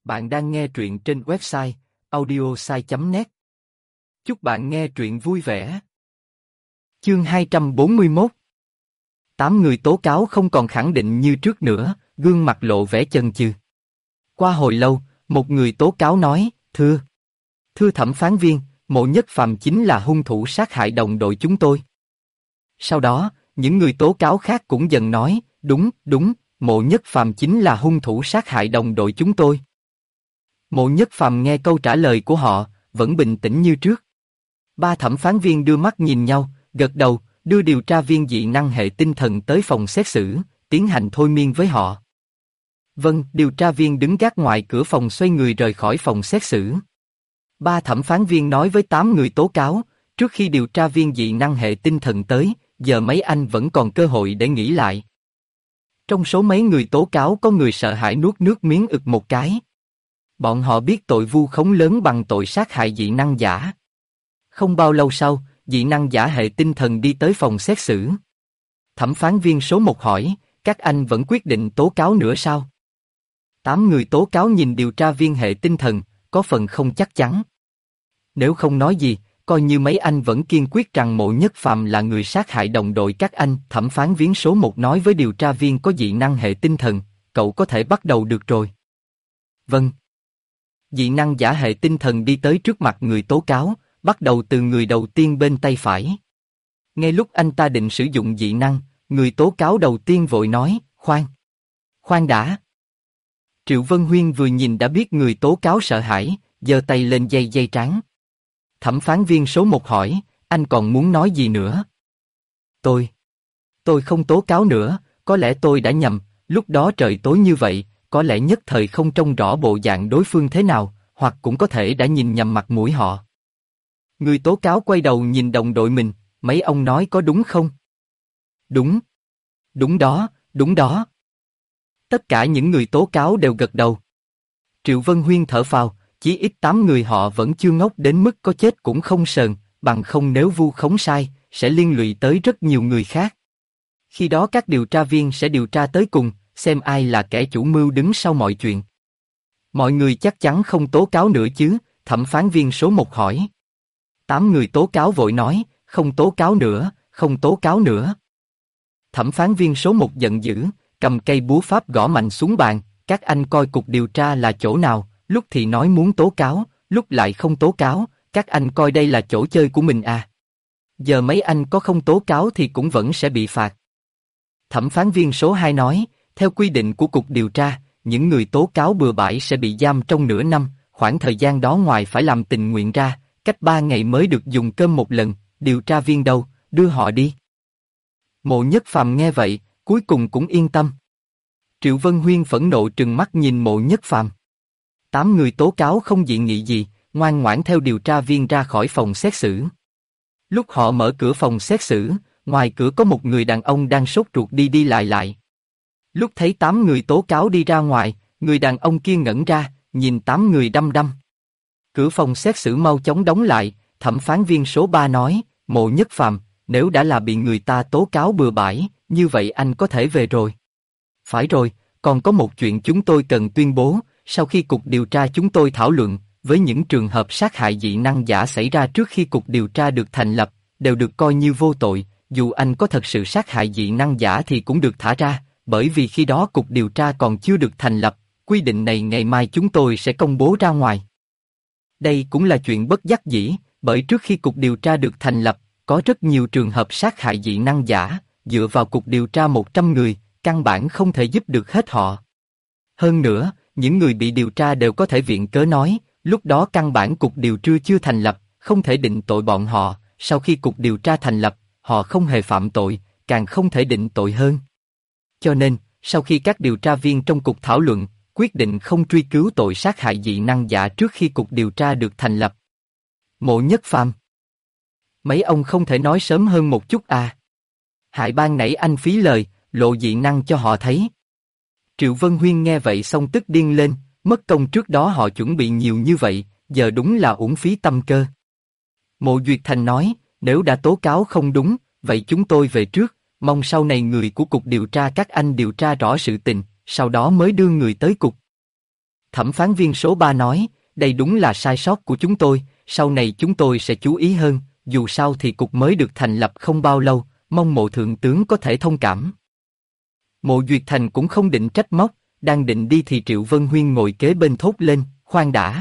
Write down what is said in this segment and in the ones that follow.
Bạn đang nghe truyện trên website audiosai.net. Chúc bạn nghe truyện vui vẻ. Chương 241. 8 người tố cáo không còn khẳng định như trước nữa, gương mặt lộ vẻ chần chừ. Qua hồi lâu, một người tố cáo nói, Thưa thẩm phán viên, Mộ Nhất Phàm chính là hung thủ sát hại đồng đội chúng tôi. Sau đó, những người tố cáo khác cũng dần nói, đúng, Mộ Nhất Phàm chính là hung thủ sát hại đồng đội chúng tôi. Mộ Nhất Phàm nghe câu trả lời của họ, vẫn bình tĩnh như trước. Ba thẩm phán viên đưa mắt nhìn nhau, gật đầu, đưa điều tra viên dị năng hệ tinh thần tới phòng xét xử, tiến hành thôi miên với họ. Vâng, điều tra viên đứng gác ngoài cửa phòng xoay người rời khỏi phòng xét xử. Ba thẩm phán viên nói với 8 người tố cáo, trước khi điều tra viên dị năng hệ tinh thần tới, giờ mấy anh vẫn còn cơ hội để nghĩ lại. Trong số mấy người tố cáo có người sợ hãi nuốt nước miếng ực một cái. Bọn họ biết tội vu khống lớn bằng tội sát hại dị năng giả. Không bao lâu sau, dị năng giả hệ tinh thần đi tới phòng xét xử. Thẩm phán viên số 1 hỏi, các anh vẫn quyết định tố cáo nữa sao? 8 người tố cáo nhìn điều tra viên hệ tinh thần, có phần không chắc chắn. Nếu không nói gì, coi như mấy anh vẫn kiên quyết rằng Mộ Nhất Phàm là người sát hại đồng đội các anh. Thẩm phán viên số 1 nói với điều tra viên có dị năng hệ tinh thần, cậu có thể bắt đầu được rồi. Vâng. Dị năng giả hệ tinh thần đi tới trước mặt người tố cáo, bắt đầu từ người đầu tiên bên tay phải. Ngay lúc anh ta định sử dụng dị năng, người tố cáo đầu tiên vội nói, khoan đã. Triệu Vân Huyên vừa nhìn đã biết người tố cáo sợ hãi, giơ tay lên dây trán. Thẩm phán viên số 1 hỏi, anh còn muốn nói gì nữa? Tôi không tố cáo nữa, có lẽ tôi đã nhầm, lúc đó trời tối như vậy, có lẽ nhất thời không trông rõ bộ dạng đối phương thế nào, hoặc cũng có thể đã nhìn nhầm mặt mũi họ. Người tố cáo quay đầu nhìn đồng đội mình, mấy ông nói có đúng không? Đúng đó. Tất cả những người tố cáo đều gật đầu. Triệu Vân Huyên thở phào, chí ít 8 người họ vẫn chưa ngốc đến mức có chết cũng không sờn, bằng không nếu vu khống sai, sẽ liên lụy tới rất nhiều người khác. Khi đó các điều tra viên sẽ điều tra tới cùng, xem ai là kẻ chủ mưu đứng sau mọi chuyện. Mọi người chắc chắn không tố cáo nữa chứ? Thẩm phán viên số 1 hỏi. 8 người tố cáo vội nói, không tố cáo nữa. Thẩm phán viên số 1 giận dữ, cầm cây búa pháp gõ mạnh xuống bàn, các anh coi cục điều tra là chỗ nào, lúc thì nói muốn tố cáo, lúc lại không tố cáo, các anh coi đây là chỗ chơi của mình à? Giờ mấy anh có không tố cáo thì cũng vẫn sẽ bị phạt. Thẩm phán viên số 2 nói, theo quy định của cục điều tra, những người tố cáo bừa bãi sẽ bị giam trong nửa năm, khoảng thời gian đó ngoài phải làm tình nguyện ra, cách 3 ngày mới được dùng cơm một lần, điều tra viên đâu, đưa họ đi. Mộ Nhất Phàm nghe vậy, cuối cùng cũng yên tâm. Triệu Vân Huyên phẫn nộ trừng mắt nhìn Mộ Nhất Phàm. 8 người tố cáo không dị nghị gì, ngoan ngoãn theo điều tra viên ra khỏi phòng xét xử. Lúc họ mở cửa phòng xét xử, ngoài cửa có một người đàn ông đang sốt ruột đi lại. Lúc thấy 8 người tố cáo đi ra ngoài, người đàn ông kia ngẩn ra, nhìn 8 người đăm đăm. Cửa phòng xét xử mau chóng đóng lại, thẩm phán viên số 3 nói, Mộ Nhất Phàm, nếu đã là bị người ta tố cáo bừa bãi, như vậy anh có thể về rồi. Phải rồi, còn có một chuyện chúng tôi cần tuyên bố, sau khi cục điều tra chúng tôi thảo luận, với những trường hợp sát hại dị năng giả xảy ra trước khi cục điều tra được thành lập, đều được coi như vô tội, dù anh có thật sự sát hại dị năng giả thì cũng được thả ra, bởi vì khi đó cục điều tra còn chưa được thành lập, quy định này ngày mai chúng tôi sẽ công bố ra ngoài. Đây cũng là chuyện bất đắc dĩ, bởi trước khi cục điều tra được thành lập, có rất nhiều trường hợp sát hại dị năng giả, dựa vào cục điều tra 100 người, căn bản không thể giúp được hết họ. Hơn nữa, những người bị điều tra đều có thể viện cớ nói, lúc đó căn bản cục điều tra chưa thành lập, không thể định tội bọn họ, sau khi cục điều tra thành lập, họ không hề phạm tội, càng không thể định tội hơn. Cho nên, sau khi các điều tra viên trong cục thảo luận, quyết định không truy cứu tội sát hại dị năng giả trước khi cục điều tra được thành lập. Mộ Nhất Phàm, mấy ông không thể nói sớm hơn một chút à? Hại ban nãy anh phí lời, lộ dị năng cho họ thấy. Triệu Vân Huyên nghe vậy xong tức điên lên, mất công trước đó họ chuẩn bị nhiều như vậy, giờ đúng là uổng phí tâm cơ. Mộ Duyệt Thành nói, nếu đã tố cáo không đúng, vậy chúng tôi về trước, mong sau này người của cục điều tra các anh điều tra rõ sự tình, sau đó mới đưa người tới cục. Thẩm phán viên số 3 nói, đây đúng là sai sót của chúng tôi, sau này chúng tôi sẽ chú ý hơn, dù sao thì cục mới được thành lập không bao lâu, mong mộ thượng tướng có thể thông cảm. Mộ Duyệt Thành cũng không định trách móc, đang định đi thì Triệu Vân Huyên ngồi kế bên thốt lên, khoan đã.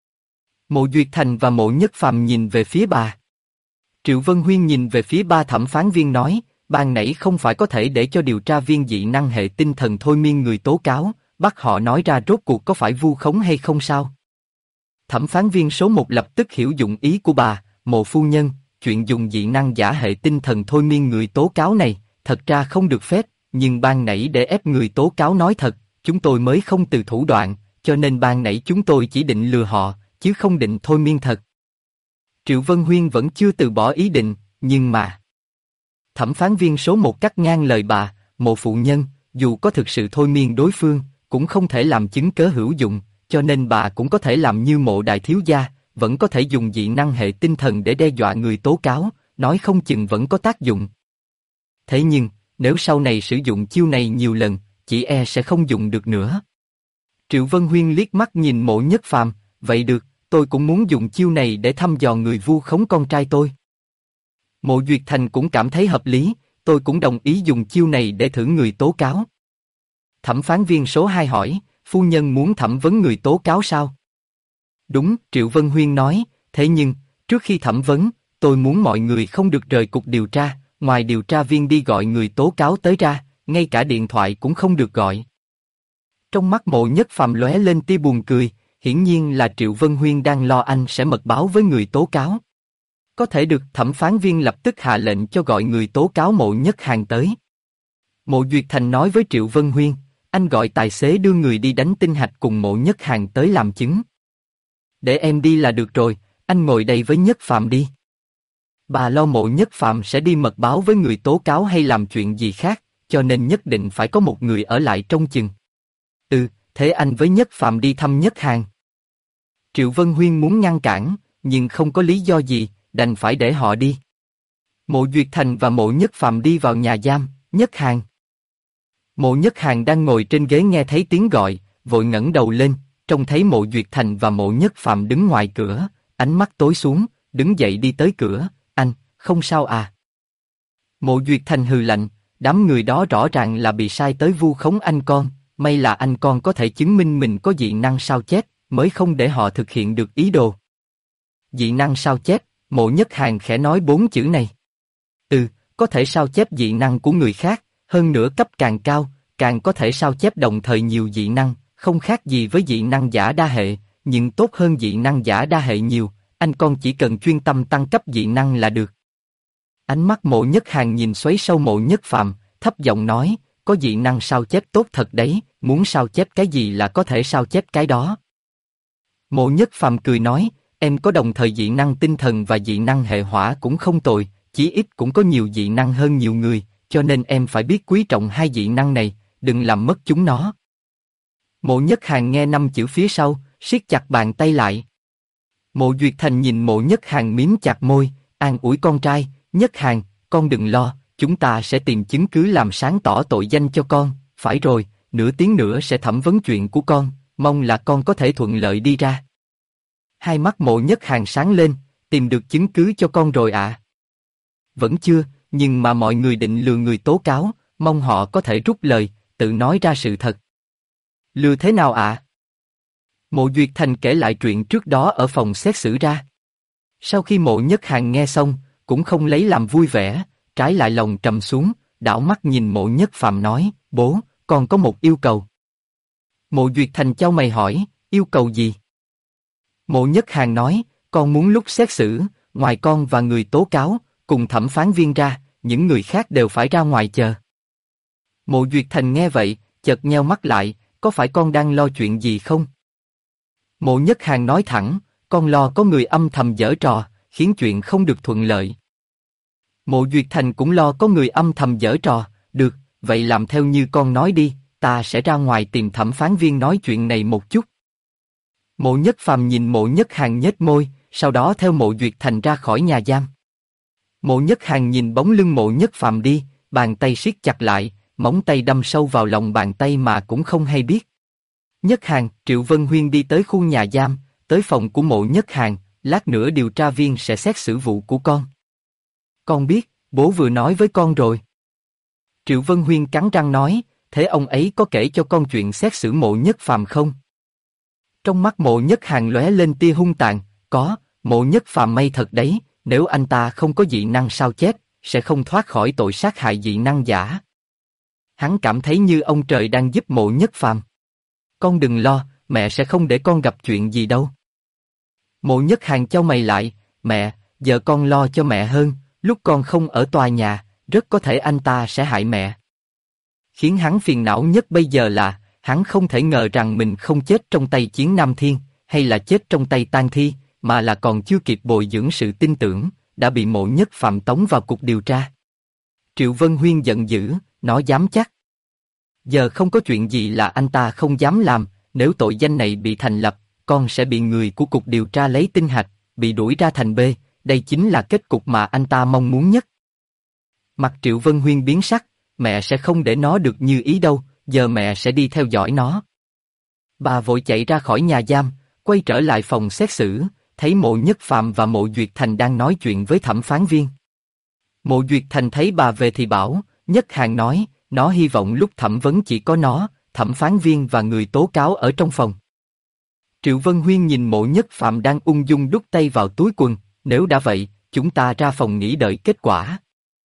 Mộ Duyệt Thành và Mộ Nhất Phàm nhìn về phía bà. Triệu Vân Huyên nhìn về phía ba thẩm phán viên nói, ban nãy không phải có thể để cho điều tra viên dị năng hệ tinh thần thôi miên người tố cáo, bắt họ nói ra rốt cuộc có phải vu khống hay không sao? Thẩm phán viên số 1 lập tức hiểu dụng ý của bà, Mộ phu nhân, chuyện dùng dị năng giả hệ tinh thần thôi miên người tố cáo này, thật ra không được phép, nhưng ban nãy để ép người tố cáo nói thật, chúng tôi mới không từ thủ đoạn, cho nên ban nãy chúng tôi chỉ định lừa họ, chứ không định thôi miên thật. Triệu Vân Huyên vẫn chưa từ bỏ ý định, nhưng mà... Thẩm phán viên số 1 cắt ngang lời bà, Mộ phụ nhân, dù có thực sự thôi miên đối phương, cũng không thể làm chứng cớ hữu dụng, cho nên bà cũng có thể làm như Mộ đại thiếu gia, vẫn có thể dùng dị năng hệ tinh thần để đe dọa người tố cáo, nói không chừng vẫn có tác dụng. Thế nhưng, nếu sau này sử dụng chiêu này nhiều lần, chỉ e sẽ không dùng được nữa. Triệu Vân Huyên liếc mắt nhìn Mộ Nhất Phàm, vậy được, tôi cũng muốn dùng chiêu này để thăm dò người vu khống con trai tôi. Mộ Duyệt Thành cũng cảm thấy hợp lý, tôi cũng đồng ý dùng chiêu này để thử người tố cáo. Thẩm phán viên số 2 hỏi, phu nhân muốn thẩm vấn người tố cáo sao? Đúng, Triệu Vân Huyên nói, thế nhưng, trước khi thẩm vấn, tôi muốn mọi người không được rời cục điều tra, ngoài điều tra viên đi gọi người tố cáo tới ra, ngay cả điện thoại cũng không được gọi. Trong mắt Mộ Nhất Phàm lóe lên tia buồn cười, hiển nhiên là Triệu Vân Huyên đang lo anh sẽ mật báo với người tố cáo. Có thể được, thẩm phán viên lập tức hạ lệnh cho gọi người tố cáo Mộ Nhất Hàn tới. Mộ Duyệt Thành nói với Triệu Vân Huyên, anh gọi tài xế đưa người đi đánh tinh hạch cùng Mộ Nhất Hàn tới làm chứng. Để em đi là được rồi, anh ngồi đây với Nhất Phàm đi. Bà lo Mộ Nhất Phàm sẽ đi mật báo với người tố cáo hay làm chuyện gì khác, cho nên nhất định phải có một người ở lại trông chừng. Thế anh với Nhất Phàm đi thăm Nhất Hàn. Triệu Vân Huyên muốn ngăn cản, nhưng không có lý do gì, đành phải để họ đi. Mộ Duyệt Thành và Mộ Nhất Phàm đi vào nhà giam, Nhất Hàn. Mộ Nhất Hàn đang ngồi trên ghế nghe thấy tiếng gọi, vội ngẩng đầu lên, trông thấy Mộ Duyệt Thành và Mộ Nhất Phàm đứng ngoài cửa, ánh mắt tối xuống, đứng dậy đi tới cửa, anh, không sao à? Mộ Duyệt Thành hừ lạnh, đám người đó rõ ràng là bị sai tới vu khống anh con, may là anh con có thể chứng minh mình có dị năng sao chép, mới không để họ thực hiện được ý đồ. Dị năng sao chép, Mộ Nhất Hàn khẽ nói 4 chữ này. Có thể sao chép dị năng của người khác, hơn nữa cấp càng cao, càng có thể sao chép đồng thời nhiều dị năng, không khác gì với dị năng giả đa hệ, nhưng tốt hơn dị năng giả đa hệ nhiều, anh con chỉ cần chuyên tâm tăng cấp dị năng là được. Ánh mắt Mộ Nhất Hàn nhìn xoáy sâu Mộ Nhất Phàm, thấp giọng nói, có dị năng sao chép tốt thật đấy, muốn sao chép cái gì là có thể sao chép cái đó. Mộ Nhất Phàm cười nói, em có đồng thời dị năng tinh thần và dị năng hệ hỏa cũng không tồi, chí ít cũng có nhiều dị năng hơn nhiều người, cho nên em phải biết quý trọng hai dị năng này, đừng làm mất chúng nó. Mộ Nhất Hàn nghe 5 chữ phía sau, siết chặt bàn tay lại. Mộ Duyệt Thành nhìn Mộ Nhất Hàn mím chặt môi, an ủi con trai, Nhất Hàn, con đừng lo, chúng ta sẽ tìm chứng cứ làm sáng tỏ tội danh cho con, phải rồi, nửa tiếng nữa sẽ thẩm vấn chuyện của con, mong là con có thể thuận lợi đi ra. Hai mắt Mộ Nhất Hàn sáng lên, tìm được chứng cứ cho con rồi ạ. Vẫn chưa, nhưng mà mọi người định lừa người tố cáo, mong họ có thể rút lời, tự nói ra sự thật. Lừa thế nào ạ? Mộ Duyệt Thành kể lại chuyện trước đó ở phòng xét xử ra. Sau khi Mộ Nhất Hàn nghe xong, cũng không lấy làm vui vẻ, trái lại lòng trầm xuống, đảo mắt nhìn Mộ Nhất Phàm nói, bố, con có một yêu cầu. Mộ Duyệt Thành chau mày hỏi, yêu cầu gì? Mộ Nhất Hàn nói, con muốn lúc xét xử, ngoài con và người tố cáo, cùng thẩm phán viên ra, những người khác đều phải ra ngoài chờ. Mộ Duyệt Thành nghe vậy, chợt nheo mắt lại, có phải con đang lo chuyện gì không? Mộ Nhất Hàn nói thẳng, con lo có người âm thầm giở trò, khiến chuyện không được thuận lợi. Mộ Duyệt Thành cũng lo có người âm thầm giở trò, được, vậy làm theo như con nói đi, ta sẽ ra ngoài tìm thẩm phán viên nói chuyện này một chút. Mộ Nhất Phàm nhìn Mộ Nhất Hàn nhếch môi, sau đó theo Mộ Duyệt Thành ra khỏi nhà giam. Mộ Nhất Hàn nhìn bóng lưng Mộ Nhất Phàm đi, bàn tay siết chặt lại, móng tay đâm sâu vào lòng bàn tay mà cũng không hay biết. Nhất Hàn, Triệu Vân Huyên đi tới khu nhà giam, tới phòng của Mộ Nhất Hàn, lát nữa điều tra viên sẽ xét xử vụ của con. Con biết, bố vừa nói với con rồi. Triệu Vân Huyên cắn răng nói, thế ông ấy có kể cho con chuyện xét xử Mộ Nhất Phàm không? Trong mắt Mộ Nhất Hàn lóe lên tia hung tàn, có, Mộ Nhất Phàm may thật đấy, nếu anh ta không có dị năng sao chép, sẽ không thoát khỏi tội sát hại dị năng giả. Hắn cảm thấy như ông trời đang giúp Mộ Nhất Phàm. Con đừng lo, mẹ sẽ không để con gặp chuyện gì đâu. Mộ Nhất Hàn chau mày lại, mẹ, giờ con lo cho mẹ hơn, lúc con không ở tòa nhà, rất có thể anh ta sẽ hại mẹ. Khiến hắn phiền não nhất bây giờ là, hắn không thể ngờ rằng mình không chết trong tay Chiến Nam Thiên, hay là chết trong tay Tang Thi, mà là còn chưa kịp bồi dưỡng sự tin tưởng, đã bị Mộ Nhất Phàm tống vào cục điều tra. Triệu Vân Huyên giận dữ, nó dám chắc. Giờ không có chuyện gì là anh ta không dám làm, nếu tội danh này bị thành lập, con sẽ bị người của cục điều tra lấy tinh hạch, bị đuổi ra thành B, đây chính là kết cục mà anh ta mong muốn nhất. Mặt Triệu Vân Huyên biến sắc, mẹ sẽ không để nó được như ý đâu, giờ mẹ sẽ đi theo dõi nó. Bà vội chạy ra khỏi nhà giam, quay trở lại phòng xét xử, thấy Mộ Nhất Phàm và Mộ Duyệt Thành đang nói chuyện với thẩm phán viên. Mộ Duyệt Thành thấy bà về thì bảo, Nhất Hàn nói, nó hy vọng lúc thẩm vấn chỉ có nó, thẩm phán viên và người tố cáo ở trong phòng. Triệu Vân Huyên nhìn Mộ Nhất Phàm đang ung dung đút tay vào túi quần, nếu đã vậy, chúng ta ra phòng nghỉ đợi kết quả.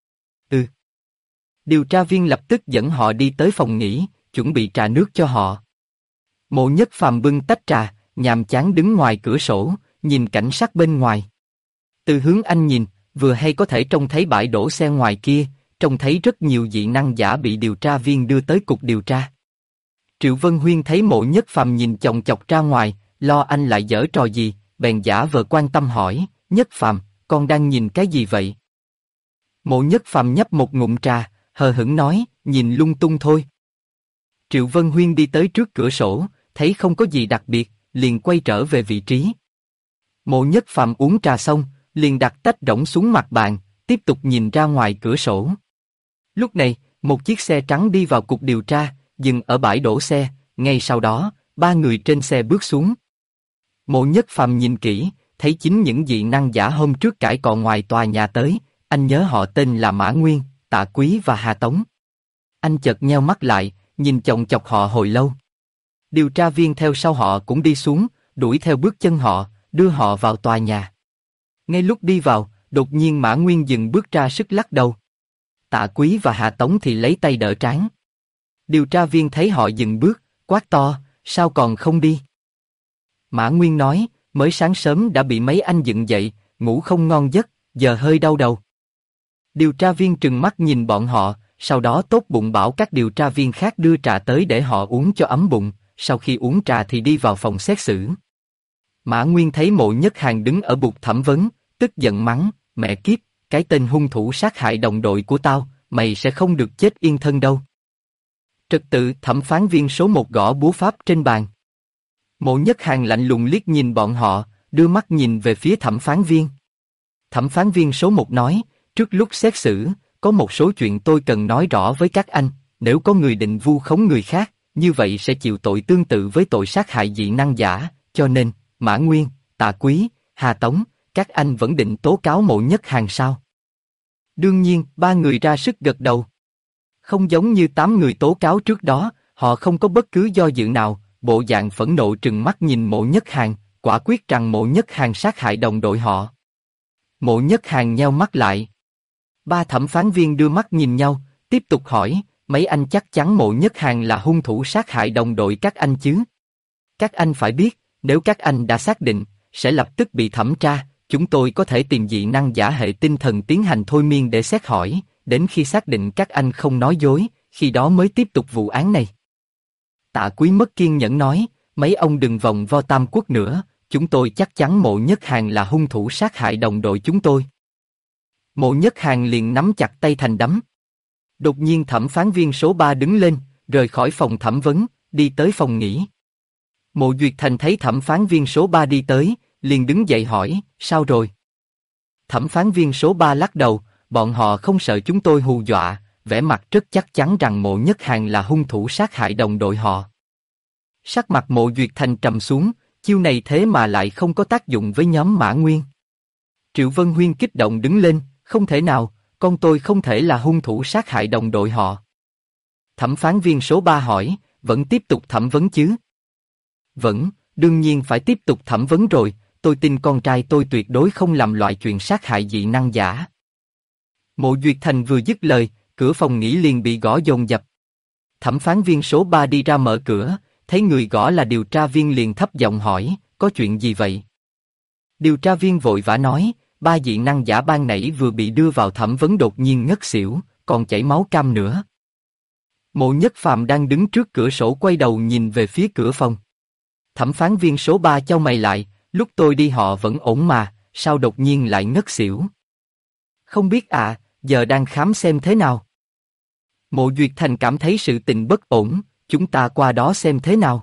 Điều tra viên lập tức dẫn họ đi tới phòng nghỉ, chuẩn bị trà nước cho họ. Mộ Nhất Phàm bưng tách trà, nhàm chán đứng ngoài cửa sổ, nhìn cảnh sắc bên ngoài. Từ hướng anh nhìn, vừa hay có thể trông thấy bãi đổ xe ngoài kia, trông thấy rất nhiều dị năng giả bị điều tra viên đưa tới cục điều tra. Triệu Vân Huyên thấy Mộ Nhất Phàm nhìn chòng chọc ra ngoài, lo anh lại giở trò gì, bèn giả vờ quan tâm hỏi, Nhất Phàm, con đang nhìn cái gì vậy? Mộ Nhất Phàm nhấp một ngụm trà, hờ hững nói, nhìn lung tung thôi. Triệu Vân Huyên đi tới trước cửa sổ, thấy không có gì đặc biệt, liền quay trở về vị trí. Mộ Nhất Phàm uống trà xong, liền đặt tách rỗng xuống mặt bàn, tiếp tục nhìn ra ngoài cửa sổ. Lúc này, một chiếc xe trắng đi vào cục điều tra, dừng ở bãi đổ xe, ngay sau đó, 3 người trên xe bước xuống. Mộ Nhất Phàm nhìn kỹ, thấy chính những dị năng giả hôm trước cãi cọ ngoài tòa nhà tới, anh nhớ họ tên là Mã Nguyên, Tạ Quý và Hà Tống. Anh chợt nheo mắt lại, nhìn chòng chọc họ hồi lâu. Điều tra viên theo sau họ cũng đi xuống, đuổi theo bước chân họ, đưa họ vào tòa nhà. Ngay lúc đi vào, đột nhiên Mã Nguyên dừng bước ra sức lắc đầu. Tạ Quý và Hà Tống thì lấy tay đỡ trán. Điều tra viên thấy họ dừng bước, quát to, sao còn không đi? Mã Nguyên nói, mới sáng sớm đã bị mấy anh dựng dậy, ngủ không ngon giấc, giờ hơi đau đầu. Điều tra viên trừng mắt nhìn bọn họ, sau đó tốt bụng bảo các điều tra viên khác đưa trà tới để họ uống cho ấm bụng, sau khi uống trà thì đi vào phòng xét xử. Mã Nguyên thấy Mộ Nhất Hàn đứng ở bục thẩm vấn, tức giận mắng, mẹ kiếp, cái tên hung thủ sát hại đồng đội của tao, mày sẽ không được chết yên thân đâu. Trật tự, thẩm phán viên số 1 gõ búa pháp trên bàn. Mộ Nhất Hàn lạnh lùng liếc nhìn bọn họ, đưa mắt nhìn về phía thẩm phán viên. Thẩm phán viên số 1 nói, trước lúc xét xử, có một số chuyện tôi cần nói rõ với các anh, nếu có người định vu khống người khác, như vậy sẽ chịu tội tương tự với tội sát hại dị năng giả, cho nên, Mã Nguyên, Tạ Quý, Hà Tống, các anh vẫn định tố cáo Mộ Nhất Hàn sao? Đương nhiên, 3 người ra sức gật đầu. Không giống như 8 người tố cáo trước đó, họ không có bất cứ do dự nào, bộ dạng phẫn nộ trừng mắt nhìn Mộ Nhất Hàn, quả quyết rằng Mộ Nhất Hàn sát hại đồng đội họ. Mộ Nhất Hàn nheo mắt lại. 3 thẩm phán viên đưa mắt nhìn nhau, tiếp tục hỏi, mấy anh chắc chắn Mộ Nhất Hàn là hung thủ sát hại đồng đội các anh chứ? Các anh phải biết, nếu các anh đã xác định, sẽ lập tức bị thẩm tra, chúng tôi có thể tìm dị năng giả hệ tinh thần tiến hành thôi miên để xét hỏi, đến khi xác định các anh không nói dối, khi đó mới tiếp tục vụ án này. Tạ Quý mất kiên nhẫn nói, mấy ông đừng vòng vo Tam Quốc nữa, chúng tôi chắc chắn Mộ Nhất Hàn là hung thủ sát hại đồng đội chúng tôi. Mộ Nhất Hàn liền nắm chặt tay thành đấm. Đột nhiên thẩm phán viên số 3 đứng lên, rời khỏi phòng thẩm vấn, đi tới phòng nghỉ. Mộ Duyệt Thành thấy thẩm phán viên số 3 đi tới, liền đứng dậy hỏi, sao rồi? Thẩm phán viên số 3 lắc đầu, bọn họ không sợ chúng tôi hù dọa, vẻ mặt rất chắc chắn rằng Mộ Nhất Hàn là hung thủ sát hại đồng đội họ. Sắc mặt Mộ Duyệt Thành trầm xuống, chiêu này thế mà lại không có tác dụng với nhóm Mã Nguyên. Triệu Vân Huyên kích động đứng lên, không thể nào, con tôi không thể là hung thủ sát hại đồng đội họ. Thẩm phán viên số 3 hỏi, vẫn tiếp tục thẩm vấn chứ? Vẫn, đương nhiên phải tiếp tục thẩm vấn rồi, tôi tin con trai tôi tuyệt đối không làm loại chuyện sát hại dị năng giả. Mộ Duyệt Thành vừa dứt lời, cửa phòng nghỉ liền bị gõ dồn dập. Thẩm phán viên số 3 đi ra mở cửa, thấy người gõ là điều tra viên liền thấp giọng hỏi, có chuyện gì vậy? Điều tra viên vội vã nói, 3 dị năng giả ban nãy vừa bị đưa vào thẩm vấn đột nhiên ngất xỉu, còn chảy máu cam nữa. Mộ Nhất Phàm đang đứng trước cửa sổ quay đầu nhìn về phía cửa phòng. Thẩm phán viên số 3 chau mày lại, lúc tôi đi họ vẫn ổn mà, sao đột nhiên lại ngất xỉu? Không biết à, giờ đang khám xem thế nào. Mộ Duyệt Thành cảm thấy sự tình bất ổn, chúng ta qua đó xem thế nào.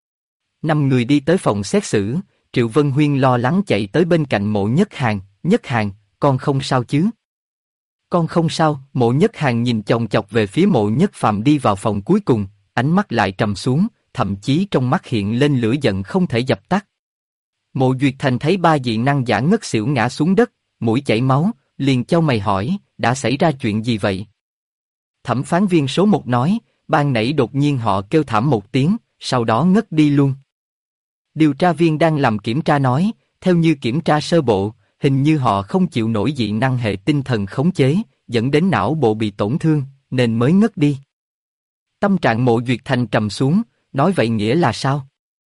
5 người đi tới phòng xét xử, Triệu Vân Huyên lo lắng chạy tới bên cạnh Mộ Nhất Hàn, con không sao chứ? Con không sao, Mộ Nhất Hàn nhìn chòng chọc về phía Mộ Nhất Phàm đi vào phòng cuối cùng, ánh mắt lại trầm xuống, thậm chí trong mắt hiện lên lửa giận không thể dập tắt. Mộ Duyệt Thành thấy 3 dị năng giả ngất xỉu ngã xuống đất, mũi chảy máu, liền chau mày hỏi, đã xảy ra chuyện gì vậy? Thẩm phán viên số 1 nói, ban nãy đột nhiên họ kêu thảm một tiếng, sau đó ngất đi luôn. Điều tra viên đang làm kiểm tra nói, theo như kiểm tra sơ bộ, hình như họ không chịu nổi dị năng hệ tinh thần khống chế, dẫn đến não bộ bị tổn thương, nên mới ngất đi. Tâm trạng Mộ Duyệt Thành trầm xuống, nói vậy nghĩa là sao?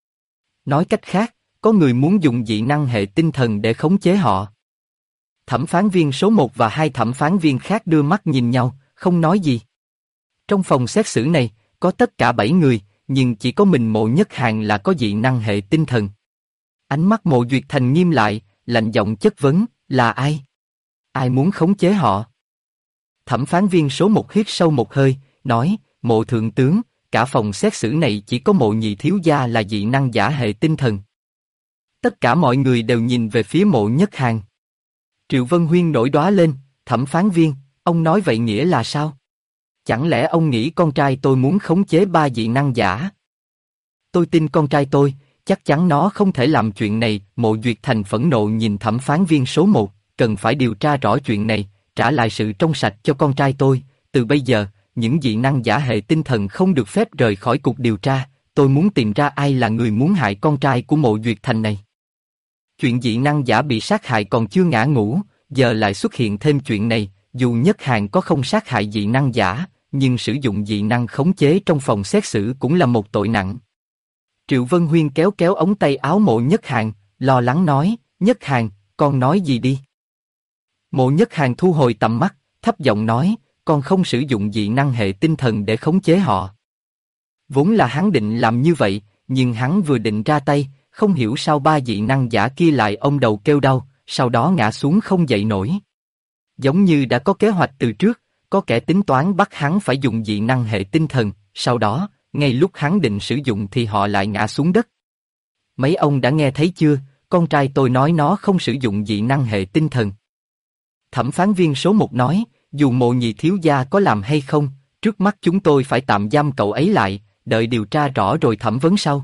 Nói cách khác, có người muốn dùng dị năng hệ tinh thần để khống chế họ. Thẩm phán viên số 1 và 2 thẩm phán viên khác đưa mắt nhìn nhau, không nói gì. Trong phòng xét xử này, có tất cả 7 người, nhưng chỉ có mình Mộ Nhất Hàn là có dị năng hệ tinh thần. Ánh mắt Mộ Duyệt Thành nghiêm lại, lạnh giọng chất vấn, là ai? Ai muốn khống chế họ? Thẩm phán viên số 1 hít sâu một hơi, nói, Mộ thượng tướng, cả phòng xét xử này chỉ có Mộ nhị thiếu gia là dị năng giả hệ tinh thần. Tất cả mọi người đều nhìn về phía Mộ Nhất Hàn. Triệu Vân Huyên nổi đoá lên, thẩm phán viên, ông nói vậy nghĩa là sao? Chẳng lẽ ông nghĩ con trai tôi muốn khống chế 3 dị năng giả? Tôi tin con trai tôi, chắc chắn nó không thể làm chuyện này. Mộ Duyệt Thành phẫn nộ nhìn thẩm phán viên số 1, cần phải điều tra rõ chuyện này, trả lại sự trong sạch cho con trai tôi. Từ bây giờ, những dị năng giả hệ tinh thần không được phép rời khỏi cuộc điều tra. Tôi muốn tìm ra ai là người muốn hại con trai của Mộ Duyệt Thành này. Chuyện dị năng giả bị sát hại còn chưa ngã ngũ, giờ lại xuất hiện thêm chuyện này. Dù Nhất Hàn có không sát hại dị năng giả, nhưng sử dụng dị năng khống chế trong phòng xét xử cũng là một tội nặng. Triệu Vân Huyên kéo kéo ống tay áo Mộ Nhất Hàn, lo lắng nói, Nhất Hàn, con nói gì đi? Mộ Nhất Hàn thu hồi tầm mắt, thấp giọng nói, con không sử dụng dị năng hệ tinh thần để khống chế họ. Vốn là hắn định làm như vậy, nhưng hắn vừa định ra tay, không hiểu sao 3 dị năng giả kia lại ôm đầu kêu đau, sau đó ngã xuống không dậy nổi. Giống như đã có kế hoạch từ trước, có kẻ tính toán bắt hắn phải dùng dị năng hệ tinh thần, sau đó, ngay lúc hắn định sử dụng thì họ lại ngã xuống đất. Mấy ông đã nghe thấy chưa, con trai tôi nói nó không sử dụng dị năng hệ tinh thần. Thẩm phán viên số 1 nói, dù Mộ nhị thiếu gia có làm hay không, trước mắt chúng tôi phải tạm giam cậu ấy lại, đợi điều tra rõ rồi thẩm vấn sau.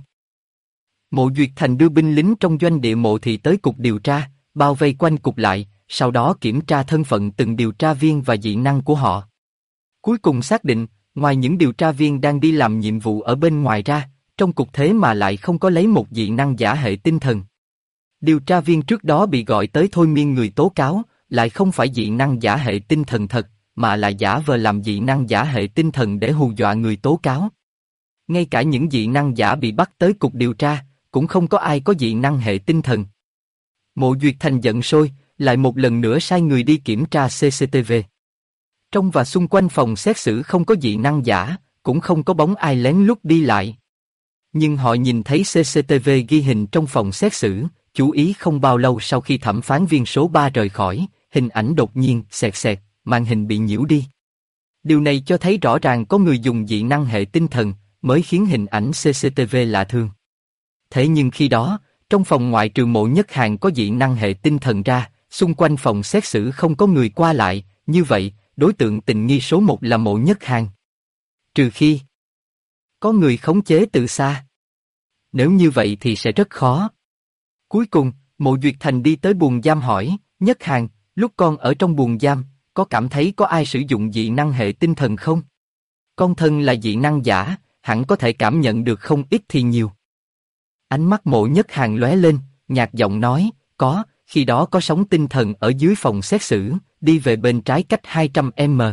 Mộ Duyệt Thành đưa binh lính trong doanh địa Mộ thị tới cục điều tra, bao vây quanh cục lại, sau đó kiểm tra thân phận từng điều tra viên và dị năng của họ. Cuối cùng xác định, ngoài những điều tra viên đang đi làm nhiệm vụ ở bên ngoài ra, trong cục thế mà lại không có lấy một dị năng giả hệ tinh thần. Điều tra viên trước đó bị gọi tới thôi miên người tố cáo, lại không phải dị năng giả hệ tinh thần thật, mà là giả vờ làm dị năng giả hệ tinh thần để hù dọa người tố cáo. Ngay cả những dị năng giả bị bắt tới cục điều tra, cũng không có ai có dị năng hệ tinh thần. Mộ Duyệt Thành giận sôi, lại một lần nữa sai người đi kiểm tra CCTV. Trong và xung quanh phòng xét xử không có dị năng giả, cũng không có bóng ai lén lút đi lại. Nhưng họ nhìn thấy CCTV ghi hình trong phòng xét xử, chú ý không bao lâu sau khi thẩm phán viên số 3 rời khỏi, hình ảnh đột nhiên xẹt, màn hình bị nhiễu đi. Điều này cho thấy rõ ràng có người dùng dị năng hệ tinh thần, mới khiến hình ảnh CCTV lạ thường. Thế nhưng khi đó, trong phòng ngoại trừ Mộ Nhất Hàn có dị năng hệ tinh thần ra, xung quanh phòng xét xử không có người qua lại, như vậy, đối tượng tình nghi số 1 là Mộ Nhất Hàn. Trừ khi có người khống chế từ xa. nếu như vậy thì sẽ rất khó. Cuối cùng, Mộ Duyệt Thành đi tới buồng giam hỏi, Nhất Hàn, lúc con ở trong buồng giam, có cảm thấy có ai sử dụng dị năng hệ tinh thần không? Con thân là dị năng giả, hẳn có thể cảm nhận được không ít thì nhiều. Ánh mắt Mộ Nhất Hàn lóe lên, nhạt giọng nói, có, khi đó có sóng tinh thần ở dưới phòng xét xử, đi về bên trái cách 200m.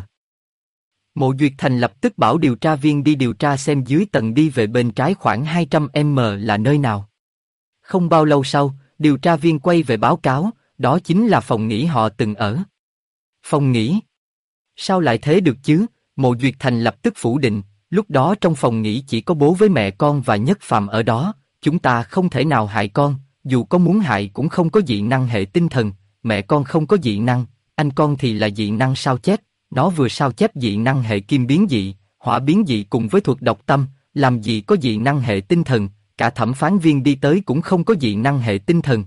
Mộ Duyệt Thành lập tức bảo điều tra viên đi điều tra xem dưới tầng đi về bên trái khoảng 200m là nơi nào. Không bao lâu sau, điều tra viên quay về báo cáo, đó chính là phòng nghỉ họ từng ở. Phòng nghỉ? Sao lại thế được chứ? Mộ Duyệt Thành lập tức phủ định, lúc đó trong phòng nghỉ chỉ có bố với mẹ con và Nhất Phàm ở đó, chúng ta không thể nào hại con, dù có muốn hại cũng không có dị năng hệ tinh thần, mẹ con không có dị năng, anh con thì là dị năng sao chép, nó vừa sao chép dị năng hệ kim biến dị, hỏa biến dị cùng với thuật độc tâm, làm gì có dị năng hệ tinh thần, cả thẩm phán viên đi tới cũng không có dị năng hệ tinh thần.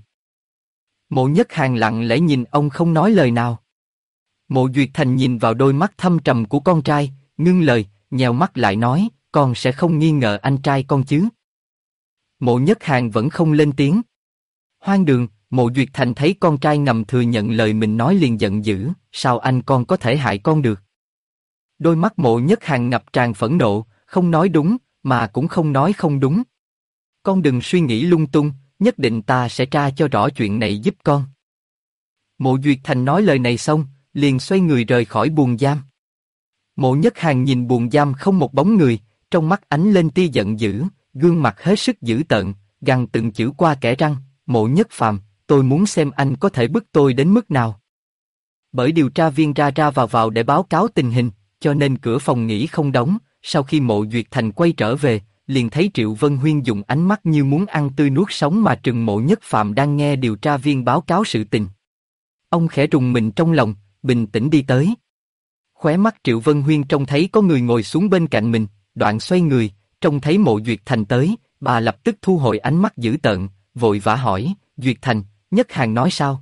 Mộ Nhất Hàn lặng lẽ nhìn ông không nói lời nào. Mộ Duyệt Thành nhìn vào đôi mắt thâm trầm của con trai, ngưng lời, nheo mắt lại nói, con sẽ không nghi ngờ anh trai con chứ? Mộ Nhất Hàn vẫn không lên tiếng. Hoang đường, Mộ Duyệt Thành thấy con trai ngầm thừa nhận lời mình nói liền giận dữ, sao anh con có thể hại con được? Đôi mắt Mộ Nhất Hàn ngập tràn phẫn nộ, không nói đúng, mà cũng không nói không đúng. Con đừng suy nghĩ lung tung, nhất định ta sẽ tra cho rõ chuyện này giúp con. Mộ Duyệt Thành nói lời này xong, liền xoay người rời khỏi buồng giam. Mộ Nhất Hàn nhìn buồng giam không một bóng người, trong mắt ánh lên tia giận dữ, gương mặt hết sức dữ tợn, gằn từng chữ qua kẽ răng, Mộ Nhất Phàm, tôi muốn xem anh có thể bức tôi đến mức nào. Bởi điều tra viên ra ra vào để báo cáo tình hình, cho nên cửa phòng nghỉ không đóng, sau khi Mộ Duyệt Thành quay trở về, liền thấy Triệu Vân Huyên dùng ánh mắt như muốn ăn tươi nuốt sống mà trừng Mộ Nhất Phàm đang nghe điều tra viên báo cáo sự tình. Ông khẽ rùng mình trong lòng, bình tĩnh đi tới. Khóe mắt Triệu Vân Huyên trông thấy có người ngồi xuống bên cạnh mình, đoạn xoay người, trông thấy Mộ Duyệt Thành tới, bà lập tức thu hồi ánh mắt dữ tợn, vội vã hỏi, Duyệt Thành, Nhất Hàn nói sao?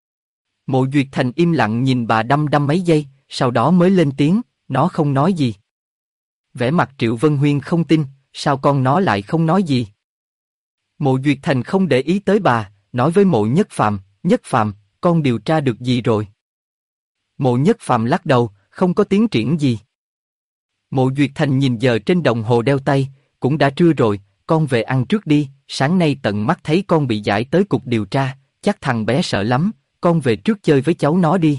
Mộ Duyệt Thành im lặng nhìn bà đăm đăm mấy giây, sau đó mới lên tiếng, nó không nói gì. Vẻ mặt Triệu Vân Huyên không tin, sao con nó lại không nói gì? Mộ Duyệt Thành không để ý tới bà, nói với Mộ Nhất Phàm, con điều tra được gì rồi? Mộ Nhất Phàm lắc đầu, không có tiến triển gì. Mộ Duyệt Thành nhìn giờ trên đồng hồ đeo tay, cũng đã trưa rồi, con về ăn trước đi, sáng nay tận mắt thấy con bị giải tới cục điều tra, chắc thằng bé sợ lắm, con về trước chơi với cháu nó đi.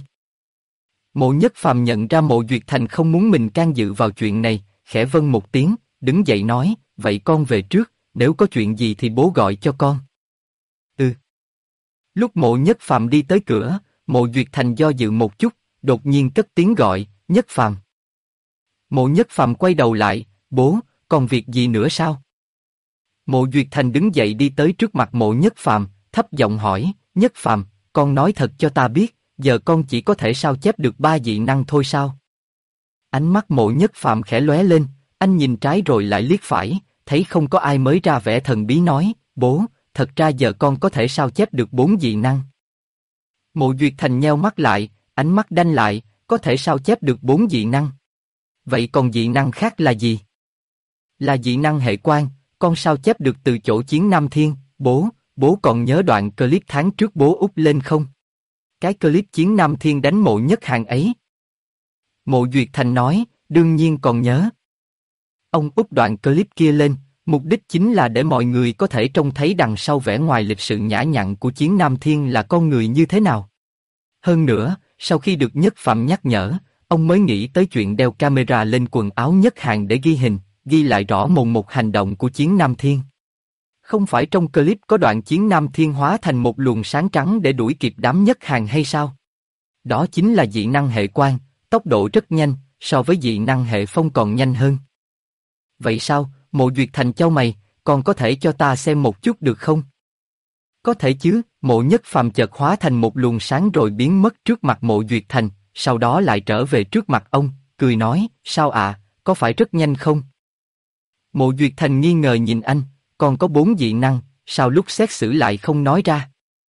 Mộ Nhất Phàm nhận ra Mộ Duyệt Thành không muốn mình can dự vào chuyện này, khẽ vâng một tiếng, đứng dậy nói, vậy con về trước, nếu có chuyện gì thì bố gọi cho con. Ừ. Lúc Mộ Nhất Phàm đi tới cửa, Mộ Duyệt Thành do dự một chút, đột nhiên cất tiếng gọi, Nhất Phàm. Mộ Nhất Phàm quay đầu lại, bố, còn việc gì nữa sao? Mộ Duyệt Thành đứng dậy đi tới trước mặt Mộ Nhất Phàm, thấp giọng hỏi, Nhất Phàm, con nói thật cho ta biết, giờ con chỉ có thể sao chép được 3 dị năng thôi sao? Ánh mắt Mộ Nhất Phàm khẽ lóe lên, anh nhìn trái rồi lại liếc phải, thấy không có ai mới ra vẻ thần bí nói, bố, thật ra giờ con có thể sao chép được 4 dị năng. Mộ Duyệt Thành nheo mắt lại, ánh mắt đanh lại, có thể sao chép được 4 dị năng. Vậy còn dị năng khác là gì? Là dị năng hệ quan, con sao chép được từ chỗ Chiến Nam Thiên, bố còn nhớ đoạn clip tháng trước bố úp lên không? Cái clip Chiến Nam Thiên đánh Mộ Nhất Hàn ấy. Mộ Duyệt Thành nói, đương nhiên còn nhớ. Ông úp đoạn clip kia lên, mục đích chính là để mọi người có thể trông thấy đằng sau vẻ ngoài lịch sự nhã nhặn của Chiến Nam Thiên là con người như thế nào. Hơn nữa, sau khi được Nhất Phàm nhắc nhở, ông mới nghĩ tới chuyện đeo camera lên quần áo Nhất Hàn để ghi hình, ghi lại rõ mồn một hành động của Chiến Nam Thiên. Không phải trong clip có đoạn Chiến Nam Thiên hóa thành một luồng sáng trắng để đuổi kịp đám Nhất Hàn hay sao? Đó chính là dị năng hệ quan, tốc độ rất nhanh, so với dị năng hệ phong còn nhanh hơn. Vậy sao, Mộ Duyệt Thành chau mày, còn có thể cho ta xem một chút được không? Có thể chứ, Mộ Nhất Phàm chợt hóa thành một luồng sáng rồi biến mất trước mặt Mộ Duyệt Thành, sau đó lại trở về trước mặt ông, cười nói, sao ạ, có phải rất nhanh không? Mộ Duyệt Thành nghi ngờ nhìn anh, còn có 4 dị năng, sao lúc xét xử lại không nói ra?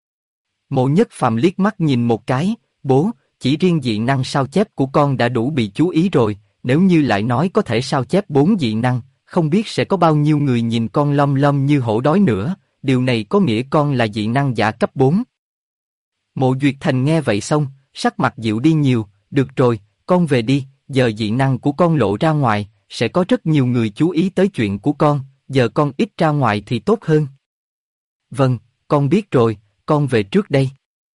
Mộ Nhất Phàm liếc mắt nhìn một cái, bố, chỉ riêng dị năng sao chép của con đã đủ bị chú ý rồi, nếu như lại nói có thể sao chép 4 dị năng, không biết sẽ có bao nhiêu người nhìn con lom lom như hổ đói nữa, điều này có nghĩa con là dị năng giả cấp 4. Mộ Duyệt Thành nghe vậy xong, sắc mặt dịu đi nhiều, được rồi, con về đi, giờ dị năng của con lộ ra ngoài, sẽ có rất nhiều người chú ý tới chuyện của con, giờ con ít ra ngoài thì tốt hơn. Vâng, con biết rồi, con về trước đây.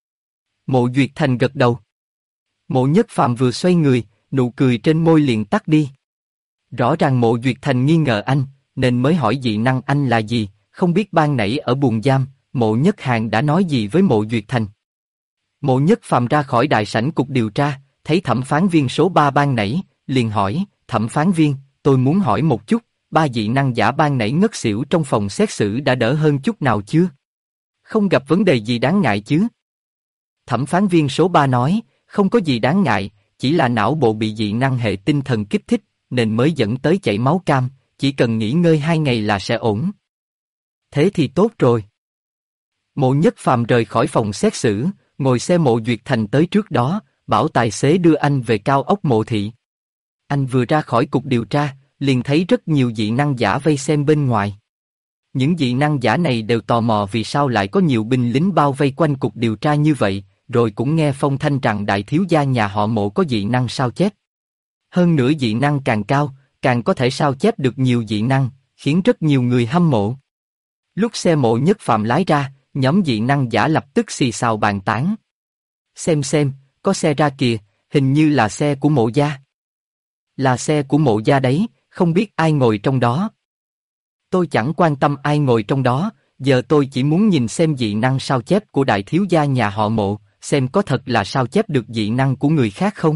Mộ Duyệt Thành gật đầu. Mộ Nhất Phàm vừa xoay người, nụ cười trên môi liền tắt đi. Rõ ràng Mộ Duyệt Thành nghi ngờ anh, nên mới hỏi dị năng anh là gì, không biết ban nãy ở buồng giam, Mộ Nhất Hàn đã nói gì với Mộ Duyệt Thành. Mộ Nhất Phàm ra khỏi đại sảnh cục điều tra, thấy thẩm phán viên số 3 ban nãy, liền hỏi, thẩm phán viên, tôi muốn hỏi một chút, 3 dị năng giả ban nãy ngất xỉu trong phòng xét xử đã đỡ hơn chút nào chưa? Không gặp vấn đề gì đáng ngại chứ? Thẩm phán viên số 3 nói, không có gì đáng ngại, chỉ là não bộ bị dị năng hệ tinh thần kích thích, nên mới dẫn tới chảy máu cam, chỉ cần nghỉ ngơi 2 ngày là sẽ ổn. Thế thì tốt rồi. Mộ Nhất Phàm rời khỏi phòng xét xử, ngồi xe Mộ Duyệt Thành tới trước đó, bảo tài xế đưa anh về cao ốc Mộ Thị. Anh vừa ra khỏi cục điều tra, liền thấy rất nhiều dị năng giả vây xem bên ngoài. Những dị năng giả này đều tò mò vì sao lại có nhiều binh lính bao vây quanh cục điều tra như vậy, rồi cũng nghe phong thanh rằng đại thiếu gia nhà họ Mộ có dị năng sao chép. Hơn nữa dị năng càng cao, càng có thể sao chép được nhiều dị năng, khiến rất nhiều người hâm mộ. Lúc xe Mộ Nhất Phàm lái ra, nhóm dị năng giả lập tức xì xào bàn tán. Xem, có xe ra kìa, hình như là xe của Mộ gia. Là xe của Mộ gia đấy, không biết ai ngồi trong đó. Tôi chẳng quan tâm ai ngồi trong đó, giờ tôi chỉ muốn nhìn xem dị năng sao chép của đại thiếu gia nhà họ Mộ, xem có thật là sao chép được dị năng của người khác không.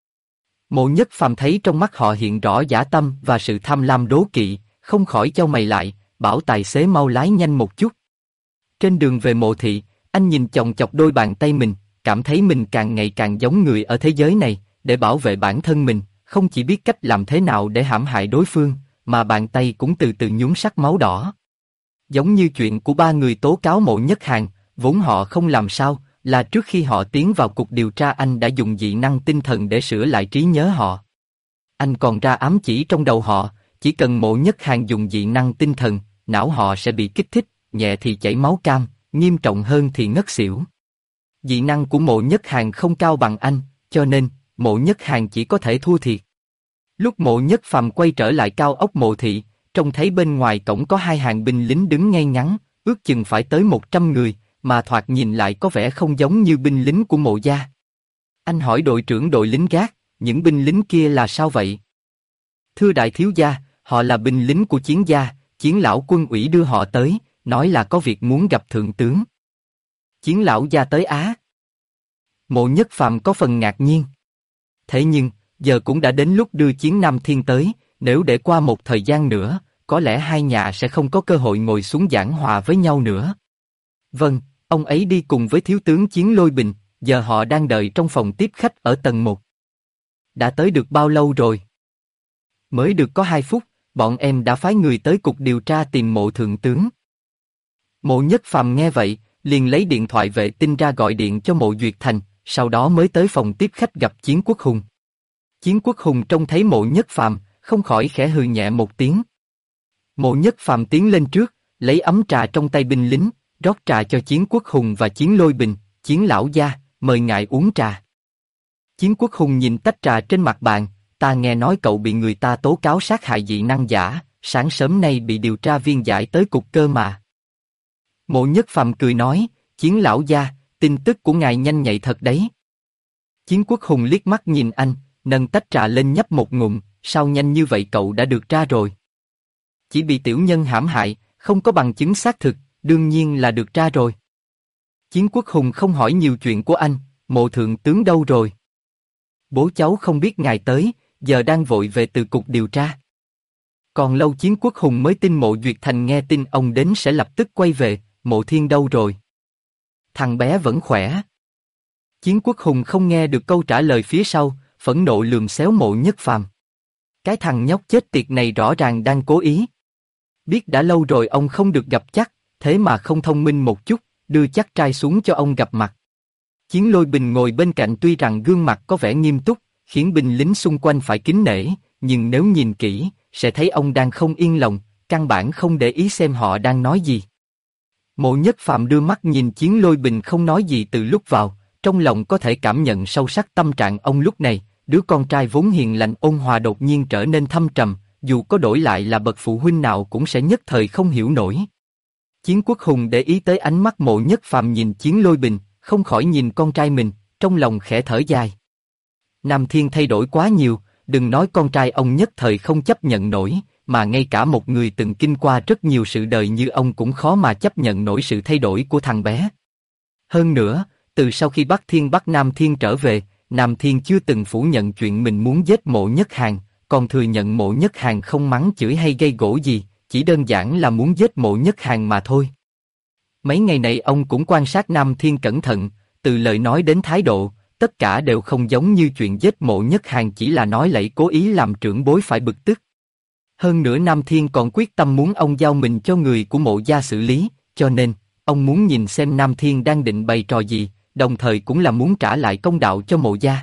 Mộ Nhất Phàm thấy trong mắt họ hiện rõ dã tâm và sự tham lam đố kỵ, không khỏi chau mày lại, bảo tài xế mau lái nhanh một chút. Trên đường về Mộ Thị, anh nhìn chòng chọc đôi bàn tay mình, cảm thấy mình càng ngày càng giống người ở thế giới này, để bảo vệ bản thân mình, không chỉ biết cách làm thế nào để hãm hại đối phương, mà bàn tay cũng từ từ nhuốm sắc máu đỏ. Giống như chuyện của 3 người tố cáo Mộ Nhất Hàn, vốn họ không làm sao, là trước khi họ tiến vào cục điều tra anh đã dùng dị năng tinh thần để sửa lại trí nhớ họ. Anh còn ra ám chỉ trong đầu họ, chỉ cần Mộ Nhất Hàn dùng dị năng tinh thần, não họ sẽ bị kích thích, nhẹ thì chảy máu cam, nghiêm trọng hơn thì ngất xỉu. Dị năng của Mộ Nhất Hàn không cao bằng anh, cho nên, Mộ Nhất Hàn chỉ có thể thua thiệt. Lúc Mộ Nhất Phàm quay trở lại cao ốc Mộ Thị, trông thấy bên ngoài cổng có 2 hàng binh lính đứng ngay ngắn, ước chừng phải tới 100 người, mà thoạt nhìn lại có vẻ không giống như binh lính của Mộ gia. Anh hỏi đội trưởng đội lính gác, những binh lính kia là sao vậy? Thưa đại thiếu gia, họ là binh lính của Chiến gia, Chiến lão quân ủy đưa họ tới, nói là có việc muốn gặp thượng tướng. Chiến lão gia tới Á. Mộ Nhất Phàm có phần ngạc nhiên. Thế nhưng, giờ cũng đã đến lúc đưa Chiến Nam Thiên tới, nếu để qua một thời gian nữa, có lẽ hai nhà sẽ không có cơ hội ngồi xuống giảng hòa với nhau nữa. Vâng, ông ấy đi cùng với thiếu tướng Chiến Lôi Bình, giờ họ đang đợi trong phòng tiếp khách ở tầng 1. Đã tới được bao lâu rồi? Mới được có 2 phút, bọn em đã phái người tới cục điều tra tìm Mộ thượng tướng. Mộ Nhất Phàm nghe vậy, liền lấy điện thoại vệ tinh ra gọi điện cho Mộ Duyệt Thành, sau đó mới tới phòng tiếp khách gặp Chiến Quốc Hùng. Chiến Quốc Hùng trông thấy Mộ Nhất Phàm, không khỏi khẽ hừ nhẹ một tiếng. Mộ Nhất Phàm tiến lên trước, lấy ấm trà trong tay binh lính, rót trà cho Chiến Quốc Hùng và Chiến Lôi Bình. Chiến lão gia, mời ngài uống trà. Chiến Quốc Hùng nhìn tách trà trên mặt bàn, ta nghe nói cậu bị người ta tố cáo sát hại dị năng giả, sáng sớm nay bị điều tra viên giải tới cục cơ mà. Mộ Nhất Phàm cười nói, Chiến lão gia, tin tức của ngài nhanh nhạy thật đấy. Chiến Quốc Hùng liếc mắt nhìn anh, nâng tách trà lên nhấp một ngụm, sao nhanh như vậy cậu đã được ra rồi? Chỉ bị tiểu nhân hãm hại, không có bằng chứng xác thực, đương nhiên là được ra rồi. Chiến Quốc Hùng không hỏi nhiều chuyện của anh, Mộ thượng tướng đâu rồi? Bố cháu không biết ngài tới, giờ đang vội về từ cục điều tra. Còn lâu Chiến Quốc Hùng mới tin Mộ Duyệt Thành nghe tin ông đến sẽ lập tức quay về, Mộ Thiên đâu rồi? Thằng bé vẫn khỏe. Chiến Quốc Hùng không nghe được câu trả lời phía sau, phẫn nộ lườm xéo Mộ Nhất Phàm. Cái thằng nhóc chết tiệt này rõ ràng đang cố ý. Biết đã lâu rồi ông không được gặp chắc, thế mà không thông minh một chút, đưa chắc trai xuống cho ông gặp mặt. Chiến Lôi Bình ngồi bên cạnh tuy rằng gương mặt có vẻ nghiêm túc, khiến binh lính xung quanh phải kính nể, nhưng nếu nhìn kỹ, sẽ thấy ông đang không yên lòng, căn bản không để ý xem họ đang nói gì. Mộ Nhất Phàm đưa mắt nhìn Chiến Lôi Bình không nói gì từ lúc vào, trong lòng có thể cảm nhận sâu sắc tâm trạng ông lúc này, đứa con trai vốn hiền lành ôn hòa đột nhiên trở nên thâm trầm, dù có đổi lại là bậc phụ huynh nào cũng sẽ nhất thời không hiểu nổi. Chiến Quốc Hùng để ý tới ánh mắt Mộ Nhất Phàm nhìn Chiến Lôi Bình, không khỏi nhìn con trai mình, trong lòng khẽ thở dài. Nam Thiên thay đổi quá nhiều, đừng nói con trai ông nhất thời không chấp nhận nổi, mà ngay cả một người từng kinh qua rất nhiều sự đời như ông cũng khó mà chấp nhận nổi sự thay đổi của thằng bé. Hơn nữa, từ sau khi Bắc Nam Thiên trở về, Nam Thiên chưa từng phủ nhận chuyện mình muốn giết Mộ Nhất Hàn, còn thừa nhận Mộ Nhất Hàn không mắng chửi hay gây gổ gì, chỉ đơn giản là muốn giết Mộ Nhất Hàn mà thôi. Mấy ngày này ông cũng quan sát Nam Thiên cẩn thận, từ lời nói đến thái độ, tất cả đều không giống như chuyện giết Mộ Nhất Hàn chỉ là nói lẫy cố ý làm trưởng bối phải bực tức. Hơn nữa Nam Thiên còn quyết tâm muốn ông giao mình cho người của Mộ gia xử lý, cho nên, ông muốn nhìn xem Nam Thiên đang định bày trò gì, đồng thời cũng là muốn trả lại công đạo cho Mộ gia.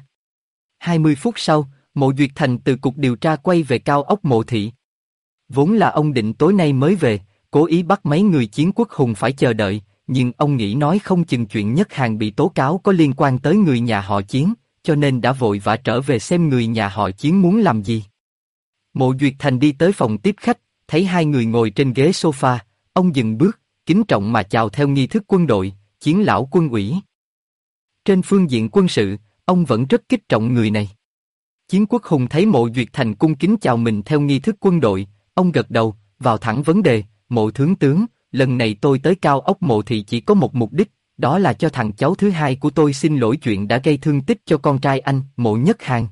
20 phút sau, Mộ Duyệt Thành từ cục điều tra quay về cao ốc Mộ thị. Vốn là ông định tối nay mới về, cố ý bắt mấy người Chiến Quốc Hùng phải chờ đợi, nhưng ông nghĩ nói không chừng chuyện Nhất Hàn bị tố cáo có liên quan tới người nhà họ Chiến, cho nên đã vội vã trở về xem người nhà họ Chiến muốn làm gì. Mộ Duyệt Thành đi tới phòng tiếp khách, thấy hai người ngồi trên ghế sofa, ông dừng bước, kính trọng mà chào theo nghi thức quân đội, Chiến lão quân ủy. Trên phương diện quân sự, ông vẫn rất kích trọng người này. Chiến Quốc Hùng thấy Mộ Duyệt Thành cung kính chào mình theo nghi thức quân đội, ông gật đầu, vào thẳng vấn đề, Mộ Thướng tướng, lần này tôi tới cao ốc Mộ thị chỉ có một mục đích, đó là cho thằng cháu thứ hai của tôi xin lỗi chuyện đã gây thương tích cho con trai anh, Mộ Nhất Hàn.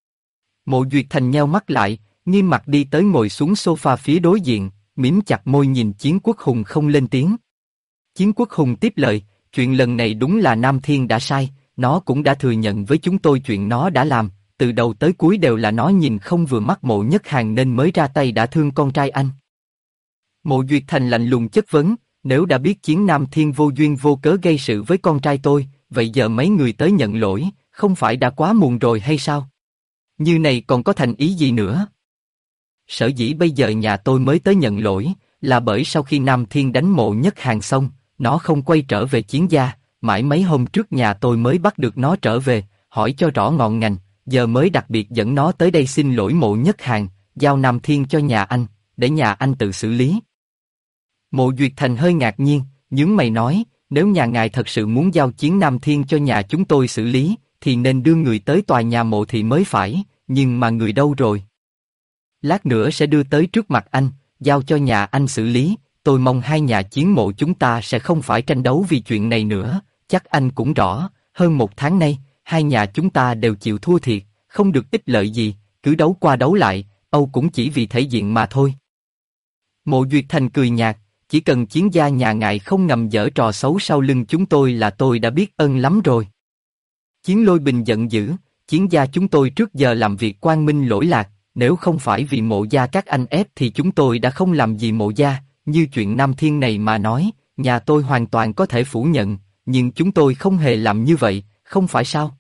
Mộ Duyệt Thành nheo mắt lại, nghiêm mặt đi tới ngồi xuống sofa phía đối diện, mím chặt môi nhìn Chiến Quốc Hùng không lên tiếng. Chiến Quốc Hùng tiếp lời, chuyện lần này đúng là Nam Thiên đã sai, nó cũng đã thừa nhận với chúng tôi chuyện nó đã làm, từ đầu tới cuối đều là nó nhìn không vừa mắt Mộ Nhất Hàn nên mới ra tay đã thương con trai anh. Mộ Duyệt Thành lạnh lùng chất vấn, nếu đã biết Chiến Nam Thiên vô duyên vô cớ gây sự với con trai tôi, vậy giờ mấy người tới nhận lỗi, không phải đã quá muộn rồi hay sao? Như này còn có thành ý gì nữa? Sở dĩ bây giờ nhà tôi mới tới nhận lỗi, là bởi sau khi Nam Thiên đánh Mộ Nhất Hàn xong, nó không quay trở về Chiến gia, mãi mấy hôm trước nhà tôi mới bắt được nó trở về, hỏi cho rõ ngọn ngành, giờ mới đặc biệt dẫn nó tới đây xin lỗi Mộ Nhất Hàn, giao Nam Thiên cho nhà anh, để nhà anh tự xử lý. Mộ Duyệt Thành hơi ngạc nhiên, nhướng mày nói, nếu nhà ngài thật sự muốn giao Chiến Nam Thiên cho nhà chúng tôi xử lý, thì nên đưa người tới tòa nhà Mộ thị mới phải, nhưng mà người đâu rồi? Lát nữa sẽ đưa tới trước mặt anh, giao cho nhà anh xử lý, tôi mong hai nhà Chiến Mộ chúng ta sẽ không phải tranh đấu vì chuyện này nữa, chắc anh cũng rõ, hơn một tháng nay, hai nhà chúng ta đều chịu thua thiệt, không được ích lợi gì, cứ đấu qua đấu lại, Âu cũng chỉ vì thể diện mà thôi. Mộ Duyệt Thành cười nhạt, chỉ cần Chiến gia nhà ngài không ngầm giở trò xấu sau lưng chúng tôi là tôi đã biết ơn lắm rồi. Chiến Lôi Bình giận dữ, Chiến gia chúng tôi trước giờ làm việc quang minh lỗi lạc, nếu không phải vì Mộ gia các anh ép thì chúng tôi đã không làm gì Mộ gia, như chuyện Nam Thiên này mà nói, nhà tôi hoàn toàn có thể phủ nhận, nhưng chúng tôi không hề làm như vậy, không phải sao?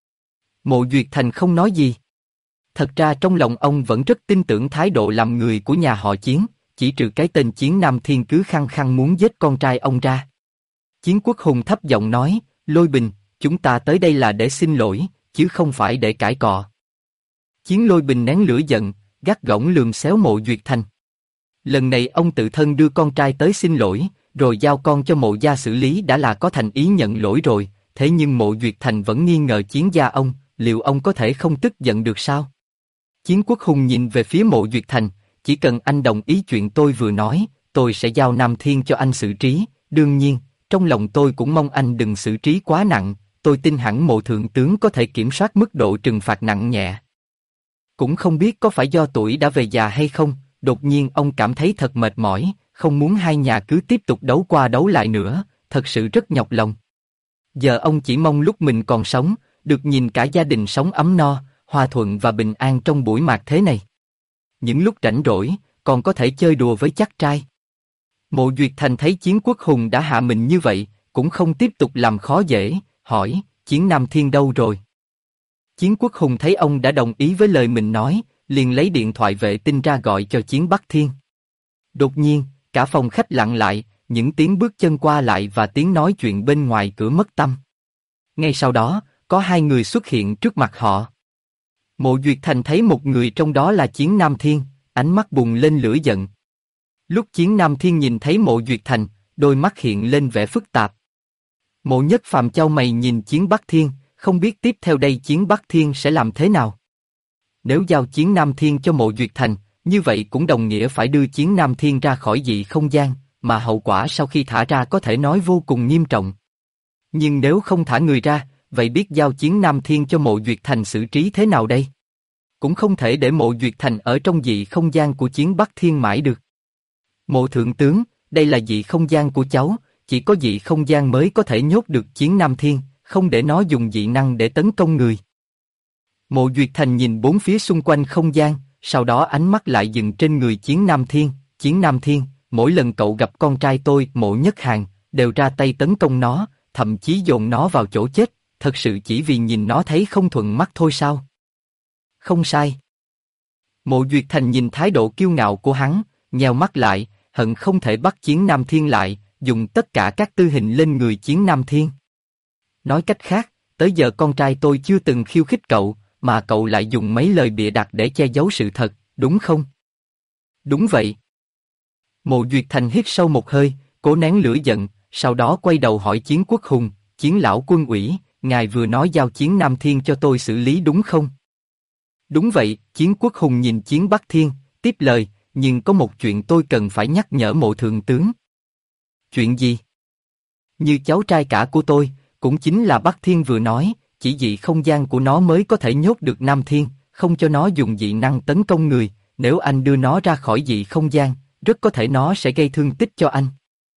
Mộ Duyệt Thành không nói gì. Thật ra trong lòng ông vẫn rất tin tưởng thái độ làm người của nhà họ Chiến, chỉ trừ cái tên Chiến Nam Thiên cứ khăng khăng muốn giết con trai ông ra. Chiến Quốc Hùng thấp giọng nói, Lôi Bình, chúng ta tới đây là để xin lỗi, chứ không phải để cãi cọ. Chiến Lôi Bình nén lửa giận, gắt gỏng lườm xéo Mộ Duyệt Thành. Lần này ông tự thân đưa con trai tới xin lỗi, rồi giao con cho Mộ gia xử lý đã là có thành ý nhận lỗi rồi, thế nhưng Mộ Duyệt Thành vẫn nghi ngờ Chiến gia ông, liệu ông có thể không tức giận được sao? Chiến Quốc Hùng nhìn về phía Mộ Duyệt Thành, chỉ cần anh đồng ý chuyện tôi vừa nói, tôi sẽ giao Nam Thiên cho anh xử trí, đương nhiên, trong lòng tôi cũng mong anh đừng xử trí quá nặng, tôi tin hẳn Mộ thượng tướng có thể kiểm soát mức độ trừng phạt nặng nhẹ. Cũng không biết có phải do tuổi đã về già hay không, đột nhiên ông cảm thấy thật mệt mỏi, không muốn hai nhà cứ tiếp tục đấu qua đấu lại nữa, thật sự rất nhọc lòng. Giờ ông chỉ mong lúc mình còn sống, được nhìn cả gia đình sống ấm no, hòa thuận và bình an trong buổi mạt thế này. Những lúc rảnh rỗi, còn có thể chơi đùa với chắc trai. Mộ Duyệt Thành thấy Chiến Quốc Hùng đã hạ mình như vậy, cũng không tiếp tục làm khó dễ, hỏi, Chiến Nam Thiên đâu rồi? Chiến Quốc Hùng thấy ông đã đồng ý với lời mình nói, liền lấy điện thoại vệ tinh ra gọi cho Chiến Bắc Thiên. Đột nhiên, cả phòng khách lặng lại, những tiếng bước chân qua lại và tiếng nói chuyện bên ngoài cửa mất tăm. Ngay sau đó, có hai người xuất hiện trước mặt họ. Mộ Duyệt Thành thấy một người trong đó là Chiến Nam Thiên, ánh mắt bùng lên lửa giận. Lúc Chiến Nam Thiên nhìn thấy Mộ Duyệt Thành, đôi mắt hiện lên vẻ phức tạp. Mộ Nhất Phàm chau mày nhìn Chiến Bắc Thiên, không biết tiếp theo đây Chiến Bắc Thiên sẽ làm thế nào. Nếu giao Chiến Nam Thiên cho Mộ Duyệt Thành, như vậy cũng đồng nghĩa phải đưa Chiến Nam Thiên ra khỏi dị không gian, mà hậu quả sau khi thả ra có thể nói vô cùng nghiêm trọng. Nhưng nếu không thả người ra, vậy biết giao Chiến Nam Thiên cho Mộ Duyệt Thành xử trí thế nào đây? Cũng không thể để Mộ Duyệt Thành ở trong dị không gian của Chiến Bắc Thiên mãi được. Mộ thượng tướng, đây là dị không gian của cháu, chỉ có dị không gian mới có thể nhốt được Chiến Nam Thiên, không để nó dùng dị năng để tấn công người. Mộ Duyệt Thành nhìn bốn phía xung quanh không gian, sau đó ánh mắt lại dừng trên người Chiến Nam Thiên. Chiến Nam Thiên, mỗi lần cậu gặp con trai tôi, Mộ Nhất Hàn, đều ra tay tấn công nó, thậm chí dồn nó vào chỗ chết, thật sự chỉ vì nhìn nó thấy không thuận mắt thôi sao? Không sai. Mộ Duyệt Thành nhìn thái độ kiêu ngạo của hắn, nheo mắt lại, hận không thể bắt Chiến Nam Thiên lại, dùng tất cả các tư hình lên người Chiến Nam Thiên. Nói cách khác, tới giờ con trai tôi chưa từng khiêu khích cậu, mà cậu lại dùng mấy lời bịa đặt để che giấu sự thật, đúng không? Đúng vậy. Mộ Duyệt Thành hít sâu một hơi, cố nén lửa giận, sau đó quay đầu hỏi Chiến Quốc Hùng, Chiến lão quân ủy, ngài vừa nói giao Chiến Nam Thiên cho tôi xử lý đúng không? Đúng vậy, Chiến Quốc Hùng nhìn Chiến Bắc Thiên, tiếp lời, nhưng có một chuyện tôi cần phải nhắc nhở Mộ thượng tướng. Chuyện gì? Như cháu trai cả của tôi, cũng chính là Bắc Thiên vừa nói, chỉ dị không gian của nó mới có thể nhốt được Nam Thiên, không cho nó dùng dị năng tấn công người, nếu anh đưa nó ra khỏi dị không gian, rất có thể nó sẽ gây thương tích cho anh.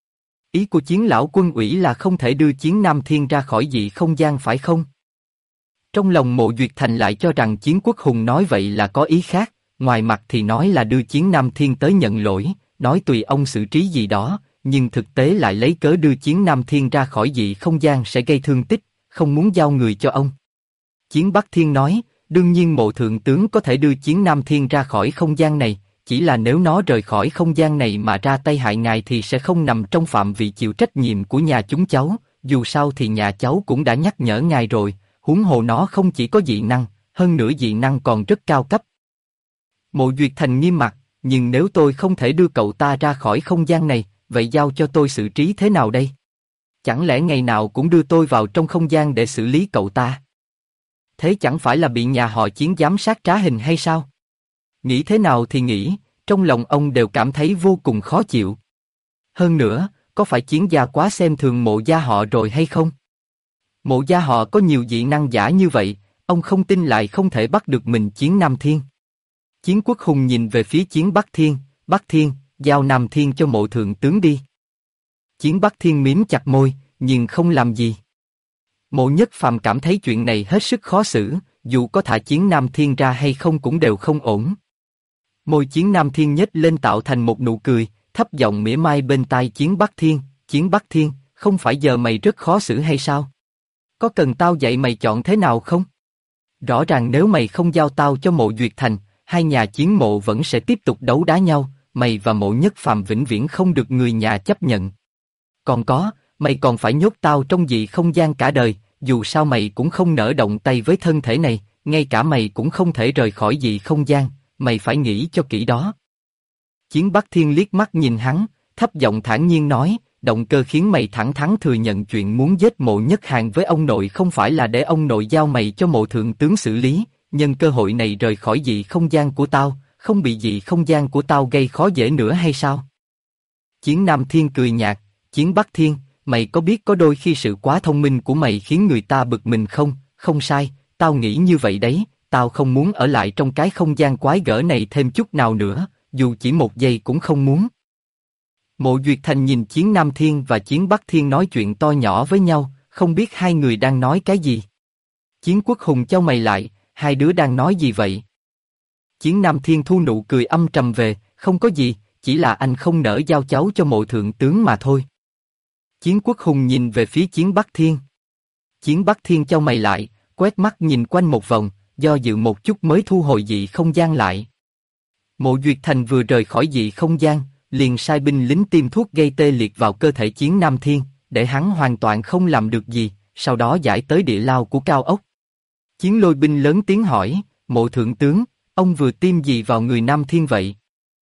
Ý của Chiến lão quân ủy là không thể đưa Chiến Nam Thiên ra khỏi dị không gian phải không? Trong lòng Mộ Duyệt Thành lại cho rằng Chiến Quốc Hùng nói vậy là có ý khác, ngoài mặt thì nói là đưa Chiến Nam Thiên tới nhận lỗi, nói tùy ông xử trí gì đó, nhưng thực tế lại lấy cớ đưa Chiến Nam Thiên ra khỏi dị không gian sẽ gây thương tích, không muốn giao người cho ông. Chiến Bắc Thiên nói, đương nhiên Mộ thượng tướng có thể đưa Chiến Nam Thiên ra khỏi không gian này, chỉ là nếu nó rời khỏi không gian này mà ra tay hại ngài thì sẽ không nằm trong phạm vi chịu trách nhiệm của nhà chúng cháu, dù sao thì nhà cháu cũng đã nhắc nhở ngài rồi, huống hồ nó không chỉ có dị năng, hơn nữa dị năng còn rất cao cấp. Mộ Duyệt Thành nghiêm mặt, nhưng nếu tôi không thể đưa cậu ta ra khỏi không gian này, vậy giao cho tôi xử trí thế nào đây? Chẳng lẽ ngày nào cũng đưa tôi vào trong không gian để xử lý cậu ta? Thế chẳng phải là bị nhà họ Chiến giám sát trá hình hay sao? Nghĩ thế nào thì nghĩ, trong lòng ông đều cảm thấy vô cùng khó chịu. Hơn nữa, có phải Chiến gia quá xem thường Mộ gia họ rồi hay không? Mộ gia họ có nhiều dị năng giả như vậy, ông không tin lại không thể bắt được mình Chiến Nam Thiên. Chiến Quốc Hùng nhìn về phía Chiến Bắc Thiên, giao Nam Thiên cho Mộ thượng tướng đi. Chiến Bắc Thiên mím chặt môi, nhưng không làm gì. Mộ Nhất Phàm cảm thấy chuyện này hết sức khó xử, dù có thả Chiến Nam Thiên ra hay không cũng đều không ổn. Môi Chiến Nam Thiên nhếch lên tạo thành một nụ cười, thấp giọng mỉa mai bên tai Chiến Bắc Thiên, không phải giờ mày rất khó xử hay sao? Có cần tao dạy mày chọn thế nào không? Rõ ràng nếu mày không giao tao cho Mộ Duyệt Thành, hai nhà Chiến Mộ vẫn sẽ tiếp tục đấu đá nhau, mày và Mộ Nhất Phàm vĩnh viễn không được người nhà chấp nhận. Còn có, mày còn phải nhốt tao trong dị không gian cả đời, dù sao mày cũng không nỡ động tay với thân thể này, ngay cả mày cũng không thể rời khỏi dị không gian, mày phải nghĩ cho kỹ đó. Chiến Bắc Thiên liếc mắt nhìn hắn, thấp giọng thản nhiên nói, động cơ khiến mày thẳng thắn thừa nhận chuyện muốn giết Mộ Nhất Hàn với ông nội không phải là để ông nội giao mày cho Mộ thượng tướng xử lý, nhân cơ hội này rời khỏi dị không gian của tao, không bị dị không gian của tao gây khó dễ nữa hay sao? Chiến Nam Thiên cười nhạt, Chiến Bắc Thiên, mày có biết có đôi khi sự quá thông minh của mày khiến người ta bực mình không? Không sai, tao nghĩ như vậy đấy, tao không muốn ở lại trong cái không gian quái gở này thêm chút nào nữa, dù chỉ một giây cũng không muốn. Mộ Duyệt Thành nhìn Chiến Nam Thiên và Chiến Bắc Thiên nói chuyện to nhỏ với nhau, không biết hai người đang nói cái gì. Chiến Quốc Hùng chau mày lại, hai đứa đang nói gì vậy? Chiến Nam Thiên thu nụ cười âm trầm về, không có gì, chỉ là anh không nỡ giao cháu cho Mộ thượng tướng mà thôi. Chiến Quốc Hùng nhìn về phía Chiến Bắc Thiên. Chiến Bắc Thiên chau mày lại, quét mắt nhìn quanh một vòng, do dự một chút mới thu hồi dị không gian lại. Mộ Duyệt Thành vừa rời khỏi dị không gian, liền sai binh lính tiêm thuốc gây tê liệt vào cơ thể Chiến Nam Thiên, để hắn hoàn toàn không làm được gì, sau đó giải tới địa lao của cao ốc. Chiến Lôi binh lớn tiếng hỏi, Mộ thượng tướng, ông vừa tiêm gì vào người Nam Thiên vậy?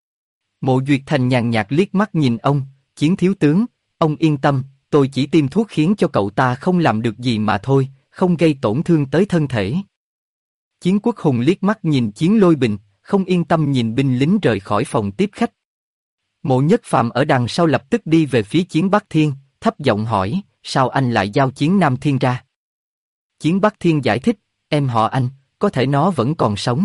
Mộ Duyệt Thành nhàn nhạt liếc mắt nhìn ông, Chiến thiếu tướng, ông yên tâm, tôi chỉ tiêm thuốc khiến cho cậu ta không làm được gì mà thôi, không gây tổn thương tới thân thể. Chiến Quốc Hùng liếc mắt nhìn Chiến Lôi Bình, không yên tâm nhìn binh lính rời khỏi phòng tiếp khách. Mộ Nhất Phàm ở đằng sau lập tức đi về phía Chiến Bắc Thiên, thấp giọng hỏi, sao anh lại giao Chiến Nam Thiên ra? Chiến Bắc Thiên giải thích, em họ anh, có thể nó vẫn còn sống.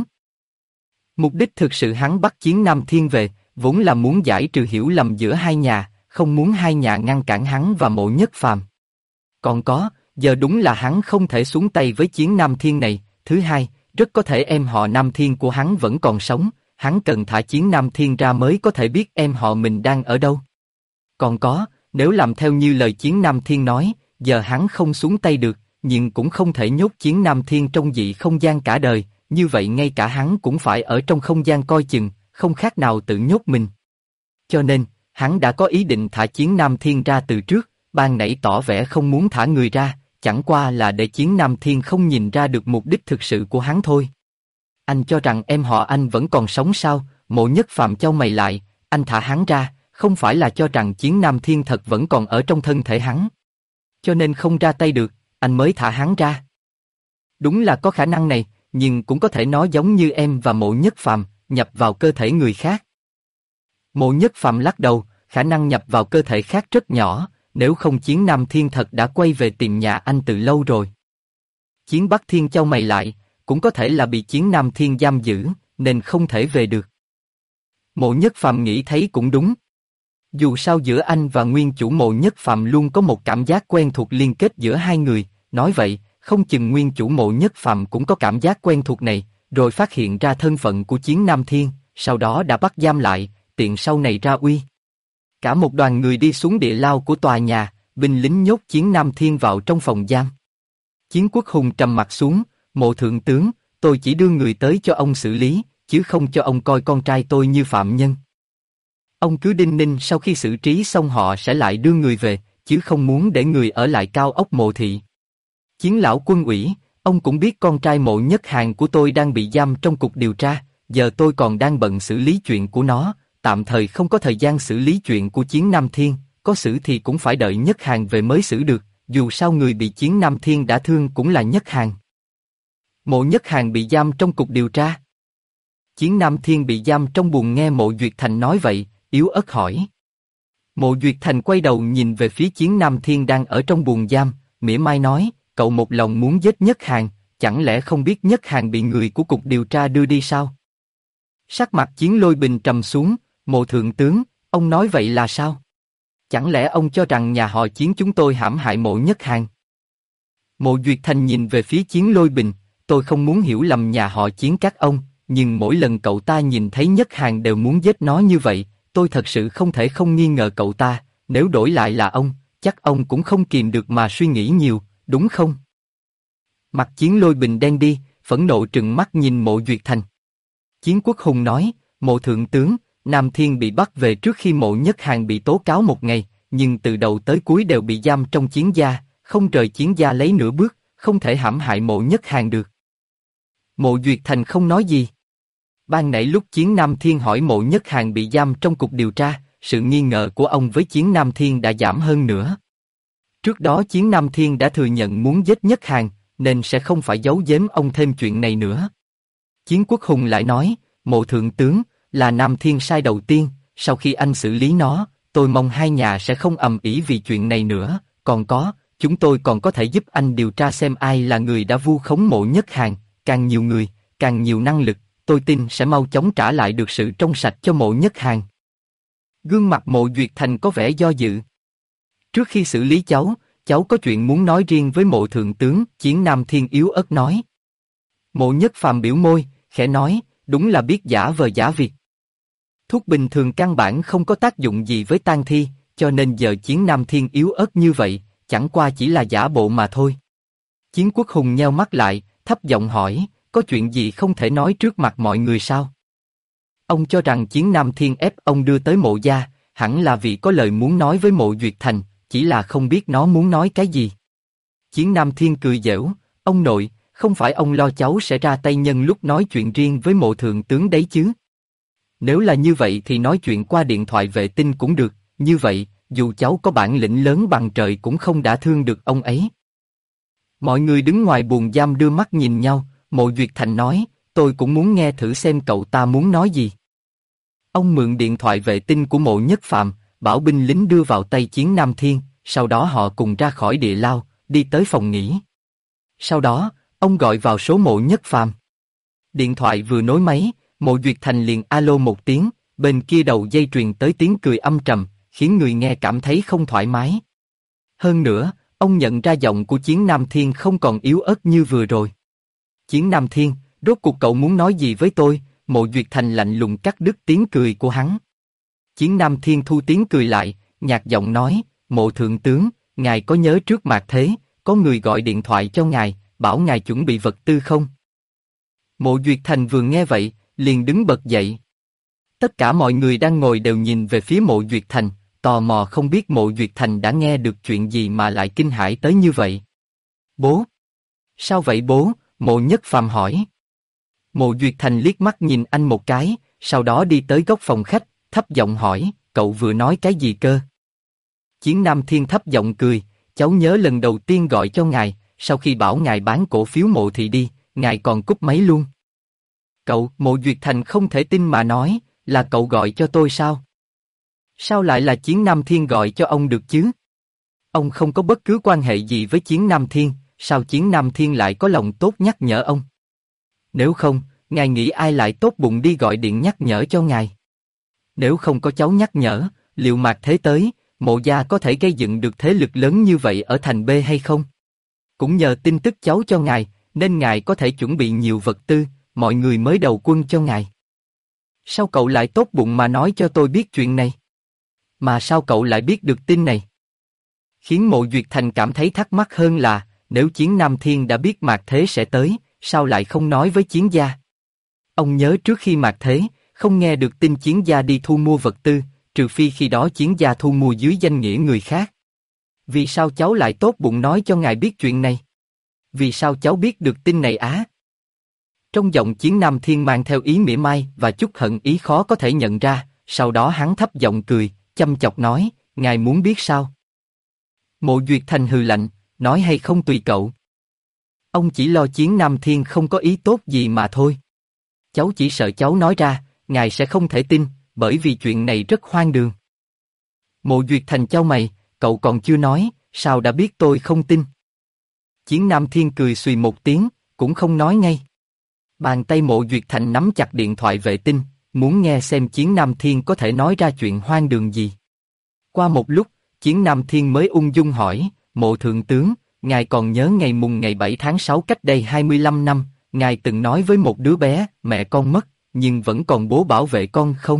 Mục đích thực sự hắn bắt Chiến Nam Thiên về, vốn là muốn giải trừ hiểu lầm giữa hai nhà, không muốn hai nhà ngăn cản hắn và Mộ Nhất Phàm. Còn có, giờ đúng là hắn không thể xuống tay với Chiến Nam Thiên này. Thứ hai, rất có thể em họ Nam Thiên của hắn vẫn còn sống, hắn cần thả Chiến Nam Thiên ra mới có thể biết em họ mình đang ở đâu. Còn có, nếu làm theo như lời Chiến Nam Thiên nói, giờ hắn không xuống tay được, nhưng cũng không thể nhốt Chiến Nam Thiên trong dị không gian cả đời, như vậy ngay cả hắn cũng phải ở trong không gian coi chừng, không khác nào tự nhốt mình. Cho nên, hắn đã có ý định thả Chiến Nam Thiên ra từ trước, ban nãy tỏ vẻ không muốn thả người ra, chẳng qua là để Chiến Nam Thiên không nhìn ra được mục đích thực sự của hắn thôi. Anh cho rằng em họ anh vẫn còn sống sao? Mộ Nhất Phàm chau mày lại, anh thả hắn ra, không phải là cho rằng Chiến Nam Thiên thật vẫn còn ở trong thân thể hắn. Cho nên không ra tay được, anh mới thả hắn ra. Đúng là có khả năng này, nhưng cũng có thể nó giống như em và Mộ Nhất Phàm, nhập vào cơ thể người khác. Mộ Nhất Phàm lắc đầu, khả năng nhập vào cơ thể khác rất nhỏ, nếu không Chiến Nam Thiên thật đã quay về tìm nhà anh từ lâu rồi. Chiến Bắc Thiên chau mày lại, cũng có thể là bị Chiến Nam Thiên giam giữ, nên không thể về được. Mộ Nhất Phàm nghĩ thấy cũng đúng. Dù sao giữa anh và nguyên chủ Mộ Nhất Phàm luôn có một cảm giác quen thuộc liên kết giữa hai người, nói vậy, không chừng nguyên chủ Mộ Nhất Phàm cũng có cảm giác quen thuộc này, rồi phát hiện ra thân phận của Chiến Nam Thiên, sau đó đã bắt giam lại, tiện sau này ra uy. Cả một đoàn người đi xuống địa lao của tòa nhà, binh lính nhốt Chiến Nam Thiên vào trong phòng giam. Chiến Quốc Hùng trầm mặt xuống, Mộ thượng tướng, tôi chỉ đưa người tới cho ông xử lý, chứ không cho ông coi con trai tôi như phạm nhân. Ông cứ đinh ninh sau khi xử trí xong họ sẽ lại đưa người về, chứ không muốn để người ở lại cao ốc Mộ thị. Chiến lão quân ủy, ông cũng biết con trai Mộ Nhất Hàn của tôi đang bị giam trong cục điều tra, giờ tôi còn đang bận xử lý chuyện của nó, tạm thời không có thời gian xử lý chuyện của Chiến Nam Thiên, có xử thì cũng phải đợi Nhất Hàn về mới xử được, dù sao người bị Chiến Nam Thiên đã thương cũng là Nhất Hàn. Mộ Nhất Hàn bị giam trong cục điều tra. Chiến Nam Thiên bị giam trong buồng, nghe Mộ Duyệt Thành nói vậy, yếu ớt hỏi. Mộ Duyệt Thành quay đầu nhìn về phía Chiến Nam Thiên đang ở trong buồng giam, mỉa mai nói, cậu một lòng muốn giết Nhất Hàn, chẳng lẽ không biết Nhất Hàn bị người của cục điều tra đưa đi sao? Sắc mặt Chiến Lôi Bình trầm xuống, Mộ thượng tướng, ông nói vậy là sao? Chẳng lẽ ông cho rằng nhà họ Chiến chúng tôi hãm hại Mộ Nhất Hàn? Mộ Duyệt Thành nhìn về phía Chiến Lôi Bình, tôi không muốn hiểu lầm nhà họ Chiến các ông, nhưng mỗi lần cậu ta nhìn thấy Nhất Hàn đều muốn giết nó như vậy, tôi thật sự không thể không nghi ngờ cậu ta, nếu đổi lại là ông, chắc ông cũng không kìm được mà suy nghĩ nhiều, đúng không? Mặt Chiến Lôi Bình đen đi, phẫn nộ trừng mắt nhìn Mộ Duyệt Thành. Chiến Quốc Hùng nói, Mộ thượng tướng, Nam Thiên bị bắt về trước khi Mộ Nhất Hàn bị tố cáo một ngày, nhưng từ đầu tới cuối đều bị giam trong Chiến gia, không rời Chiến gia lấy nửa bước, không thể hãm hại Mộ Nhất Hàn được. Mộ Duyệt Thành không nói gì. Ban nãy lúc Chiến Nam Thiên hỏi Mộ Nhất Hàn bị giam trong cục điều tra, sự nghi ngờ của ông với Chiến Nam Thiên đã giảm hơn nữa. Trước đó Chiến Nam Thiên đã thừa nhận muốn giết Nhất Hàn, nên sẽ không phải giấu giếm ông thêm chuyện này nữa. Chiến Quốc Hùng lại nói, Mộ thượng tướng, là Nam Thiên sai đầu tiên, sau khi anh xử lý nó, tôi mong hai nhà sẽ không ầm ĩ vì chuyện này nữa, còn có, chúng tôi còn có thể giúp anh điều tra xem ai là người đã vu khống Mộ Nhất Hàn, càng nhiều người, càng nhiều năng lực, tôi tin sẽ mau chóng trả lại được sự trong sạch cho Mộ Nhất Hàn. Gương mặt Mộ Duyệt Thành có vẻ do dự. Trước khi xử lý cháu có chuyện muốn nói riêng với Mộ thượng tướng, Chiến Nam Thiên yếu ớt nói. Mộ Nhất Phàm biểu môi, khẽ nói, đúng là biết giả vờ giả vịt. Thuốc bình thường căn bản không có tác dụng gì với tang thi, cho nên giờ Chiến Nam Thiên yếu ớt như vậy, chẳng qua chỉ là giả bộ mà thôi. Chiến Quốc Hùng nheo mắt lại, thấp giọng hỏi, có chuyện gì không thể nói trước mặt mọi người sao? Ông cho rằng Chiến Nam Thiên ép ông đưa tới Mộ gia, hẳn là vì có lời muốn nói với Mộ Duyệt Thành, chỉ là không biết nó muốn nói cái gì. Chiến Nam Thiên cười giễu, ông nội, không phải ông lo cháu sẽ ra tay nhân lúc nói chuyện riêng với Mộ thượng tướng đấy chứ? Nếu là như vậy thì nói chuyện qua điện thoại vệ tinh cũng được, như vậy, dù cháu có bản lĩnh lớn bằng trời cũng không đả thương được ông ấy. Mọi người đứng ngoài buồng giam đưa mắt nhìn nhau, Mộ Duyệt Thành nói, tôi cũng muốn nghe thử xem cậu ta muốn nói gì. Ông mượn điện thoại vệ tinh của Mộ Nhất Phàm, bảo binh lính đưa vào tay Chiến Nam Thiên, sau đó họ cùng ra khỏi địa lao, đi tới phòng nghỉ. Sau đó, ông gọi vào số Mộ Nhất Phàm. Điện thoại vừa nối máy, Mộ Duyệt Thành liền alo một tiếng, bên kia đầu dây truyền tới tiếng cười âm trầm, khiến người nghe cảm thấy không thoải mái. Hơn nữa, ông nhận ra giọng của Chiến Nam Thiên không còn yếu ớt như vừa rồi. Chiến Nam Thiên, rốt cuộc cậu muốn nói gì với tôi? Mộ Duyệt Thành lạnh lùng cắt đứt tiếng cười của hắn. Chiến Nam Thiên thu tiếng cười lại, nhạt giọng nói, Mộ thượng tướng, ngài có nhớ trước Mạc Thế, có người gọi điện thoại cho ngài, bảo ngài chuẩn bị vật tư không? Mộ Duyệt Thành vừa nghe vậy, liền đứng bật dậy. Tất cả mọi người đang ngồi đều nhìn về phía Mộ Duyệt Thành, tò mò không biết Mộ Duyệt Thành đã nghe được chuyện gì mà lại kinh hãi tới như vậy. Bố? Sao vậy bố? Mộ Nhất Phàm hỏi. Mộ Duyệt Thành liếc mắt nhìn anh một cái, sau đó đi tới góc phòng khách, thấp giọng hỏi, cậu vừa nói cái gì cơ? Chiến Nam Thiên thấp giọng cười, cháu nhớ lần đầu tiên gọi cho ngài, sau khi bảo ngài bán cổ phiếu Mộ thị đi, ngài còn cúp máy luôn. Cậu, Mộ Duyệt Thành không thể tin mà nói, là cậu gọi cho tôi sao? Sao lại là Chiến Nam Thiên gọi cho ông được chứ? Ông không có bất cứ quan hệ gì với Chiến Nam Thiên, sao Chiến Nam Thiên lại có lòng tốt nhắc nhở ông? Nếu không, ngài nghĩ ai lại tốt bụng đi gọi điện nhắc nhở cho ngài? Nếu không có cháu nhắc nhở, liệu Mạc Thế tới, Mộ gia có thể gây dựng được thế lực lớn như vậy ở thành B hay không? Cũng nhờ tin tức cháu cho ngài, nên ngài có thể chuẩn bị nhiều vật tư, mọi người mới đầu quân cho ngài. Sao cậu lại tốt bụng mà nói cho tôi biết chuyện này? Mà sao cậu lại biết được tin này? Khiến Mộ Duyệt Thành cảm thấy thắc mắc hơn là, nếu Chiến Nam Thiên đã biết Mạc Thế sẽ tới, sao lại không nói với Chiến gia? Ông nhớ trước khi Mạc Thế, không nghe được tin Chiến gia đi thu mua vật tư, trừ phi khi đó Chiến gia thu mua dưới danh nghĩa người khác. Vì sao cháu lại tốt bụng nói cho ngài biết chuyện này? Vì sao cháu biết được tin này á? Trong giọng Chiến Nam Thiên mang theo ý mỉa mai và chút hận ý khó có thể nhận ra, sau đó hắn thấp giọng cười, chăm chọc nói, ngài muốn biết sao? Mộ Duyệt Thành hừ lạnh, nói hay không tùy cậu. Ông chỉ lo Chiến Nam Thiên không có ý tốt gì mà thôi. Cháu chỉ sợ cháu nói ra, ngài sẽ không thể tin, bởi vì chuyện này rất hoang đường. Mộ Duyệt Thành chau mày, cậu còn chưa nói, sao đã biết tôi không tin? Chiến Nam Thiên cười xùy một tiếng, cũng không nói ngay. Bàn tay Mộ Duyệt Thành nắm chặt điện thoại vệ tinh, muốn nghe xem Chiến Nam Thiên có thể nói ra chuyện hoang đường gì. Qua một lúc, Chiến Nam Thiên mới ung dung hỏi, Mộ thượng tướng, ngài còn nhớ ngày 7 tháng 6 cách đây 25 năm, ngài từng nói với một đứa bé, mẹ con mất, nhưng vẫn còn bố bảo vệ con không?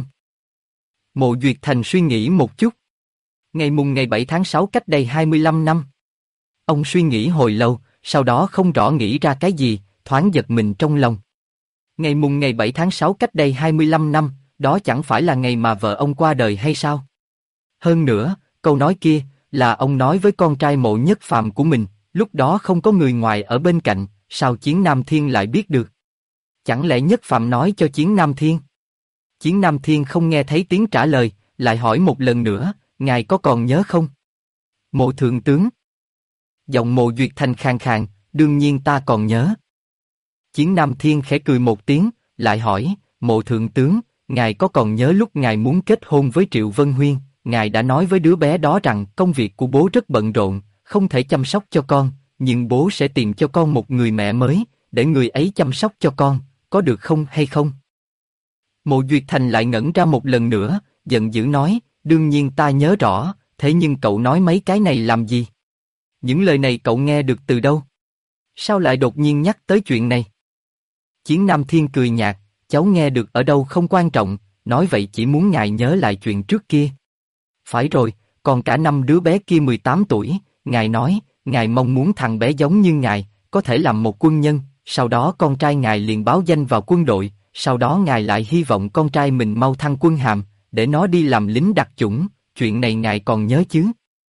Mộ Duyệt Thành suy nghĩ một chút. Ngày 7 tháng 6 cách đây 25 năm. Ông suy nghĩ hồi lâu, sau đó không rõ nghĩ ra cái gì, thoáng giật mình trong lòng. Ngày 7 tháng 6 cách đây 25 năm, đó chẳng phải là ngày mà vợ ông qua đời hay sao? Hơn nữa, câu nói kia, là ông nói với con trai Mộ Nhất Phàm của mình, lúc đó không có người ngoài ở bên cạnh, sao Chiến Nam Thiên lại biết được? Chẳng lẽ Nhất Phàm nói cho Chiến Nam Thiên? Chiến Nam Thiên không nghe thấy tiếng trả lời, lại hỏi một lần nữa, ngài có còn nhớ không? Mộ thượng tướng. Giọng Mộ Duyệt Thành khàn khàn, đương nhiên ta còn nhớ. Chiến Nam Thiên khẽ cười một tiếng, lại hỏi, Mộ thượng tướng, ngài có còn nhớ lúc ngài muốn kết hôn với Triệu Vân Huyên, ngài đã nói với đứa bé đó rằng công việc của bố rất bận rộn, không thể chăm sóc cho con, nhưng bố sẽ tìm cho con một người mẹ mới, để người ấy chăm sóc cho con, có được không hay không? Mộ Duyệt Thành lại ngẩn ra một lần nữa, giận dữ nói, đương nhiên ta nhớ rõ, thế nhưng cậu nói mấy cái này làm gì? Những lời này cậu nghe được từ đâu? Sao lại đột nhiên nhắc tới chuyện này? Chiến Nam Thiên cười nhạt, cháu nghe được ở đâu không quan trọng, nói vậy chỉ muốn ngài nhớ lại chuyện trước kia. Phải rồi, còn cả năm đứa bé kia 18 tuổi, ngài nói, ngài mong muốn thằng bé giống như ngài, có thể làm một quân nhân, sau đó con trai ngài liền báo danh vào quân đội, sau đó ngài lại hy vọng con trai mình mau thăng quân hàm, để nó đi làm lính đặc chủng, chuyện này ngài còn nhớ chứ?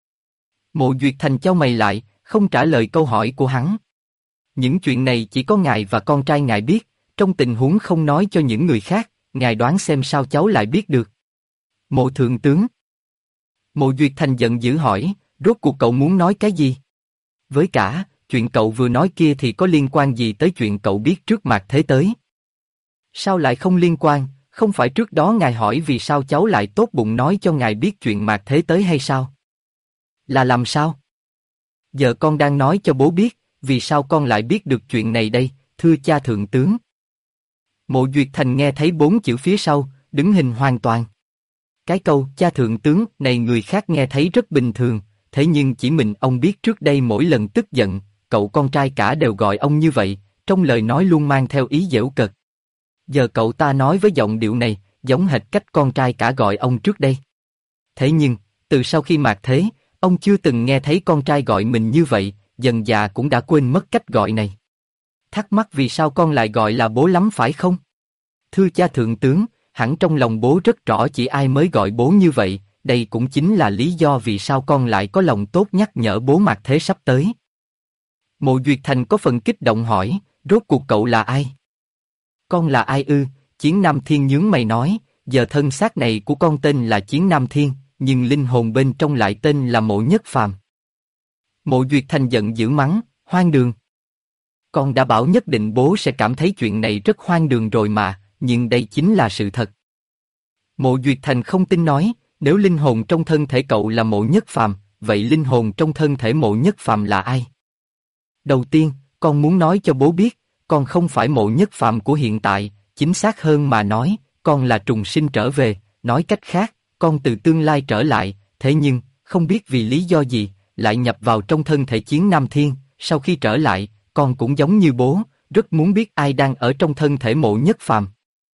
Mộ Duyệt Thành chau mày lại, không trả lời câu hỏi của hắn. Những chuyện này chỉ có ngài và con trai ngài biết, trong tình huống không nói cho những người khác, ngài đoán xem sao cháu lại biết được. Mộ thượng tướng. Mộ Duyệt Thành giận dữ hỏi, rốt cuộc cậu muốn nói cái gì? Với cả, chuyện cậu vừa nói kia thì có liên quan gì tới chuyện cậu biết trước Mạc Thế tới? Sao lại không liên quan, không phải trước đó ngài hỏi vì sao cháu lại tốt bụng nói cho ngài biết chuyện Mạc Thế tới hay sao? Là làm sao? Giờ con đang nói cho bố biết, vì sao con lại biết được chuyện này đây, thưa cha thượng tướng? Mộ Duyệt Thành nghe thấy 4 chữ phía sau, đứng hình hoàn toàn. Cái câu cha thượng tướng này người khác nghe thấy rất bình thường, thế nhưng chỉ mình ông biết trước đây mỗi lần tức giận, cậu con trai cả đều gọi ông như vậy, trong lời nói luôn mang theo ý giễu cợt. Giờ cậu ta nói với giọng điệu này, giống hệt cách con trai cả gọi ông trước đây. Thế nhưng, từ sau khi Mạc Thế, ông chưa từng nghe thấy con trai gọi mình như vậy, dần già cũng đã quên mất cách gọi này. Thắc mắc vì sao con lại gọi là bố lắm phải không? Thưa cha thượng tướng, hẳn trong lòng bố rất rõ chỉ ai mới gọi bố như vậy, đây cũng chính là lý do vì sao con lại có lòng tốt nhắc nhở bố Mạc Thế sắp tới. Mộ Duyệt Thành có phần kích động hỏi, rốt cuộc cậu là ai? Con là ai ư? Chiến Nam Thiên nhướng mày nói, giờ thân xác này của con tên là Chiến Nam Thiên, nhưng linh hồn bên trong lại tên là Mộ Nhất Phàm. Mộ Duyệt Thành giận dữ mắng, hoang đường. Con đã bảo nhất định bố sẽ cảm thấy chuyện này rất hoang đường rồi mà, nhưng đây chính là sự thật. Mộ Duyệt Thành không tin nói, nếu linh hồn trong thân thể cậu là Mộ Nhất Phàm, vậy linh hồn trong thân thể Mộ Nhất Phàm là ai? Đầu tiên, con muốn nói cho bố biết, con không phải Mộ Nhất Phàm của hiện tại, chính xác hơn mà nói, con là trùng sinh trở về, nói cách khác, con từ tương lai trở lại, thế nhưng, không biết vì lý do gì, lại nhập vào trong thân thể Chiến Nam Thiên, sau khi trở lại, con cũng giống như bố, rất muốn biết ai đang ở trong thân thể Mộ Nhất Phàm.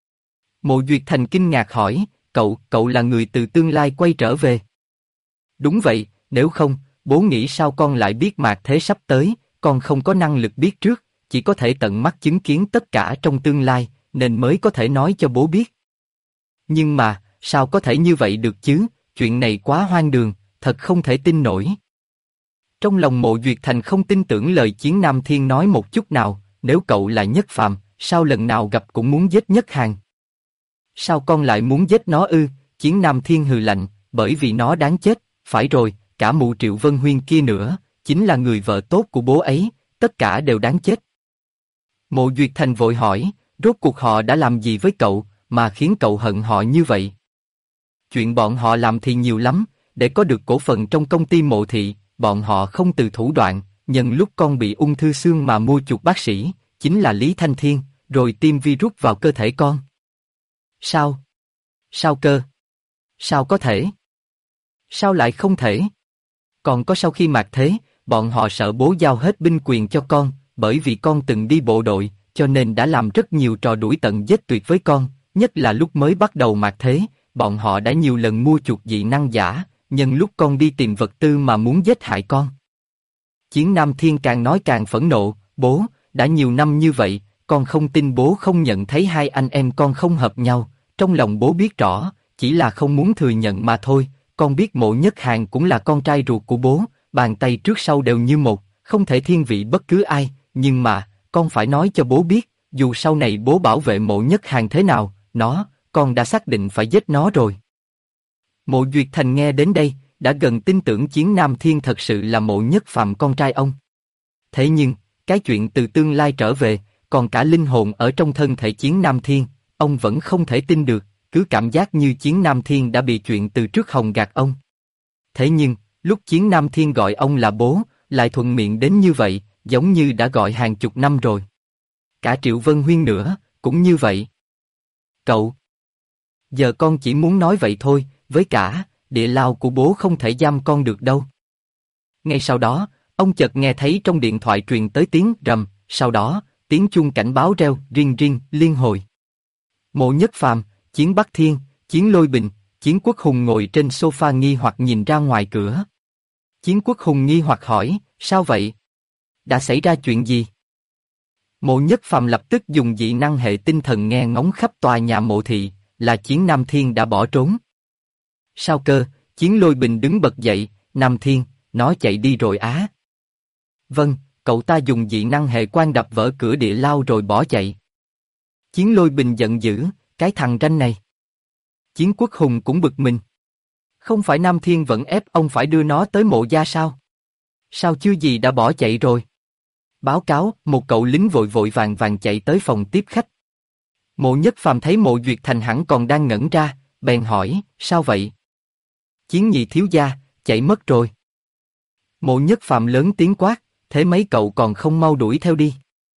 Mộ Duyệt Thành kinh ngạc hỏi, cậu là người từ tương lai quay trở về? Đúng vậy, nếu không, bố nghĩ sao con lại biết Mạc Thế sắp tới, con không có năng lực biết trước, chỉ có thể tận mắt chứng kiến tất cả trong tương lai, nên mới có thể nói cho bố biết. Nhưng mà, sao có thể như vậy được chứ, chuyện này quá hoang đường, thật không thể tin nổi. Trong lòng Mộ Duyệt Thành không tin tưởng lời Chiến Nam Thiên nói một chút nào, nếu cậu là Nhất Phàm, sao lần nào gặp cũng muốn giết Nhất Hàn? Sao con lại muốn giết nó ư? Chiến Nam Thiên hừ lạnh, bởi vì nó đáng chết, phải rồi, cả mụ Triệu Vân Huyên kia nữa, chính là người vợ tốt của bố ấy, tất cả đều đáng chết. Mộ Duyệt Thành vội hỏi, rốt cuộc họ đã làm gì với cậu, mà khiến cậu hận họ như vậy? Chuyện bọn họ làm thì nhiều lắm, để có được cổ phần trong công ty Mộ Thị, bọn họ không từ thủ đoạn, nhân lúc con bị ung thư xương mà mua chuộc bác sĩ, chính là Lý Thanh Thiên, rồi tiêm virus vào cơ thể con. Sao? Sao cơ? Sao có thể? Sao lại không thể? Còn có sau khi Mạc Thế, bọn họ sợ bố giao hết binh quyền cho con, bởi vì con từng đi bộ đội, cho nên đã làm rất nhiều trò đuổi tận giết tuyệt với con, nhất là lúc mới bắt đầu Mạc Thế, bọn họ đã nhiều lần mua chuộc dị năng giả, nhân lúc con đi tìm vật tư mà muốn giết hại con. Chiến Nam Thiên càng nói càng phẫn nộ, bố, đã nhiều năm như vậy, con không tin bố không nhận thấy hai anh em con không hợp nhau, trong lòng bố biết rõ, chỉ là không muốn thừa nhận mà thôi, con biết Mộ Nhất Hàn cũng là con trai ruột của bố, bàn tay trước sau đều như một, không thể thiên vị bất cứ ai, nhưng mà, con phải nói cho bố biết, dù sau này bố bảo vệ Mộ Nhất Hàn thế nào, con đã xác định phải giết nó rồi. Mộ Duyệt Thành nghe đến đây, đã gần tin tưởng Chiến Nam Thiên thật sự là Mộ Nhất Phàm con trai ông. Thế nhưng, cái chuyện từ tương lai trở về, còn cả linh hồn ở trong thân thể Chiến Nam Thiên, ông vẫn không thể tin được, cứ cảm giác như Chiến Nam Thiên đã bị chuyện từ trước hòng gạt ông. Thế nhưng, lúc Chiến Nam Thiên gọi ông là bố, lại thuận miệng đến như vậy, giống như đã gọi hàng chục năm rồi. Cả Triệu Vân Huyên nữa, cũng như vậy. Cậu! Giờ con chỉ muốn nói vậy thôi, với cả, địa lao của bố không thể giam con được đâu. Ngay sau đó, ông chợt nghe thấy trong điện thoại truyền tới tiếng rầm, sau đó, tiếng chuông cảnh báo reo, ring ring, liên hồi. Mộ Nhất Phàm, Chiến Bắc Thiên, Chiến Lôi Bình, Chiến Quốc Hùng ngồi trên sofa nghi hoặc nhìn ra ngoài cửa. Chiến Quốc Hùng nghi hoặc hỏi, sao vậy? Đã xảy ra chuyện gì? Mộ Nhất Phàm lập tức dùng dị năng hệ tinh thần nghe ngóng khắp tòa nhà mộ thị, là Chiến Nam Thiên đã bỏ trốn. Sao cơ? Chiến Lôi Bình đứng bật dậy, Nam Thiên, nó chạy đi rồi á. Vâng, cậu ta dùng dị năng hệ quan đập vỡ cửa địa lao rồi bỏ chạy. Chiến Lôi Bình giận dữ, cái thằng ranh này. Chiến Quốc Hùng cũng bực mình. Không phải Nam Thiên vẫn ép ông phải đưa nó tới mộ gia sao? Sao chưa gì đã bỏ chạy rồi? Báo cáo, một cậu lính vội vội vàng vàng chạy tới phòng tiếp khách. Mộ Nhất Phàm thấy Mộ Duyệt Thành hẳn còn đang ngẩn ra, bèn hỏi, sao vậy? Chiến Nhị thiếu gia, chạy mất rồi. Mộ Nhất Phàm lớn tiếng quát, thế mấy cậu còn không mau đuổi theo đi.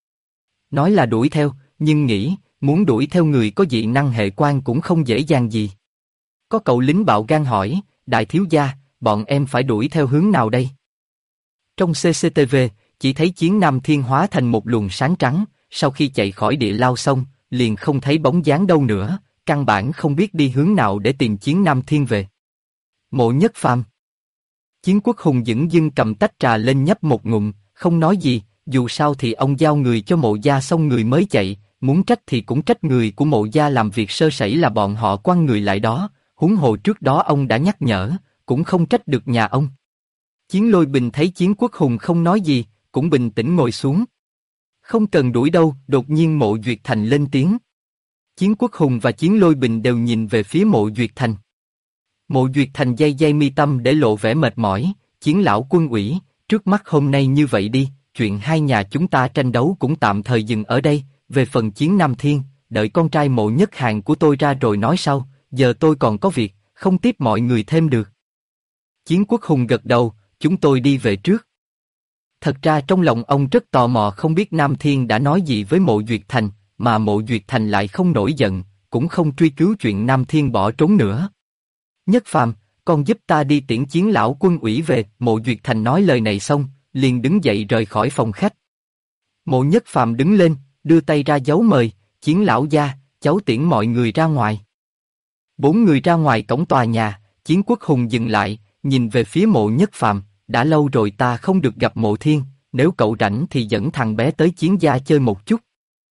Nói là đuổi theo, nhưng nghĩ, muốn đuổi theo người có dị năng hệ quan cũng không dễ dàng gì. Có cậu lính bạo gan hỏi, đại thiếu gia, bọn em phải đuổi theo hướng nào đây? Trong CCTV, chỉ thấy Chiến Nam Thiên hóa thành một luồng sáng trắng, sau khi chạy khỏi địa lao xong, liền không thấy bóng dáng đâu nữa, căn bản không biết đi hướng nào để tìm Chiến Nam Thiên về. Mộ Nhất Phàm. Chiến Quốc Hùng dửng dưng cầm tách trà lên nhấp một ngụm, không nói gì, dù sao thì ông giao người cho mộ gia xong người mới chạy, muốn trách thì cũng trách người của mộ gia làm việc sơ sẩy là bọn họ quăng người lại đó, huống hồ trước đó ông đã nhắc nhở, cũng không trách được nhà ông. Chiến Lôi Bình thấy Chiến Quốc Hùng không nói gì, cũng bình tĩnh ngồi xuống. Không cần đuổi đâu, đột nhiên Mộ Duyệt Thành lên tiếng. Chiến Quốc Hùng và Chiến Lôi Bình đều nhìn về phía Mộ Duyệt Thành. Mộ Duyệt Thành day day mi tâm để lộ vẻ mệt mỏi, Chiến lão quân ủy, trước mắt hôm nay như vậy đi, chuyện hai nhà chúng ta tranh đấu cũng tạm thời dừng ở đây, về phần Chiến Nam Thiên, đợi con trai Mộ Nhất Hàn của tôi ra rồi nói sau, giờ tôi còn có việc, không tiếp mọi người thêm được. Chiến Quốc Hùng gật đầu, chúng tôi đi về trước. Thật ra trong lòng ông rất tò mò không biết Nam Thiên đã nói gì với Mộ Duyệt Thành, mà Mộ Duyệt Thành lại không nổi giận, cũng không truy cứu chuyện Nam Thiên bỏ trốn nữa. Nhất Phàm, con giúp ta đi tiễn Chiến lão quân ủy về. Mộ Duyệt Thành nói lời này xong, liền đứng dậy rời khỏi phòng khách. Mộ Nhất Phàm đứng lên, đưa tay ra dấu mời, Chiến lão gia, cháu tiễn mọi người ra ngoài. Bốn người ra ngoài cổng tòa nhà, Chiến Quốc Hùng dừng lại, nhìn về phía Mộ Nhất Phàm, đã lâu rồi ta không được gặp Mộ Thiên, nếu cậu rảnh thì dẫn thằng bé tới Chiến gia chơi một chút.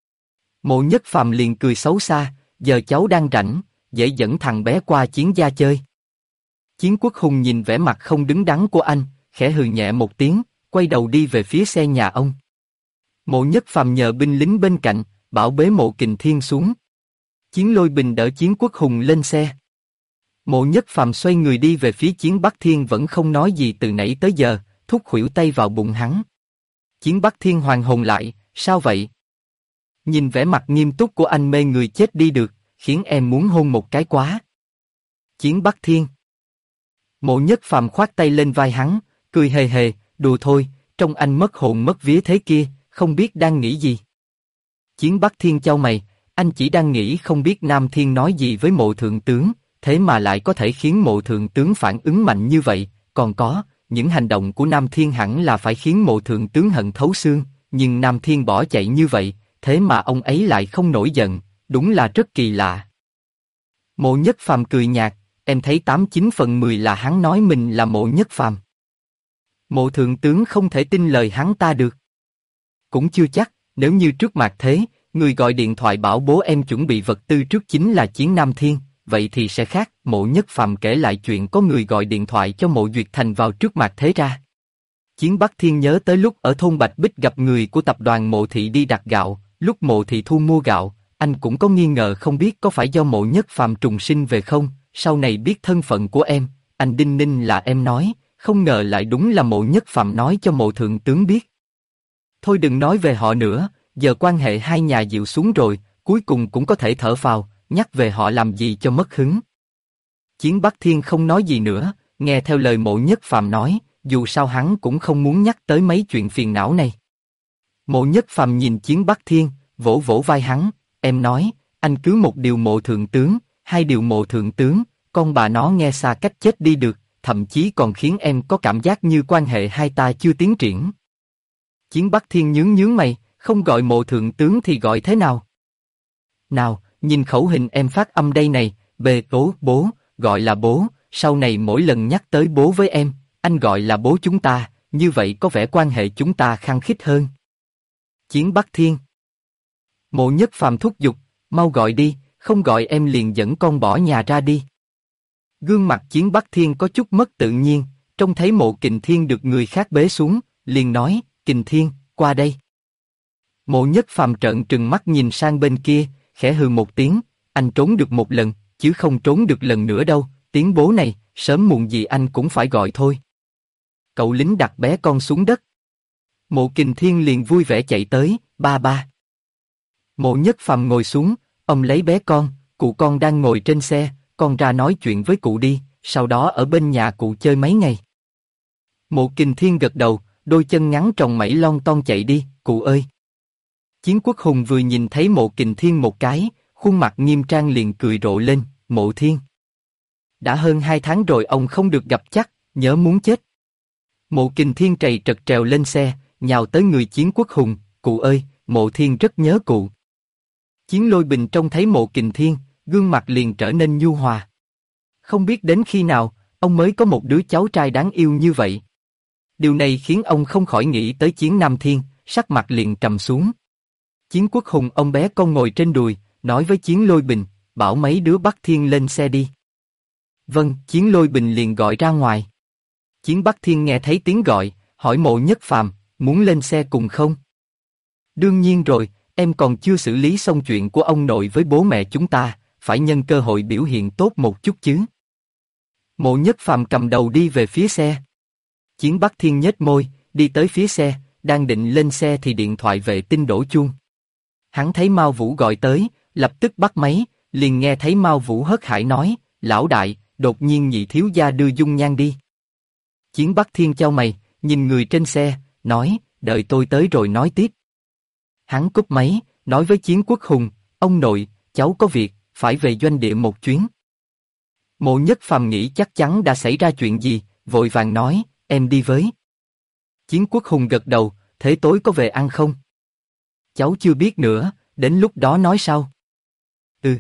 Mộ Nhất Phàm liền cười xấu xa, giờ cháu đang rảnh, dễ dẫn thằng bé qua Chiến gia chơi. Chiến Quốc Hùng nhìn vẻ mặt không đứng đắn của anh, khẽ hừ nhẹ một tiếng, quay đầu đi về phía xe nhà ông. Mộ Nhất Phàm nhờ binh lính bên cạnh, bảo bế Mộ Kình Thiên xuống. Chiến Lôi Bình đỡ Chiến Quốc Hùng lên xe. Mộ Nhất Phàm xoay người đi về phía Chiến Bắc Thiên vẫn không nói gì từ nãy tới giờ, thúc khuỷu tay vào bụng hắn. Chiến Bắc Thiên hoàn hồn lại, sao vậy? Nhìn vẻ mặt nghiêm túc của anh mê người chết đi được, khiến em muốn hôn một cái quá. Chiến Bắc Thiên. Mộ Nhất Phàm khoát tay lên vai hắn, cười hề hề, đùa thôi, trông anh mất hồn mất vía thế kia, không biết đang nghĩ gì. Chiến Bắc Thiên chau mày, anh chỉ đang nghĩ không biết Nam Thiên nói gì với Mộ thượng tướng, thế mà lại có thể khiến Mộ thượng tướng phản ứng mạnh như vậy, còn có, những hành động của Nam Thiên hẳn là phải khiến Mộ thượng tướng hận thấu xương, nhưng Nam Thiên bỏ chạy như vậy, thế mà ông ấy lại không nổi giận, đúng là rất kỳ lạ. Mộ Nhất Phàm cười nhạt, em thấy 89/10 là hắn nói mình là Mộ Nhất Phàm. Mộ thượng tướng không thể tin lời hắn ta được. Cũng chưa chắc, nếu như trước mặt thế, người gọi điện thoại bảo bố em chuẩn bị vật tư trước chính là Chiến Nam Thiên, vậy thì sẽ khác. Mộ Nhất Phàm kể lại chuyện có người gọi điện thoại cho Mộ Duyệt Thành vào trước mặt thế ra. Chiến Bắc Thiên nhớ tới lúc ở thôn Bạch Bích gặp người của tập đoàn Mộ Thị đi đặt gạo, lúc Mộ Thị thu mua gạo, anh cũng có nghi ngờ không biết có phải do Mộ Nhất Phàm trùng sinh về không, sau này biết thân phận của em, anh đinh ninh là em nói, không ngờ lại đúng là Mộ Nhất Phàm nói cho Mộ thượng tướng biết. Thôi đừng nói về họ nữa, giờ quan hệ hai nhà dịu xuống rồi, cuối cùng cũng có thể thở phào, nhắc về họ làm gì cho mất hứng. Chiến Bắc Thiên không nói gì nữa, nghe theo lời Mộ Nhất Phàm nói, dù sao hắn cũng không muốn nhắc tới mấy chuyện phiền não này. Mộ Nhất Phàm nhìn Chiến Bắc Thiên, vỗ vỗ vai hắn, em nói, anh cứ một điều Mộ thượng tướng, hai điều Mộ thượng tướng, con bà nó nghe xa cách chết đi được, thậm chí còn khiến em có cảm giác như quan hệ hai ta chưa tiến triển. Chiến Bắc Thiên nhướng nhướng mày, không gọi Mộ thượng tướng thì gọi thế nào? Nào, nhìn khẩu hình em phát âm đây này, bố, gọi là bố, sau này mỗi lần nhắc tới bố với em, anh gọi là bố chúng ta, như vậy có vẻ quan hệ chúng ta khăng khít hơn. Chiến Bắc Thiên. Mộ Nhất Phàm thúc giục, mau gọi đi, không gọi em liền dẫn con bỏ nhà ra đi. Gương mặt Chiến Bắc Thiên có chút mất tự nhiên, trông thấy Mộ Kình Thiên được người khác bế xuống, liền nói, Kình Thiên, qua đây. Mộ Nhất Phàm trợn trừng mắt nhìn sang bên kia, khẽ hừ một tiếng, anh trốn được một lần, chứ không trốn được lần nữa đâu, tiếng bố này, sớm muộn gì anh cũng phải gọi thôi. Cậu lính đặt bé con xuống đất. Mộ Kình Thiên liền vui vẻ chạy tới, ba ba. Mộ Nhất Phàm ngồi xuống, ông lấy bé con, cụ con đang ngồi trên xe, con ra nói chuyện với cụ đi, sau đó ở bên nhà cụ chơi mấy ngày. Mộ Kình Thiên gật đầu, đôi chân ngắn tròng mẩy lon ton chạy đi, cụ ơi. Chiến Quốc Hùng vừa nhìn thấy Mộ Kình Thiên một cái, khuôn mặt nghiêm trang liền cười rộ lên, Mộ Thiên. Đã hơn 2 tháng rồi ông không được gặp chắc, nhớ muốn chết. Mộ Kình Thiên trầy trật trèo lên xe, nhào tới người Chiến Quốc Hùng, cụ ơi, Mộ Thiên rất nhớ cụ. Chiến Lôi Bình trông thấy Mộ Kình Thiên, gương mặt liền trở nên nhu hòa. Không biết đến khi nào, ông mới có một đứa cháu trai đáng yêu như vậy. Điều này khiến ông không khỏi nghĩ tới Chiến Nam Thiên, sắc mặt liền trầm xuống. Chiến Quốc Hùng ông bé con ngồi trên đùi, nói với Chiến Lôi Bình, bảo mấy đứa Bắc Thiên lên xe đi. Vâng, Chiến Lôi Bình liền gọi ra ngoài. Chiến Bắc Thiên nghe thấy tiếng gọi, hỏi Mộ Nhất Phàm, muốn lên xe cùng không? Đương nhiên rồi, em còn chưa xử lý xong chuyện của ông nội với bố mẹ chúng ta, phải nhân cơ hội biểu hiện tốt một chút chứ. Mộ Nhất Phàm cầm đầu đi về phía xe. Chiến Bắc Thiên nhếch môi, đi tới phía xe, đang định lên xe thì điện thoại vệ tinh đổ chuông. Hắn thấy Mao Vũ gọi tới, lập tức bắt máy, liền nghe thấy Mao Vũ hớt hải nói, lão đại, đột nhiên nhị thiếu gia đưa dung nhan đi. Chiến Bắc Thiên chau mày, nhìn người trên xe, nói, đợi tôi tới rồi nói tiếp. Hắn cúp máy, nói với Chiến Quốc Hùng, ông nội, cháu có việc, phải về doanh địa một chuyến. Mộ Nhất Phàm nghĩ chắc chắn đã xảy ra chuyện gì, vội vàng nói, em đi với. Chiến Quốc Hùng gật đầu, thế tối có về ăn không? Cháu chưa biết nữa, đến lúc đó nói sau. Ừ.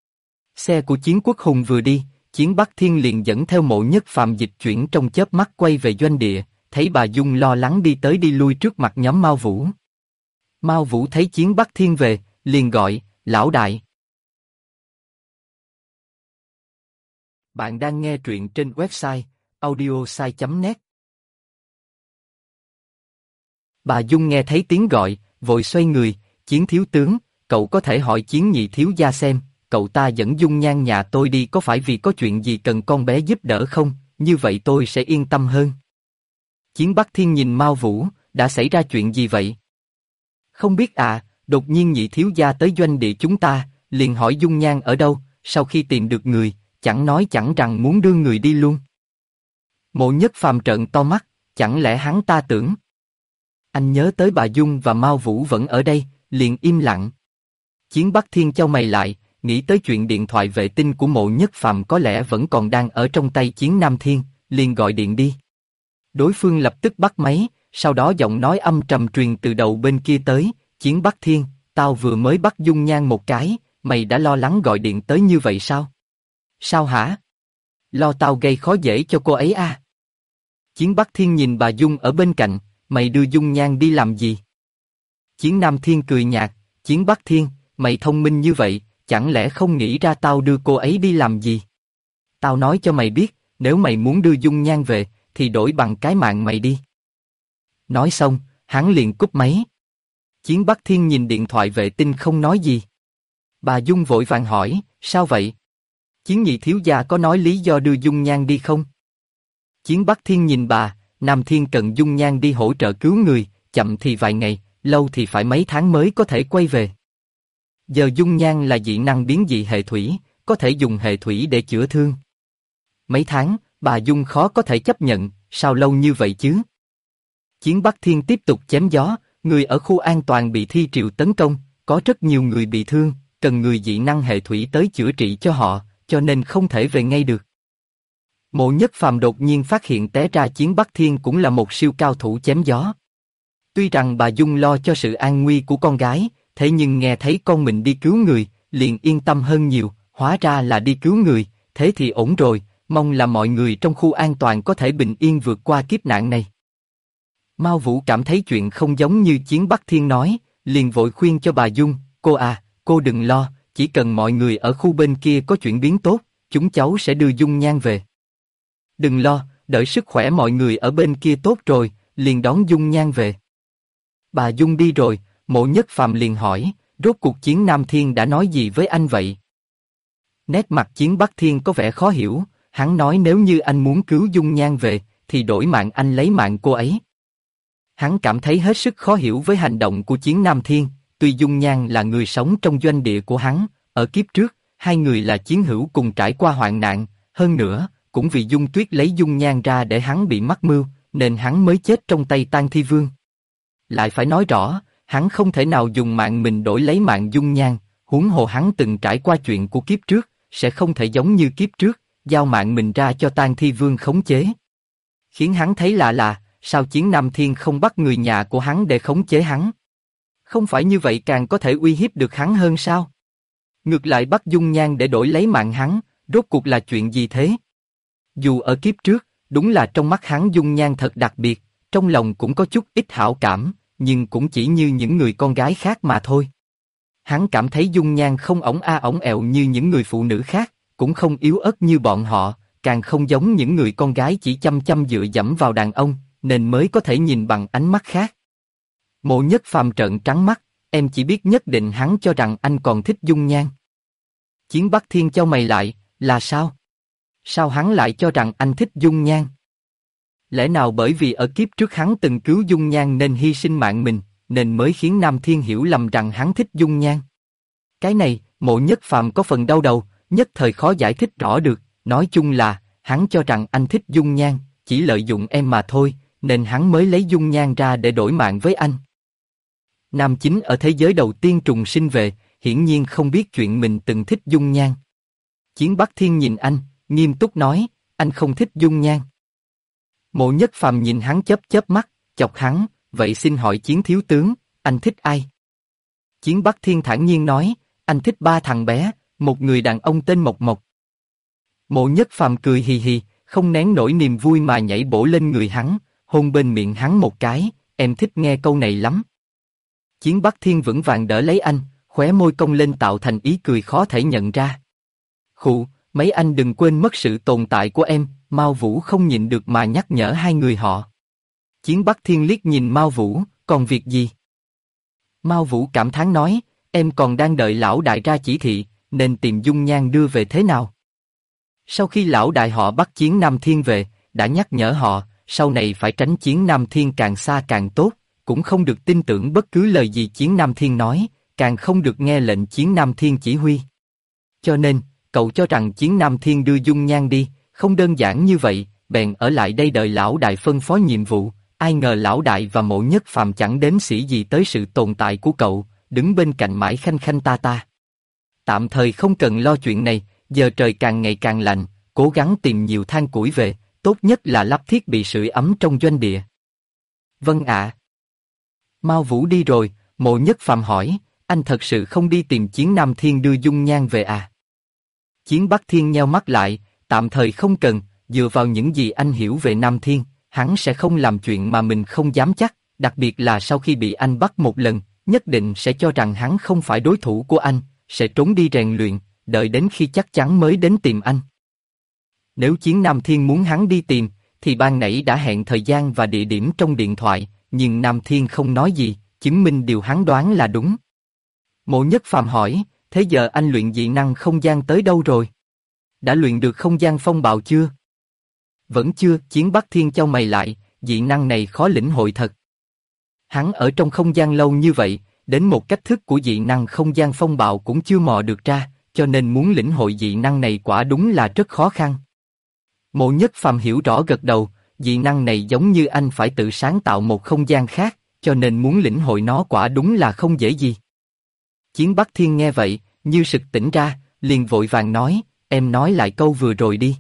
Xe của Chiến Quốc Hùng vừa đi, Chiến Bắc Thiên liền dẫn theo Mộ Nhất Phàm dịch chuyển trong chớp mắt quay về doanh địa, thấy bà Dung lo lắng đi tới đi lui trước mặt nhóm Mao Vũ. Mao Vũ thấy Chiến Bắc Thiên về, liền gọi, lão đại. Bạn đang nghe truyện trên website audiosai.net. Bà Dung nghe thấy tiếng gọi, vội xoay người, Chiến thiếu tướng, cậu có thể hỏi Chiến nhị thiếu gia xem, cậu ta dẫn Dung nhan nhà tôi đi có phải vì có chuyện gì cần con bé giúp đỡ không, như vậy tôi sẽ yên tâm hơn. Chiến Bắc Thiên nhìn Mao Vũ, đã xảy ra chuyện gì vậy? Không biết à, đột nhiên nhị thiếu gia tới doanh địa chúng ta, liền hỏi Dung nhan ở đâu, sau khi tìm được người, chẳng nói chẳng rằng muốn đưa người đi luôn. Mộ Nhất Phàm trợn to mắt, chẳng lẽ hắn ta tưởng. Anh nhớ tới bà Dung và Mao Vũ vẫn ở đây, liền im lặng. Chiến Bắc Thiên chau mày lại, nghĩ tới chuyện điện thoại vệ tinh của Mộ Nhất Phàm có lẽ vẫn còn đang ở trong tay Chiến Nam Thiên, liền gọi điện đi. Đối phương lập tức bắt máy, sau đó giọng nói âm trầm truyền từ đầu bên kia tới, Chiến Bắc Thiên, tao vừa mới bắt Dung nhan một cái, mày đã lo lắng gọi điện tới như vậy sao? Sao hả? Lo tao gây khó dễ cho cô ấy à? Chiến Bắc Thiên nhìn bà Dung ở bên cạnh, mày đưa Dung nhan đi làm gì? Chiến Nam Thiên cười nhạt, Chiến Bắc Thiên, mày thông minh như vậy, chẳng lẽ không nghĩ ra tao đưa cô ấy đi làm gì? Tao nói cho mày biết, nếu mày muốn đưa Dung nhan về, thì đổi bằng cái mạng mày đi. Nói xong, hắn liền cúp máy. Chiến Bắc Thiên nhìn điện thoại vệ tinh không nói gì. Bà Dung vội vàng hỏi, sao vậy? Chiến nhị thiếu gia có nói lý do đưa Dung nhan đi không? Chiến Bắc Thiên nhìn bà, Nam Thiên cần Dung nhan đi hỗ trợ cứu người, chậm thì vài ngày, lâu thì phải mấy tháng mới có thể quay về. Giờ Dung nhan là dị năng biến dị hệ thủy, có thể dùng hệ thủy để chữa thương. Mấy tháng, bà Dung khó có thể chấp nhận, sao lâu như vậy chứ? Chiến Bắc Thiên tiếp tục chém gió, người ở khu an toàn bị thi triệu tấn công, có rất nhiều người bị thương, cần người dị năng hệ thủy tới chữa trị cho họ, cho nên không thể về ngay được. Mộ Nhất Phàm đột nhiên phát hiện té ra Chiến Bắc Thiên cũng là một siêu cao thủ chém gió. Tuy rằng bà Dung lo cho sự an nguy của con gái, thế nhưng nghe thấy con mình đi cứu người, liền yên tâm hơn nhiều, hóa ra là đi cứu người, thế thì ổn rồi, mong là mọi người trong khu an toàn có thể bình yên vượt qua kiếp nạn này. Mao Vũ cảm thấy chuyện không giống như Chiến Bắc Thiên nói, liền vội khuyên cho bà Dung, cô à, cô đừng lo, chỉ cần mọi người ở khu bên kia có chuyển biến tốt, chúng cháu sẽ đưa dung nhan về. Đừng lo, đợi sức khỏe mọi người ở bên kia tốt rồi, liền đón dung nhan về. Bà Dung đi rồi, Mộ Nhất Phàm liền hỏi, rốt cuộc Chiến Nam Thiên đã nói gì với anh vậy? Nét mặt Chiến Bắc Thiên có vẻ khó hiểu, hắn nói nếu như anh muốn cứu dung nhan về, thì đổi mạng anh lấy mạng cô ấy. Hắn cảm thấy hết sức khó hiểu với hành động của Chiến Nam Thiên, tuy dung nhan là người sống trong doanh địa của hắn, ở kiếp trước, hai người là chiến hữu cùng trải qua hoạn nạn, hơn nữa, cũng vì Dung Tuyết lấy dung nhan ra để hắn bị mắc mưu, nên hắn mới chết trong tay Tang Thi Vương. Lại phải nói rõ, hắn không thể nào dùng mạng mình đổi lấy mạng dung nhan, huống hồ hắn từng trải qua chuyện của kiếp trước, sẽ không thể giống như kiếp trước, giao mạng mình ra cho Tang Thi Vương khống chế. Khiến hắn thấy lạ là, sao Chiến Nam Thiên không bắt người nhà của hắn để khống chế hắn? Không phải như vậy càng có thể uy hiếp được hắn hơn sao? Ngược lại bắt dung nhan để đổi lấy mạng hắn, rốt cuộc là chuyện gì thế? Dù ở kiếp trước, đúng là trong mắt hắn dung nhan thật đặc biệt, trong lòng cũng có chút ít hảo cảm, nhưng cũng chỉ như những người con gái khác mà thôi. Hắn cảm thấy dung nhan không ổng a ổng ẹo như những người phụ nữ khác, cũng không yếu ớt như bọn họ, càng không giống những người con gái chỉ chăm chăm dựa dẫm vào đàn ông, nên mới có thể nhìn bằng ánh mắt khác. Mộ Nhất Phàm trợn trắng mắt, em chỉ biết nhất định hắn cho rằng anh còn thích dung nhan. Chiến Bắc Thiên chau mày lại, là sao? Sao hắn lại cho rằng anh thích dung nhan? Lẽ nào bởi vì ở kiếp trước hắn từng cứu dung nhan nên hy sinh mạng mình, nên mới khiến Nam Thiên hiểu lầm rằng hắn thích dung nhan? Cái này, Mộ Nhất Phàm có phần đau đầu, nhất thời khó giải thích rõ được, nói chung là, hắn cho rằng anh thích dung nhan, chỉ lợi dụng em mà thôi, nên hắn mới lấy dung nhan ra để đổi mạng với anh. Nam Chính ở thế giới đầu tiên trùng sinh về, hiển nhiên không biết chuyện mình từng thích dung nhan. Chiến Bắc Thiên nhìn anh, nghiêm túc nói, anh không thích dung nhan. Mộ Nhất Phàm nhìn hắn chớp chớp mắt, chọc hắn, vậy xin hỏi Chiến thiếu tướng, anh thích ai? Chiến Bắc Thiên thản nhiên nói, anh thích ba thằng bé, một người đàn ông tên Mộc Mộc. Mộ Nhất Phàm cười hì hì, không nén nổi niềm vui mà nhảy bổ lên người hắn, hôn bên miệng hắn một cái, em thích nghe câu này lắm. Chiến Bắc Thiên vững vàng đỡ lấy anh, khóe môi cong lên tạo thành ý cười khó thể nhận ra. Khụ, mấy anh đừng quên mất sự tồn tại của em, Mao Vũ không nhịn được mà nhắc nhở hai người họ. Chiến Bắc Thiên liếc nhìn Mao Vũ, còn việc gì? Mao Vũ cảm thán nói, em còn đang đợi lão đại ra chỉ thị, nên tìm dung nhan đưa về thế nào? Sau khi lão đại họ bắt Chiến Nam Thiên về, đã nhắc nhở họ, sau này phải tránh Chiến Nam Thiên càng xa càng tốt, cũng không được tin tưởng bất cứ lời gì Chiến Nam Thiên nói, càng không được nghe lệnh Chiến Nam Thiên chỉ huy. Cho nên, cậu cho rằng Chiến Nam Thiên đưa dung nhan đi, không đơn giản như vậy, bèn ở lại đây đợi lão đại phân phó nhiệm vụ, ai ngờ lão đại và Mộ Nhất Phàm chẳng đếm xỉa gì tới sự tồn tại của cậu, đứng bên cạnh mãi khanh khanh ta ta. Tạm thời không cần lo chuyện này, giờ trời càng ngày càng lạnh, cố gắng tìm nhiều than củi về, tốt nhất là lắp thiết bị sưởi ấm trong doanh địa. Vâng ạ. Mao Vũ đi rồi, Mộ Nhất Phàm hỏi, anh thật sự không đi tìm Chiến Nam Thiên đưa dung nhan về à? Chiến Bắc Thiên nheo mắt lại, tạm thời không cần, dựa vào những gì anh hiểu về Nam Thiên, hắn sẽ không làm chuyện mà mình không dám chắc, đặc biệt là sau khi bị anh bắt một lần, nhất định sẽ cho rằng hắn không phải đối thủ của anh, sẽ trốn đi rèn luyện, đợi đến khi chắc chắn mới đến tìm anh. Nếu Chiến Nam Thiên muốn hắn đi tìm, thì ban nãy đã hẹn thời gian và địa điểm trong điện thoại, nhưng Nam Thiên không nói gì, chứng minh điều hắn đoán là đúng. Mộ Nhất Phàm hỏi, thế giờ anh luyện dị năng không gian tới đâu rồi? Đã luyện được không gian phong bạo chưa? Vẫn chưa, Chiến Bắc Thiên chau mày lại, dị năng này khó lĩnh hội thật. Hắn ở trong không gian lâu như vậy, đến một cách thức của dị năng không gian phong bạo cũng chưa mò được ra, cho nên muốn lĩnh hội dị năng này quả đúng là rất khó khăn. Mộ Nhất Phàm hiểu rõ gật đầu, dị năng này giống như anh phải tự sáng tạo một không gian khác, cho nên muốn lĩnh hội nó quả đúng là không dễ gì. Chiến Bắc Thiên nghe vậy, như sực tỉnh ra, liền vội vàng nói, em nói lại câu vừa rồi đi.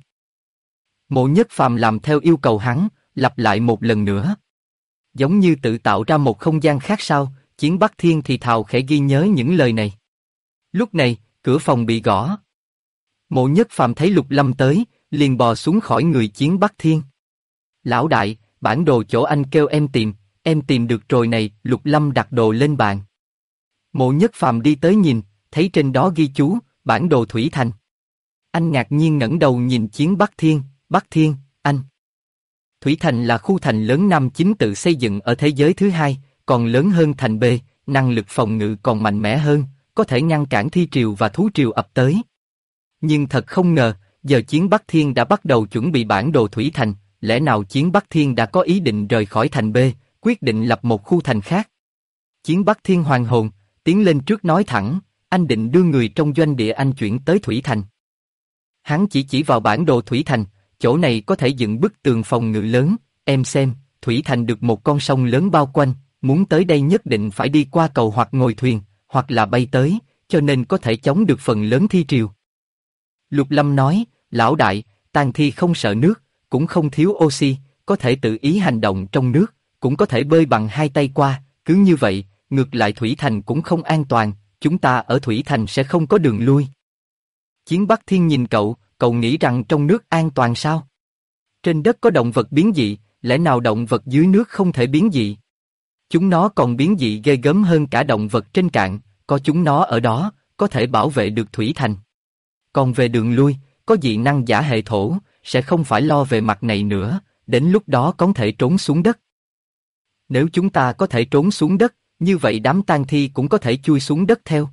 Mộ Nhất Phàm làm theo yêu cầu hắn, lặp lại một lần nữa. Giống như tự tạo ra một không gian khác sao? Chiến Bắc Thiên thì thào khẽ ghi nhớ những lời này. Lúc này, cửa phòng bị gõ. Mộ Nhất Phàm thấy Lục Lâm tới, liền bò xuống khỏi người Chiến Bắc Thiên. Lão đại, bản đồ chỗ anh kêu em tìm được rồi này. Lục Lâm đặt đồ lên bàn. Mộ Nhất Phàm đi tới nhìn, thấy trên đó ghi chú, bản đồ Thủy Thành. Anh ngạc nhiên ngẩng đầu nhìn Chiến Bắc Thiên, anh. Thủy Thành là khu thành lớn năm chính tự xây dựng ở thế giới thứ hai, còn lớn hơn thành B, năng lực phòng ngự còn mạnh mẽ hơn, có thể ngăn cản thi triều và thú triều ập tới. Nhưng thật không ngờ, giờ Chiến Bắc Thiên đã bắt đầu chuẩn bị bản đồ Thủy Thành, lẽ nào Chiến Bắc Thiên đã có ý định rời khỏi thành B, quyết định lập một khu thành khác? Chiến Bắc Thiên hoàn hồn, tiến lên trước nói thẳng, anh định đưa người trong doanh địa anh chuyển tới Thủy Thành. Hắn chỉ vào bản đồ Thủy Thành, chỗ này có thể dựng bức tường phòng ngự lớn, em xem, Thủy Thành được một con sông lớn bao quanh, muốn tới đây nhất định phải đi qua cầu hoặc ngồi thuyền, hoặc là bay tới, cho nên có thể chống được phần lớn thi triều. Lục Lâm nói, lão đại, tang thi không sợ nước, cũng không thiếu oxy, có thể tự ý hành động trong nước, cũng có thể bơi bằng hai tay qua, cứ như vậy, ngược lại Thủy Thành cũng không an toàn, chúng ta ở Thủy Thành sẽ không có đường lui. Chiến Bắc Thiên nhìn cậu nghĩ rằng trong nước an toàn sao? Trên đất có động vật biến dị, lẽ nào động vật dưới nước không thể biến dị? Chúng nó còn biến dị ghê gớm hơn cả động vật trên cạn, có chúng nó ở đó, có thể bảo vệ được Thủy Thành. Còn về đường lui, có dị năng giả hệ thổ, sẽ không phải lo về mặt này nữa, đến lúc đó có thể trốn xuống đất. Nếu chúng ta có thể trốn xuống đất, như vậy đám tang thi cũng có thể chui xuống đất theo.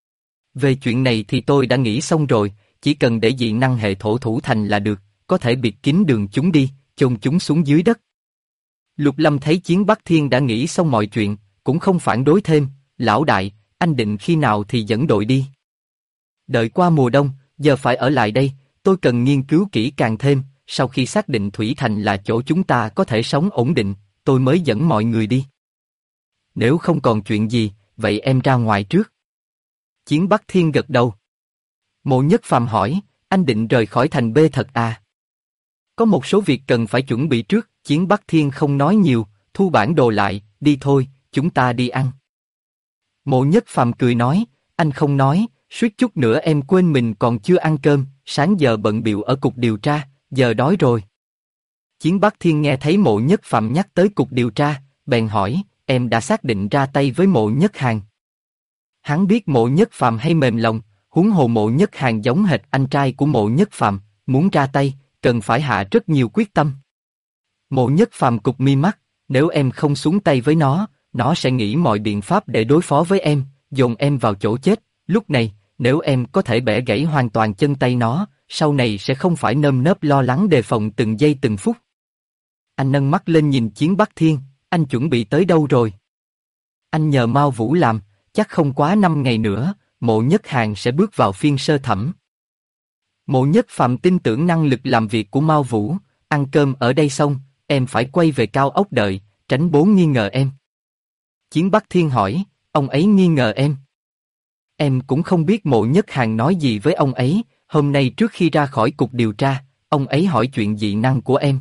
Về chuyện này thì tôi đã nghĩ xong rồi, chỉ cần để dị năng hệ thổ thủ thành là được, có thể bịt kín đường chúng đi, chôn chúng xuống dưới đất. Lục Lâm thấy Chiến Bắc Thiên đã nghĩ xong mọi chuyện, cũng không phản đối thêm, lão đại, anh định khi nào thì dẫn đội đi? Đợi qua mùa đông, giờ phải ở lại đây, tôi cần nghiên cứu kỹ càng thêm, sau khi xác định Thủy Thành là chỗ chúng ta có thể sống ổn định, tôi mới dẫn mọi người đi. Nếu không còn chuyện gì, vậy em ra ngoài trước. Chiến Bắc Thiên gật đầu. Mộ Nhất Phàm hỏi, anh định rời khỏi thành B thật à? Có một số việc cần phải chuẩn bị trước, Chiến Bắc Thiên không nói nhiều, thu bản đồ lại, đi thôi, chúng ta đi ăn. Mộ Nhất Phàm cười nói, anh không nói, suýt chút nữa em quên mình còn chưa ăn cơm, sáng giờ bận bịu ở cục điều tra, giờ đói rồi. Chiến Bắc Thiên nghe thấy Mộ Nhất Phàm nhắc tới cục điều tra, bèn hỏi, em đã xác định ra tay với Mộ Nhất Hàn. Hắn biết Mộ Nhất Phàm hay mềm lòng, huống hồ Mộ Nhất Hàn giống hệt anh trai của Mộ Nhất Phàm, muốn ra tay, cần phải hạ rất nhiều quyết tâm. Mộ Nhất Phàm cụp mi mắt, nếu em không xuống tay với nó sẽ nghĩ mọi biện pháp để đối phó với em, dồn em vào chỗ chết. Lúc này, nếu em có thể bẻ gãy hoàn toàn chân tay nó, sau này sẽ không phải nơm nớp lo lắng đề phòng từng giây từng phút. Anh nâng mắt lên nhìn Chiến Bắc Thiên, anh chuẩn bị tới đâu rồi? Anh nhờ Mao Vũ làm, chắc không quá 5 ngày nữa, Mộ Nhất Hàn sẽ bước vào phiên sơ thẩm. Mộ Nhất Phàm tin tưởng năng lực làm việc của Mao Vũ, ăn cơm ở đây xong, em phải quay về cao ốc đợi, tránh bố nghi ngờ em. Chiến Bắc Thiên hỏi, ông ấy nghi ngờ em? Em cũng không biết Mộ Nhất Hàn nói gì với ông ấy, hôm nay trước khi ra khỏi cục điều tra, ông ấy hỏi chuyện dị năng của em.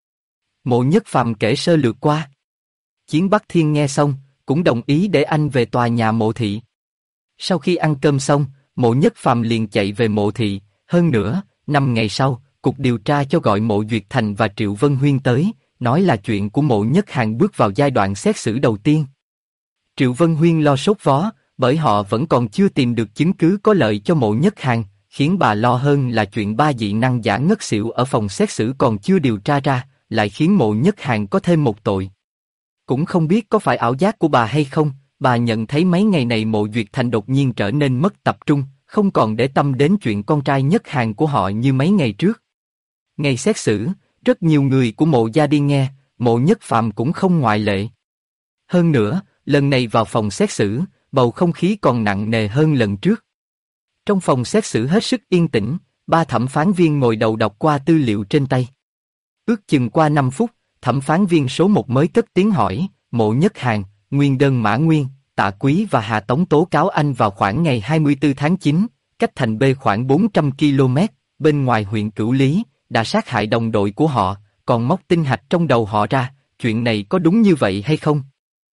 Mộ Nhất Phàm kể sơ lược qua. Chiến Bắc Thiên nghe xong, cũng đồng ý để anh về tòa nhà Mộ Thị. Sau khi ăn cơm xong, Mộ Nhất Phàm liền chạy về Mộ Thị, hơn nữa, 5 ngày sau, cục điều tra cho gọi Mộ Duyệt Thành và Triệu Vân Huyên tới, nói là chuyện của Mộ Nhất Hàn bước vào giai đoạn xét xử đầu tiên. Triệu Vân Huyên lo sốt vó, bởi họ vẫn còn chưa tìm được chứng cứ có lợi cho Mộ Nhất Hàn, khiến bà lo hơn là chuyện 3 dị năng giả ngất xỉu ở phòng xét xử còn chưa điều tra ra, lại khiến Mộ Nhất Hàn có thêm một tội. Cũng không biết có phải ảo giác của bà hay không, bà nhận thấy mấy ngày này Mộ Duyệt Thành đột nhiên trở nên mất tập trung, không còn để tâm đến chuyện con trai Nhất Hàn của họ như mấy ngày trước. Ngày xét xử, rất nhiều người của Mộ gia đi nghe, Mộ Nhất Phàm cũng không ngoại lệ. Hơn nữa, lần này vào phòng xét xử, bầu không khí còn nặng nề hơn lần trước. Trong phòng xét xử hết sức yên tĩnh, 3 thẩm phán viên ngồi đầu đọc qua tư liệu trên tay. Ước chừng qua 5 phút, thẩm phán viên số 1 mới cất tiếng hỏi, Mộ Nhất Hàn, nguyên đơn Mã Nguyên, Tạ Quý và Hà Tống tố cáo anh vào khoảng ngày 24 tháng 9, cách thành B khoảng 400 km, bên ngoài huyện Cửu Lý, đã sát hại đồng đội của họ, còn móc tinh hạch trong đầu họ ra, chuyện này có đúng như vậy hay không?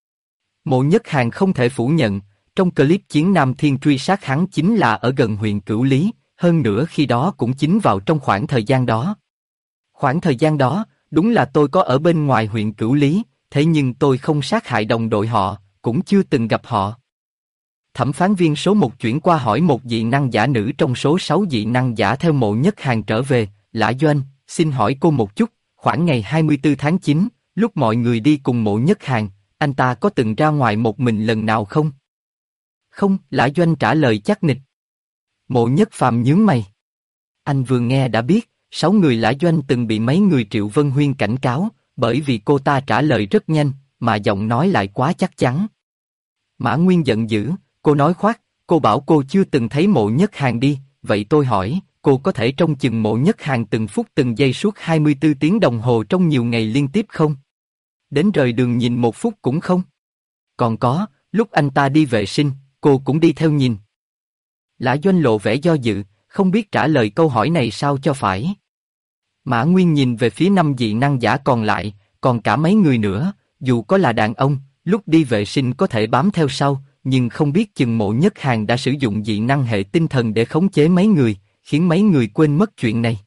Mộ Nhất Hàn không thể phủ nhận, trong clip Chiến Nam Thiên truy sát hắn chính là ở gần huyện Cửu Lý, hơn nữa khi đó cũng chính vào trong khoảng thời gian đó. Khoảng thời gian đó, đúng là tôi có ở bên ngoài huyện Cửu Lý, thế nhưng tôi không sát hại đồng đội họ, cũng chưa từng gặp họ. Thẩm phán viên số 1 chuyển qua hỏi một dị năng giả nữ trong số 6 dị năng giả theo Mộ Nhất Hàn trở về, Lã Doanh, xin hỏi cô một chút, khoảng ngày 24 tháng 9, lúc mọi người đi cùng Mộ Nhất Hàn, anh ta có từng ra ngoài một mình lần nào không? Không, Lã Doanh trả lời chắc nịch. Mộ Nhất Phàm nhướng mày. Anh vừa nghe đã biết, 6 người Lã Doanh từng bị mấy người Triệu Vân Huyên cảnh cáo, bởi vì cô ta trả lời rất nhanh, mà giọng nói lại quá chắc chắn. Mã Nguyên giận dữ, cô nói khoác, cô bảo cô chưa từng thấy Mộ Nhất Hàn đi, vậy tôi hỏi, cô có thể trông chừng Mộ Nhất Hàn từng phút từng giây suốt 24 tiếng đồng hồ trong nhiều ngày liên tiếp không? Đến rời đường nhìn một phút cũng không? Còn có, lúc anh ta đi vệ sinh, cô cũng đi theo nhìn. Lã Doanh lộ vẻ do dự, không biết trả lời câu hỏi này sao cho phải. Mã Nguyên nhìn về phía 5 dị năng giả còn lại, còn cả mấy người nữa, dù có là đàn ông, lúc đi vệ sinh có thể bám theo sau, nhưng không biết chừng Mộ Nhất Hàn đã sử dụng dị năng hệ tinh thần để khống chế mấy người, khiến mấy người quên mất chuyện này.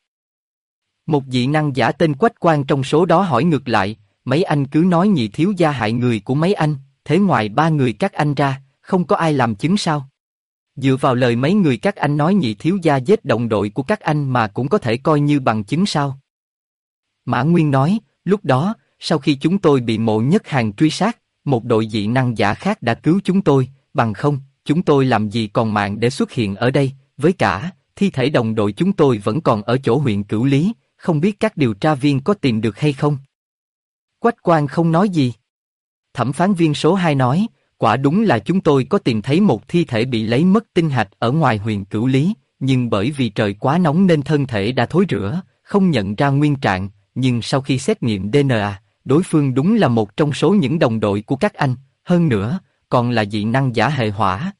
Một dị năng giả tên Quách Quang trong số đó hỏi ngược lại, mấy anh cứ nói nhị thiếu gia hại người của mấy anh, thế ngoài 3 người các anh ra, không có ai làm chứng sao? Dựa vào lời mấy người các anh nói nhị thiếu gia giết đồng đội của các anh mà cũng có thể coi như bằng chứng sao? Mã Nguyên nói, lúc đó, sau khi chúng tôi bị Mộ Nhất Hàn truy sát, một đội dị năng giả khác đã cứu chúng tôi, bằng không, chúng tôi làm gì còn mạng để xuất hiện ở đây, với cả, thi thể đồng đội chúng tôi vẫn còn ở chỗ huyện Cửu Lý, không biết các điều tra viên có tìm được hay không? Quách Quang không nói gì. Thẩm phán viên số 2 nói, quả đúng là chúng tôi có tìm thấy một thi thể bị lấy mất tinh hạch ở ngoài huyện Cửu Lý, nhưng bởi vì trời quá nóng nên thân thể đã thối rữa, không nhận ra nguyên trạng, nhưng sau khi xét nghiệm DNA, đối phương đúng là một trong số những đồng đội của các anh, hơn nữa, còn là dị năng giả hệ hỏa.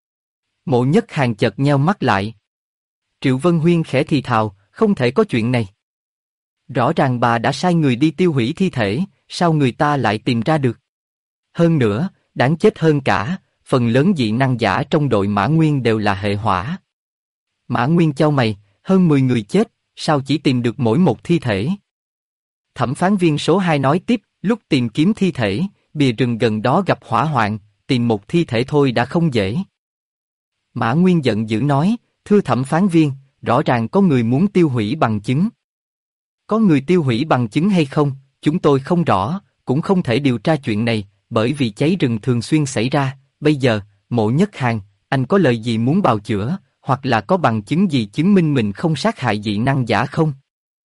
Mộ Nhất Hàn chợt nheo mắt lại. Triệu Vân Huyên khẽ thì thào, không thể có chuyện này. Rõ ràng bà đã sai người đi tiêu hủy thi thể, sao người ta lại tìm ra được? Hơn nữa, đáng chết hơn cả, phần lớn dị năng giả trong đội Mã Nguyên đều là hệ hỏa. Mã Nguyên chau mày, hơn 10 người chết, sao chỉ tìm được mỗi một thi thể? Thẩm phán viên số 2 nói tiếp, lúc tìm kiếm thi thể, bìa rừng gần đó gặp hỏa hoạn, tìm một thi thể thôi đã không dễ. Mã Nguyên giận dữ nói, thưa thẩm phán viên, rõ ràng có người muốn tiêu hủy bằng chứng. Có người tiêu hủy bằng chứng hay không, chúng tôi không rõ, cũng không thể điều tra chuyện này, bởi vì cháy rừng thường xuyên xảy ra. Bây giờ, Mộ Nhất Hàn, anh có lời gì muốn bào chữa, hoặc là có bằng chứng gì chứng minh mình không sát hại dị năng giả không?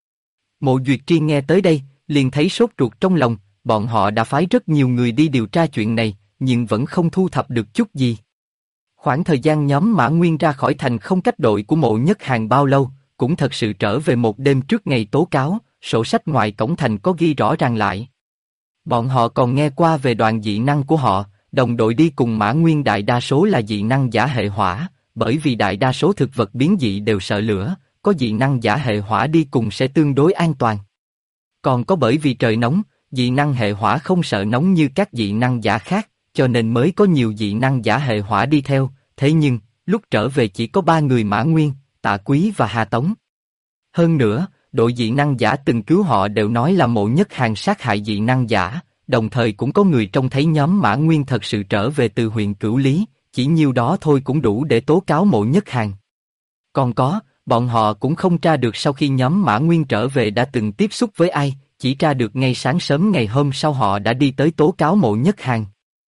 Mộ Duyệt Tri nghe tới đây, liền thấy sốt ruột trong lòng, bọn họ đã phái rất nhiều người đi điều tra chuyện này, nhưng vẫn không thu thập được chút gì. Khoảng thời gian nhóm Mã Nguyên ra khỏi thành không cách đội của Mộ Nhất Hàn bao lâu, cũng thật sự trở về một đêm trước ngày tố cáo, sổ sách ngoài cổng thành có ghi rõ ràng lại. Bọn họ còn nghe qua về đoàn dị năng của họ, đồng đội đi cùng Mã Nguyên đại đa số là dị năng giả hệ hỏa, bởi vì đại đa số thực vật biến dị đều sợ lửa, có dị năng giả hệ hỏa đi cùng sẽ tương đối an toàn. Còn có bởi vì trời nóng, dị năng hệ hỏa không sợ nóng như các dị năng giả khác, cho nên mới có nhiều dị năng giả hệ hỏa đi theo, thế nhưng, lúc trở về chỉ có 3 người Mã Nguyên, Tạ Quý và Hà Tống. Hơn nữa, đội dị năng giả từng cứu họ đều nói là Mộ Nhất Hàn sát hại dị năng giả, đồng thời cũng có người trông thấy nhóm Mã Nguyên thật sự trở về từ huyện Cửu Lý, chỉ nhiêu đó thôi cũng đủ để tố cáo Mộ Nhất Hàn. Còn có, bọn họ cũng không tra được sau khi nhóm Mã Nguyên trở về đã từng tiếp xúc với ai, chỉ tra được ngay sáng sớm ngày hôm sau họ đã đi tới tố cáo Mộ Nhất Hàn.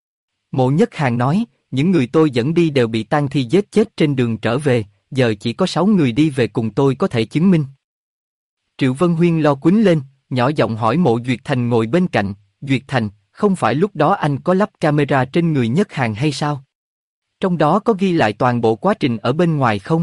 Mộ Nhất Hàn nói, những người tôi dẫn đi đều bị tang thi giết chết trên đường trở về, giờ chỉ có 6 người đi về cùng tôi có thể chứng minh. Triệu Vân Huyên lo quýnh lên, nhỏ giọng hỏi Mộ Duyệt Thành ngồi bên cạnh, Duyệt Thành, không phải lúc đó anh có lắp camera trên người Nhất Hàn hay sao? Trong đó có ghi lại toàn bộ quá trình ở bên ngoài không?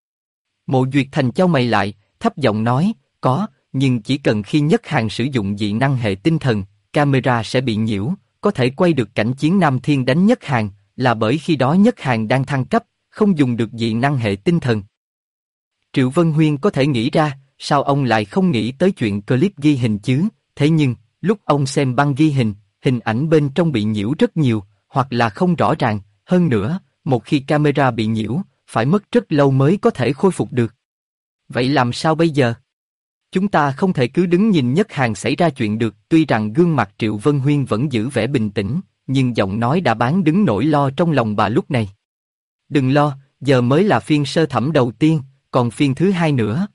Mộ Duyệt Thành chau mày lại, thấp giọng nói, có, nhưng chỉ cần khi Nhất Hàn sử dụng dị năng hệ tinh thần, camera sẽ bị nhiễu, có thể quay được cảnh chiến Nam Thiên đánh Nhất Hàn, là bởi khi đó Nhất Hàn đang thăng cấp, không dùng được dị năng hệ tinh thần. Triệu Vân Huyên có thể nghĩ ra, sao ông lại không nghĩ tới chuyện clip ghi hình chứ, thế nhưng, lúc ông xem băng ghi hình, hình ảnh bên trong bị nhiễu rất nhiều, hoặc là không rõ ràng, hơn nữa, một khi camera bị nhiễu, phải mất rất lâu mới có thể khôi phục được. Vậy làm sao bây giờ? Chúng ta không thể cứ đứng nhìn Nhất Hàn xảy ra chuyện được, tuy rằng gương mặt Triệu Vân Huyên vẫn giữ vẻ bình tĩnh, nhưng giọng nói đã bán đứng nỗi lo trong lòng bà lúc này. Đừng lo, giờ mới là phiên sơ thẩm đầu tiên, còn phiên thứ hai nữa.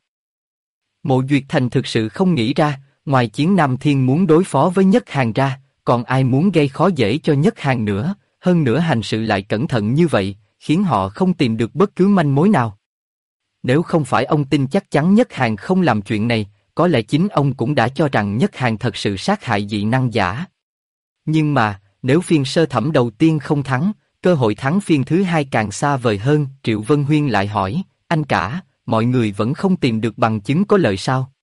Mộ Duyệt Thành thực sự không nghĩ ra, ngoài Chiến Nam Thiên muốn đối phó với Nhất Hàn ra, còn ai muốn gây khó dễ cho Nhất Hàn nữa, hơn nữa hành sự lại cẩn thận như vậy, khiến họ không tìm được bất cứ manh mối nào. Nếu không phải ông tin chắc chắn Nhất Hàn không làm chuyện này, có lẽ chính ông cũng đã cho rằng Nhất Hàn thật sự sát hại dị năng giả. Nhưng mà, nếu phiên sơ thẩm đầu tiên không thắng, cơ hội thắng phiên thứ hai càng xa vời hơn. Triệu Vân Huyên lại hỏi, anh cả, mọi người vẫn không tìm được bằng chứng có lợi sao?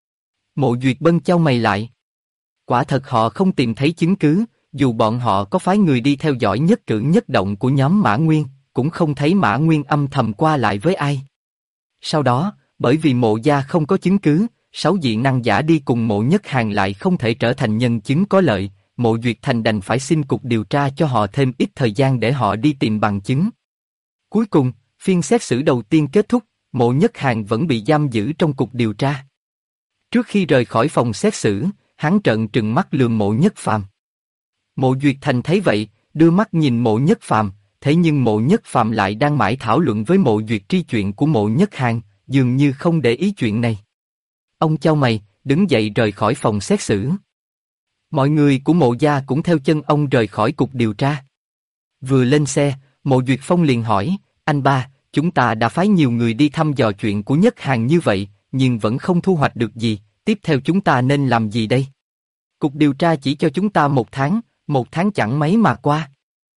Mộ Duyệt Bân chau mày lại. Quả thật họ không tìm thấy chứng cứ, dù bọn họ có phái người đi theo dõi nhất cử nhất động của nhóm Mã Nguyên, cũng không thấy Mã Nguyên âm thầm qua lại với ai. Sau đó, bởi vì Mộ gia không có chứng cứ, 6 dị năng giả đi cùng Mộ Nhất Hàn lại không thể trở thành nhân chứng có lợi, Mộ Duyệt Thành đành phải xin cục điều tra cho họ thêm ít thời gian để họ đi tìm bằng chứng. Cuối cùng, phiên xét xử đầu tiên kết thúc, Mộ Nhất Hàn vẫn bị giam giữ trong cục điều tra. Trước khi rời khỏi phòng xét xử, hắn trợn trừng mắt lườm Mộ Nhất Phàm. Mộ Duyệt Thành thấy vậy, đưa mắt nhìn Mộ Nhất Phàm, thế nhưng Mộ Nhất Phàm lại đang mãi thảo luận với Mộ Duyệt Tri chuyện của Mộ Nhất Hàn, dường như không để ý chuyện này. Ông chau mày, đứng dậy rời khỏi phòng xét xử. Mọi người của Mộ gia cũng theo chân ông rời khỏi cục điều tra. Vừa lên xe, Mộ Duyệt Phong liền hỏi, anh ba, chúng ta đã phái nhiều người đi thăm dò chuyện của Nhất Hàn như vậy, nhưng vẫn không thu hoạch được gì, tiếp theo chúng ta nên làm gì đây? Cục điều tra chỉ cho chúng ta 1 tháng chẳng mấy mà qua.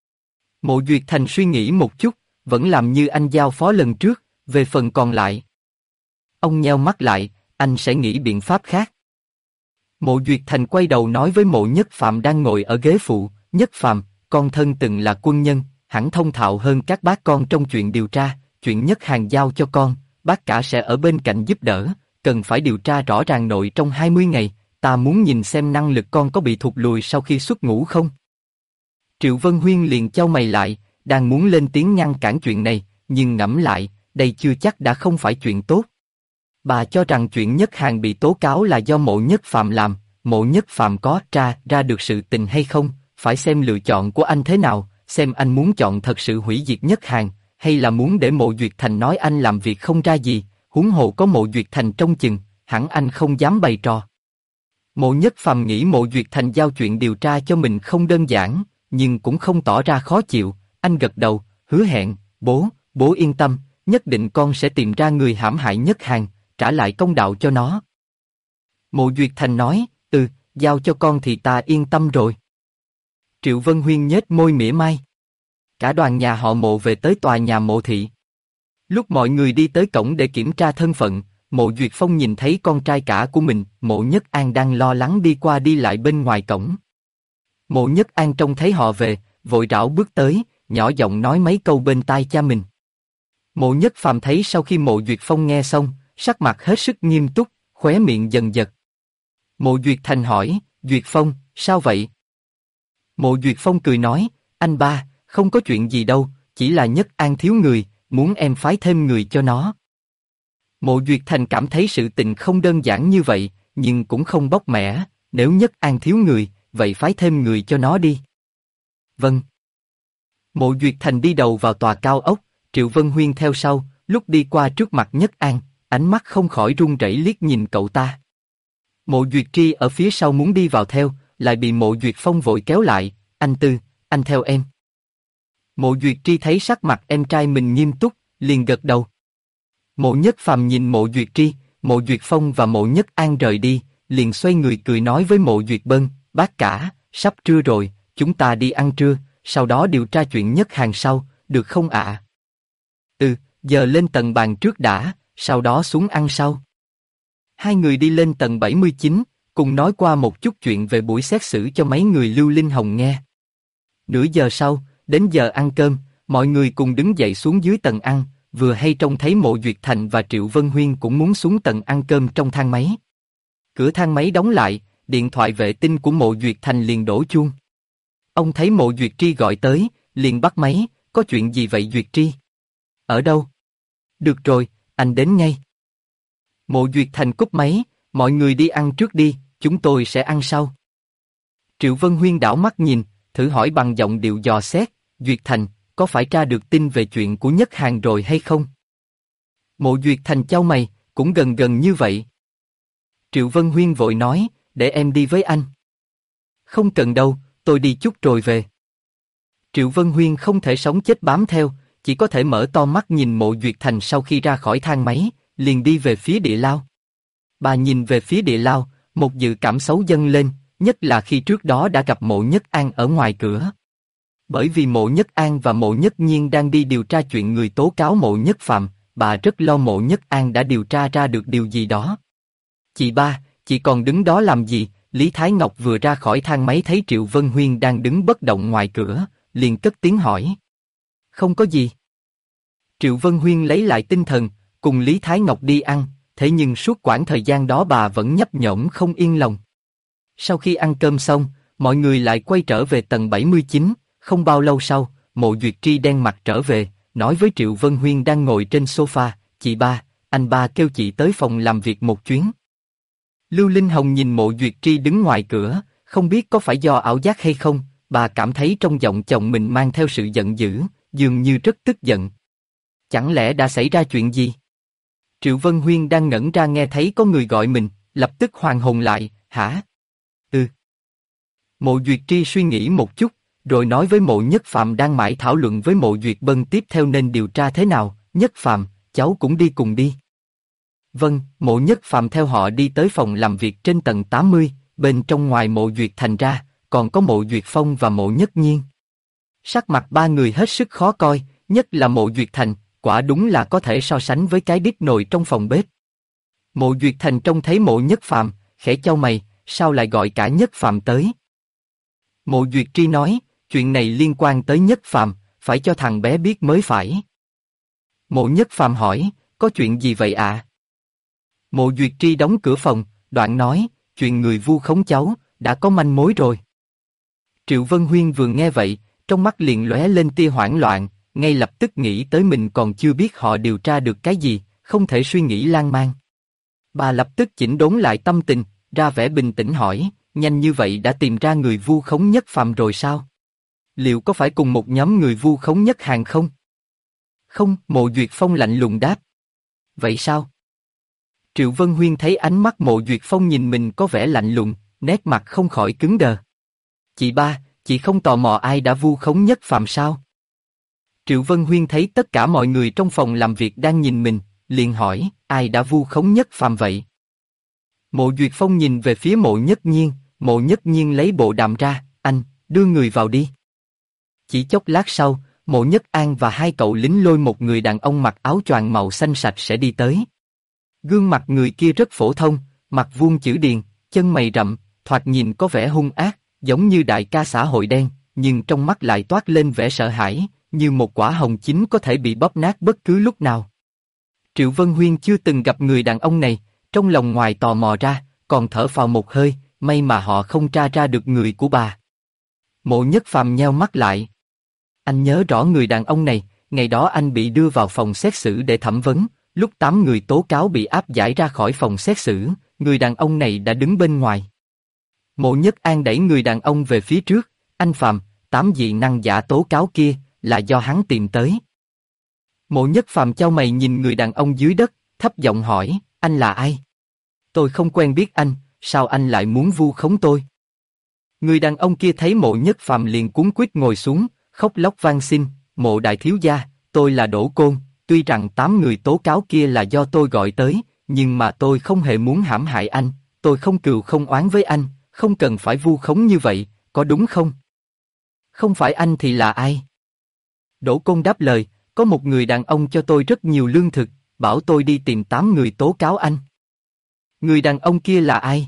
Mộ Duyệt Thành suy nghĩ một chút, vẫn làm như anh giao phó lần trước, về phần còn lại. Ông nheo mắt lại, anh sẽ nghĩ biện pháp khác. Mộ Duyệt Thành quay đầu nói với Mộ Nhất Phàm đang ngồi ở ghế phụ, Nhất Phàm, con thân từng là quân nhân, hẳn thông thạo hơn các bác con trong chuyện điều tra, chuyện Nhất Hàn giao cho con, bác cả sẽ ở bên cạnh giúp đỡ, cần phải điều tra rõ ràng nội trong 20 ngày, ta muốn nhìn xem năng lực con có bị thụt lùi sau khi xuất ngũ không. Triệu Vân Huyên liền chau mày lại, đang muốn lên tiếng ngăn cản chuyện này, nhưng ngẫm lại, đây chưa chắc đã không phải chuyện tốt. Bà cho rằng chuyện Nhất Hàn bị tố cáo là do Mộ Nhất Phàm làm, Mộ Nhất Phàm có tra ra được sự tình hay không, phải xem lựa chọn của anh thế nào, xem anh muốn chọn thật sự hủy diệt Nhất Hàn, hay là muốn để Mộ Duyệt Thành nói anh làm việc không ra gì, huống hồ có Mộ Duyệt Thành trông chừng, hẳn anh không dám bày trò. Mộ Nhất Phàm nghĩ Mộ Duyệt Thành giao chuyện điều tra cho mình không đơn giản, nhưng cũng không tỏ ra khó chịu, anh gật đầu, hứa hẹn, bố yên tâm, nhất định con sẽ tìm ra người hãm hại Nhất Hàn, trả lại công đạo cho nó. Mộ Duyệt Thành nói, giao cho con thì ta yên tâm rồi. Triệu Vân Huyên nhếch môi mỉa mai. Cả đoàn nhà họ Mộ về tới tòa nhà Mộ thị. Lúc mọi người đi tới cổng để kiểm tra thân phận, Mộ Duyệt Phong nhìn thấy con trai cả của mình, Mộ Nhất An đang lo lắng đi qua đi lại bên ngoài cổng. Mộ Nhất An trông thấy họ về, vội rảo bước tới, nhỏ giọng nói mấy câu bên tai cha mình. Mộ Nhất Phàm thấy sau khi Mộ Duyệt Phong nghe xong, sắc mặt hết sức nghiêm túc, khóe miệng dần giật. Mộ Duyệt Thành hỏi, Duyệt Phong, sao vậy? Mộ Duyệt Phong cười nói, anh ba, không có chuyện gì đâu, chỉ là Nhất An thiếu người, muốn em phái thêm người cho nó. Mộ Duyệt Thành cảm thấy sự tình không đơn giản như vậy, nhưng cũng không bóc mẽ, nếu Nhất An thiếu người, vậy phái thêm người cho nó đi. Vâng. Mộ Duyệt Thành đi đầu vào tòa cao ốc, Triệu Vân Huyên theo sau, lúc đi qua trước mặt Nhất An, ánh mắt không khỏi run rẩy liếc nhìn cậu ta. Mộ Duyệt Tri ở phía sau muốn đi vào theo, lại bị Mộ Duyệt Phong vội kéo lại, anh Tư, anh theo em. Mộ Duyệt Tri thấy sắc mặt em trai mình nghiêm túc, liền gật đầu. Mộ Nhất Phàm nhìn Mộ Duyệt Tri, Mộ Duyệt Phong và Mộ Nhất An rời đi, liền xoay người cười nói với Mộ Duyệt Bân, bác cả, sắp trưa rồi, chúng ta đi ăn trưa, sau đó điều tra chuyện Nhất Hàn sau, được không ạ? Giờ lên tầng bàn trước đã, sau đó xuống ăn sau. Hai người đi lên tầng 79, cùng nói qua một chút chuyện về buổi xét xử cho mấy người Lưu Linh Hồng nghe. Nửa giờ sau, đến giờ ăn cơm, mọi người cùng đứng dậy xuống dưới tầng ăn, vừa hay trông thấy Mộ Duyệt Thành và Triệu Vân Huyên cũng muốn xuống tầng ăn cơm trong thang máy. Cửa thang máy đóng lại, điện thoại vệ tinh của Mộ Duyệt Thành liền đổ chuông. Ông thấy Mộ Duyệt Tri gọi tới, liền bắt máy, có chuyện gì vậy Duyệt Tri? Ở đâu? Được rồi, anh đến ngay. Mộ Duyệt Thành cúp máy, mọi người đi ăn trước đi, chúng tôi sẽ ăn sau. Triệu Vân Huyên đảo mắt nhìn, thử hỏi bằng giọng điệu dò xét, Duyệt Thành, có phải tra được tin về chuyện của Nhất Hàn rồi hay không? Mộ Duyệt Thành chau mày, cũng gần gần như vậy. Triệu Vân Huyên vội nói, để em đi với anh. Không cần đâu, tôi đi chút rồi về. Triệu Vân Huyên không thể sống chết bám theo, chỉ có thể mở to mắt nhìn Mộ Duyệt Thành sau khi ra khỏi thang máy, liền đi về phía địa lao. Bà nhìn về phía địa lao, một dự cảm xấu dâng lên, nhất là khi trước đó đã gặp Mộ Nhất An ở ngoài cửa. Bởi vì Mộ Nhất An và Mộ Nhất Nhiên đang đi điều tra chuyện người tố cáo Mộ Nhất Phạm, bà rất lo Mộ Nhất An đã điều tra ra được điều gì đó. Chị ba, chị còn đứng đó làm gì? Lý Thái Ngọc vừa ra khỏi thang máy thấy Triệu Vân Huyên đang đứng bất động ngoài cửa, liền cất tiếng hỏi. Không có gì. Triệu Vân Huyên lấy lại tinh thần, cùng Lý Thái Ngọc đi ăn, thế nhưng suốt quãng thời gian đó bà vẫn nhấp nhổm không yên lòng. Sau khi ăn cơm xong, mọi người lại quay trở về tầng 79, không bao lâu sau, Mộ Duyệt Tri đen mặt trở về, nói với Triệu Vân Huyên đang ngồi trên sofa, chị ba, anh ba kêu chị tới phòng làm việc một chuyến. Lưu Linh Hồng nhìn Mộ Duyệt Tri đứng ngoài cửa, không biết có phải do ảo giác hay không, bà cảm thấy trong giọng chồng mình mang theo sự giận dữ, dường như rất tức giận. Chẳng lẽ đã xảy ra chuyện gì? Triệu Vân Huyên đang ngẩn ra nghe thấy có người gọi mình, lập tức hoàn hồn lại, hả? Ừ. Mộ Duyệt Tri suy nghĩ một chút, rồi nói với Mộ Nhất Phạm đang mãi thảo luận với Mộ Duyệt Bân tiếp theo nên điều tra thế nào. Nhất Phạm, cháu cũng đi cùng đi. Vâng, Mộ Nhất Phạm theo họ đi tới phòng làm việc trên tầng 80, bên trong ngoài Mộ Duyệt Thành ra, còn có Mộ Duyệt Phong và Mộ Nhất Nhiên. Sắc mặt ba người hết sức khó coi, nhất là Mộ Duyệt Thành, quả đúng là có thể so sánh với cái đít nồi trong phòng bếp. Mộ Duyệt Thành trông thấy Mộ Nhất Phạm, khẽ chau mày, sao lại gọi cả Nhất Phạm tới? Mộ Duyệt Tri nói, chuyện này liên quan tới Nhất Phạm, phải cho thằng bé biết mới phải. Mộ Nhất Phạm hỏi, có chuyện gì vậy ạ? Mộ Duyệt Tri đóng cửa phòng, đoạn nói, chuyện người vu khống cháu, đã có manh mối rồi. Triệu Vân Huyên vừa nghe vậy, trong mắt liền lóe lên tia hoảng loạn, ngay lập tức nghĩ tới mình còn chưa biết họ điều tra được cái gì, không thể suy nghĩ lan man. Bà lập tức chỉnh đốn lại tâm tình, ra vẻ bình tĩnh hỏi, nhanh như vậy đã tìm ra người vu khống Nhất Phạm rồi sao? Liệu có phải cùng một nhóm người vu khống Nhất Hàn không? Không, Mộ Duyệt Phong lạnh lùng đáp. Vậy sao? Triệu Vân Huyên thấy ánh mắt Mộ Duyệt Phong nhìn mình có vẻ lạnh lùng, nét mặt không khỏi cứng đờ. Chị ba, chị không tò mò ai đã vu khống Nhất Phạm sao? Triệu Vân Huyên thấy tất cả mọi người trong phòng làm việc đang nhìn mình, liền hỏi, ai đã vu khống Nhất Phạm vậy? Mộ Duyệt Phong nhìn về phía Mộ Nhất Nhiên, Mộ Nhất Nhiên lấy bộ đàm ra, anh, đưa người vào đi. Chỉ chốc lát sau, Mộ Nhất An và hai cậu lính lôi một người đàn ông mặc áo choàng màu xanh sạch sẽ đi tới. Gương mặt người kia rất phổ thông, mặt vuông chữ điền, chân mày rậm, thoạt nhìn có vẻ hung ác, giống như đại ca xã hội đen, nhưng trong mắt lại toát lên vẻ sợ hãi, như một quả hồng chín có thể bị bóp nát bất cứ lúc nào. Triệu Vân Huyên chưa từng gặp người đàn ông này, trong lòng ngoài tò mò ra, còn thở phào một hơi, may mà họ không tra ra được người của bà. Mộ Nhất Phàm nheo mắt lại. Anh nhớ rõ người đàn ông này, ngày đó anh bị đưa vào phòng xét xử để thẩm vấn, lúc 8 người tố cáo bị áp giải ra khỏi phòng xét xử, người đàn ông này đã đứng bên ngoài. Mộ Nhất An đẩy người đàn ông về phía trước, anh Phàm, 8 dị năng giả tố cáo kia, là do hắn tìm tới. Mộ Nhất Phàm chau mày nhìn người đàn ông dưới đất, thấp giọng hỏi, anh là ai? Tôi không quen biết anh, sao anh lại muốn vu khống tôi? Người đàn ông kia thấy Mộ Nhất Phàm liền cuống quýt ngồi xuống, khóc lóc van xin, Mộ đại thiếu gia, tôi là Đỗ Côn, tuy rằng 8 người tố cáo kia là do tôi gọi tới, nhưng mà tôi không hề muốn hãm hại anh, tôi không cừu không oán với anh, không cần phải vu khống như vậy, có đúng không? Không phải anh thì là ai? Đỗ Côn đáp lời, có một người đàn ông cho tôi rất nhiều lương thực, bảo tôi đi tìm 8 người tố cáo anh. Người đàn ông kia là ai?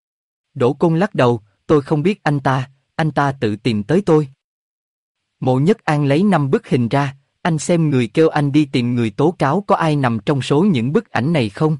Đỗ Côn lắc đầu, tôi không biết anh ta tự tìm tới tôi. Mộ Nhất An lấy 5 bức hình ra, anh xem người kêu anh đi tìm người tố cáo có ai nằm trong số những bức ảnh này không?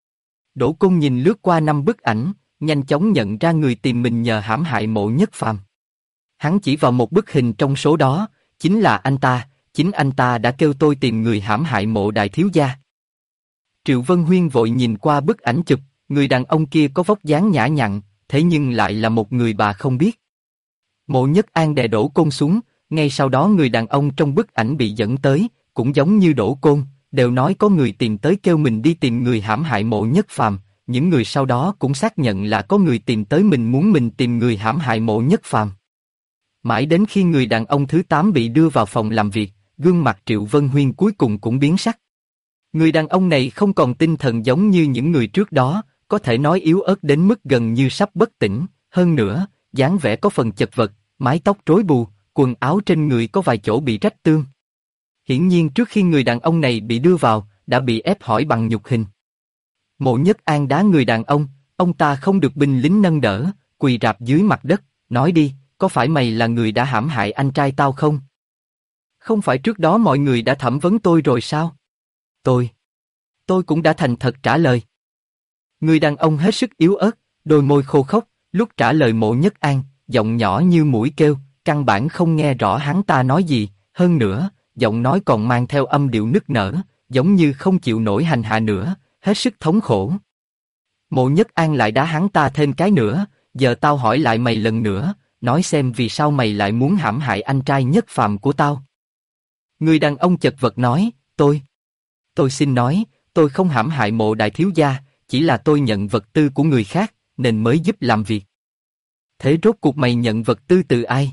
Đỗ Côn nhìn lướt qua 5 bức ảnh, nhanh chóng nhận ra người tìm mình nhờ hãm hại Mộ Nhất Phàm. Hắn chỉ vào một bức hình trong số đó, chính là anh ta, chính anh ta đã kêu tôi tìm người hãm hại Mộ đại thiếu gia. Triệu Vân Huyên vội nhìn qua bức ảnh chụp, người đàn ông kia có vóc dáng nhã nhặn, thế nhưng lại là một người bà không biết. Mộ Nhất An đè Đỗ Côn xuống, Ngay sau đó người đàn ông trong bức ảnh bị dẫn tới, cũng giống như Đỗ Côn, đều nói có người tìm tới kêu mình đi tìm người hãm hại Mộ Nhất Phàm. Những người sau đó cũng xác nhận là có người tìm tới mình muốn mình tìm người hãm hại Mộ Nhất Phàm. Mãi đến khi người đàn ông thứ 8 bị đưa vào phòng làm việc, gương mặt Triệu Vân Huyên cuối cùng cũng biến sắc. Người đàn ông này không còn tinh thần giống như những người trước đó, có thể nói yếu ớt đến mức gần như sắp bất tỉnh, hơn nữa, dáng vẻ có phần chật vật, mái tóc rối bù, quần áo trên người có vài chỗ bị rách tương. Hiển nhiên trước khi người đàn ông này bị đưa vào, đã bị ép hỏi bằng nhục hình. Mộ Nhất An đá người đàn ông ta không được binh lính nâng đỡ, quỳ rạp dưới mặt đất, nói đi, có phải mày là người đã hãm hại anh trai tao không? Không phải trước đó mọi người đã thẩm vấn tôi rồi sao? Tôi cũng đã thành thật trả lời. Người đàn ông hết sức yếu ớt, đôi môi khô khốc, lúc trả lời Mộ Nhất An, giọng nhỏ như mũi kêu, căn bản không nghe rõ hắn ta nói gì, hơn nữa, giọng nói còn mang theo âm điệu nức nở, giống như không chịu nổi hành hạ nữa, hết sức thống khổ. Mộ Nhất An lại đá hắn ta thêm cái nữa, giờ tao hỏi lại mày lần nữa, nói xem vì sao mày lại muốn hãm hại anh trai Nhất Phàm của tao. Người đàn ông chật vật nói, tôi xin nói, tôi không hãm hại Mộ đại thiếu gia, chỉ là tôi nhận vật tư của người khác, nên mới giúp làm việc. Thế rốt cuộc mày nhận vật tư từ ai?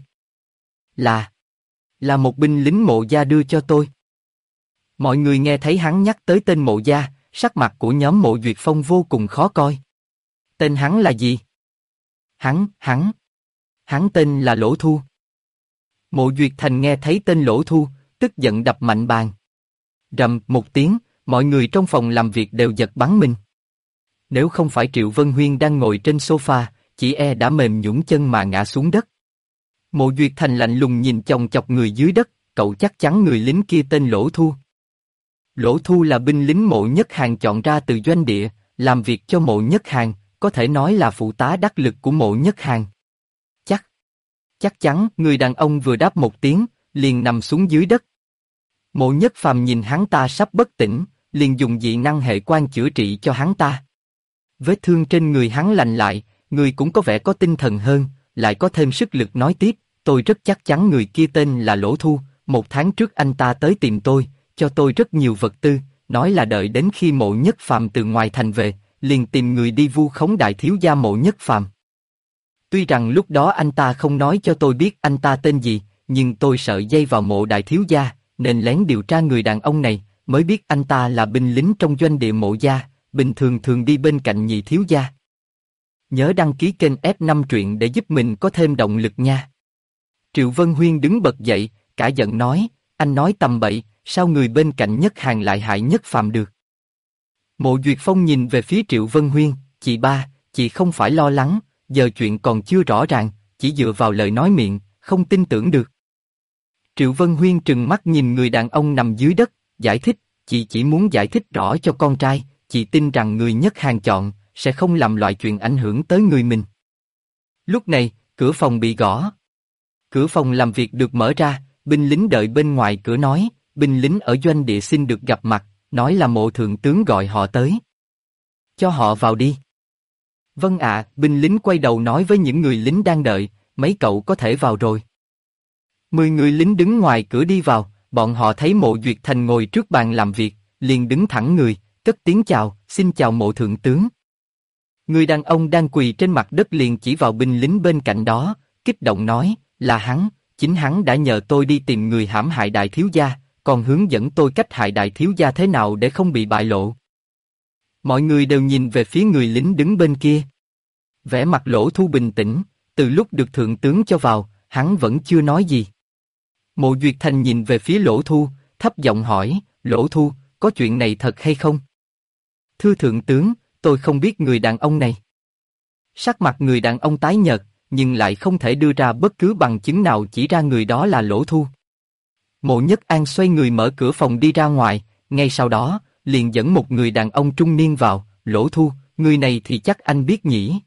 Là một binh lính Mộ gia đưa cho tôi. Mọi người nghe thấy hắn nhắc tới tên Mộ gia, sắc mặt của nhóm Mộ Duyệt Phong vô cùng khó coi. Tên hắn là gì? Hắn tên là Lỗ Thu. Mộ Duyệt Thành nghe thấy tên Lỗ Thu, tức giận đập mạnh bàn. Rầm một tiếng, mọi người trong phòng làm việc đều giật bắn mình. Nếu không phải Triệu Vân Huyên đang ngồi trên sofa, chỉ đã mềm nhũn chân mà ngã xuống đất. Mộ Duyệt Thành lạnh lùng nhìn chòng chọc người dưới đất, cậu chắc chắn người lính kia tên Lỗ Thu. Lỗ Thu là binh lính Mộ Nhất Hàn chọn ra từ doanh địa, làm việc cho Mộ Nhất Hàn, có thể nói là phụ tá đắc lực của Mộ Nhất Hàn. Chắc chắn, người đàn ông vừa đáp một tiếng, liền nằm xuống dưới đất. Mộ Nhất Phàm nhìn hắn ta sắp bất tỉnh, liền dùng dị năng hệ quan chữa trị cho hắn ta. Vết thương trên người hắn lành lại, người cũng có vẻ có tinh thần hơn, lại có thêm sức lực nói tiếp, tôi rất chắc chắn người kia tên là Lỗ Thu, 1 tháng trước anh ta tới tìm tôi, cho tôi rất nhiều vật tư, nói là đợi đến khi Mộ Nhất Phàm từ ngoài thành về, liền tìm người đi vu khống đại thiếu gia Mộ Nhất Phàm. Tuy rằng lúc đó anh ta không nói cho tôi biết anh ta tên gì, nhưng tôi sợ dây vào Mộ đại thiếu gia, nên lén điều tra người đàn ông này, mới biết anh ta là binh lính trong doanh địa Mộ gia, bình thường thường đi bên cạnh nhị thiếu gia. Nhớ đăng ký kênh F5 truyện để giúp mình có thêm động lực nha. Triệu Vân Huyên đứng bật dậy, cả giận nói, anh nói tầm bậy, sao người bên cạnh Nhất Hàn lại hại Nhất Phàm được? Mộ Duyệt Phong nhìn về phía Triệu Vân Huyên, chị ba, chị không phải lo lắng, giờ chuyện còn chưa rõ ràng, chỉ dựa vào lời nói miệng, không tin tưởng được. Triệu Vân Huyên trừng mắt nhìn người đàn ông nằm dưới đất, giải thích, chị chỉ muốn giải thích rõ cho con trai, chị tin rằng người Nhất Hàn chọn, sẽ không làm loại chuyện ảnh hưởng tới người mình. Lúc này, cửa phòng bị gõ. Cửa phòng làm việc được mở ra, binh lính đợi bên ngoài cửa nói, binh lính ở doanh địa xin được gặp mặt, nói là Mộ thượng tướng gọi họ tới. Cho họ vào đi. Vâng ạ, binh lính quay đầu nói với những người lính đang đợi, mấy cậu có thể vào rồi. 10 người lính đứng ngoài cửa đi vào, bọn họ thấy Mộ Duyệt Thành ngồi trước bàn làm việc, liền đứng thẳng người, cất tiếng chào, xin chào Mộ thượng tướng. Người đàn ông đang quỳ trên mặt đất liền chỉ vào binh lính bên cạnh đó, kích động nói, là hắn, chính hắn đã nhờ tôi đi tìm người hãm hại đại thiếu gia, còn hướng dẫn tôi cách hại đại thiếu gia thế nào để không bị bại lộ. Mọi người đều nhìn về phía người lính đứng bên kia. Vẻ mặt Lỗ Thu bình tĩnh, từ lúc được thượng tướng cho vào, hắn vẫn chưa nói gì. Mộ Duyệt Thành nhìn về phía Lỗ Thu, thấp giọng hỏi, Lỗ Thu, có chuyện này thật hay không? Thưa thượng tướng, tôi không biết người đàn ông này. Sắc mặt người đàn ông tái nhợt, nhưng lại không thể đưa ra bất cứ bằng chứng nào chỉ ra người đó là Lỗ Thu. Mộ Nhất An xoay người mở cửa phòng đi ra ngoài, ngay sau đó, liền dẫn một người đàn ông trung niên vào, Lỗ Thu, người này thì chắc anh biết nhỉ?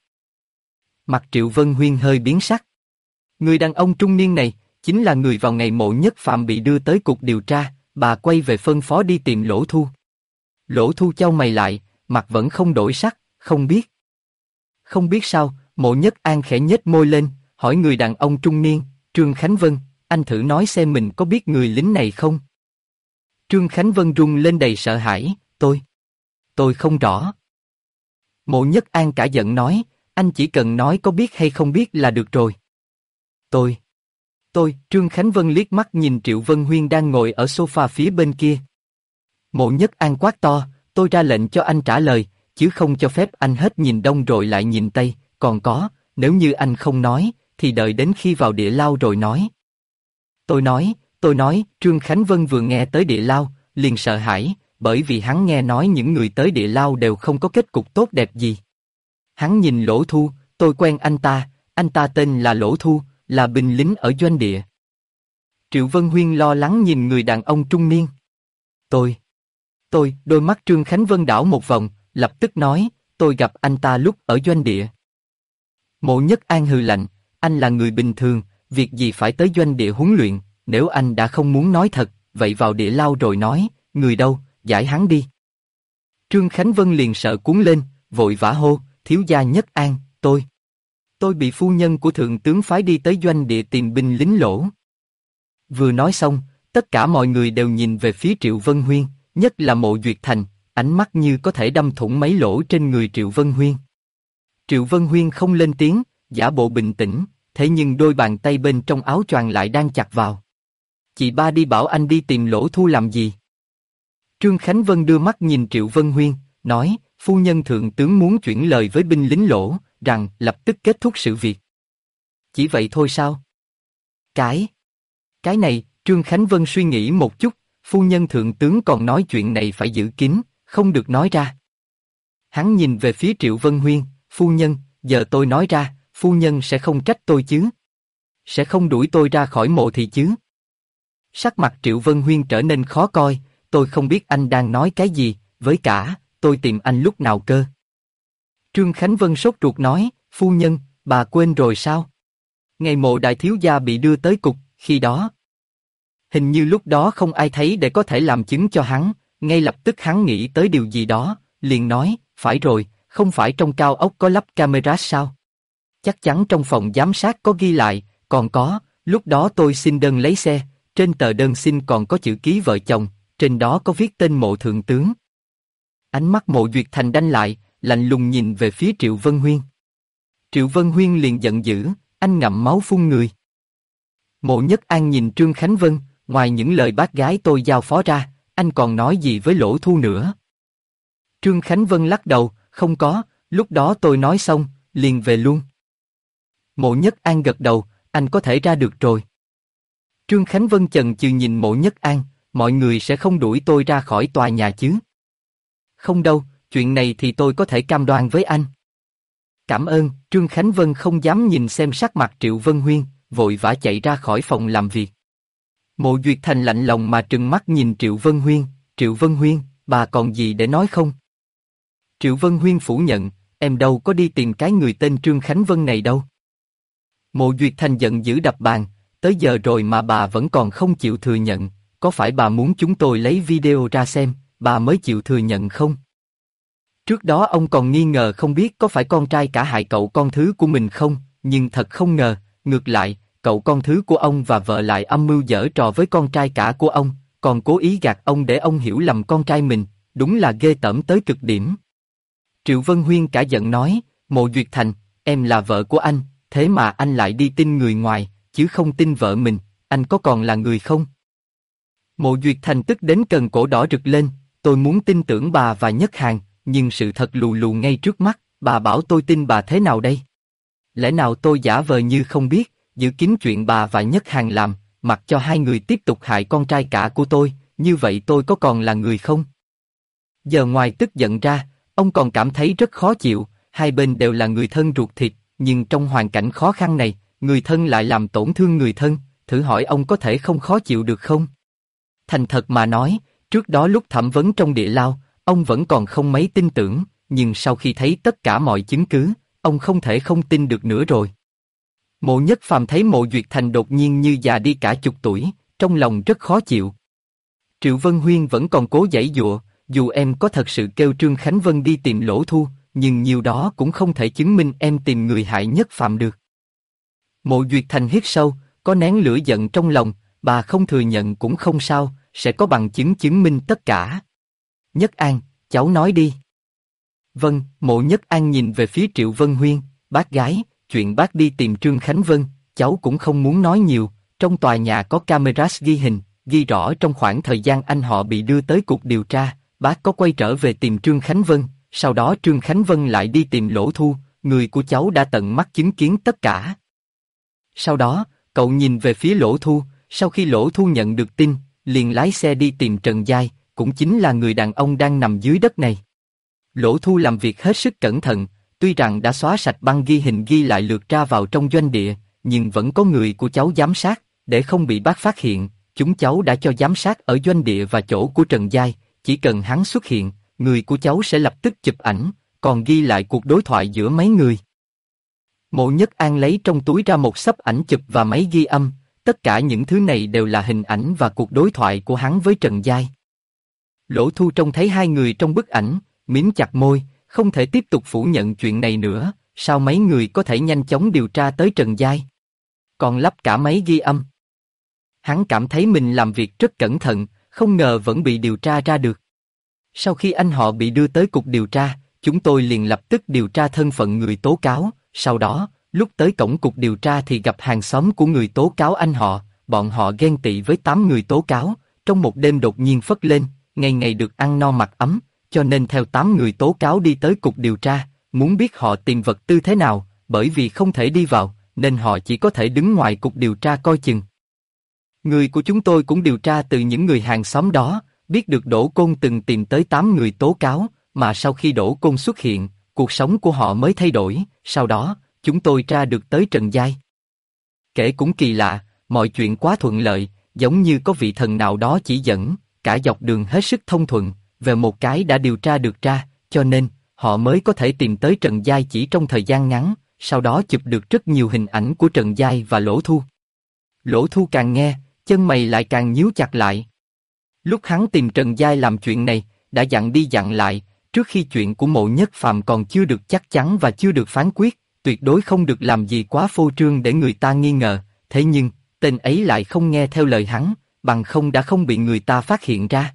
Mặt Triệu Vân Huyên hơi biến sắc. Người đàn ông trung niên này, chính là người vào ngày Mộ Nhất Phàm bị đưa tới cục điều tra, bà quay về phân phó đi tìm Lỗ Thu. Lỗ Thu chau mày lại, mặt vẫn không đổi sắc, không biết. Không biết sao, Mộ Nhất An khẽ nhếch môi lên, hỏi người đàn ông trung niên, Trương Khánh Vân, anh thử nói xem mình có biết người lính này không? Trương Khánh Vân run lên đầy sợ hãi, tôi không rõ. Mộ Nhất An cả giận nói, anh chỉ cần nói có biết hay không biết là được rồi. Trương Khánh Vân liếc mắt nhìn Triệu Vân Huyên đang ngồi ở sofa phía bên kia. Mộ Nhất An quát to, tôi ra lệnh cho anh trả lời, chứ không cho phép anh hết nhìn đông rồi lại nhìn tây, còn có, nếu như anh không nói, thì đợi đến khi vào địa lao rồi nói. Tôi nói, Trương Khánh Vân vừa nghe tới địa lao, liền sợ hãi, bởi vì hắn nghe nói những người tới địa lao đều không có kết cục tốt đẹp gì. Hắn nhìn Lỗ Thu, tôi quen anh ta tên là Lỗ Thu, là binh lính ở doanh địa. Triệu Vân Huyên lo lắng nhìn người đàn ông trung niên. Đôi mắt Trương Khánh Vân đảo một vòng, lập tức nói, tôi gặp anh ta lúc ở doanh địa. Mộ Nhất An hừ lạnh, anh là người bình thường, việc gì phải tới doanh địa huấn luyện, nếu anh đã không muốn nói thật, vậy vào địa lao rồi nói, người đâu, giải hắn đi. Trương Khánh Vân liền sợ cuốn lên, vội vã hô, thiếu gia Nhất An, tôi bị phu nhân của thượng tướng phái đi tới doanh địa tìm binh lính Lỗ. Vừa nói xong, tất cả mọi người đều nhìn về phía Triệu Vân Huyên, nhất là Mộ Duyệt Thành, ánh mắt như có thể đâm thủng mấy lỗ trên người Triệu Vân Huyên. Triệu Vân Huyên không lên tiếng, giả bộ bình tĩnh, thế nhưng đôi bàn tay bên trong áo choàng lại đang chặt vào. Chị ba đi bảo anh đi tìm Lỗ Thu làm gì? Trương Khánh Vân đưa mắt nhìn Triệu Vân Huyên, nói, phu nhân thượng tướng muốn chuyển lời với binh lính Lỗ, rằng lập tức kết thúc sự việc. Chỉ vậy thôi sao? Cái này, Trương Khánh Vân suy nghĩ một chút, phu nhân thượng tướng còn nói chuyện này phải giữ kín, không được nói ra. Hắn nhìn về phía Triệu Vân Huyên, phu nhân, giờ tôi nói ra, phu nhân sẽ không trách tôi chứ? Sẽ không đuổi tôi ra khỏi mộ thì chứ? Sắc mặt Triệu Vân Huyên trở nên khó coi, tôi không biết anh đang nói cái gì, với cả, tôi tìm anh lúc nào cơ? Trương Khánh Vân sốt ruột nói, phu nhân, bà quên rồi sao? Ngày Mộ đại thiếu gia bị đưa tới cục, khi đó. Hình như lúc đó không ai thấy để có thể làm chứng cho hắn, ngay lập tức hắn nghĩ tới điều gì đó, liền nói, phải rồi, không phải trong cao ốc có lắp camera sao? Chắc chắn trong phòng giám sát có ghi lại, còn có, lúc đó tôi xin đơn lấy xe, trên tờ đơn xin còn có chữ ký vợ chồng, trên đó có viết tên Mộ thượng tướng. Ánh mắt Mộ Duyệt Thành đanh lại, lạnh lùng nhìn về phía Triệu Vân Huyên. Triệu Vân Huyên liền giận dữ, anh ngậm máu phun người. Mộ Nhất An nhìn Trương Khánh Vân, ngoài những lời bác gái tôi giao phó ra, anh còn nói gì với Lỗ Thu nữa? Trương Khánh Vân lắc đầu, không có, lúc đó tôi nói xong, liền về luôn. Mộ Nhất An gật đầu, anh có thể ra được rồi. Trương Khánh Vân chần chừ nhìn Mộ Nhất An, mọi người sẽ không đuổi tôi ra khỏi tòa nhà chứ? Không đâu, chuyện này thì tôi có thể cam đoan với anh. Cảm ơn, Trương Khánh Vân không dám nhìn xem sắc mặt Triệu Vân Huyên, vội vã chạy ra khỏi phòng làm việc. Mộ Duyệt Thành lạnh lòng mà trừng mắt nhìn Triệu Vân Huyên, bà còn gì để nói không? Triệu Vân Huyên phủ nhận, em đâu có đi tìm cái người tên Trương Khánh Vân này đâu. Mộ Duyệt Thành giận dữ đập bàn, tới giờ rồi mà bà vẫn còn không chịu thừa nhận, có phải bà muốn chúng tôi lấy video ra xem, bà mới chịu thừa nhận không? Trước đó ông còn nghi ngờ không biết có phải con trai cả hại cậu con thứ của mình không, nhưng thật không ngờ, ngược lại, cậu con thứ của ông và vợ lại âm mưu giở trò với con trai cả của ông, còn cố ý gạt ông để ông hiểu lầm con trai mình, đúng là ghê tởm tới cực điểm. Triệu Vân Huyên cả giận nói, Mộ Duyệt Thành, em là vợ của anh, thế mà anh lại đi tin người ngoài, chứ không tin vợ mình, anh có còn là người không? Mộ Duyệt Thành tức đến cần cổ đỏ rực lên, tôi muốn tin tưởng bà và Nhất Hàn, nhưng sự thật lù lù ngay trước mắt, bà bảo tôi tin bà thế nào đây? Lẽ nào tôi giả vờ như không biết, giữ kín chuyện bà và Nhất Hàn làm, mặc cho hai người tiếp tục hại con trai cả của tôi, như vậy tôi có còn là người không? Giờ ngoài tức giận ra, ông còn cảm thấy rất khó chịu, hai bên đều là người thân ruột thịt, nhưng trong hoàn cảnh khó khăn này, người thân lại làm tổn thương người thân, thử hỏi ông có thể không khó chịu được không? Thành thật mà nói, trước đó lúc thẩm vấn trong địa lao, ông vẫn còn không mấy tin tưởng, nhưng sau khi thấy tất cả mọi chứng cứ, ông không thể không tin được nữa rồi. Mộ Nhất Phàm thấy Mộ Duyệt Thành đột nhiên như già đi cả chục tuổi, trong lòng rất khó chịu. Triệu Vân Huyên vẫn còn cố giãy giụa, dù em có thật sự kêu Trương Khánh Vân đi tìm Lỗ Thu, nhưng nhiều đó cũng không thể chứng minh em tìm người hại Nhất Phàm được. Mộ Duyệt Thành hít sâu, có nén lửa giận trong lòng, bà không thừa nhận cũng không sao, sẽ có bằng chứng chứng minh tất cả. Nhất An, cháu nói đi. Vâng, Mộ Nhất An nhìn về phía Triệu Vân Huyên, bác gái, chuyện bác đi tìm Trương Khánh Vân, cháu cũng không muốn nói nhiều, trong tòa nhà có camera ghi hình, ghi rõ trong khoảng thời gian anh họ bị đưa tới cục điều tra, bác có quay trở về tìm Trương Khánh Vân, sau đó Trương Khánh Vân lại đi tìm Lỗ Thu, người của cháu đã tận mắt chứng kiến tất cả. Sau đó, cậu nhìn về phía Lỗ Thu, sau khi Lỗ Thu nhận được tin, liền lái xe đi tìm Trần Giai, cũng chính là người đàn ông đang nằm dưới đất này. Lỗ Thu làm việc hết sức cẩn thận, tuy rằng đã xóa sạch băng ghi hình ghi lại lượt ra vào trong doanh địa, nhưng vẫn có người của cháu giám sát, để không bị bác phát hiện, chúng cháu đã cho giám sát ở doanh địa và chỗ của Trần Giai, chỉ cần hắn xuất hiện, người của cháu sẽ lập tức chụp ảnh, còn ghi lại cuộc đối thoại giữa mấy người. Mộ Nhất An lấy trong túi ra một xấp ảnh chụp và máy ghi âm, tất cả những thứ này đều là hình ảnh và cuộc đối thoại của hắn với Trần Giai. Lỗ Thu trông thấy hai người trong bức ảnh, mím chặt môi, không thể tiếp tục phủ nhận chuyện này nữa, sao mấy người có thể nhanh chóng điều tra tới Trần Giai? Còn lắp cả máy ghi âm. Hắn cảm thấy mình làm việc rất cẩn thận, không ngờ vẫn bị điều tra ra được. Sau khi anh họ bị đưa tới cục điều tra, chúng tôi liền lập tức điều tra thân phận người tố cáo, sau đó, lúc tới cổng cục điều tra thì gặp hàng xóm của người tố cáo anh họ, bọn họ ghen tị với 8 người tố cáo, trong một đêm đột nhiên phất lên, ngày ngày được ăn no mặc ấm, cho nên theo 8 người tố cáo đi tới cục điều tra, muốn biết họ tìm vật tư thế nào, bởi vì không thể đi vào, nên họ chỉ có thể đứng ngoài cục điều tra coi chừng. Người của chúng tôi cũng điều tra từ những người hàng xóm đó, biết được Đỗ Côn từng tìm tới 8 người tố cáo, mà sau khi Đỗ Côn xuất hiện, cuộc sống của họ mới thay đổi, sau đó, chúng tôi tra được tới Trần Giai. Kể cũng kỳ lạ, mọi chuyện quá thuận lợi, giống như có vị thần nào đó chỉ dẫn, cả dọc đường hết sức thông thuận, về một cái đã điều tra được ra, cho nên, họ mới có thể tìm tới Trần Giai chỉ trong thời gian ngắn, sau đó chụp được rất nhiều hình ảnh của Trần Giai và Lỗ Thu. Lỗ Thu càng nghe, chân mày lại càng nhíu chặt lại. Lúc hắn tìm Trần Giai làm chuyện này, đã dặn đi dặn lại, trước khi chuyện của Mộ Nhất Phàm còn chưa được chắc chắn và chưa được phán quyết, tuyệt đối không được làm gì quá phô trương để người ta nghi ngờ, thế nhưng, tên ấy lại không nghe theo lời hắn, bằng không đã không bị người ta phát hiện ra.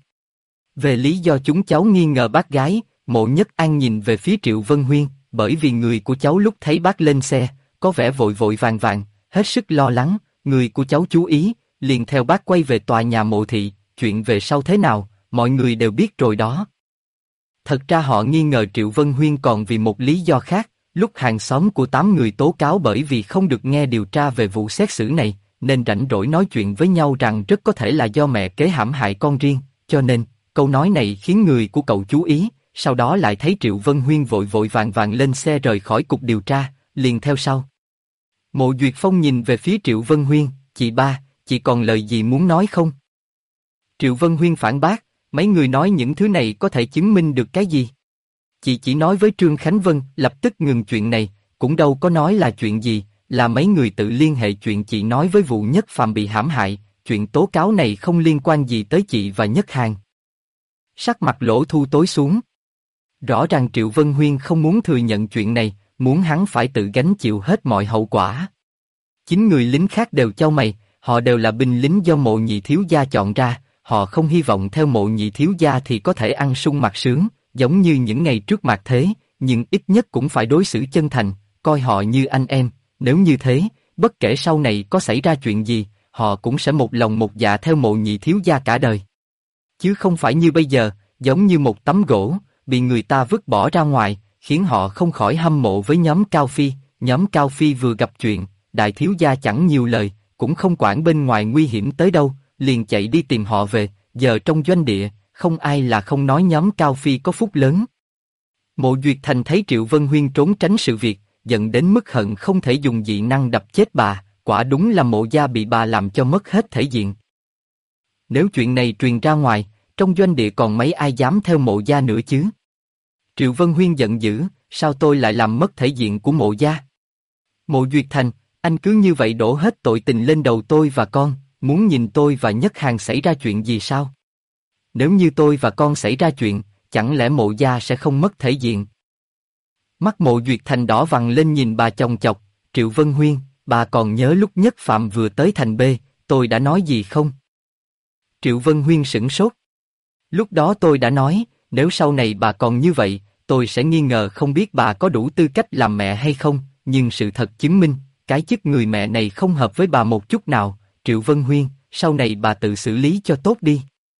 Về lý do chúng cháu nghi ngờ bác gái, Mộ Nhất An nhìn về phía Triệu Vân Huyên, bởi vì người của cháu lúc thấy bác lên xe, có vẻ vội vội vàng vàng, hết sức lo lắng, người của cháu chú ý, liền theo bác quay về tòa nhà Mộ thị, chuyện về sau thế nào, mọi người đều biết rồi đó. Thật ra họ nghi ngờ Triệu Vân Huyên còn vì một lý do khác, lúc hàng xóm của 8 người tố cáo bởi vì không được nghe điều tra về vụ xét xử này, nên rảnh rỗi nói chuyện với nhau rằng rất có thể là do mẹ kế hãm hại con riêng, cho nên, câu nói này khiến người của cậu chú ý, sau đó lại thấy Triệu Vân Huyên vội vội vàng vàng lên xe rời khỏi cục điều tra, liền theo sau. Mộ Duyệt Phong nhìn về phía Triệu Vân Huyên, chị ba, chị còn lời gì muốn nói không? Triệu Vân Huyên phản bác, mấy người nói những thứ này có thể chứng minh được cái gì? Chị chỉ nói với Trương Khánh Vân lập tức ngừng chuyện này, cũng đâu có nói là chuyện gì, là mấy người tự liên hệ chuyện chị nói với vụ Nhất Phàm bị hãm hại, chuyện tố cáo này không liên quan gì tới chị và Nhất Hàn. Sắc mặt Lỗ Thu tối xuống. Rõ ràng Triệu Vân Huyên không muốn thừa nhận chuyện này, muốn hắn phải tự gánh chịu hết mọi hậu quả. 9 người lính khác đều chau mày, họ đều là binh lính do Mộ Nhị thiếu gia chọn ra, họ không hy vọng theo Mộ Nhị thiếu gia thì có thể ăn sung mặc sướng, giống như những ngày trước mạt thế, nhưng ít nhất cũng phải đối xử chân thành, coi họ như anh em, nếu như thế, bất kể sau này có xảy ra chuyện gì, họ cũng sẽ một lòng một dạ theo Mộ Nhị thiếu gia cả đời. Chứ không phải như bây giờ, giống như một tấm gỗ, bị người ta vứt bỏ ra ngoài, khiến họ không khỏi hâm mộ với nhóm Cao Phi. Nhóm Cao Phi vừa gặp chuyện, đại thiếu gia chẳng nhiều lời, cũng không quản bên ngoài nguy hiểm tới đâu, liền chạy đi tìm họ về, giờ trong doanh địa, không ai là không nói nhóm Cao Phi có phúc lớn. Mộ Duyệt Thành thấy Triệu Vân Huyên trốn tránh sự việc, giận đến mức hận không thể dùng dị năng đập chết bà, quả đúng là Mộ gia bị bà làm cho mất hết thể diện. Nếu chuyện này truyền ra ngoài, trong doanh địa còn mấy ai dám theo Mộ gia nữa chứ? Triệu Vân Huyên giận dữ, sao tôi lại làm mất thể diện của Mộ gia? Mộ Duyệt Thành, anh cứ như vậy đổ hết tội tình lên đầu tôi và con, muốn nhìn tôi và Nhất Hàn xảy ra chuyện gì sao? Nếu như tôi và con xảy ra chuyện, chẳng lẽ Mộ gia sẽ không mất thể diện? Mắt Mộ Duyệt Thành đỏ vằn lên nhìn bà chồng chọc, Triệu Vân Huyên, bà còn nhớ lúc Nhất Phàm vừa tới thành B, tôi đã nói gì không? Triệu Vân Huyên sửng sốt. Lúc đó tôi đã nói, nếu sau này bà còn như vậy, tôi sẽ nghi ngờ không biết bà có đủ tư cách làm mẹ hay không, nhưng sự thật chứng minh, cái chức người mẹ này không hợp với bà một chút nào. Triệu Vân Huyên, sau này bà tự xử lý cho tốt đi.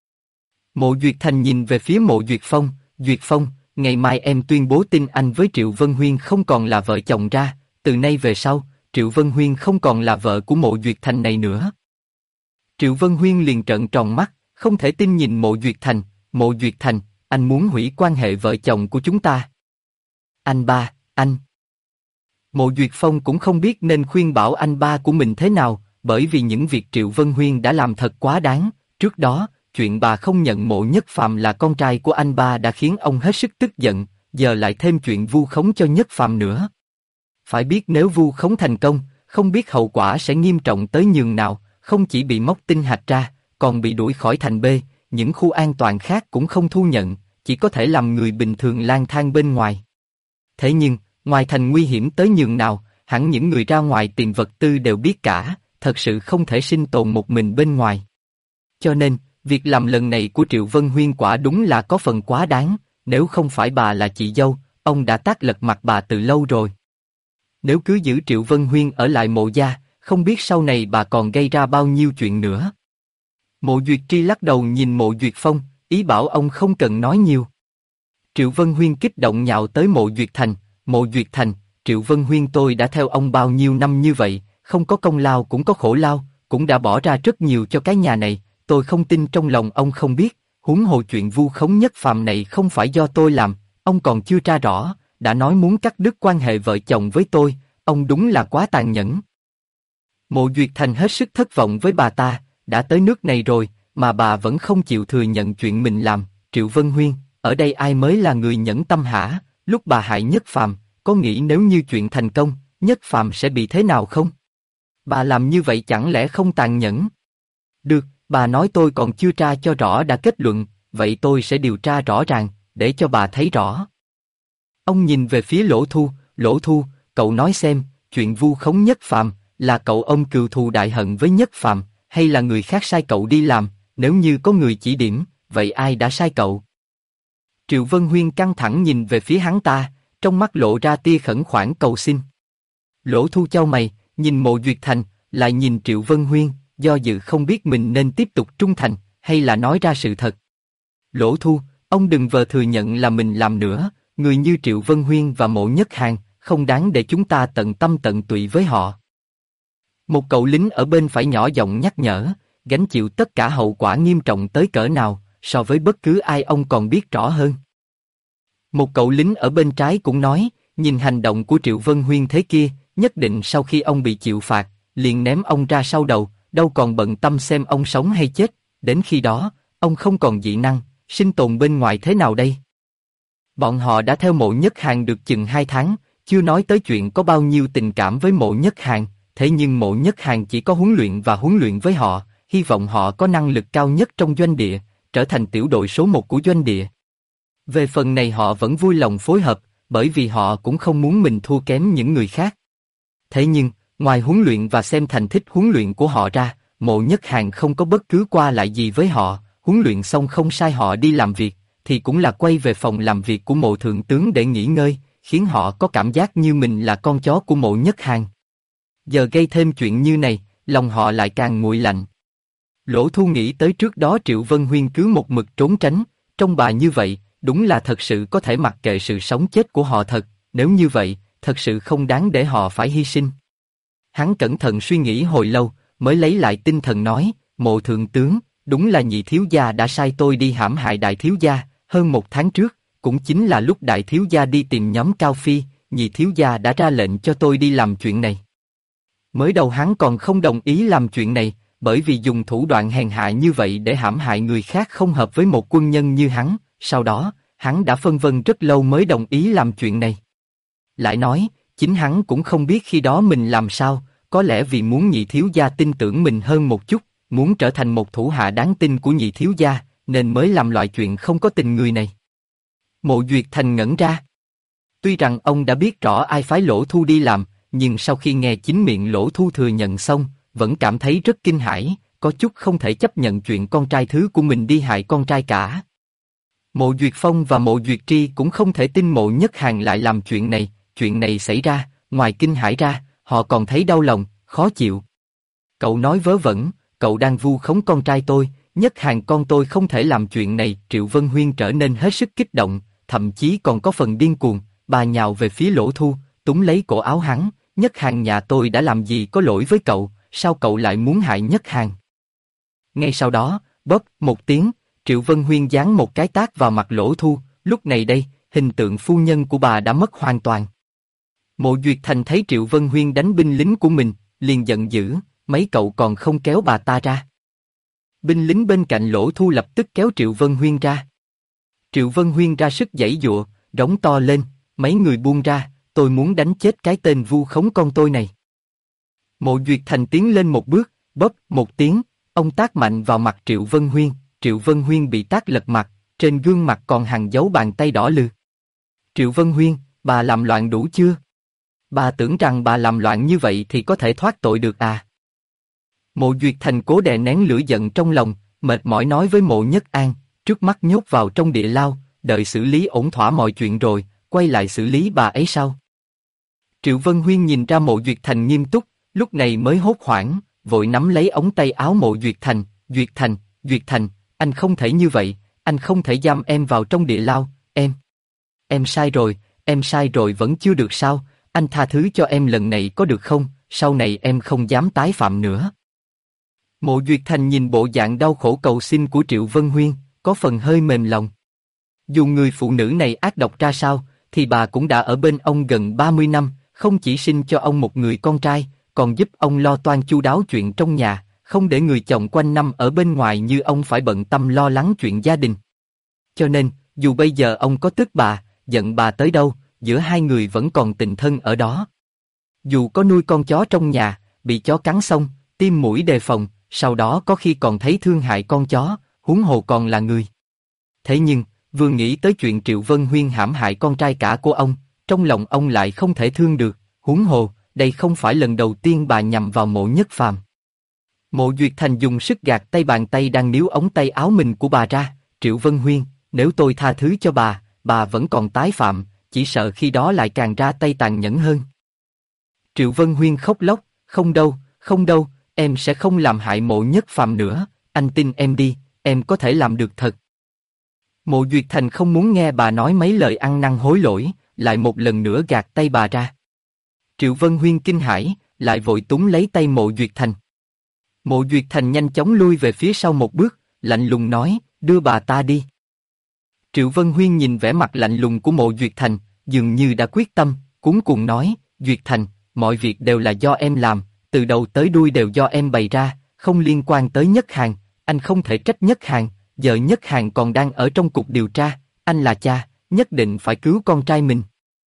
Mộ Duyệt Thành nhìn về phía Mộ Duyệt Phong, Duyệt Phong, ngày mai em tuyên bố tin anh với Triệu Vân Huyên không còn là vợ chồng ra, từ nay về sau, Triệu Vân Huyên không còn là vợ của Mộ Duyệt Thành này nữa. Triệu Vân Huyên liền trợn tròn mắt, không thể tin nhìn Mộ Duyệt Thành, Mộ Duyệt Thành, anh muốn hủy quan hệ vợ chồng của chúng ta. Anh ba, anh. Mộ Duyệt Phong cũng không biết nên khuyên bảo anh ba của mình thế nào, bởi vì những việc Triệu Vân Huyên đã làm thật quá đáng. Trước đó, chuyện bà không nhận Mộ Nhất Phàm là con trai của anh ba đã khiến ông hết sức tức giận, giờ lại thêm chuyện vu khống cho Nhất Phàm nữa. Phải biết nếu vu khống thành công, không biết hậu quả sẽ nghiêm trọng tới nhường nào, không chỉ bị móc tinh hạch ra, còn bị đuổi khỏi thành B, những khu an toàn khác cũng không thu nhận, chỉ có thể làm người bình thường lang thang bên ngoài. Thế nhưng, ngoài thành nguy hiểm tới nhường nào, hẳn những người ra ngoài tìm vật tư đều biết cả, thật sự không thể sinh tồn một mình bên ngoài. Cho nên, việc làm lần này của Triệu Vân Huyên quả đúng là có phần quá đáng, nếu không phải bà là chị dâu, ông đã tát lật mặt bà từ lâu rồi. Nếu cứ giữ Triệu Vân Huyên ở lại Mộ gia, không biết sau này bà còn gây ra bao nhiêu chuyện nữa. Mộ Duyệt Tri lắc đầu nhìn Mộ Duyệt Phong, ý bảo ông không cần nói nhiều. Triệu Vân Huyên kích động nhào tới Mộ Duyệt Thành, Mộ Duyệt Thành, Triệu Vân Huyên tôi đã theo ông bao nhiêu năm như vậy, không có công lao cũng có khổ lao, cũng đã bỏ ra rất nhiều cho cái nhà này, tôi không tin trong lòng ông không biết, huống hồ chuyện vu khống Nhất Phàm này không phải do tôi làm, ông còn chưa tra rõ, đã nói muốn cắt đứt quan hệ vợ chồng với tôi, ông đúng là quá tàn nhẫn. Mộ Duyệt Thành hết sức thất vọng với bà ta, đã tới nước này rồi, mà bà vẫn không chịu thừa nhận chuyện mình làm. Triệu Vân Huyên, ở đây ai mới là người nhẫn tâm hả? Lúc bà hại Nhất Phàm, có nghĩ nếu như chuyện thành công, Nhất Phàm sẽ bị thế nào không? Bà làm như vậy chẳng lẽ không tàn nhẫn? Được, bà nói tôi còn chưa tra cho rõ đã kết luận, vậy tôi sẽ điều tra rõ ràng, để cho bà thấy rõ. Ông nhìn về phía Lỗ Thu, cậu nói xem, chuyện vu khống Nhất Phàm, là cậu ông cừu thù đại hận với Nhất Phàm, hay là người khác sai cậu đi làm, nếu như có người chỉ điểm, vậy ai đã sai cậu? Triệu Vân Huyên căng thẳng nhìn về phía hắn ta, trong mắt lộ ra tia khẩn khoản cầu xin. Lỗ Thu chau mày, nhìn Mộ Duyệt Thành, lại nhìn Triệu Vân Huyên, do dự không biết mình nên tiếp tục trung thành, hay là nói ra sự thật. Lỗ Thu, ông đừng vờ thừa nhận là mình làm nữa, người như Triệu Vân Huyên và Mộ Nhất Hàn, không đáng để chúng ta tận tâm tận tụy với họ. Một cậu lính ở bên phải nhỏ giọng nhắc nhở, gánh chịu tất cả hậu quả nghiêm trọng tới cỡ nào, so với bất cứ ai ông còn biết rõ hơn. Một cậu lính ở bên trái cũng nói, nhìn hành động của Triệu Vân Huyên thế kia, nhất định sau khi ông bị chịu phạt, liền ném ông ra sau đầu, đâu còn bận tâm xem ông sống hay chết, đến khi đó, ông không còn dị năng, sinh tồn bên ngoài thế nào đây? Bọn họ đã theo Mộ Nhất Hàn được chừng 2 tháng, chưa nói tới chuyện có bao nhiêu tình cảm với Mộ Nhất Hàn, thế nhưng Mộ Nhất Hàn chỉ có huấn luyện với họ, hy vọng họ có năng lực cao nhất trong doanh địa, trở thành tiểu đội số 1 của doanh địa. Về phần này họ vẫn vui lòng phối hợp, bởi vì họ cũng không muốn mình thua kém những người khác. Thế nhưng, ngoài huấn luyện và xem thành tích huấn luyện của họ ra, Mộ Nhất Hàn không có bất cứ qua lại gì với họ, huấn luyện xong không sai họ đi làm việc, thì cũng là quay về phòng làm việc của Mộ Thượng tướng để nghỉ ngơi, khiến họ có cảm giác như mình là con chó của Mộ Nhất Hàn. Giờ gây thêm chuyện như này, lòng họ lại càng nguội lạnh. Lỗ Thu nghĩ tới trước đó Triệu Vân Huyên cứ một mực trốn tránh, trong bà như vậy, đúng là thật sự có thể mặc kệ sự sống chết của họ thật, nếu như vậy, thật sự không đáng để họ phải hy sinh. Hắn cẩn thận suy nghĩ hồi lâu, mới lấy lại tinh thần nói, Mộ Thượng tướng, đúng là nhị thiếu gia đã sai tôi đi hãm hại đại thiếu gia, hơn 1 tháng trước, cũng chính là lúc đại thiếu gia đi tìm nhóm Cao Phi, nhị thiếu gia đã ra lệnh cho tôi đi làm chuyện này. Mới đầu hắn còn không đồng ý làm chuyện này, bởi vì dùng thủ đoạn hèn hạ như vậy để hãm hại người khác không hợp với một quân nhân như hắn, sau đó, hắn đã phân vân rất lâu mới đồng ý làm chuyện này. Lại nói, chính hắn cũng không biết khi đó mình làm sao, có lẽ vì muốn nhị thiếu gia tin tưởng mình hơn một chút, muốn trở thành một thủ hạ đáng tin của nhị thiếu gia, nên mới làm loại chuyện không có tình người này. Mộ Duyệt Thành ngẩn ra. Tuy rằng ông đã biết rõ ai phái Lỗ Thu đi làm, nhưng sau khi nghe chính miệng Lỗ Thu thừa nhận xong, vẫn cảm thấy rất kinh hãi, có chút không thể chấp nhận chuyện con trai thứ của mình đi hại con trai cả. Mộ Duyệt Phong và Mộ Duyệt Tri cũng không thể tin Mộ Nhất Hàn lại làm chuyện này xảy ra, ngoài kinh hãi ra, họ còn thấy đau lòng, khó chịu. Cậu nói vớ vẩn, cậu đang vu khống con trai tôi, Nhất Hàn con tôi không thể làm chuyện này. Triệu Vân Huyên trở nên hết sức kích động, thậm chí còn có phần điên cuồng, bà nhào về phía Lỗ Thu, túm lấy cổ áo hắn, Nhất Hàn nhà tôi đã làm gì có lỗi với cậu, sao cậu lại muốn hại Nhất Hàn? Ngay sau đó, bóp một tiếng, Triệu Vân Huyên giáng một cái tát vào mặt Lỗ Thu, lúc này đây, hình tượng phu nhân của bà đã mất hoàn toàn. Mộ Duyệt Thành thấy Triệu Vân Huyên đánh binh lính của mình, liền giận dữ, mấy cậu còn không kéo bà ta ra. Binh lính bên cạnh Lỗ Thu lập tức kéo Triệu Vân Huyên ra. Triệu Vân Huyên ra sức giãy giụa, rống to lên, mấy người buông ra, tôi muốn đánh chết cái tên vu khống con tôi này. Mộ Duyệt Thành tiến lên một bước, bóp một tiếng, ông tát mạnh vào mặt Triệu Vân Huyên. Triệu Vân Huyên bị tát lật mặt, trên gương mặt còn hằn dấu bàn tay đỏ lừ. Triệu Vân Huyên, bà làm loạn đủ chưa? Bà tưởng rằng bà làm loạn như vậy thì có thể thoát tội được à? Mộ Duyệt Thành cố đè nén lửa giận trong lòng, mệt mỏi nói với Mộ Nhất An, trước mắt nhốt vào trong địa lao, đợi xử lý ổn thỏa mọi chuyện rồi, quay lại xử lý bà ấy sau. Triệu Vân Huyên nhìn ra Mộ Duyệt Thành nghiêm túc, lúc này mới hốt hoảng, vội nắm lấy ống tay áo Mộ Duyệt Thành, Duyệt Thành, anh không thể như vậy, anh không thể giam em vào trong địa lao, em sai rồi vẫn chưa được sao, anh tha thứ cho em lần này có được không, sau này em không dám tái phạm nữa. Mộ Duyệt Thành nhìn bộ dạng đau khổ cầu xin của Triệu Vân Huyên, có phần hơi mềm lòng. Dù người phụ nữ này ác độc ra sao, thì bà cũng đã ở bên ông gần 30 năm, không chỉ sinh cho ông một người con trai, còn giúp ông lo toan chu đáo chuyện trong nhà, không để người chồng quanh năm ở bên ngoài như ông phải bận tâm lo lắng chuyện gia đình. Cho nên, dù bây giờ ông có tức bà, giận bà tới đâu, giữa hai người vẫn còn tình thân ở đó. Dù có nuôi con chó trong nhà, bị chó cắn xong, tiêm mũi đề phòng, sau đó có khi còn thấy thương hại con chó, huống hồ còn là người. Thế nhưng, vừa nghĩ tới chuyện Triệu Vân Huyên hãm hại con trai cả của ông, trong lòng ông lại không thể thương được, huống hồ, đây không phải lần đầu tiên bà nhằm vào Mộ Nhất Phàm. Mộ Duyệt Thành dùng sức gạt tay bàn tay đang níu ống tay áo mình của bà ra, Triệu Vân Huyên, nếu tôi tha thứ cho bà vẫn còn tái phạm, chỉ sợ khi đó lại càng ra tay tàn nhẫn hơn. Triệu Vân Huyên khóc lóc, không đâu, em sẽ không làm hại Mộ Nhất Phàm nữa, anh tin em đi, em có thể làm được thật. Mộ Duyệt Thành không muốn nghe bà nói mấy lời ăn năn hối lỗi, lại một lần nữa gạt tay bà ra. Triệu Vân Huyên kinh hãi, lại vội túm lấy tay Mộ Duyệt Thành. Mộ Duyệt Thành nhanh chóng lui về phía sau một bước, lạnh lùng nói, đưa bà ta đi. Triệu Vân Huyên nhìn vẻ mặt lạnh lùng của Mộ Duyệt Thành, dường như đã quyết tâm, cuống cuồng nói, Duyệt Thành, mọi việc đều là do em làm, từ đầu tới đuôi đều do em bày ra, không liên quan tới Nhất Hàn, anh không thể trách Nhất Hàn, giờ Nhất Hàn còn đang ở trong cục điều tra, anh là cha, nhất định phải cứu con trai mình.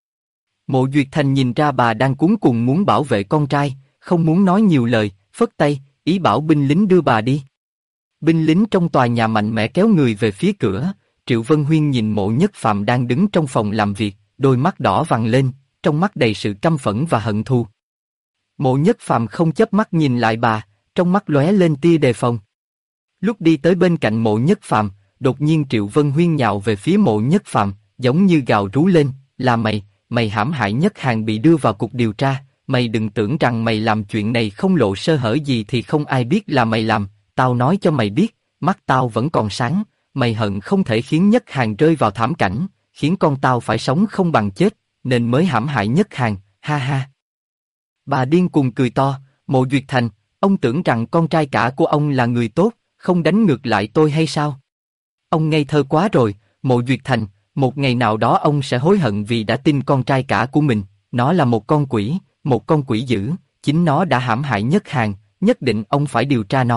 Mộ Duyệt Thành nhìn ra bà đang cuống cuồng muốn bảo vệ con trai, không muốn nói nhiều lời, phất tay, ý bảo binh lính đưa bà đi. Binh lính trong tòa nhà mạnh mẽ kéo người về phía cửa, Triệu Vân Huyên nhìn Mộ Nhất Phàm đang đứng trong phòng làm việc, đôi mắt đỏ vằn lên, trong mắt đầy sự căm phẫn và hận thù. Mộ Nhất Phàm không chớp mắt nhìn lại bà, trong mắt lóe lên tia đề phòng. Lúc đi tới bên cạnh Mộ Nhất Phàm, đột nhiên Triệu Vân Huyên nhào về phía Mộ Nhất Phàm, giống như gào rú lên, là mày hãm hại Nhất Hàn bị đưa vào cục điều tra, mày đừng tưởng rằng mày làm chuyện này không lộ sơ hở gì thì không ai biết là mày làm, tao nói cho mày biết, mắt tao vẫn còn sáng, mày hận không thể khiến Nhất Hàn rơi vào thảm cảnh, khiến con tao phải sống không bằng chết, nên mới hãm hại Nhất Hàn, ha ha. Bà điên cuồng cười to, Mộ Duyệt Thành, ông tưởng rằng con trai cả của ông là người tốt, không đánh ngược lại tôi hay sao? Ông ngây thơ quá rồi, Mộ Duyệt Thành, một ngày nào đó ông sẽ hối hận vì đã tin con trai cả của mình, nó là một con quỷ dữ, chính nó đã hãm hại Nhất Hàn, nhất định ông phải điều tra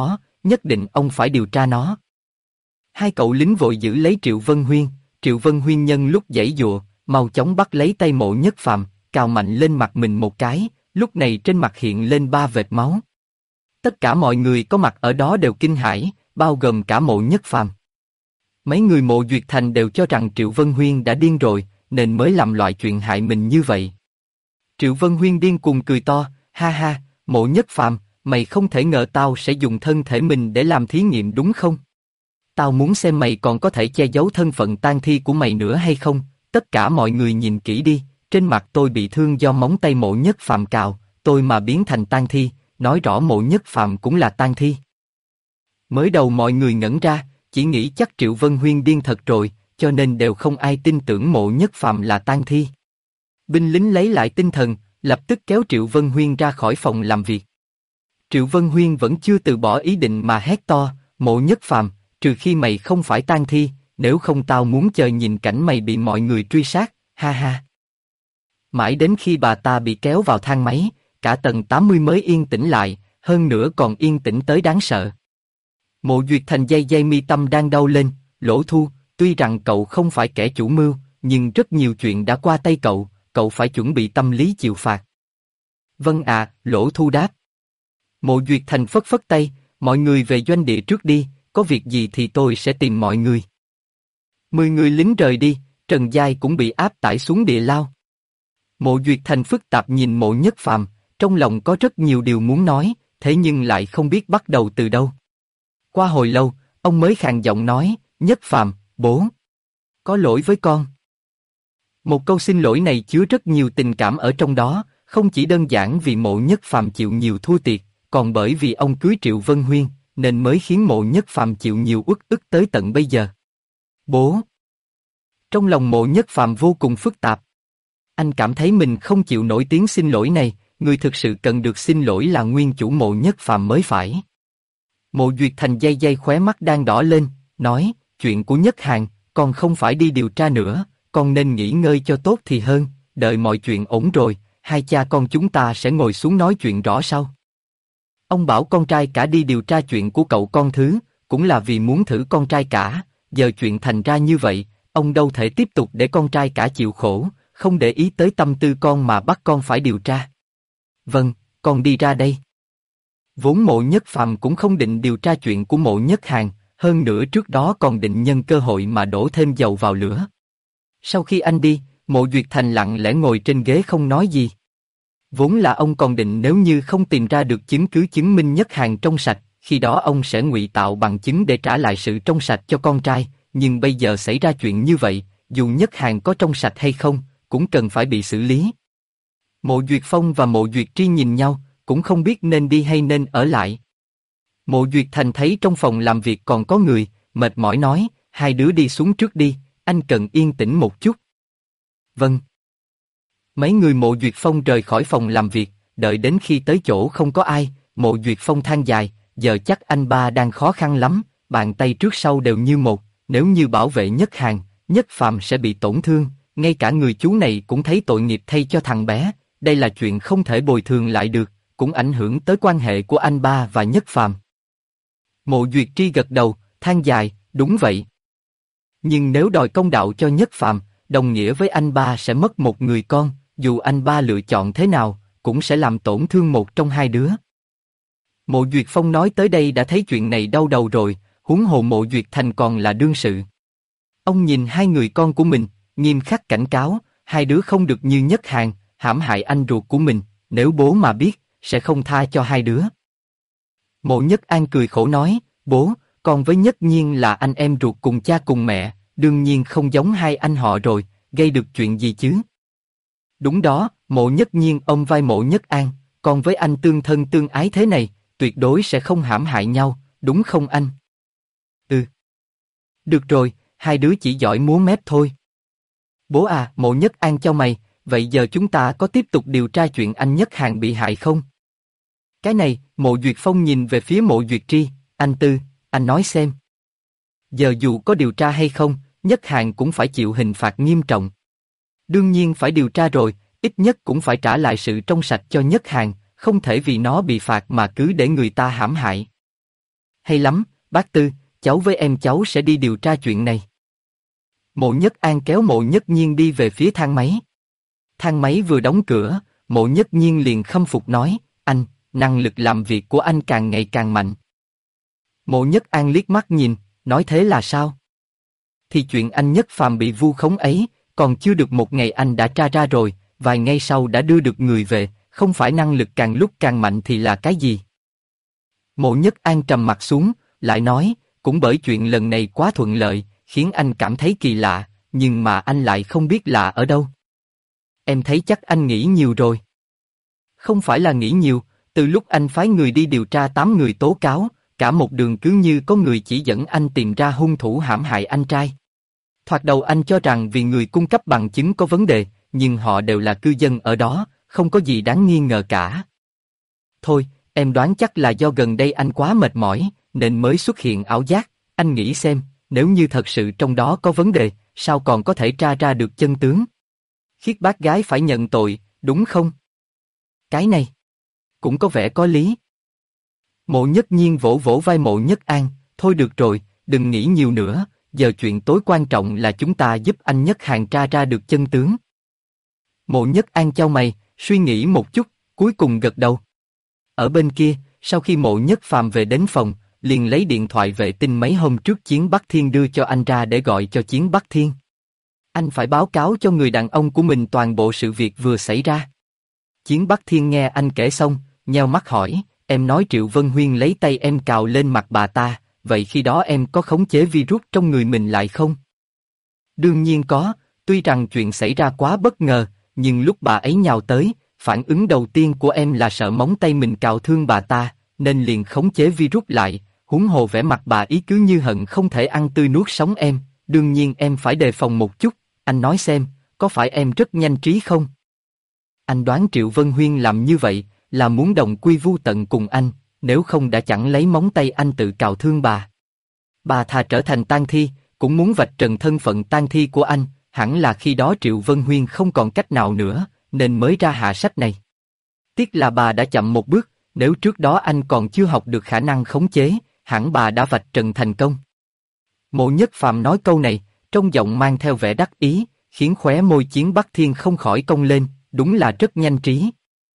nó. Hai cậu lính vội giữ lấy Triệu Vân Huyên nhân lúc giãy giụa, mau chóng bắt lấy tay Mộ Nhất Phàm, cào mạnh lên mặt mình một cái, lúc này trên mặt hiện lên 3 vệt máu. Tất cả mọi người có mặt ở đó đều kinh hãi, bao gồm cả Mộ Nhất Phàm. Mấy người Mộ Duyệt Thành đều cho rằng Triệu Vân Huyên đã điên rồi, nên mới làm loại chuyện hại mình như vậy. Triệu Vân Huyên điên cuồng cười to, ha ha, Mộ Nhất Phàm, mày không thể ngờ tao sẽ dùng thân thể mình để làm thí nghiệm đúng không? Tao muốn xem mày còn có thể che giấu thân phận tang thi của mày nữa hay không. Tất cả mọi người nhìn kỹ đi, trên mặt tôi bị thương do móng tay Mộ Nhất Phàm cào, tôi mà biến thành tang thi, nói rõ Mộ Nhất Phàm cũng là tang thi. Mới đầu mọi người ngẩn ra, chỉ nghĩ chắc Triệu Vân Huyên điên thật rồi, cho nên đều không ai tin tưởng Mộ Nhất Phàm là tang thi. Binh lính lấy lại tinh thần, lập tức kéo Triệu Vân Huyên ra khỏi phòng làm việc. Triệu Vân Huyên vẫn chưa từ bỏ ý định mà hét to, Mộ Nhất Phàm, trừ khi mày không phải tang thi, nếu không tao muốn chờ nhìn cảnh mày bị mọi người truy sát, ha ha. Mãi đến khi bà ta bị kéo vào thang máy, cả tầng 80 mới yên tĩnh lại, hơn nữa còn yên tĩnh tới đáng sợ. Mộ Duyệt Thành dây dây mi tâm đang đau lên, Lỗ Thu, tuy rằng cậu không phải kẻ chủ mưu, nhưng rất nhiều chuyện đã qua tay cậu, cậu phải chuẩn bị tâm lý chịu phạt. Vâng ạ, Lỗ Thu đáp. Mộ Duyệt Thành phất phất tay, mọi người về doanh địa trước đi, có việc gì thì tôi sẽ tìm mọi người. 10 người lính rời đi, Trần Giai cũng bị áp tải xuống địa lao. Mộ Duyệt Thành phức tạp nhìn Mộ Nhất Phàm, trong lòng có rất nhiều điều muốn nói, thế nhưng lại không biết bắt đầu từ đâu. Qua hồi lâu, ông mới khàn giọng nói, Nhất Phàm, bố, có lỗi với con. Một câu xin lỗi này chứa rất nhiều tình cảm ở trong đó, không chỉ đơn giản vì Mộ Nhất Phàm chịu nhiều thua thiệt, còn bởi vì ông cưới Triệu Vân Huyên, nên mới khiến Mộ Nhất Phàm chịu nhiều uất ức tới tận bây giờ. Bố. Trong lòng Mộ Nhất Phàm vô cùng phức tạp. Anh cảm thấy mình không chịu nổi tiếng xin lỗi này, người thực sự cần được xin lỗi là nguyên chủ Mộ Nhất Phàm mới phải. Mộ Duyệt Thành dây dây khóe mắt đang đỏ lên, nói, chuyện của Nhất Hàn, con không phải đi điều tra nữa, con nên nghỉ ngơi cho tốt thì hơn, đợi mọi chuyện ổn rồi, hai cha con chúng ta sẽ ngồi xuống nói chuyện rõ sau. Ông bảo con trai cả đi điều tra chuyện của cậu con thứ, cũng là vì muốn thử con trai cả, giờ chuyện thành ra như vậy, ông đâu thể tiếp tục để con trai cả chịu khổ, không để ý tới tâm tư con mà bắt con phải điều tra. Vâng, con đi ra đây. Vốn Mộ Nhất Phàm cũng không định điều tra chuyện của Mộ Nhất Hàn, hơn nữa trước đó còn định nhân cơ hội mà đổ thêm dầu vào lửa. Sau khi anh đi, Mộ Duyệt Thành lặng lẽ ngồi trên ghế không nói gì. Vốn là ông còn định nếu như không tìm ra được chứng cứ chứng minh Nhất Hàn trong sạch, khi đó ông sẽ ngụy tạo bằng chứng để trả lại sự trong sạch cho con trai, nhưng bây giờ xảy ra chuyện như vậy, dù Nhất Hàn có trong sạch hay không, cũng cần phải bị xử lý. Mộ Duyệt Phong và Mộ Duyệt Tri nhìn nhau, cũng không biết nên đi hay nên ở lại. Mộ Duyệt Thành thấy trong phòng làm việc còn có người, mệt mỏi nói, hai đứa đi xuống trước đi, anh cần yên tĩnh một chút. Vâng. Mấy người Mộ Duyệt Phong rời khỏi phòng làm việc, đợi đến khi tới chỗ không có ai, Mộ Duyệt Phong than dài, giờ chắc anh ba đang khó khăn lắm, bàn tay trước sau đều như một, nếu như bảo vệ Nhất Hàn, Nhất Phàm sẽ bị tổn thương, ngay cả người chú này cũng thấy tội nghiệp thay cho thằng bé, đây là chuyện không thể bồi thường lại được, cũng ảnh hưởng tới quan hệ của anh ba và Nhất Phàm. Mộ Duyệt Tri gật đầu, than dài, đúng vậy. Nhưng nếu đòi công đạo cho Nhất Phàm, đồng nghĩa với anh ba sẽ mất một người con, dù anh ba lựa chọn thế nào, cũng sẽ làm tổn thương một trong hai đứa. Mộ Duyệt Phong nói tới đây đã thấy chuyện này đau đầu rồi, huống hồ Mộ Duyệt Thành còn là đương sự. Ông nhìn hai người con của mình, nghiêm khắc cảnh cáo, hai đứa không được như Nhất Hàn, hãm hại anh ruột của mình, nếu bố mà biết, sẽ không tha cho hai đứa. Mộ Nhất An cười khổ nói, bố, con với Nhất Nhiên là anh em ruột cùng cha cùng mẹ, đương nhiên không giống hai anh họ rồi, gây được chuyện gì chứ? Đúng đó, Mộ Nhất Nhiên ôm vai Mộ Nhất An, con với anh tương thân tương ái thế này, tuyệt đối sẽ không hãm hại nhau, đúng không anh? Ừ. Được rồi, hai đứa chỉ giỏi múa mép thôi. Bố à, Mộ Nhất An cho mày, vậy giờ chúng ta có tiếp tục điều tra chuyện anh Nhất Hàn bị hại không? Cái này, Mộ Duyệt Phong nhìn về phía Mộ Duyệt Tri, anh Tư, anh nói xem. Giờ dù có điều tra hay không, Nhất Hàn cũng phải chịu hình phạt nghiêm trọng. Đương nhiên phải điều tra rồi, ít nhất cũng phải trả lại sự trong sạch cho Nhất Hàn, không thể vì nó bị phạt mà cứ để người ta hãm hại. Hay lắm, bác Tư, cháu với em cháu sẽ đi điều tra chuyện này. Mộ Nhất An kéo Mộ Nhất Nhiên đi về phía thang máy. Thang máy vừa đóng cửa, Mộ Nhất Nhiên liền khâm phục nói, anh, năng lực làm việc của anh càng ngày càng mạnh. Mộ Nhất An liếc mắt nhìn, nói thế là sao? Thì chuyện anh Nhất Phàm bị vu khống ấy, còn chưa được một ngày anh đã tra ra rồi, vài ngày sau đã đưa được người về, không phải năng lực càng lúc càng mạnh thì là cái gì? Mộ Nhất An trầm mặt xuống, lại nói, cũng bởi chuyện lần này quá thuận lợi, khiến anh cảm thấy kỳ lạ, nhưng mà anh lại không biết lạ ở đâu. Em thấy chắc anh nghĩ nhiều rồi. Không phải là nghĩ nhiều, từ lúc anh phái người đi điều tra 8 người tố cáo, cả một đường cứ như có người chỉ dẫn anh tìm ra hung thủ hãm hại anh trai. Thoạt đầu anh cho rằng vì người cung cấp bằng chứng có vấn đề, nhưng họ đều là cư dân ở đó, không có gì đáng nghi ngờ cả. Thôi, em đoán chắc là do gần đây anh quá mệt mỏi, nên mới xuất hiện ảo giác. Anh nghĩ xem, nếu như thật sự trong đó có vấn đề, sao còn có thể tra ra được chân tướng? Khiết bác gái phải nhận tội, đúng không? Cái này cũng có vẻ có lý. Mộ Nhất Nhiên vỗ vỗ vai Mộ Nhất An, thôi được rồi, đừng nghĩ nhiều nữa, giờ chuyện tối quan trọng là chúng ta giúp anh Nhất Hàn tra ra được chân tướng. Mộ Nhất An chau mày, suy nghĩ một chút, cuối cùng gật đầu. Ở bên kia, sau khi Mộ Nhất Phàm về đến phòng, liền lấy điện thoại vệ tinh mấy hôm trước Chiến Bắc Thiên đưa cho anh ra để gọi cho Chiến Bắc Thiên. Anh phải báo cáo cho người đàn ông của mình toàn bộ sự việc vừa xảy ra. Chiến Bắc Thiên nghe anh kể xong, nheo mắt hỏi, em nói Triệu Vân Huyên lấy tay em cào lên mặt bà ta, vậy khi đó em có khống chế virus trong người mình lại không? Đương nhiên có, tuy rằng chuyện xảy ra quá bất ngờ, nhưng lúc bà ấy nhào tới, phản ứng đầu tiên của em là sợ móng tay mình cào thương bà ta, nên liền khống chế virus lại, huống hồ vẻ mặt bà ý cứ như hận không thể ăn tươi nuốt sống em, đương nhiên em phải đề phòng một chút, anh nói xem, có phải em rất nhanh trí không? Anh đoán Triệu Vân Huyên làm như vậy, là muốn đồng quy vu tận cùng anh, nếu không đã chẳng lấy móng tay anh tự cào thương bà. Bà thà trở thành tang thi, cũng muốn vạch trần thân phận tang thi của anh, hẳn là khi đó Triệu Vân Huyên không còn cách nào nữa, nên mới ra hạ sách này. Tiếc là bà đã chậm một bước, nếu trước đó anh còn chưa học được khả năng khống chế, hẳn bà đã vạch trần thành công. Mộ Nhất Phàm nói câu này, trong giọng mang theo vẻ đắc ý, khiến khóe môi Chiến Bắc Thiên không khỏi cong lên, đúng là rất nhanh trí.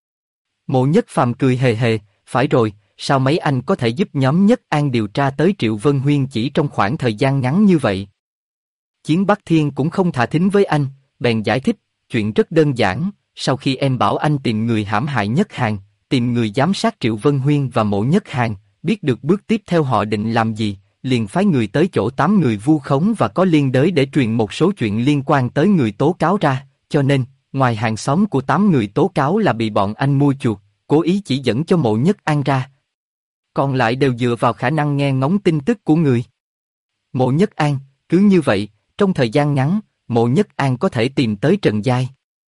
Mộ Nhất Phàm cười hề hề, phải rồi, sao mấy anh có thể giúp nhóm Nhất An điều tra tới Triệu Vân Huyên chỉ trong khoảng thời gian ngắn như vậy? Chiến Bắc Thiên cũng không thả thính với anh, bèn giải thích, chuyện rất đơn giản, sau khi em bảo anh tìm người hãm hại Nhất Hàn, tìm người giám sát Triệu Vân Huyên và Mộ Nhất Hàn, biết được bước tiếp theo họ định làm gì, liền phái người tới chỗ 8 người vu khống và có liên đới để truyền một số chuyện liên quan tới người tố cáo ra, cho nên, ngoài hàng xóm của 8 người tố cáo là bị bọn anh mua chuộc, cố ý chỉ dẫn cho Mộ Nhất An ra. Còn lại đều dựa vào khả năng nghe ngóng tin tức của người. Mộ Nhất An, cứ như vậy, trong thời gian ngắn, Mộ Nhất An có thể tìm tới Trần Giai.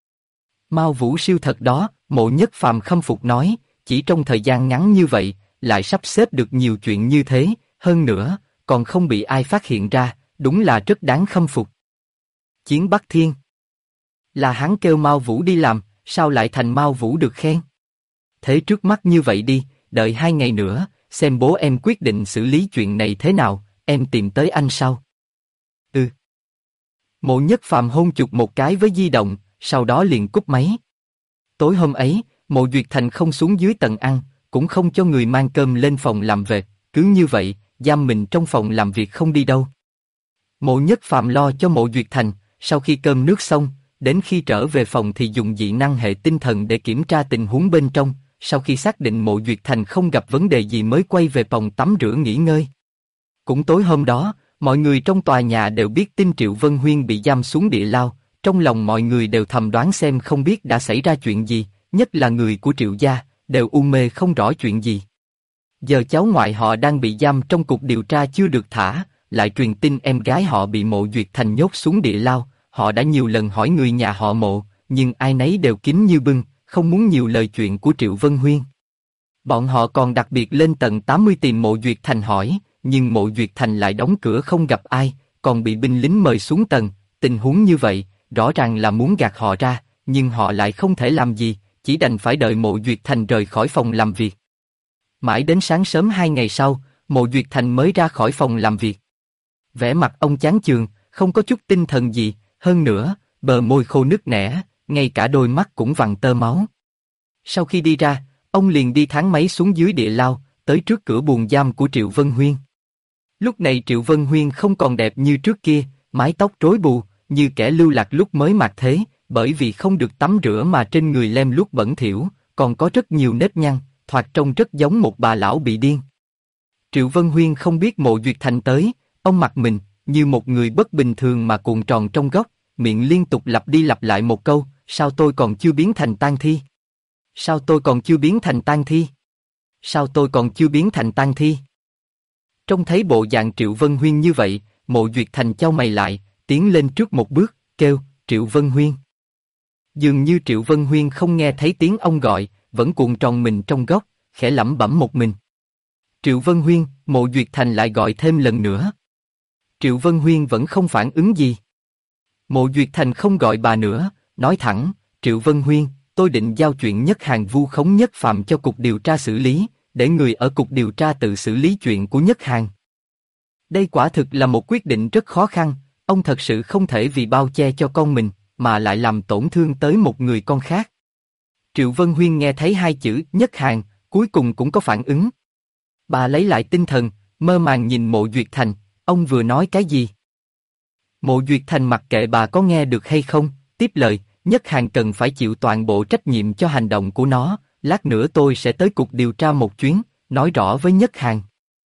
Mao Vũ siêu thật đó, Mộ Nhất Phàm khâm phục nói, chỉ trong thời gian ngắn như vậy, lại sắp xếp được nhiều chuyện như thế, hơn nữa, còn không bị ai phát hiện ra, đúng là rất đáng khâm phục. Chiến Bắc Thiên. Là hắn kêu Mao Vũ đi làm, sao lại thành Mao Vũ được khen? Thế trước mắt như vậy đi, đợi 2 ngày nữa, xem bố em quyết định xử lý chuyện này thế nào, em tìm tới anh sau. Ừ. Mộ Nhất Phàm hôn chụp một cái với di động, sau đó liền cúp máy. Tối hôm ấy, Mộ Duyệt Thành không xuống dưới tầng ăn, cũng không cho người mang cơm lên phòng làm việc, cứ như vậy, giam mình trong phòng làm việc không đi đâu. Mộ Nhất Phàm lo cho Mộ Duyệt Thành, sau khi cơm nước xong, đến khi trở về phòng thì dùng dị năng hệ tinh thần để kiểm tra tình huống bên trong, sau khi xác định Mộ Duyệt Thành không gặp vấn đề gì mới quay về phòng tắm rửa nghỉ ngơi. Cũng tối hôm đó, mọi người trong tòa nhà đều biết tin Triệu Vân Huyên bị giam xuống địa lao, trong lòng mọi người đều thầm đoán xem không biết đã xảy ra chuyện gì, nhất là người của Triệu gia, đều u mê không rõ chuyện gì. Giờ cháu ngoại họ đang bị giam trong cục điều tra chưa được thả, lại truyền tin em gái họ bị Mộ Duyệt Thành nhốt xuống địa lao, họ đã nhiều lần hỏi người nhà họ Mộ, nhưng ai nấy đều kín như bưng, không muốn nhiều lời chuyện của Triệu Vân Huyên. Bọn họ còn đặc biệt lên tầng 80 tìm Mộ Duyệt Thành hỏi, nhưng Mộ Duyệt Thành lại đóng cửa không gặp ai, còn bị binh lính mời xuống tầng, tình huống như vậy, rõ ràng là muốn gạt họ ra, nhưng họ lại không thể làm gì, chỉ đành phải đợi Mộ Duyệt Thành rời khỏi phòng làm việc. Mãi đến sáng sớm 2 ngày sau, Mộ Duyệt Thành mới ra khỏi phòng làm việc. Vẻ mặt ông chán chường, không có chút tinh thần gì, hơn nữa, bờ môi khô nứt nẻ, ngay cả đôi mắt cũng vằn tơ máu. Sau khi đi ra, ông liền đi thang máy xuống dưới địa lao, tới trước cửa buồng giam của Triệu Vân Huyên. Lúc này Triệu Vân Huyên không còn đẹp như trước kia, mái tóc rối bù, như kẻ lưu lạc lúc mới mạt thế, bởi vì không được tắm rửa mà trên người lem luốc bẩn thỉu, còn có rất nhiều nếp nhăn, thoạt trông rất giống một bà lão bị điên. Triệu Vân Huyên không biết Mộ Duyệt Thành tới, ông mặt mình, như một người bất bình thường mà cuộn tròn trong góc, miệng liên tục lặp đi lặp lại một câu, sao tôi còn chưa biến thành tang thi? Sao tôi còn chưa biến thành tang thi? Sao tôi còn chưa biến thành tang thi? Trông thấy bộ dạng Triệu Vân Huyên như vậy, Mộ Duyệt Thành chau mày lại, tiến lên trước một bước, kêu, Triệu Vân Huyên. Dường như Triệu Vân Huyên không nghe thấy tiếng ông gọi, vẫn cuộn tròn mình trong góc, khẽ lẩm bẩm một mình. Triệu Vân Huyên, Mộ Duyệt Thành lại gọi thêm lần nữa. Triệu Vân Huyên vẫn không phản ứng gì. Mộ Duyệt Thành không gọi bà nữa, nói thẳng, Triệu Vân Huyên, tôi định giao chuyện Nhất Hàn vu khống Nhất Phạm cho cục điều tra xử lý, để người ở cục điều tra tự xử lý chuyện của Nhất Hàn. Đây quả thực là một quyết định rất khó khăn, ông thật sự không thể vì bao che cho con mình, mà lại làm tổn thương tới một người con khác. Triệu Vân Huyên nghe thấy hai chữ Nhất Hàn, cuối cùng cũng có phản ứng. Bà lấy lại tinh thần, mơ màng nhìn Mộ Duyệt Thành, ông vừa nói cái gì? Mộ Duyệt Thành mặc kệ bà có nghe được hay không, tiếp lời, Nhất Hàn cần phải chịu toàn bộ trách nhiệm cho hành động của nó, lát nữa tôi sẽ tới cục điều tra một chuyến, nói rõ với Nhất Hàn.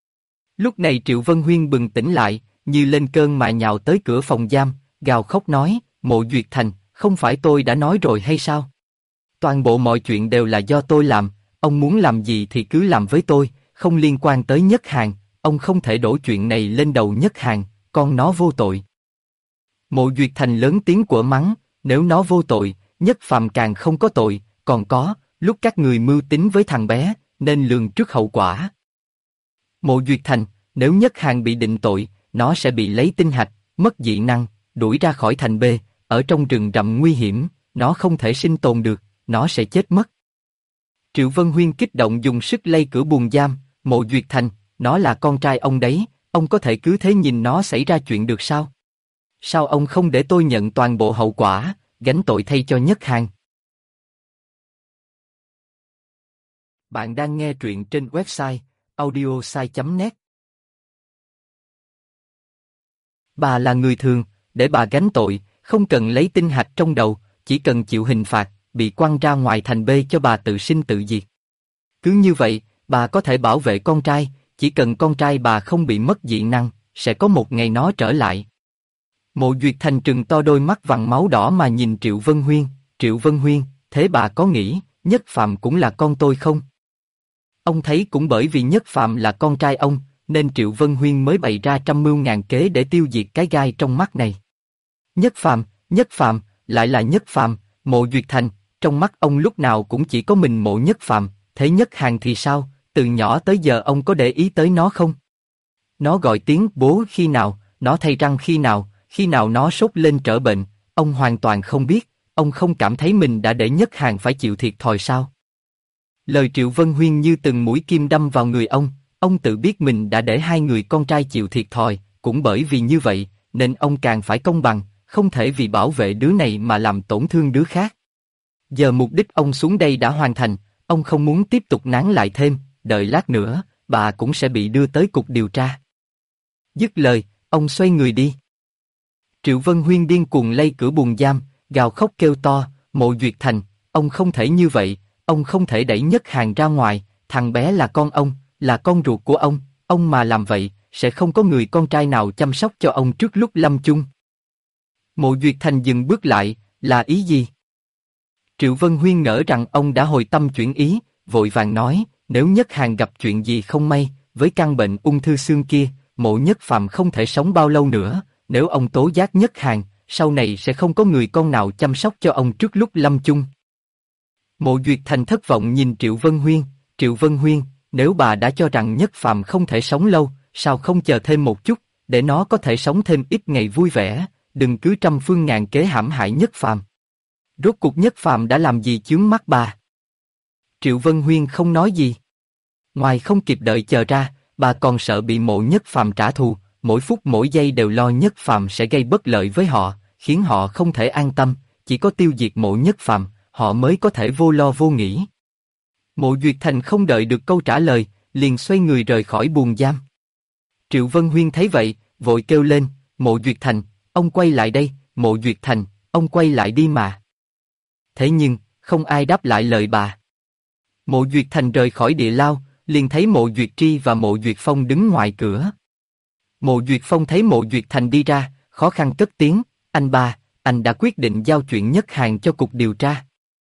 Lúc này Triệu Vân Huyên bừng tỉnh lại, như lên cơn mà nhào tới cửa phòng giam, gào khóc nói, Mộ Duyệt Thành, không phải tôi đã nói rồi hay sao? Toàn bộ mọi chuyện đều là do tôi làm, ông muốn làm gì thì cứ làm với tôi, không liên quan tới Nhất Hàn, ông không thể đổ chuyện này lên đầu Nhất Hàn, con nó vô tội. Mộ Duyệt Thành lớn tiếng của mắng, nếu nó vô tội, Nhất Phàm càng không có tội, còn có, lúc các người mưu tính với thằng bé, nên lường trước hậu quả. Mộ Duyệt Thành, nếu Nhất Hàn bị định tội, nó sẽ bị lấy tinh hạch, mất dị năng, đuổi ra khỏi thành B, ở trong rừng rậm nguy hiểm, nó không thể sinh tồn được, nó sẽ chết mất. Triệu Vân Huyên kích động dùng sức lay cửa buồng giam, Mộ Duyệt Thành, nó là con trai ông đấy, ông có thể cứ thế nhìn nó xảy ra chuyện được sao? Sao ông không để tôi nhận toàn bộ hậu quả, gánh tội thay cho Nhất Hàn? Bạn đang nghe truyện trên website audiosai.net. Bà là người thường, để bà gánh tội, không cần lấy tinh hạch trong đầu, chỉ cần chịu hình phạt, bị quăng ra ngoài thành B cho bà tự sinh tự diệt. Cứ như vậy, bà có thể bảo vệ con trai, chỉ cần con trai bà không bị mất dị năng, sẽ có một ngày nó trở lại. Mộ Duyệt Thành trừng to đôi mắt vằn máu đỏ mà nhìn Triệu Vân Huyên, Triệu Vân Huyên, thế bà có nghĩ, Nhất Phạm cũng là con tôi không? Ông thấy cũng bởi vì Nhất Phạm là con trai ông, nên Triệu Vân Huyên mới bày ra trăm mưu ngàn kế để tiêu diệt cái gai trong mắt này. Nhất Phạm, lại là Nhất Phạm, Mộ Duyệt Thành, trong mắt ông lúc nào cũng chỉ có mình Mộ Nhất Phạm, thế Nhất Hàn thì sao, từ nhỏ tới giờ ông có để ý tới nó không? Nó gọi tiếng bố khi nào, nó thay răng khi nào nó sốt lên trở bệnh, ông hoàn toàn không biết, ông không cảm thấy mình đã để Nhất Hàn phải chịu thiệt thòi sao? Lời Triệu Vân Huyên như từng mũi kim đâm vào người ông tự biết mình đã để hai người con trai chịu thiệt thòi, cũng bởi vì như vậy, nên ông càng phải công bằng, không thể vì bảo vệ đứa này mà làm tổn thương đứa khác. Giờ mục đích ông xuống đây đã hoàn thành, ông không muốn tiếp tục nán lại thêm, đợi lát nữa, bà cũng sẽ bị đưa tới cục điều tra. Dứt lời, ông xoay người đi. Triệu Vân Huyên điên cuồng lay cửa buồng giam, gào khóc kêu to, Mộ Duyệt Thành, ông không thể như vậy, ông không thể đẩy Nhất Hàn ra ngoài, thằng bé là con ông, là con ruột của ông mà làm vậy, sẽ không có người con trai nào chăm sóc cho ông trước lúc lâm chung. Mộ Duyệt Thành dừng bước lại, là ý gì? Triệu Vân Huyên ngỡ rằng ông đã hồi tâm chuyển ý, vội vàng nói, nếu Nhất Hàn gặp chuyện gì không may, với căn bệnh ung thư xương kia, Mộ Nhất Phàm không thể sống bao lâu nữa, nếu ông tố giác Nhất Hàn, sau này sẽ không có người con nào chăm sóc cho ông trước lúc lâm chung. Mộ Duyệt Thành thất vọng nhìn Triệu Vân Huyên, nếu bà đã cho rằng Nhất Phàm không thể sống lâu, sao không chờ thêm một chút, để nó có thể sống thêm ít ngày vui vẻ, đừng cứ trăm phương ngàn kế hãm hại Nhất Phàm. Rốt cuộc Nhất Phàm đã làm gì chướng mắt bà? Triệu Vân Huyên không nói gì. Ngoài không kịp đợi chờ ra, bà còn sợ bị Mộ Nhất Phàm trả thù, mỗi phút mỗi giây đều lo Nhất Phàm sẽ gây bất lợi với họ, khiến họ không thể an tâm, chỉ có tiêu diệt Mộ Nhất Phàm, họ mới có thể vô lo vô nghĩ. Mộ Duyệt Thành không đợi được câu trả lời, liền xoay người rời khỏi buồng giam. Triệu Vân Huyên thấy vậy, vội kêu lên, Mộ Duyệt Thành, ông quay lại đây, Mộ Duyệt Thành, ông quay lại đi mà. thế nhưng, không ai đáp lại lời bà. Mộ Duyệt Thành rời khỏi địa lao, liền thấy Mộ Duyệt Tri và Mộ Duyệt Phong đứng ngoài cửa. Mộ Duyệt Phong thấy Mộ Duyệt Thành đi ra, khó khăn cất tiếng, anh ba, anh đã quyết định giao chuyện Nhất Hàn cho cục điều tra.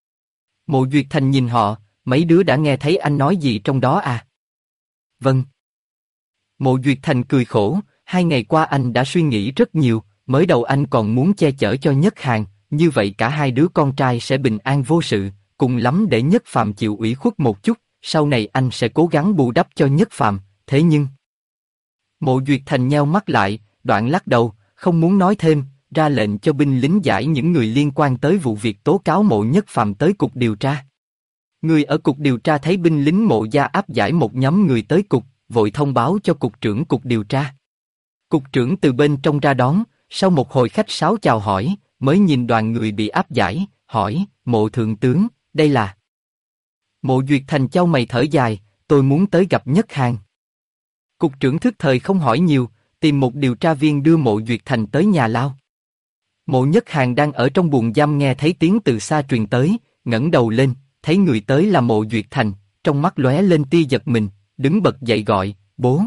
Mộ Duyệt Thành nhìn họ, mấy đứa đã nghe thấy anh nói gì trong đó à? Vâng. Mộ Duyệt Thành cười khổ, 2 ngày qua anh đã suy nghĩ rất nhiều, mới đầu anh còn muốn che chở cho Nhất Hàn, như vậy cả 2 đứa con trai sẽ bình an vô sự, cùng lắm để Nhất Phàm chịu ủy khuất một chút, sau này anh sẽ cố gắng bù đắp cho Nhất Phàm, thế nhưng... Mộ Duyệt Thành nheo mắt lại, đoạn lắc đầu, không muốn nói thêm, ra lệnh cho binh lính giải những người liên quan tới vụ việc tố cáo Mộ Nhất Phàm tới cục điều tra. Người ở cục điều tra thấy binh lính Mộ gia áp giải một nhóm người tới cục, vội thông báo cho cục trưởng cục điều tra. Cục trưởng từ bên trong ra đón, sau một hồi khách sáo chào hỏi, mới nhìn đoàn người bị áp giải, hỏi, Mộ thượng tướng, đây là... Mộ Duyệt Thành chau mày thở dài, tôi muốn tới gặp Nhất Hàn. Cục trưởng thức thời không hỏi nhiều, tìm một điều tra viên đưa Mộ Duyệt Thành tới nhà lao. Mộ Nhất Hàn đang ở trong buồng giam nghe thấy tiếng từ xa truyền tới, ngẩng đầu lên, thấy người tới là Mộ Duyệt Thành, trong mắt lóe lên tia giật mình, đứng bật dậy gọi, bố.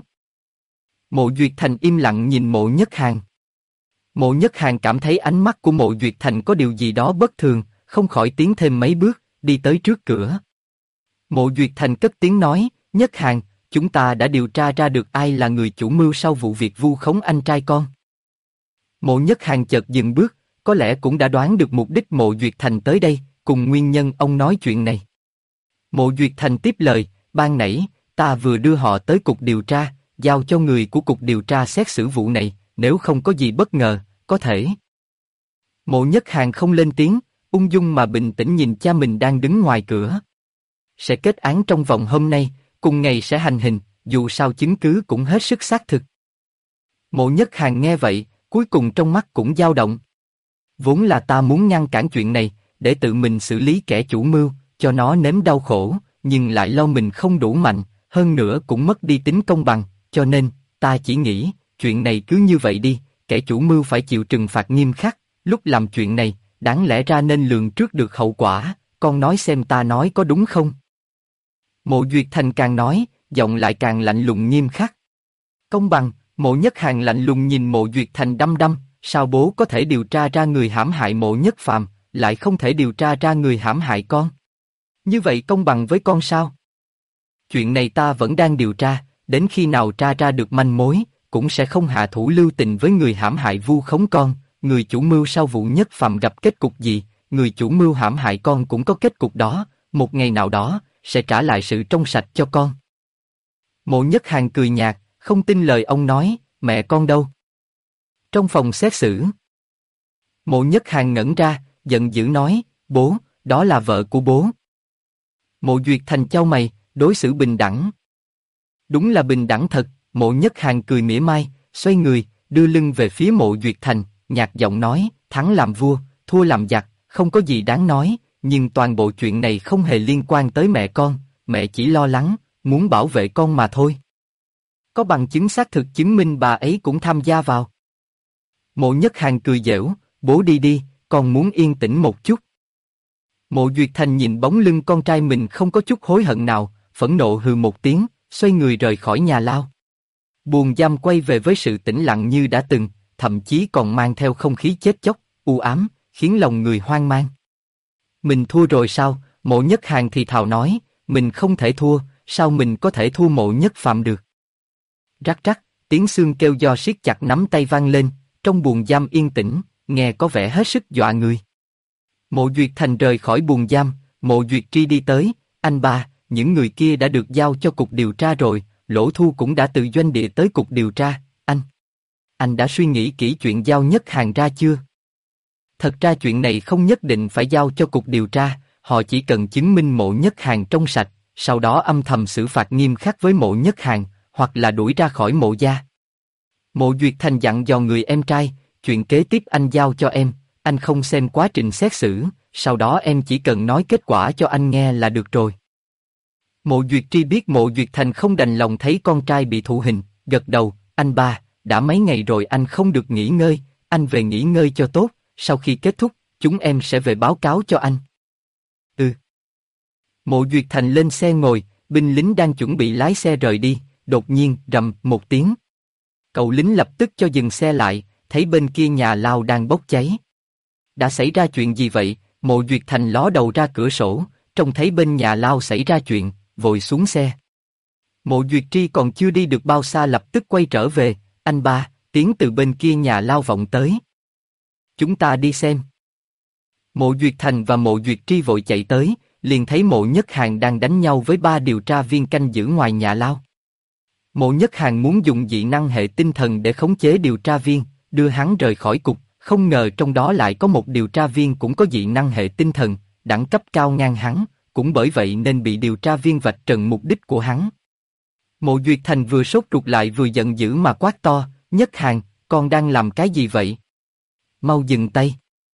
Mộ Duyệt Thành im lặng nhìn Mộ Nhất Hàn. Mộ Nhất Hàn cảm thấy ánh mắt của Mộ Duyệt Thành có điều gì đó bất thường, không khỏi tiến thêm mấy bước, đi tới trước cửa. Mộ Duyệt Thành cất tiếng nói, Nhất Hàn, chúng ta đã điều tra ra được ai là người chủ mưu sau vụ việc vu khống anh trai con. Mộ Nhất Hàn chợt dừng bước, có lẽ cũng đã đoán được mục đích Mộ Duyệt Thành tới đây, cùng nguyên nhân ông nói chuyện này. Mộ Duyệt Thành tiếp lời, ban nãy, ta vừa đưa họ tới cục điều tra, giao cho người của cục điều tra xét xử vụ này, nếu không có gì bất ngờ, có thể. Mộ Nhất Hàn không lên tiếng, ung dung mà bình tĩnh nhìn cha mình đang đứng ngoài cửa. Sẽ kết án trong vòng hôm nay, cùng ngày sẽ hành hình, dù sao chứng cứ cũng hết sức xác thực. Mộ Nhất Hàn nghe vậy, cuối cùng trong mắt cũng dao động. Vốn là ta muốn ngăn cản chuyện này, để tự mình xử lý kẻ chủ mưu, cho nó nếm đau khổ, nhưng lại lo mình không đủ mạnh, hơn nữa cũng mất đi tính công bằng, cho nên, ta chỉ nghĩ, chuyện này cứ như vậy đi, kẻ chủ mưu phải chịu trừng phạt nghiêm khắc, lúc làm chuyện này, đáng lẽ ra nên lường trước được hậu quả, con nói xem ta nói có đúng không? Mộ Duyệt Thành càng nói, giọng lại càng lạnh lùng nghiêm khắc. Công bằng, Mộ Nhất Hàn lạnh lùng nhìn Mộ Duyệt Thành đăm đăm, sao bố có thể điều tra ra người hãm hại Mộ Nhất Phàm, lại không thể điều tra ra người hãm hại con? Như vậy công bằng với con sao? Chuyện này ta vẫn đang điều tra, đến khi nào tra ra được manh mối, cũng sẽ không hạ thủ lưu tình với người hãm hại vu khống con, người chủ mưu sau vụ Nhất Phàm gặp kết cục gì, người chủ mưu hãm hại con cũng có kết cục đó, một ngày nào đó, sẽ trả lại sự trong sạch cho con. Mộ Nhất Hàn cười nhạt, không tin lời ông nói, mẹ con đâu? Trong phòng xét xử. Mộ Nhất Hàn ngẩn ra, giận dữ nói, bố, đó là vợ của bố. Mộ Duyệt Thành chau mày, đối xử bình đẳng. Đúng là bình đẳng thật, Mộ Nhất Hàn cười mỉa mai, xoay người, đưa lưng về phía Mộ Duyệt Thành, nhạt giọng nói, thắng làm vua, thua làm giặc, không có gì đáng nói, nhưng toàn bộ chuyện này không hề liên quan tới mẹ con, mẹ chỉ lo lắng, muốn bảo vệ con mà thôi. Có bằng chứng xác thực chứng minh bà ấy cũng tham gia vào. Mộ Nhất Hàn cười giễu, bố đi đi, con muốn yên tĩnh một chút. Mộ Duyệt Thành nhìn bóng lưng con trai mình không có chút hối hận nào, phẫn nộ hừ một tiếng, xoay người rời khỏi nhà lao. Buồng giam quay về với sự tĩnh lặng như đã từng, thậm chí còn mang theo không khí chết chóc, u ám, khiến lòng người hoang mang. Mình thua rồi sao? Mộ Nhất Hàn thì thào nói, mình không thể thua, sao mình có thể thua Mộ Nhất Phàm được? Rắc rắc, tiếng xương kêu do siết chặt nắm tay vang lên, trong buồng giam yên tĩnh, nghe có vẻ hết sức dọa người. Mộ Duyệt Thành rời khỏi buồng giam, Mộ Duyệt Tri đi tới, anh ba, những người kia đã được giao cho cục điều tra rồi, Lỗ Thu cũng đã từ doanh địa tới cục điều tra, anh đã suy nghĩ kỹ chuyện giao Nhất Hàn ra chưa? Thật ra chuyện này không nhất định phải giao cho cục điều tra, họ chỉ cần chứng minh Mộ Nhất Hàn trong sạch, sau đó âm thầm xử phạt nghiêm khắc với Mộ Nhất Hàn, hoặc là đuổi ra khỏi Mộ gia. Mộ Duyệt Thành dặn dò người em trai, chuyện kế tiếp anh giao cho em, anh không xem quá trình xét xử, sau đó em chỉ cần nói kết quả cho anh nghe là được rồi. Mộ Duyệt Tri biết Mộ Duyệt Thành không đành lòng thấy con trai bị thụ hình, gật đầu, anh ba, đã mấy ngày rồi anh không được nghỉ ngơi, anh về nghỉ ngơi cho tốt, sau khi kết thúc, chúng em sẽ về báo cáo cho anh. Ừ. Mộ Duyệt Thành lên xe ngồi, binh lính đang chuẩn bị lái xe rời đi, đột nhiên rầm một tiếng. Cậu lính lập tức cho dừng xe lại, thấy bên kia nhà lao đang bốc cháy. Đã xảy ra chuyện gì vậy? Mộ Duyệt Thành ló đầu ra cửa sổ, trông thấy bên nhà lao xảy ra chuyện, vội xuống xe. Mộ Duyệt Tri còn chưa đi được bao xa lập tức quay trở về, anh ba, tiếng từ bên kia nhà lao vọng tới. Chúng ta đi xem. Mộ Duyệt Thành và Mộ Duyệt Tri vội chạy tới, liền thấy Mộ Nhất Hàn đang đánh nhau với 3 điều tra viên canh giữ ngoài nhà lao. Mộ Nhất Hàn muốn dùng dị năng hệ tinh thần để khống chế điều tra viên, đưa hắn rời khỏi cục, không ngờ trong đó lại có một điều tra viên cũng có dị năng hệ tinh thần, đẳng cấp cao ngang hắn, cũng bởi vậy nên bị điều tra viên vạch trần mục đích của hắn. Mộ Duyệt Thành vừa sốt ruột lại vừa giận dữ mà quát to, Nhất Hàn, con đang làm cái gì vậy? Mau dừng tay.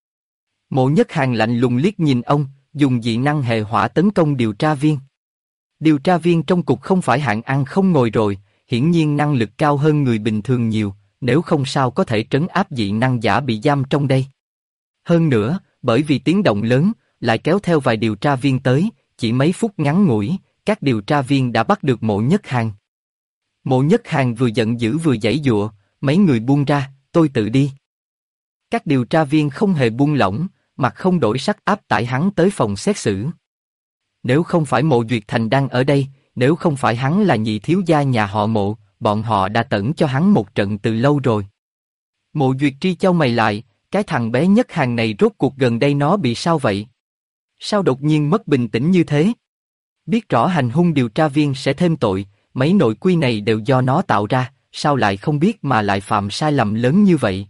Mộ Nhất Hàn lạnh lùng liếc nhìn ông, dùng dị năng hệ hỏa tấn công điều tra viên. Điều tra viên trong cục không phải hạng ăn không ngồi rồi, hiển nhiên năng lực cao hơn người bình thường nhiều, nếu không sao có thể trấn áp dị năng giả bị giam trong đây. Hơn nữa, bởi vì tiếng động lớn, lại kéo theo vài điều tra viên tới, chỉ mấy phút ngắn ngủi, các điều tra viên đã bắt được Mộ Nhất Hàn. Mộ Nhất Hàn vừa giận dữ vừa giãy giụa, mấy người buông ra, tôi tự đi. Các điều tra viên không hề buông lỏng, mặt không đổi sắc áp tải hắn tới phòng xét xử. Nếu không phải Mộ Duyệt Thành đang ở đây, nếu không phải hắn là nhị thiếu gia nhà họ Mộ, bọn họ đã tẩn cho hắn một trận từ lâu rồi. Mộ Duyệt Tri chau mày lại, cái thằng bé Nhất Hàn này rốt cuộc gần đây nó bị sao vậy? Sao đột nhiên mất bình tĩnh như thế? Biết rõ hành hung điều tra viên sẽ thêm tội, mấy nội quy này đều do nó tạo ra, sao lại không biết mà lại phạm sai lầm lớn như vậy?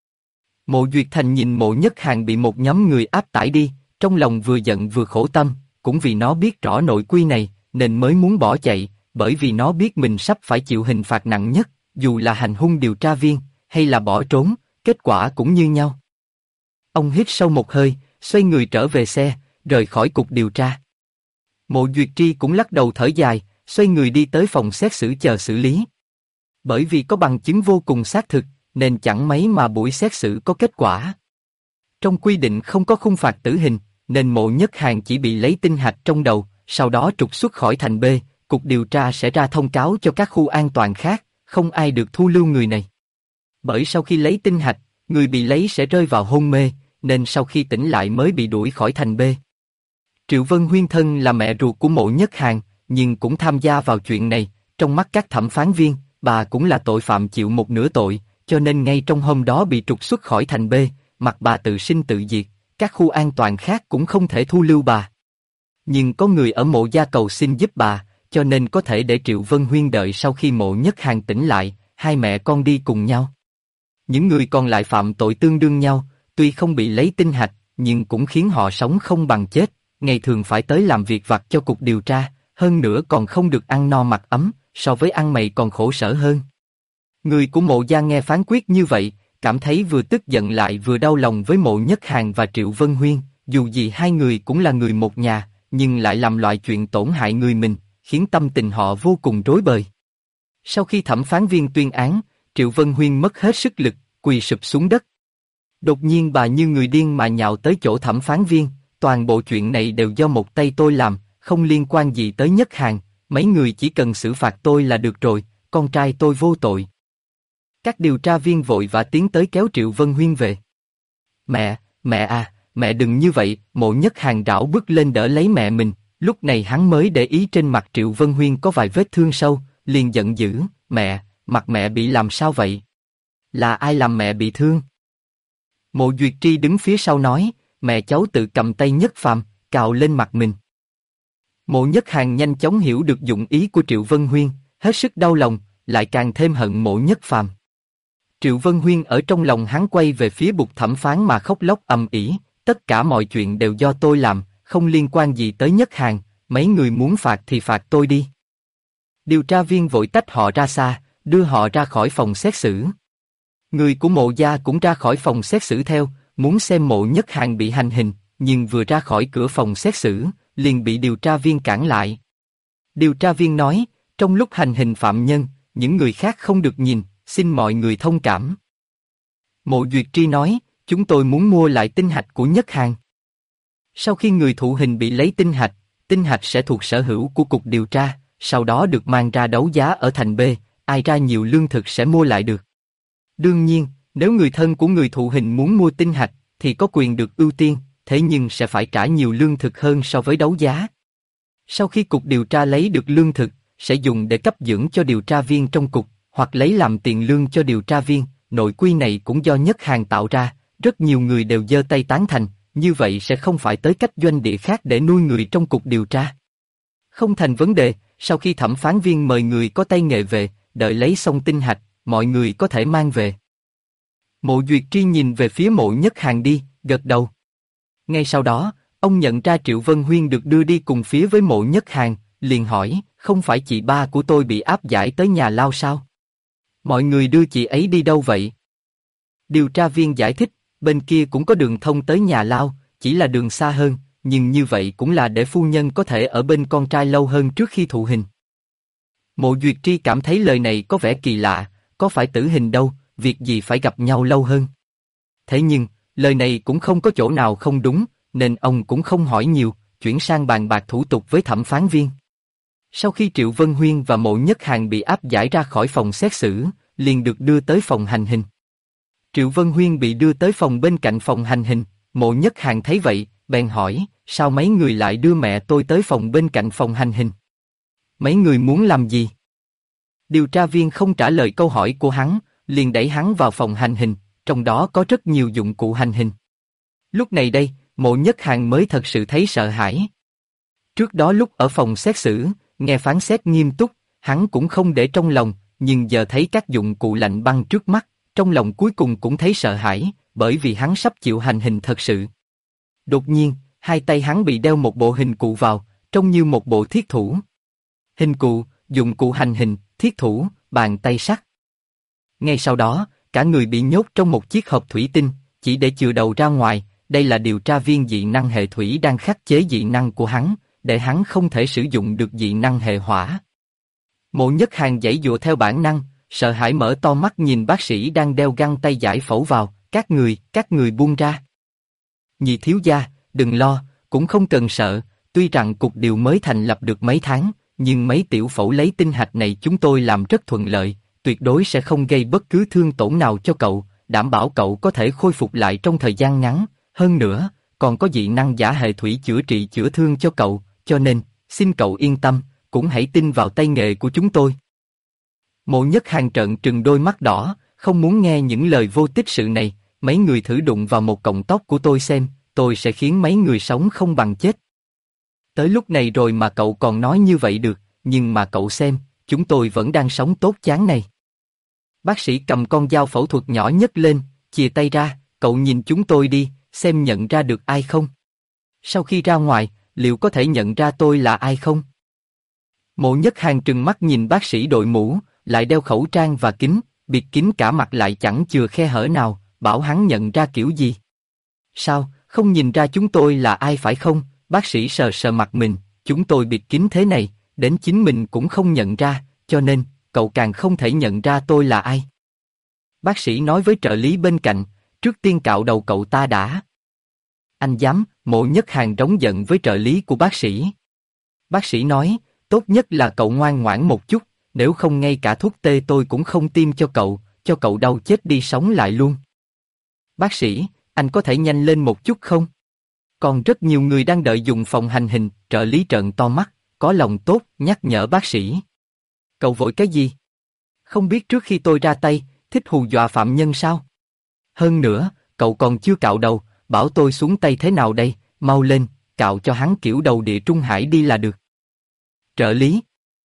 Mộ Duyệt Thành nhìn Mộ Nhất Hàn bị một nhóm người áp tải đi, trong lòng vừa giận vừa khổ tâm, cũng vì nó biết rõ nội quy này, nên mới muốn bỏ chạy, bởi vì nó biết mình sắp phải chịu hình phạt nặng nhất, dù là hành hung điều tra viên, hay là bỏ trốn, kết quả cũng như nhau. Ông hít sâu một hơi, xoay người trở về xe, rời khỏi cục điều tra. Mộ Duyệt Tri cũng lắc đầu thở dài, xoay người đi tới phòng xét xử chờ xử lý. Bởi vì có bằng chứng vô cùng xác thực, nên chẳng mấy mà buổi xét xử có kết quả. Trong quy định không có khung phạt tử hình, nên Mộ Nhất Hàn chỉ bị lấy tinh hạch trong đầu, sau đó trục xuất khỏi thành B, cục điều tra sẽ ra thông cáo cho các khu an toàn khác, không ai được thu lưu người này. Bởi sau khi lấy tinh hạch, người bị lấy sẽ rơi vào hôn mê, nên sau khi tỉnh lại mới bị đuổi khỏi thành B. Triệu Vân Huyên thân là mẹ ruột của Mộ Nhất Hàn, nhưng cũng tham gia vào chuyện này, trong mắt các thẩm phán viên, bà cũng là tội phạm chịu một nửa tội, cho nên ngay trong hôm đó bị trục xuất khỏi thành B, mặc bà tự sinh tự diệt, các khu an toàn khác cũng không thể thu lưu bà. Nhưng có người ở Mộ gia cầu xin giúp bà, cho nên có thể để Triệu Vân Huyên đợi sau khi Mộ Nhất Hàn tỉnh lại, hai mẹ con đi cùng nhau. Những người còn lại phạm tội tương đương nhau, tuy không bị lấy tinh hạch, nhưng cũng khiến họ sống không bằng chết, ngày thường phải tới làm việc vặt cho cục điều tra, hơn nữa còn không được ăn no mặc ấm, so với ăn mày còn khổ sở hơn. Người của Mộ gia nghe phán quyết như vậy, cảm thấy vừa tức giận lại vừa đau lòng với Mộ Nhất Hàn và Triệu Vân Huyên, dù gì hai người cũng là người một nhà, nhưng lại làm loại chuyện tổn hại người mình, khiến tâm tình họ vô cùng rối bời. Sau khi thẩm phán viên tuyên án, Triệu Vân Huyên mất hết sức lực, quỳ sụp xuống đất. Đột nhiên bà như người điên mà nhào tới chỗ thẩm phán viên, toàn bộ chuyện này đều do một tay tôi làm, không liên quan gì tới Nhất Hàn, mấy người chỉ cần xử phạt tôi là được rồi, con trai tôi vô tội. Các điều tra viên vội vã tiến tới kéo Triệu Vân Huyên về. Mẹ à, mẹ đừng như vậy, Mộ Nhất Hàn rảo bước lên đỡ lấy mẹ mình, lúc này hắn mới để ý trên mặt Triệu Vân Huyên có vài vết thương sâu, liền giận dữ, mẹ, mặt mẹ bị làm sao vậy? Là ai làm mẹ bị thương? Mộ Duyệt Tri đứng phía sau nói, mẹ cháu tự cầm tay Nhất Phàm, cào lên mặt mình. Mộ Nhất Hàn nhanh chóng hiểu được dụng ý của Triệu Vân Huyên, hết sức đau lòng, lại càng thêm hận Mộ Nhất Phàm. Triệu Vân Huyên ở trong lòng hắn quay về phía bục thẩm phán mà khóc lóc ầm ĩ, tất cả mọi chuyện đều do tôi làm, không liên quan gì tới Nhất Hàn, mấy người muốn phạt thì phạt tôi đi. Điều tra viên vội tách họ ra xa, đưa họ ra khỏi phòng xét xử. Người của Mộ gia cũng ra khỏi phòng xét xử theo, muốn xem Mộ Nhất Hàn bị hành hình, nhưng vừa ra khỏi cửa phòng xét xử, liền bị điều tra viên cản lại. Điều tra viên nói, trong lúc hành hình phạm nhân, những người khác không được nhìn, xin mọi người thông cảm. Mộ Duyệt Tri nói, chúng tôi muốn mua lại tinh hạch của Nhất Hàn. Sau khi người thụ hình bị lấy tinh hạch sẽ thuộc sở hữu của cục điều tra, sau đó được mang ra đấu giá ở thành B, ai ra nhiều lương thực sẽ mua lại được. Đương nhiên, nếu người thân của người thụ hình muốn mua tinh hạch, thì có quyền được ưu tiên, thế nhưng sẽ phải trả nhiều lương thực hơn so với đấu giá. Sau khi cục điều tra lấy được lương thực, sẽ dùng để cấp dưỡng cho điều tra viên trong cục, hoặc lấy làm tiền lương cho điều tra viên. Nội quy này cũng do Nhất Hàn tạo ra, rất nhiều người đều giơ tay tán thành, như vậy sẽ không phải tới cách doanh địa khác để nuôi người trong cục điều tra. Không thành vấn đề, sau khi thẩm phán viên mời người có tay nghề về, đợi lấy xong tinh hạch, mọi người có thể mang về. Mộ Duyệt Tri nhìn về phía Mộ Nhất Hàn đi, gật đầu. Ngay sau đó, ông nhận ra Triệu Vân Huyên được đưa đi cùng phía với Mộ Nhất Hàn, liền hỏi, không phải chị ba của tôi bị áp giải tới nhà lao sao? Mọi người đưa chị ấy đi đâu vậy? Điều tra viên giải thích, bên kia cũng có đường thông tới nhà lao, chỉ là đường xa hơn, nhưng như vậy cũng là để phu nhân có thể ở bên con trai lâu hơn trước khi thụ hình. Mộ Duyệt Tri cảm thấy lời này có vẻ kỳ lạ, có phải tử hình đâu, việc gì phải gặp nhau lâu hơn. Thế nhưng, lời này cũng không có chỗ nào không đúng, nên ông cũng không hỏi nhiều, chuyển sang bàn bạc thủ tục với thẩm phán viên. Sau khi Triệu Vân Huyên và Mộ Nhất Hàn bị áp giải ra khỏi phòng xét xử, liền được đưa tới phòng hành hình. Triệu Vân Huyên bị đưa tới phòng bên cạnh phòng hành hình, Mộ Nhất Hàn thấy vậy, bèn hỏi, sao mấy người lại đưa mẹ tôi tới phòng bên cạnh phòng hành hình? Mấy người muốn làm gì? Điều tra viên không trả lời câu hỏi của hắn, liền đẩy hắn vào phòng hành hình, trong đó có rất nhiều dụng cụ hành hình. Lúc này đây, Mộ Nhất Hàn mới thật sự thấy sợ hãi. Trước đó lúc ở phòng xét xử, nghe phán xét nghiêm túc, hắn cũng không để trong lòng, nhưng giờ thấy các dụng cụ lạnh băng trước mắt, trong lòng cuối cùng cũng thấy sợ hãi, bởi vì hắn sắp chịu hành hình thật sự. Đột nhiên, hai tay hắn bị đeo một bộ hình cụ vào, trông như một bộ thiết thủ. Hình cụ, dụng cụ hành hình, thiết thủ, bàn tay sắt. Ngay sau đó, cả người bị nhốt trong một chiếc hộp thủy tinh, chỉ để chừa đầu ra ngoài. Đây là điều tra viên dị năng hệ thủy đang khắc chế dị năng của hắn, để hắn không thể sử dụng được dị năng hệ hỏa. Mộ Nhất Hàn giãy giụa theo bản năng, sợ hãi mở to mắt nhìn bác sĩ đang đeo găng tay giải phẫu vào, các người buông ra. Nhị thiếu gia, đừng lo, cũng không cần sợ, tuy rằng cục điều mới thành lập được mấy tháng, nhưng mấy tiểu phẫu lấy tinh hạch này chúng tôi làm rất thuận lợi, tuyệt đối sẽ không gây bất cứ thương tổn nào cho cậu, đảm bảo cậu có thể khôi phục lại trong thời gian ngắn, hơn nữa, còn có dị năng giả hệ thủy chữa trị chữa thương cho cậu, cho nên, xin cậu yên tâm, cũng hãy tin vào tay nghề của chúng tôi. Mộ Nhất Hàn trợn trừng đôi mắt đỏ, không muốn nghe những lời vô tích sự này, mấy người thử đụng vào một cọng tóc của tôi xem, tôi sẽ khiến mấy người sống không bằng chết. Tới lúc này rồi mà cậu còn nói như vậy được, nhưng mà cậu xem, chúng tôi vẫn đang sống tốt chán này. Bác sĩ cầm con dao phẫu thuật nhỏ nhất lên, chìa tay ra, cậu nhìn chúng tôi đi, xem nhận ra được ai không. Sau khi ra ngoài, liệu có thể nhận ra tôi là ai không? Mộ Nhất Hàn trừng mắt nhìn bác sĩ đội mũ, lại đeo khẩu trang và kính, bịt kín cả mặt lại chẳng chừa khe hở nào, bảo hắn nhận ra kiểu gì. Sao, không nhìn ra chúng tôi là ai phải không? Bác sĩ sờ sờ mặt mình, chúng tôi bịt kín thế này, đến chính mình cũng không nhận ra, cho nên, cậu càng không thể nhận ra tôi là ai. Bác sĩ nói với trợ lý bên cạnh, trước tiên cạo đầu cậu ta đã. Anh dám, Mộ Nhất Hàn rống giận với trợ lý của bác sĩ. Bác sĩ nói, tốt nhất là cậu ngoan ngoãn một chút, nếu không ngay cả thuốc tê tôi cũng không tiêm cho cậu đau chết đi sống lại luôn. Bác sĩ, anh có thể nhanh lên một chút không? Còn rất nhiều người đang đợi dùng phòng hành hình, trợ lý trợn to mắt, có lòng tốt, nhắc nhở bác sĩ. Cậu vội cái gì? Không biết trước khi tôi ra tay, thích hù dọa phạm nhân sao? Hơn nữa, cậu còn chưa cạo đầu, bảo tôi xuống tay thế nào đây, mau lên, cạo cho hắn kiểu đầu địa trung hải đi là được. Trợ lý.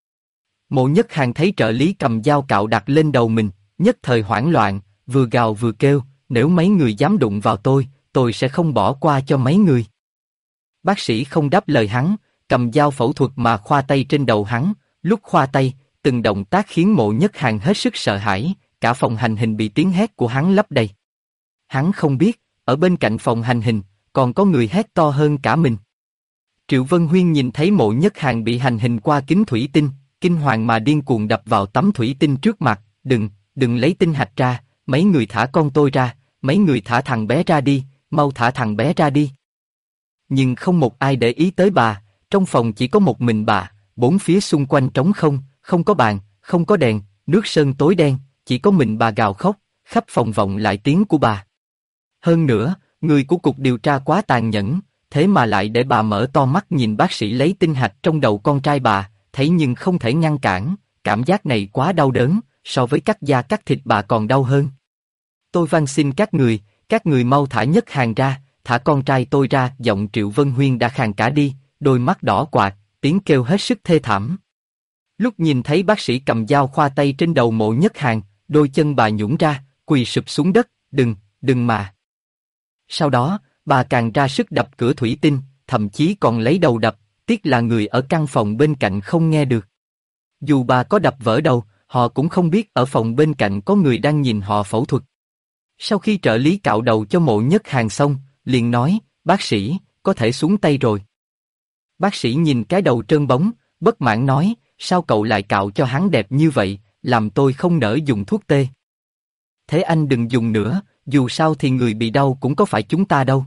Mộ Nhất Hàn thấy trợ lý cầm dao cạo đặt lên đầu mình, nhất thời hoảng loạn, vừa gào vừa kêu, nếu mấy người dám đụng vào tôi sẽ không bỏ qua cho mấy người. Bác sĩ không đáp lời hắn, cầm dao phẫu thuật mà khoa tay trên đầu hắn, lúc khoa tay, từng động tác khiến Mộ Nhất Hàn hết sức sợ hãi, cả phòng hành hình bị tiếng hét của hắn lấp đầy. Hắn không biết, ở bên cạnh phòng hành hình, còn có người hét to hơn cả mình. Triệu Vân Huyên nhìn thấy Mộ Nhất Hàn bị hành hình qua kính thủy tinh, kinh hoàng mà điên cuồng đập vào tấm thủy tinh trước mặt, đừng lấy tinh hạch ra, mấy người thả con tôi ra, mấy người thả thằng bé ra đi, mau thả thằng bé ra đi. nhưng không một ai để ý tới bà, trong phòng chỉ có một mình bà, bốn phía xung quanh trống không, không có bàn, không có đèn, nước sơn tối đen, chỉ có mình bà gào khóc, khắp phòng vọng lại tiếng của bà. Hơn nữa, người của cục điều tra quá tàn nhẫn, thế mà lại để bà mở to mắt nhìn bác sĩ lấy tinh hạch trong đầu con trai bà, thấy nhưng không thể ngăn cản, cảm giác này quá đau đớn, so với cắt da cắt thịt bà còn đau hơn. Tôi van xin các người mau thả Nhất Hàn ra, thả con trai tôi ra. Giọng Triệu Vân Huyên đã khàn cả đi, đôi mắt đỏ quạt, tiếng kêu hết sức thê thảm. Lúc nhìn thấy bác sĩ cầm dao khoa tay trên đầu Mộ Nhất Hàn, đôi chân bà nhũn ra, quỳ sụp xuống đất, đừng mà. Sau đó, bà càng ra sức đập cửa thủy tinh, thậm chí còn lấy đầu đập, tiếc là người ở căn phòng bên cạnh không nghe được. Dù bà có đập vỡ đầu, họ cũng không biết ở phòng bên cạnh có người đang nhìn họ phẫu thuật. Sau khi trợ lý cạo đầu cho Mộ Nhất Hàn xong, liền nói, bác sĩ, có thể xuống tay rồi. Bác sĩ nhìn cái đầu trơn bóng, bất mãn nói, sao cậu lại cạo cho hắn đẹp như vậy, làm tôi không nỡ dùng thuốc tê. Thế anh đừng dùng nữa, dù sao thì người bị đau cũng có phải chúng ta đâu.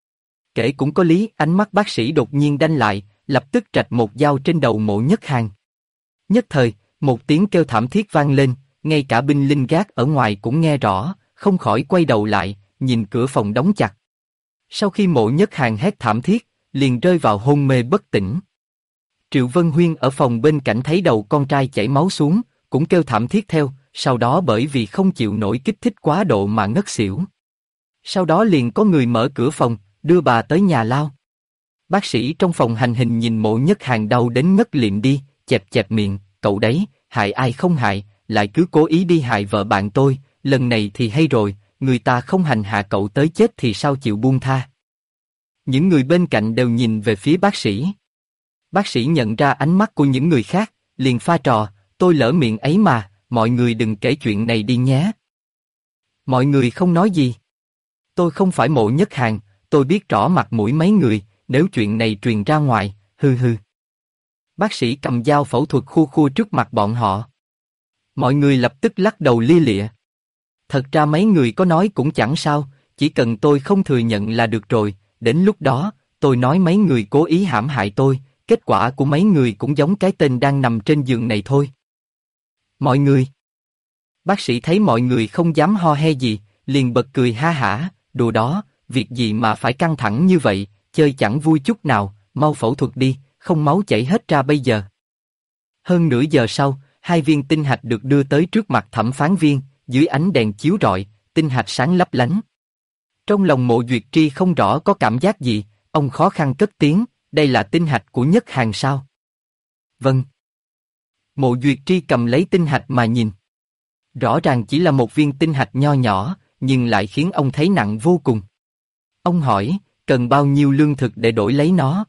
Kể cũng có lý, ánh mắt bác sĩ đột nhiên đanh lại, lập tức rạch một dao trên đầu Mộ Nhất Hàn. Nhất thời, một tiếng kêu thảm thiết vang lên, ngay cả binh lính gác ở ngoài cũng nghe rõ, không khỏi quay đầu lại, nhìn cửa phòng đóng chặt. Sau khi Mộ Nhất Hàn hét thảm thiết, liền rơi vào hôn mê bất tỉnh. Triệu Vân Huyên ở phòng bên cạnh thấy đầu con trai chảy máu xuống, cũng kêu thảm thiết theo, sau đó bởi vì không chịu nổi kích thích quá độ mà ngất xỉu. Sau đó liền có người mở cửa phòng, đưa bà tới nhà lao. Bác sĩ trong phòng hành hình nhìn Mộ Nhất Hàn đau đến ngất lịm đi, chẹp miệng, cậu đấy, hại ai không hại, lại cứ cố ý đi hại vợ bạn tôi, lần này thì hay rồi, người ta không hành hạ cậu tới chết thì sao chịu buông tha. Những người bên cạnh đều nhìn về phía bác sĩ. Bác sĩ nhận ra ánh mắt của những người khác, liền pha trò, tôi lỡ miệng ấy mà, mọi người đừng kể chuyện này đi nhé. Mọi người không nói gì. Tôi không phải Mộ Nhất Hàn, tôi biết rõ mặt mũi mấy người, nếu chuyện này truyền ra ngoài, hừ. Bác sĩ cầm dao phẫu thuật khua trước mặt bọn họ. Mọi người lập tức lắc đầu lia lịa. Thật ra mấy người có nói cũng chẳng sao, chỉ cần tôi không thừa nhận là được rồi, đến lúc đó, tôi nói mấy người cố ý hãm hại tôi, kết quả của mấy người cũng giống cái tên đang nằm trên giường này thôi. Mọi người. Bác sĩ thấy mọi người không dám ho he gì, liền bật cười ha hả, đùa đó, việc gì mà phải căng thẳng như vậy, chơi chẳng vui chút nào, mau phẫu thuật đi, không máu chảy hết ra bây giờ. Hơn nửa giờ sau, 2 viên tinh hạch được đưa tới trước mặt thẩm phán viên, dưới ánh đèn chiếu rọi, tinh hạch sáng lấp lánh. Trong lòng Mộ Duyệt Tri không rõ có cảm giác gì, ông khó khăn cất tiếng, đây là tinh hạch của Nhất Hàn sao? Vâng. Mộ Duyệt Tri cầm lấy tinh hạch mà nhìn. Rõ ràng chỉ là một viên tinh hạch nho nhỏ, nhưng lại khiến ông thấy nặng vô cùng. Ông hỏi, cần bao nhiêu lương thực để đổi lấy nó?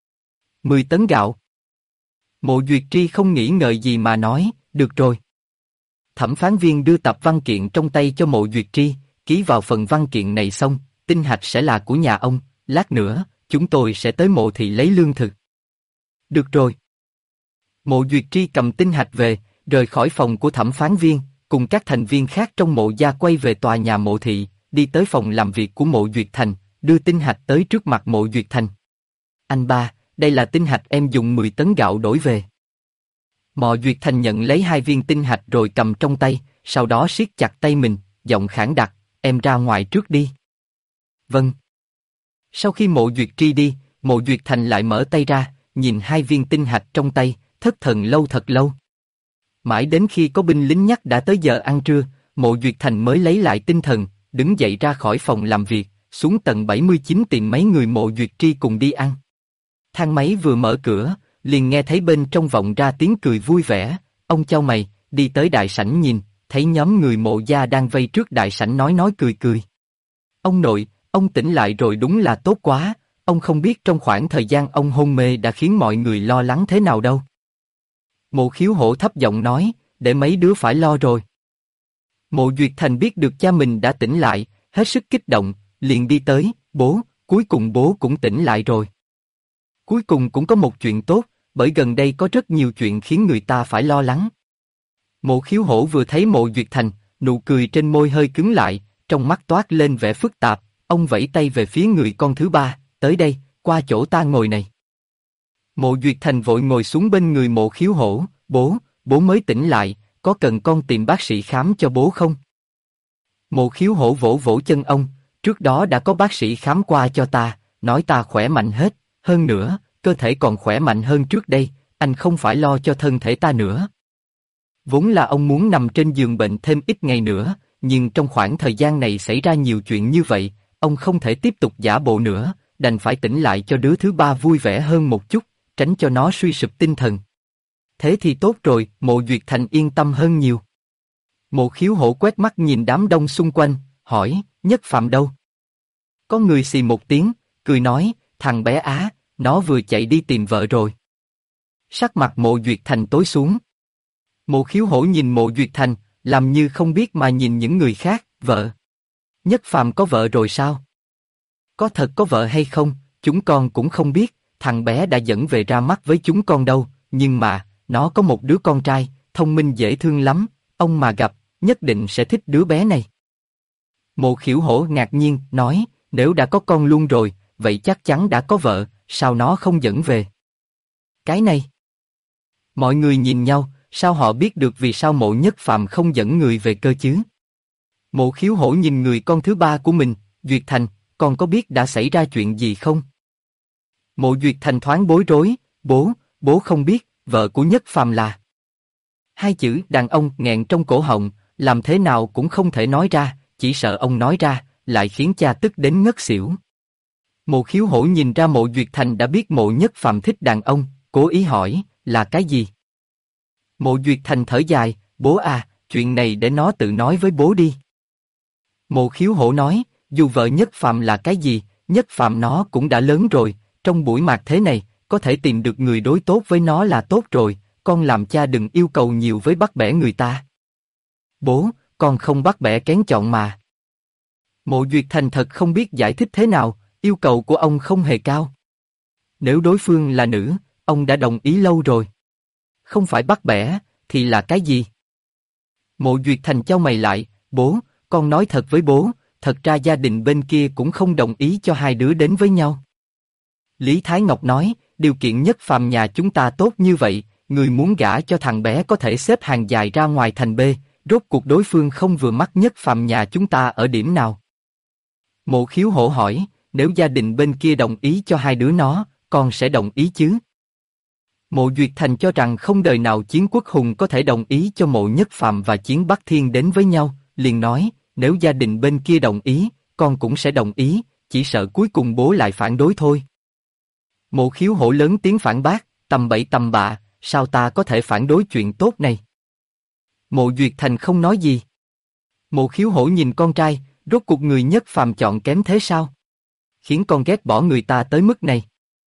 10 tấn gạo. Mộ Duyệt Tri không nghĩ ngợi gì mà nói, được rồi. Thẩm phán viên đưa tập văn kiện trong tay cho Mộ Duyệt Tri, ký vào phần văn kiện này xong, tinh hạch sẽ là của nhà ông, lát nữa, chúng tôi sẽ tới mộ thị lấy lương thực. Được rồi. Mộ Duyệt Tri cầm tinh hạch về, rời khỏi phòng của thẩm phán viên, cùng các thành viên khác trong mộ gia quay về tòa nhà mộ thị, đi tới phòng làm việc của Mộ Duyệt Thành, đưa tinh hạch tới trước mặt Mộ Duyệt Thành. Anh ba, đây là tinh hạch em dùng 10 tấn gạo đổi về. Mộ Duyệt Thành nhận lấy 2 viên tinh hạch rồi cầm trong tay, sau đó siết chặt tay mình, giọng khản đặc, em ra ngoài trước đi. Vâng. Sau khi Mộ Duyệt Tri đi, Mộ Duyệt Thành lại mở tay ra, nhìn 2 viên tinh hạch trong tay, thất thần lâu thật lâu. Mãi đến khi có binh lính nhắc đã tới giờ ăn trưa, Mộ Duyệt Thành mới lấy lại tinh thần, đứng dậy ra khỏi phòng làm việc, xuống tầng 79 tìm mấy người Mộ Duyệt Tri cùng đi ăn. Thang máy vừa mở cửa, liền nghe thấy bên trong vọng ra tiếng cười vui vẻ, ông chau mày, đi tới đại sảnh nhìn, thấy nhóm người Mộ gia đang vây trước đại sảnh nói cười. Ông nội, ông tỉnh lại rồi đúng là tốt quá, ông không biết trong khoảng thời gian ông hôn mê đã khiến mọi người lo lắng thế nào đâu. Mộ Khiếu Hổ thấp giọng nói, để mấy đứa phải lo rồi. Mộ Duyệt Thành biết được cha mình đã tỉnh lại, hết sức kích động, liền đi tới, bố, cuối cùng bố cũng tỉnh lại rồi. Cuối cùng cũng có một chuyện tốt, bởi gần đây có rất nhiều chuyện khiến người ta phải lo lắng. Mộ Khiếu Hổ vừa thấy Mộ Duyệt Thành, nụ cười trên môi hơi cứng lại, trong mắt toát lên vẻ phức tạp, ông vẫy tay về phía người con thứ ba, tới đây, qua chỗ ta ngồi này. Mộ Duyệt Thành vội ngồi xuống bên người Mộ Khiếu Hổ, bố mới tỉnh lại, có cần con tìm bác sĩ khám cho bố không? Mộ Khiếu Hổ vỗ vỗ chân ông, trước đó đã có bác sĩ khám qua cho ta, nói ta khỏe mạnh hết, hơn nữa, cơ thể còn khỏe mạnh hơn trước đây, anh không phải lo cho thân thể ta nữa. Vốn là ông muốn nằm trên giường bệnh thêm ít ngày nữa, nhưng trong khoảng thời gian này xảy ra nhiều chuyện như vậy, ông không thể tiếp tục giả bộ nữa, đành phải tỉnh lại cho đứa thứ ba vui vẻ hơn một chút, tránh cho nó suy sụp tinh thần. Thế thì tốt rồi, Mộ Duyệt Thành yên tâm hơn nhiều. Mộ Khiếu Hổ quét mắt nhìn đám đông xung quanh, hỏi, Nhất Phàm đâu? Có người xì một tiếng, cười nói, thằng bé Á, nó vừa chạy đi tìm vợ rồi. Sắc mặt Mộ Duyệt Thành tối xuống. Mộ Khiếu Hổ nhìn Mộ Duyệt Thành, làm như không biết mà nhìn những người khác, vợ. Nhất Phàm có vợ rồi sao? Có thật có vợ hay không, chúng con cũng không biết, thằng bé đã dẫn về ra mắt với chúng con đâu, nhưng mà, nó có một đứa con trai, thông minh dễ thương lắm, ông mà gặp, nhất định sẽ thích đứa bé này. Mộ Khiếu Hổ ngạc nhiên, nói, nếu đã có con luôn rồi, vậy chắc chắn đã có vợ, sao nó không dẫn về? Cái này. Mọi người nhìn nhau, sao họ biết được vì sao Mộ Nhất Phàm không dẫn người về cơ chứ? Mộ Khiếu Hổ nhìn người con thứ ba của mình, Duyệt Thành, con có biết đã xảy ra chuyện gì không? Mộ Duyệt Thành thoáng bối rối, bố không biết, vợ của Nhất Phàm là. Hai chữ đàn ông nghẹn trong cổ họng, làm thế nào cũng không thể nói ra, chỉ sợ ông nói ra, lại khiến cha tức đến ngất xỉu. Mộ Khiếu Hổ nhìn ra Mộ Duyệt Thành đã biết Mộ Nhất Phàm thích đàn ông, cố ý hỏi, là cái gì? Mộ Duyệt Thành thở dài, bố à, chuyện này để nó tự nói với bố đi. Mộ Khiếu Hổ nói, dù vợ Nhất Phàm là cái gì, Nhất Phàm nó cũng đã lớn rồi, trong buổi mạt thế này, có thể tìm được người đối tốt với nó là tốt rồi, con làm cha đừng yêu cầu nhiều với bắt bẻ người ta. Bố, con không bắt bẻ kén chọn mà. Mộ Duyệt Thành thật không biết giải thích thế nào, yêu cầu của ông không hề cao. Nếu đối phương là nữ, ông đã đồng ý lâu rồi. Không phải bắt bẻ, thì là cái gì? Mộ Duyệt Thành chau mày lại, bố, con nói thật với bố, thật ra gia đình bên kia cũng không đồng ý cho hai đứa đến với nhau. Lý Thái Ngọc nói, điều kiện Nhất Phàm nhà chúng ta tốt như vậy, người muốn gả cho thằng bé có thể xếp hàng dài ra ngoài thành B, rốt cuộc đối phương không vừa mắt Nhất Phàm nhà chúng ta ở điểm nào? Mộ Khiếu Hổ hỏi, nếu gia đình bên kia đồng ý cho hai đứa nó, con sẽ đồng ý chứ? Mộ Duyệt Thành cho rằng không đời nào Chiến Quốc Hùng có thể đồng ý cho Mộ Nhất Phàm và Chiến Bắc Thiên đến với nhau, liền nói, nếu gia đình bên kia đồng ý, con cũng sẽ đồng ý, chỉ sợ cuối cùng bố lại phản đối thôi. Mộ Khiếu Hổ lớn tiếng phản bác, tầm bậy tầm bạ, sao ta có thể phản đối chuyện tốt này? Mộ Duyệt Thành không nói gì. Mộ Khiếu Hổ nhìn con trai, rốt cuộc người Nhất Phàm chọn kém thế sao? Khiến con ghét bỏ người ta tới mức này.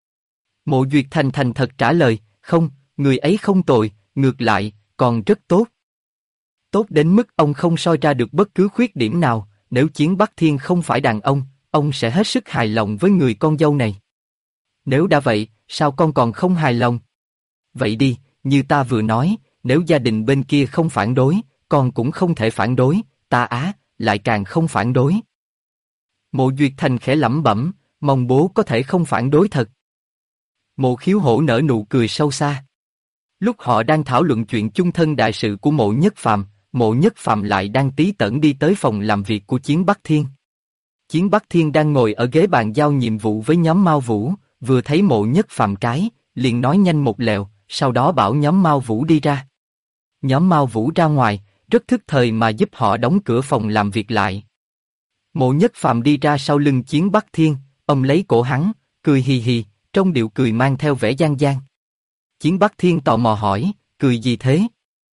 Mộ Duyệt Thành thành thật trả lời, không, người ấy không tồi, ngược lại, còn rất tốt. Tốt đến mức ông không soi ra được bất cứ khuyết điểm nào, nếu Chiến Bắc Thiên không phải đàn ông sẽ hết sức hài lòng với người con dâu này. Nếu đã vậy, sao con còn không hài lòng? Vậy đi, như ta vừa nói, nếu gia đình bên kia không phản đối, con cũng không thể phản đối, ta lại càng không phản đối. Mộ Duyệt Thành khẽ lẩm bẩm, mong bố có thể không phản đối thật. Mộ Khiếu Hổ nở nụ cười sâu xa. Lúc họ đang thảo luận chuyện chung thân đại sự của Mộ Nhất Phàm lại đang tí tởn đi tới phòng làm việc của Chiến Bắc Thiên. Chiến Bắc Thiên đang ngồi ở ghế bàn giao nhiệm vụ với nhóm Mao Vũ, vừa thấy Mộ Nhất Phàm liền nói nhanh một lèo, sau đó bảo nhóm Mao Vũ đi ra. Nhóm Mao Vũ ra ngoài, rất thức thời mà giúp họ đóng cửa phòng làm việc lại. Mộ Nhất Phàm đi ra sau lưng Chiến Bắc Thiên, ông lấy cổ hắn, cười hì hì, trong điệu cười mang theo vẻ gian gian. Chiến Bắc Thiên tò mò hỏi, cười gì thế?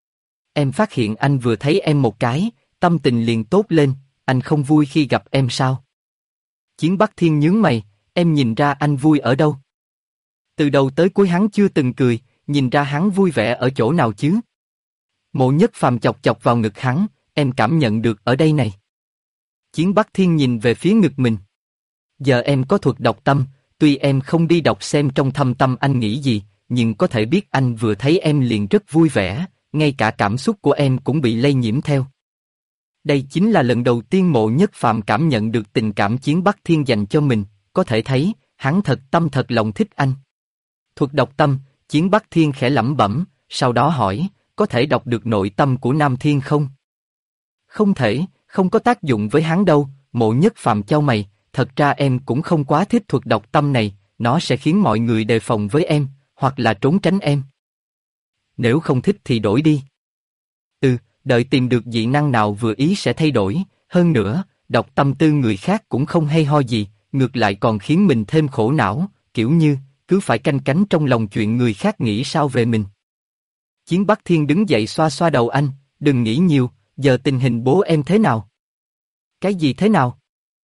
Em phát hiện anh vừa thấy em một cái, tâm tình liền tốt lên, anh không vui khi gặp em sao? Chiến Bắc Thiên nhướng mày, em nhìn ra anh vui ở đâu? Từ đầu tới cuối hắn chưa từng cười, nhìn ra hắn vui vẻ ở chỗ nào chứ? Mộ Nhất Phàm chọc chọc vào ngực hắn, em cảm nhận được ở đây này. Chiến Bắc Thiên nhìn về phía ngực mình. Giờ em có thuật đọc tâm, tuy em không đi đọc xem trong thâm tâm anh nghĩ gì, nhưng có thể biết anh vừa thấy em liền rất vui vẻ, ngay cả cảm xúc của em cũng bị lây nhiễm theo. Đây chính là lần đầu tiên Mộ Nhất Phàm cảm nhận được tình cảm Chiến Bắc Thiên dành cho mình, có thể thấy, hắn thật tâm thật lòng thích anh. Thuật đọc tâm, Chiến Bắc Thiên khẽ lẩm bẩm, sau đó hỏi, có thể đọc được nội tâm của Nam Thiên không? Không thể, không có tác dụng với hắn đâu. Mộ Nhất Phàm chau mày, thật ra em cũng không quá thích thuật đọc tâm này, nó sẽ khiến mọi người đề phòng với em, hoặc là trốn tránh em. Nếu không thích thì đổi đi. Đợi tìm được dị năng nào vừa ý sẽ thay đổi, hơn nữa, đọc tâm tư người khác cũng không hay ho gì, ngược lại còn khiến mình thêm khổ não, kiểu như, cứ phải canh cánh trong lòng chuyện người khác nghĩ sao về mình. Chiến Bắc Thiên đứng dậy xoa xoa đầu anh, đừng nghĩ nhiều, giờ tình hình bố em thế nào? Cái gì thế nào?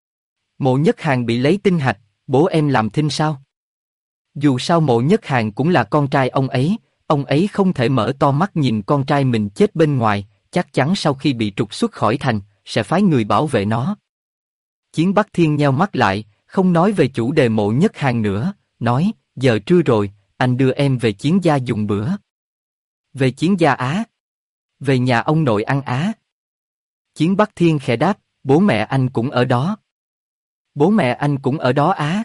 Mộ Nhất Hàn bị lấy tinh hạch, bố em làm thinh sao? Dù sao Mộ Nhất Hàn cũng là con trai ông ấy không thể mở to mắt nhìn con trai mình chết bên ngoài, chắc chắn sau khi bị trục xuất khỏi thành, sẽ phái người bảo vệ nó. Chiến Bắc Thiên nheo mắt lại, không nói về chủ đề Mộ Nhất Hàn nữa, nói, giờ trưa rồi, anh đưa em về Chiến gia dùng bữa. Về Chiến gia á? Về nhà ông nội ăn á? Chiến Bắc Thiên khẽ đáp, bố mẹ anh cũng ở đó. Bố mẹ anh cũng ở đó á?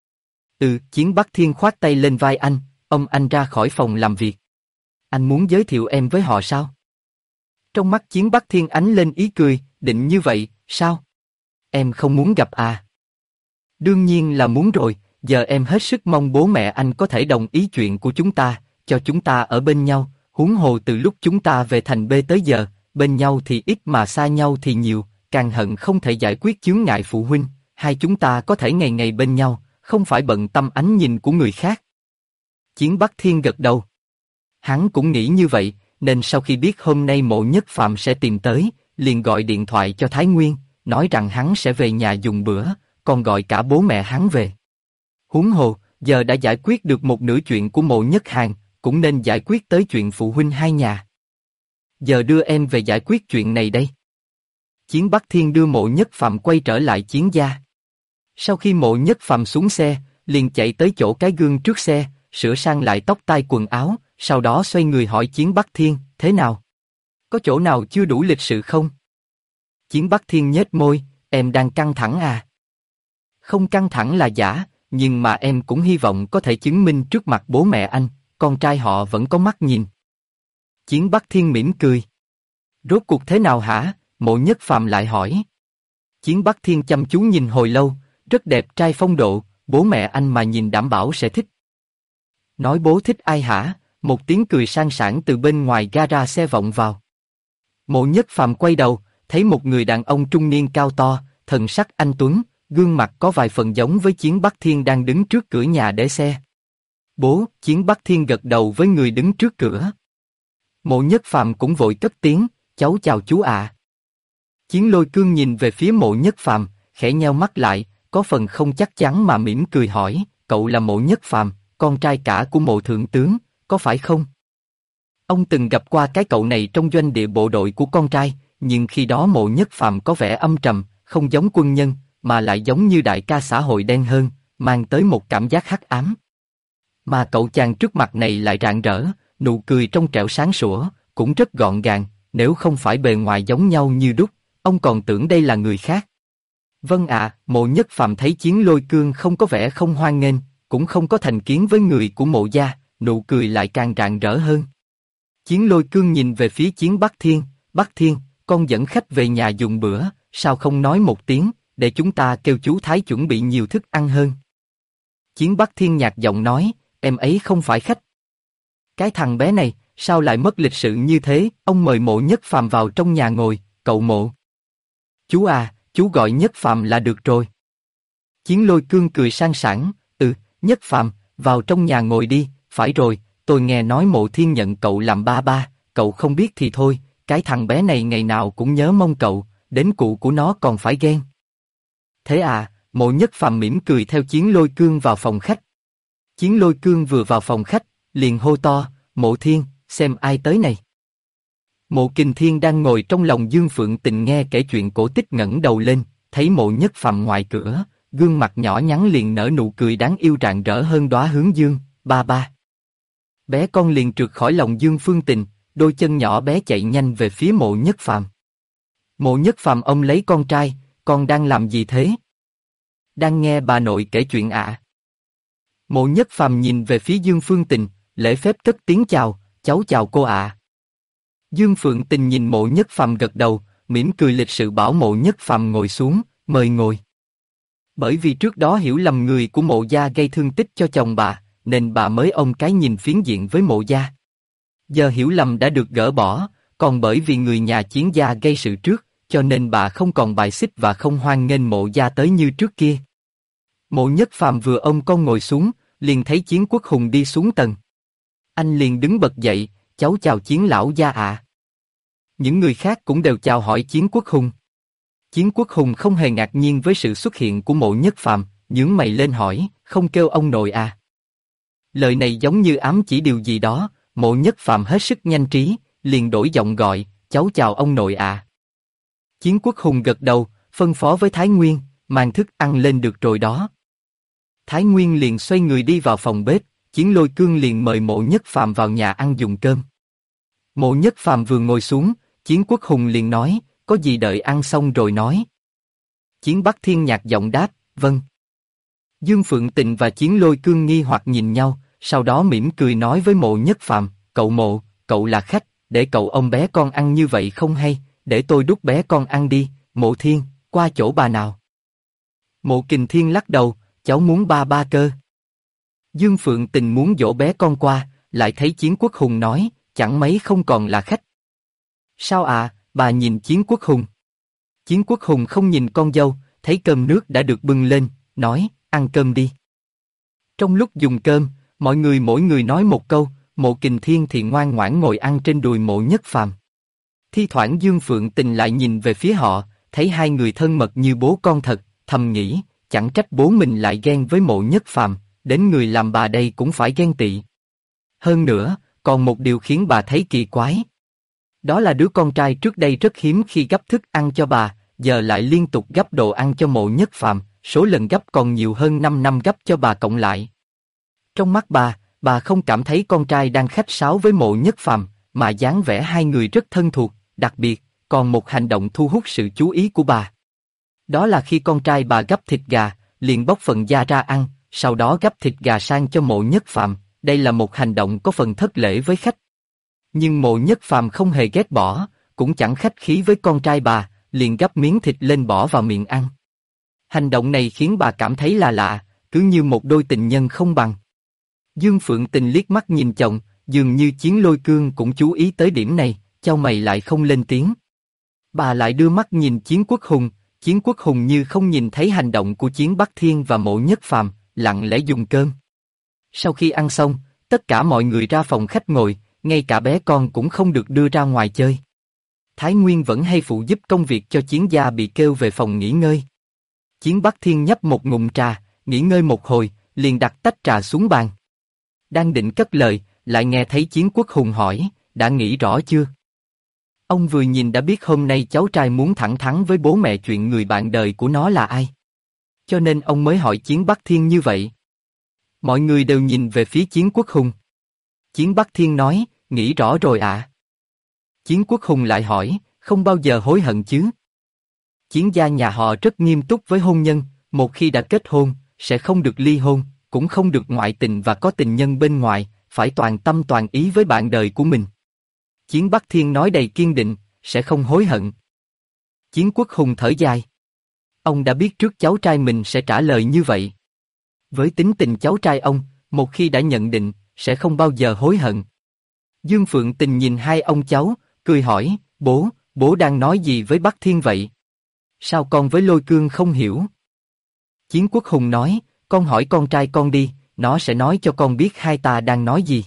Chiến Bắc Thiên khoát tay lên vai anh, anh ra khỏi phòng làm việc. Anh muốn giới thiệu em với họ sao? Trong mắt Chiến Bắc Thiên ánh lên ý cười, định như vậy, sao? Em không muốn gặp à? Đương nhiên là muốn rồi, giờ em hết sức mong bố mẹ anh có thể đồng ý chuyện của chúng ta, cho chúng ta ở bên nhau, huống hồ từ lúc chúng ta về thành B tới giờ, bên nhau thì ít mà xa nhau thì nhiều, càng hận không thể giải quyết chướng ngại phụ huynh, hai chúng ta có thể ngày ngày bên nhau, không phải bận tâm ánh nhìn của người khác. Chiến Bắc Thiên gật đầu. Hắn cũng nghĩ như vậy, nên sau khi biết hôm nay Mộ Nhất Phàm sẽ tìm tới, liền gọi điện thoại cho Thái Nguyên, nói rằng hắn sẽ về nhà dùng bữa, còn gọi cả bố mẹ hắn về. Huống hồ, giờ đã giải quyết được một nửa chuyện của Mộ Nhất Hàn, cũng nên giải quyết tới chuyện phụ huynh hai nhà. Giờ đưa em về giải quyết chuyện này đây. Chiến Bắc Thiên đưa Mộ Nhất Phàm quay trở lại Chiến gia. Sau khi Mộ Nhất Phàm xuống xe, liền chạy tới chỗ cái gương trước xe, sửa sang lại tóc tai quần áo, sau đó xoay người hỏi Chiến Bắc Thiên, thế nào? Có chỗ nào chưa đủ lịch sự không? Chiến Bắc Thiên nhếch môi, em đang căng thẳng à? Không căng thẳng là giả, nhưng mà em cũng hy vọng có thể chứng minh trước mặt bố mẹ anh, con trai họ vẫn có mắt nhìn. Chiến Bắc Thiên mỉm cười. Rốt cuộc thế nào hả? Mộ Nhất Phàm lại hỏi. Chiến Bắc Thiên chăm chú nhìn hồi lâu, rất đẹp trai phong độ, bố mẹ anh mà nhìn đảm bảo sẽ thích. Nói bố thích ai hả? Một tiếng cười sang sảng từ bên ngoài gara xe vọng vào. Mộ Nhất Phàm quay đầu, thấy một người đàn ông trung niên cao to, thần sắc anh tuấn, gương mặt có vài phần giống với Chiến Bắc Thiên đang đứng trước cửa nhà để xe. Bố, Chiến Bắc Thiên gật đầu với người đứng trước cửa. Mộ Nhất Phàm cũng vội cất tiếng, cháu chào chú ạ. Chiến Lôi Cương nhìn về phía Mộ Nhất Phàm, khẽ nheo mắt lại, có phần không chắc chắn mà mỉm cười hỏi, cậu là Mộ Nhất Phàm, con trai cả của Mộ Thượng tướng, có phải không? Ông từng gặp qua cái cậu này trong doanh địa bộ đội của con trai, nhưng khi đó Mộ Nhất Phàm có vẻ âm trầm, không giống quân nhân, mà lại giống như đại ca xã hội đen hơn, mang tới một cảm giác hắc ám. Mà cậu chàng trước mặt này lại rạng rỡ, nụ cười trong trẻo sáng sủa, cũng rất gọn gàng, nếu không phải bề ngoài giống nhau như đúc, ông còn tưởng đây là người khác. Vâng ạ, Mộ Nhất Phàm thấy Chiến Lôi Cương không có vẻ không hoan nghênh, cũng không có thành kiến với người của Mộ gia, nụ cười lại càng rạng rỡ hơn. Chiến Lôi Cương nhìn về phía Chiến Bắc Thiên, con dẫn khách về nhà dùng bữa, sao không nói một tiếng, để chúng ta kêu chú Thái chuẩn bị nhiều thức ăn hơn. Chiến Bắc Thiên nhạt giọng nói, em ấy không phải khách. Cái thằng bé này, sao lại mất lịch sự như thế? Ông mời Mộ Nhất Phàm vào trong nhà ngồi, cậu Mộ. Chú à, chú gọi Nhất Phàm là được rồi. Chiến Lôi Cương cười sang sảng, Nhất Phàm, vào trong nhà ngồi đi, phải rồi, tôi nghe nói Mộ Thiên nhận cậu làm ba ba, cậu không biết thì thôi, cái thằng bé này ngày nào cũng nhớ mong cậu, đến cụ của nó còn phải ghen. Thế à, Mộ Nhất Phàm mỉm cười theo Chiến Lôi Cương vào phòng khách. Chiến Lôi Cương vừa vào phòng khách, liền hô to, Mộ Thiên, xem ai tới này. Mộ Kình Thiên đang ngồi trong lòng Dương Phượng Tình nghe kể chuyện cổ tích ngẩng đầu lên, thấy Mộ Nhất Phàm ngoài cửa, gương mặt nhỏ nhắn liền nở nụ cười đáng yêu rạng rỡ hơn đóa hướng dương, ba ba. Bé con liền trượt khỏi lòng Dương Phương Tình, đôi chân nhỏ bé chạy nhanh về phía Mộ Nhất Phàm. Mộ Nhất Phàm ông lấy con trai, con đang làm gì thế? Đang nghe bà nội kể chuyện ạ. Mộ Nhất Phàm nhìn về phía Dương Phương Tình, lễ phép cất tiếng chào, cháu chào cô ạ. Dương Phượng Tình nhìn Mộ Nhất Phàm gật đầu, mỉm cười lịch sự bảo Mộ Nhất Phàm ngồi xuống, mời ngồi. Bởi vì trước đó hiểu lầm người của Mộ gia gây thương tích cho chồng bà, nên bà mới ôm cái nhìn phiến diện với Mộ gia. Giờ hiểu lầm đã được gỡ bỏ, còn bởi vì người nhà Chiến gia gây sự trước, cho nên bà không còn bài xích và không hoan nghênh Mộ gia tới như trước kia. Mộ Nhất Phàm vừa ôm con ngồi xuống, liền thấy Chiến Quốc Hùng đi xuống tầng. Anh liền đứng bật dậy, cháu chào Chiến lão gia ạ. Những người khác cũng đều chào hỏi Chiến Quốc Hùng. Chiến Quốc Hùng không hề ngạc nhiên với sự xuất hiện của Mộ Nhất Phàm, nhướng mày lên hỏi, không kêu ông nội à? Lời này giống như ám chỉ điều gì đó, Mộ Nhất Phàm hết sức nhanh trí, liền đổi giọng gọi, cháu chào ông nội à. Chiến Quốc Hùng gật đầu, phân phó với Thái Nguyên, mang thức ăn lên được rồi đó. Thái Nguyên liền xoay người đi vào phòng bếp, Chiến Lôi Cương liền mời Mộ Nhất Phàm vào nhà ăn dùng cơm. Mộ Nhất Phàm vừa ngồi xuống, Chiến Quốc Hùng liền nói, có gì đợi ăn xong rồi nói. Chiến Bắc Thiên nhạt giọng đáp, vâng. Dương Phượng Tình và Chiến Lôi Cương nghi hoặc nhìn nhau, sau đó mỉm cười nói với Mộ Nhất Phàm, cậu Mộ, cậu là khách, để cậu ôm bé con ăn như vậy không hay, để tôi đút bé con ăn đi, Mộ Thiên, qua chỗ bà nào. Mộ Kình Thiên lắc đầu, cháu muốn ba ba cơ. Dương Phượng Tình muốn dỗ bé con qua, lại thấy Chiến Quốc Hùng nói, chẳng mấy không còn là khách. Sao à, bà nhìn Chiến Quốc Hùng. Chiến Quốc Hùng không nhìn con dâu, thấy cơm nước đã được bưng lên, nói, ăn cơm đi. Trong lúc dùng cơm, mọi người mỗi người nói một câu, Mộ Kình Thiên thì ngoan ngoãn ngồi ăn trên đùi Mộ Nhất Phàm. Thi thoảng Dương Phượng Tình lại nhìn về phía họ, thấy hai người thân mật như bố con thật, thầm nghĩ, chẳng trách bố mình lại ghen với Mộ Nhất Phàm, đến người làm bà đây cũng phải ghen tị. Hơn nữa, còn một điều khiến bà thấy kỳ quái. Đó là đứa con trai trước đây rất hiếm khi gấp thức ăn cho bà, giờ lại liên tục gấp đồ ăn cho Mộ Nhất Phàm, số lần gấp còn nhiều hơn 5 năm gấp cho bà cộng lại. Trong mắt bà không cảm thấy con trai đang khách sáo với Mộ Nhất Phàm, mà dáng vẻ hai người rất thân thuộc, đặc biệt, còn một hành động thu hút sự chú ý của bà. Đó là khi con trai bà gấp thịt gà, liền bóc phần da ra ăn, sau đó gấp thịt gà sang cho Mộ Nhất Phàm, đây là một hành động có phần thất lễ với khách. Nhưng Mộ Nhất Phàm không hề ghét bỏ, cũng chẳng khách khí với con trai bà, liền gấp miếng thịt lên bỏ vào miệng ăn. Hành động này khiến bà cảm thấy là lạ, cứ như một đôi tình nhân không bằng. Dương Phượng Tình liếc mắt nhìn chồng, dường như Chiến Lôi Cương cũng chú ý tới điểm này, chau mày lại không lên tiếng. Bà lại đưa mắt nhìn Chiến Quốc Hùng như không nhìn thấy hành động của Chiến Bắc Thiên và Mộ Nhất Phàm, lặng lẽ dùng cơm. Sau khi ăn xong, tất cả mọi người ra phòng khách ngồi, ngay cả bé con cũng không được đưa ra ngoài chơi. Thái Nguyên vẫn hay phụ giúp công việc cho Chiến gia bị kêu về phòng nghỉ ngơi. Chiến Bắc Thiên nhấp một ngụm trà, nghỉ ngơi một hồi, liền đặt tách trà xuống bàn. Đang định cất lời, lại nghe thấy Chiến Quốc Hùng hỏi, đã nghĩ rõ chưa? Ông vừa nhìn đã biết hôm nay cháu trai muốn thẳng thắn với bố mẹ chuyện người bạn đời của nó là ai. Cho nên ông mới hỏi Chiến Bắc Thiên như vậy. Mọi người đều nhìn về phía Chiến Quốc Hùng. Chiến Bắc Thiên nói, nghĩ rõ rồi ạ. Chiến Quốc Hùng lại hỏi, không bao giờ hối hận chứ? Chiến gia nhà họ rất nghiêm túc với hôn nhân, một khi đã kết hôn, sẽ không được ly hôn, cũng không được ngoại tình và có tình nhân bên ngoài, phải toàn tâm toàn ý với bạn đời của mình. Chiến Bắc Thiên nói đầy kiên định, sẽ không hối hận. Chiến Quốc Hùng thở dài. Ông đã biết trước cháu trai mình sẽ trả lời như vậy. Với tính tình cháu trai ông, một khi đã nhận định, sẽ không bao giờ hối hận. Dương Phượng Tình nhìn hai ông cháu, cười hỏi, bố đang nói gì với Bắc Thiên vậy? Sao con với Lôi Cương không hiểu? Chiến Quốc Hùng nói, con hỏi con trai con đi, nó sẽ nói cho con biết hai ta đang nói gì.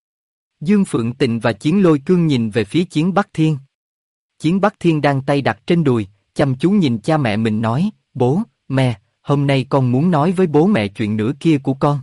Dương Phượng Tình và Chiến Lôi Cương nhìn về phía Chiến Bắc Thiên. Chiến Bắc Thiên đang tay đặt trên đùi, chăm chú nhìn cha mẹ mình nói, bố, mẹ, hôm nay con muốn nói với bố mẹ chuyện nữa kia của con.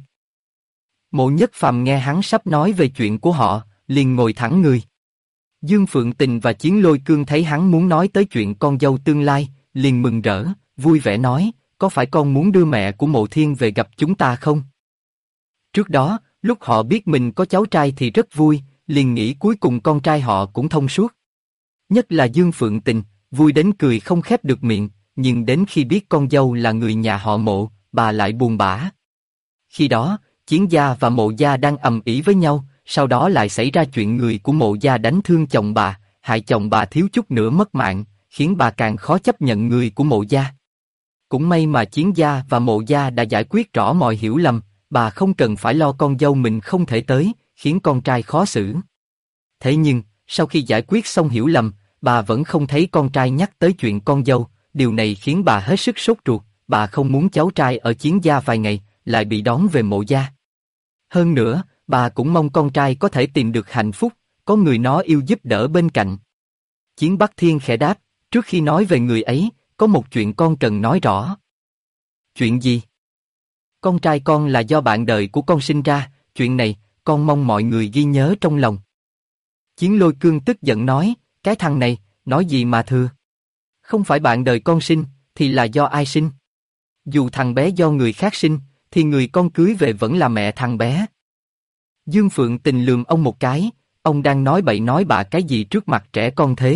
Mộ Nhất Phàm nghe hắn sắp nói về chuyện của họ, liền ngồi thẳng người. Dương Phượng Tình và Chiến Lôi Cương thấy hắn muốn nói tới chuyện con dâu tương lai, liền mừng rỡ, vui vẻ nói, có phải con muốn đưa mẹ của Mộ Thiên về gặp chúng ta không? Trước đó, lúc họ biết mình có cháu trai thì rất vui, liền nghĩ cuối cùng con trai họ cũng thông suốt. Nhất là Dương Phượng Tình, vui đến cười không khép được miệng, nhưng đến khi biết con dâu là người nhà họ Mộ, bà lại buồn bã. Khi đó, Chiến gia và Mộ gia đang ầm ĩ với nhau, sau đó lại xảy ra chuyện người của Mộ gia đánh thương chồng bà, hại chồng bà thiếu chút nữa mất mạng, khiến bà càng khó chấp nhận người của Mộ gia. Cũng may mà Chiến gia và Mộ gia đã giải quyết rõ mọi hiểu lầm, bà không cần phải lo con dâu mình không thể tới, khiến con trai khó xử. Thế nhưng, sau khi giải quyết xong hiểu lầm, bà vẫn không thấy con trai nhắc tới chuyện con dâu, điều này khiến bà hết sức sốt ruột, bà không muốn cháu trai ở Chiến gia vài ngày, lại bị đón về Mộ gia. Hơn nữa, bà cũng mong con trai có thể tìm được hạnh phúc, có người nó yêu giúp đỡ bên cạnh. Chiến Bắc Thiên khẽ đáp, trước khi nói về người ấy, có một chuyện con cần nói rõ. Chuyện gì? Con trai con là do bạn đời của con sinh ra, chuyện này, con mong mọi người ghi nhớ trong lòng. Chiến Lôi Cương tức giận nói, cái thằng này, nói gì mà thưa? Không phải bạn đời con sinh, thì là do ai sinh? Dù thằng bé do người khác sinh, thì người con cưới về vẫn là mẹ thằng bé. Dương Phượng Tình lườm ông một cái, ông đang nói bậy nói bạ cái gì trước mặt trẻ con thế?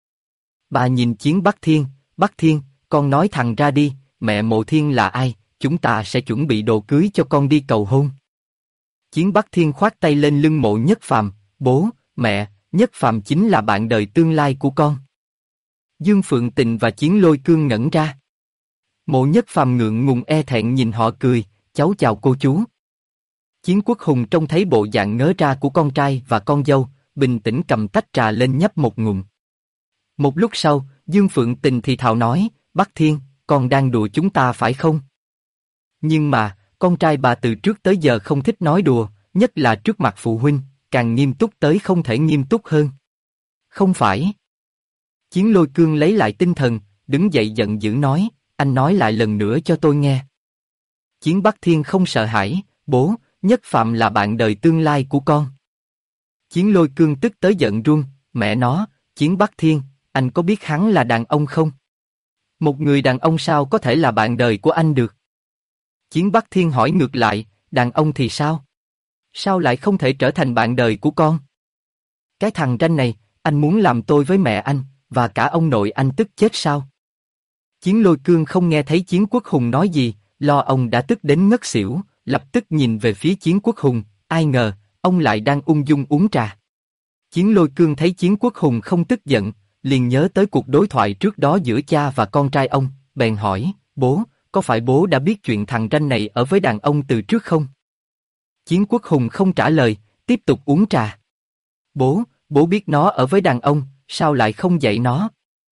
Bà nhìn Chiến Bắc Thiên, con nói thẳng ra đi, mẹ Mộ Thiên là ai, chúng ta sẽ chuẩn bị đồ cưới cho con đi cầu hôn. Chiến Bắc Thiên khoát tay lên lưng Mộ Nhất Phàm, bố, mẹ, Nhất Phàm chính là bạn đời tương lai của con. Dương Phượng Tình và Chiến Lôi Cương ngẩn ra. Mộ Nhất Phàm ngượng ngùng e thẹn nhìn họ cười, cháu chào cô chú. Chiến Quốc Hùng trông thấy bộ dạng ngớ ra của con trai và con dâu, bình tĩnh cầm tách trà lên nhấp một ngụm. Một lúc sau, Dương Phượng Tình thì thào nói, Bắc Thiên, con đang đùa chúng ta phải không? Nhưng mà, con trai bà từ trước tới giờ không thích nói đùa, nhất là trước mặt phụ huynh, càng nghiêm túc tới không thể nghiêm túc hơn. Không phải. Chiến Lôi Cương lấy lại tinh thần, đứng dậy giận dữ nói, anh nói lại lần nữa cho tôi nghe. Chiến Bắc Thiên không sợ hãi, bố, Nhất Phàm là bạn đời tương lai của con. Chiến Lôi Cương tức tới giận run, mẹ nó, Chiến Bắc Thiên, anh có biết hắn là đàn ông không? Một người đàn ông sao có thể là bạn đời của anh được? Chiến Bắc Thiên hỏi ngược lại, đàn ông thì sao? Sao lại không thể trở thành bạn đời của con? Cái thằng ranh này, anh muốn làm tôi với mẹ anh, và cả ông nội anh tức chết sao? Chiến Lôi Cương không nghe thấy Chiến Quốc Hùng nói gì, lo ông đã tức đến ngất xỉu, lập tức nhìn về phía Chiến Quốc Hùng, ai ngờ, ông lại đang ung dung uống trà. Chiến Lôi Cương thấy Chiến Quốc Hùng không tức giận, liền nhớ tới cuộc đối thoại trước đó giữa cha và con trai ông, bèn hỏi, bố, có phải bố đã biết chuyện thằng ranh này ở với đàn ông từ trước không? Chiến Quốc Hùng không trả lời, tiếp tục uống trà. Bố biết nó ở với đàn ông, sao lại không dạy nó?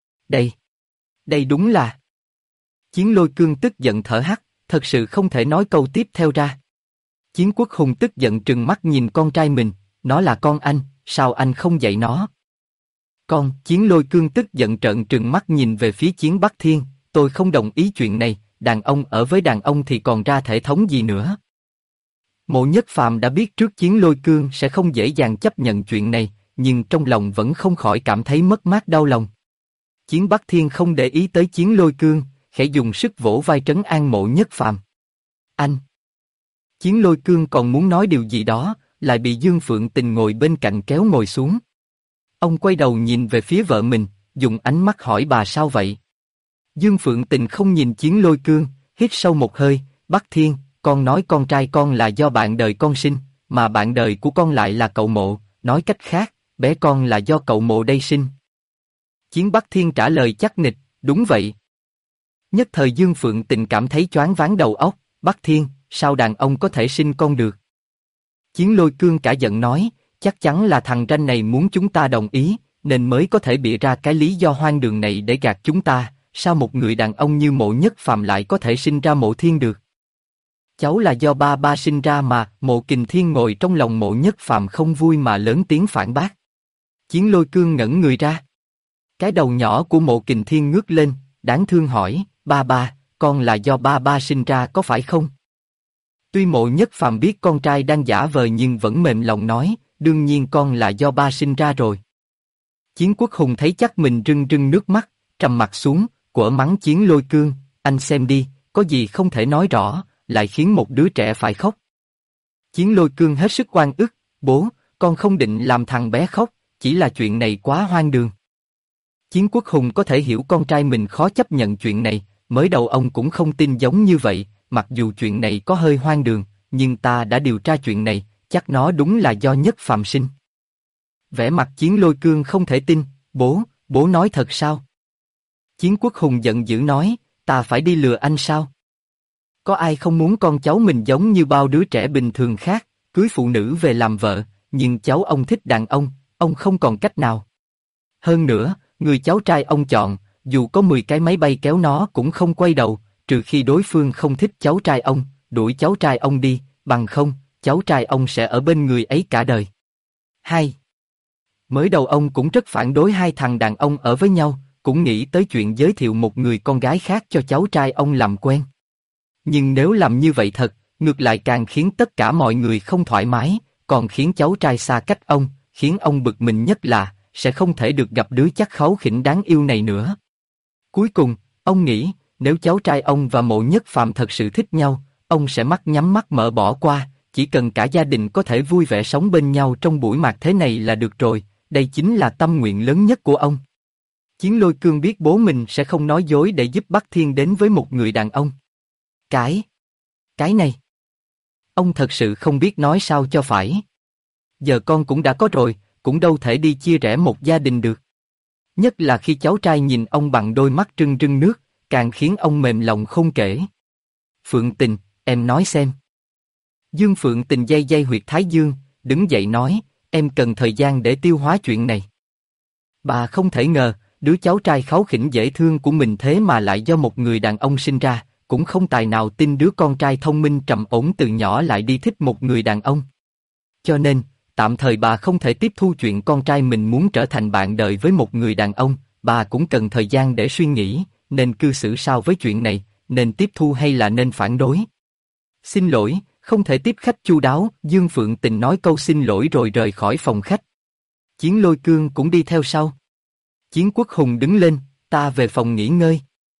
Đây đúng là... Chiến Lôi Cương tức giận thở hắt, thật sự không thể nói câu tiếp theo ra. Chiến Quốc Hùng tức giận trừng mắt nhìn con trai mình, nó là con anh, sao anh không dạy nó? Chiến Lôi Cương tức giận trợn trừng mắt nhìn về phía Chiến Bắc Thiên, tôi không đồng ý chuyện này, đàn ông ở với đàn ông thì còn ra thể thống gì nữa. Mộ Nhất Phàm đã biết trước Chiến Lôi Cương sẽ không dễ dàng chấp nhận chuyện này, nhưng trong lòng vẫn không khỏi cảm thấy mất mát đau lòng. Chiến Bắc Thiên không để ý tới Chiến Lôi Cương, khẽ dùng sức vỗ vai trấn an Mộ Nhất Phàm. Anh! Chiến Lôi Cương còn muốn nói điều gì đó, lại bị Dương Phượng Tình ngồi bên cạnh kéo ngồi xuống. Ông quay đầu nhìn về phía vợ mình, dùng ánh mắt hỏi bà sao vậy. Dương Phượng Tình không nhìn Chiến Lôi Cương, hít sâu một hơi, Bắc Thiên, con nói con trai con là do bạn đời con sinh, mà bạn đời của con lại là cậu Mộ, nói cách khác, bé con là do cậu Mộ đây sinh. Chiến Bắc Thiên trả lời chắc nịch, đúng vậy. Nhất thời Dương Phượng Tình cảm thấy choáng váng đầu óc, Bắc Thiên, sao đàn ông có thể sinh con được? Chiến Lôi Cương cả giận nói, chắc chắn là thằng ranh này muốn chúng ta đồng ý, nên mới có thể bịa ra cái lý do hoang đường này để gạt chúng ta, sao một người đàn ông như Mộ Nhất Phàm lại có thể sinh ra Mộ Thiên được? Cháu là do ba sinh ra mà, Mộ Kình Thiên ngồi trong lòng Mộ Nhất Phàm không vui mà lớn tiếng phản bác. Chiến Lôi Cương ngẩn người ra. Cái đầu nhỏ của Mộ Kình Thiên ngước lên, đáng thương hỏi, ba, con là do ba sinh ra có phải không? Tuy Mộ Nhất Phàm biết con trai đang giả vờ nhưng vẫn mềm lòng nói, đương nhiên con là do ba sinh ra rồi. Chiến Quốc Hùng thấy chắc mình rưng rưng nước mắt, trầm mặt xuống, quở mắng Chiến Lôi Cương, anh xem đi, có gì không thể nói rõ, lại khiến một đứa trẻ phải khóc. Chiến Lôi Cương hết sức oan ức, bố, con không định làm thằng bé khóc, chỉ là chuyện này quá hoang đường. Chiến Quốc Hùng có thể hiểu con trai mình khó chấp nhận chuyện này, mới đầu ông cũng không tin giống như vậy, mặc dù chuyện này có hơi hoang đường, nhưng ta đã điều tra chuyện này, chắc nó đúng là do Nhất Phàm sinh. Vẻ mặt Chiến Lôi Cương không thể tin, bố nói thật sao? Chiến Quốc Hùng giận dữ nói, ta phải đi lừa anh sao? Có ai không muốn con cháu mình giống như bao đứa trẻ bình thường khác, cưới phụ nữ về làm vợ, nhưng cháu ông thích đàn ông không còn cách nào. Hơn nữa, người cháu trai ông chọn, dù có 10 cái máy bay kéo nó cũng không quay đầu, trừ khi đối phương không thích cháu trai ông, đuổi cháu trai ông đi, bằng không, cháu trai ông sẽ ở bên người ấy cả đời. 2. Mới đầu ông cũng rất phản đối hai thằng đàn ông ở với nhau, cũng nghĩ tới chuyện giới thiệu một người con gái khác cho cháu trai ông làm quen. Nhưng nếu làm như vậy thật, ngược lại càng khiến tất cả mọi người không thoải mái, còn khiến cháu trai xa cách ông, khiến ông bực mình nhất là sẽ không thể được gặp đứa chắc kháu khỉnh đáng yêu này nữa. Cuối cùng, ông nghĩ, nếu cháu trai ông và Mộ Nhất Phàm thật sự thích nhau, ông sẽ mắt nhắm mắt mở bỏ qua, chỉ cần cả gia đình có thể vui vẻ sống bên nhau trong buổi mạt thế này là được rồi, đây chính là tâm nguyện lớn nhất của ông. Chiến Lôi Cương biết bố mình sẽ không nói dối để giúp Bắc Thiên đến với một người đàn ông. Cái này, ông thật sự không biết nói sao cho phải. Giờ con cũng đã có rồi, cũng đâu thể đi chia rẽ một gia đình được. Nhất là khi cháu trai nhìn ông bằng đôi mắt rưng rưng nước, càng khiến ông mềm lòng không kể. Phượng Tình, em nói xem. Dương Phượng Tình day day huyệt thái dương, đứng dậy nói, em cần thời gian để tiêu hóa chuyện này. Bà không thể ngờ, đứa cháu trai kháu khỉnh dễ thương của mình thế mà lại do một người đàn ông sinh ra, cũng không tài nào tin đứa con trai thông minh trầm ổn từ nhỏ lại đi thích một người đàn ông. Cho nên, tạm thời bà không thể tiếp thu chuyện con trai mình muốn trở thành bạn đời với một người đàn ông, bà cũng cần thời gian để suy nghĩ, nên cư xử sao với chuyện này, nên tiếp thu hay là nên phản đối. Xin lỗi, không thể tiếp khách chu đáo, Dương Phượng Tình nói câu xin lỗi rồi rời khỏi phòng khách. Chiến Lôi Cương cũng đi theo sau. Chiến Quốc Hùng đứng lên, ta về phòng nghỉ ngơi.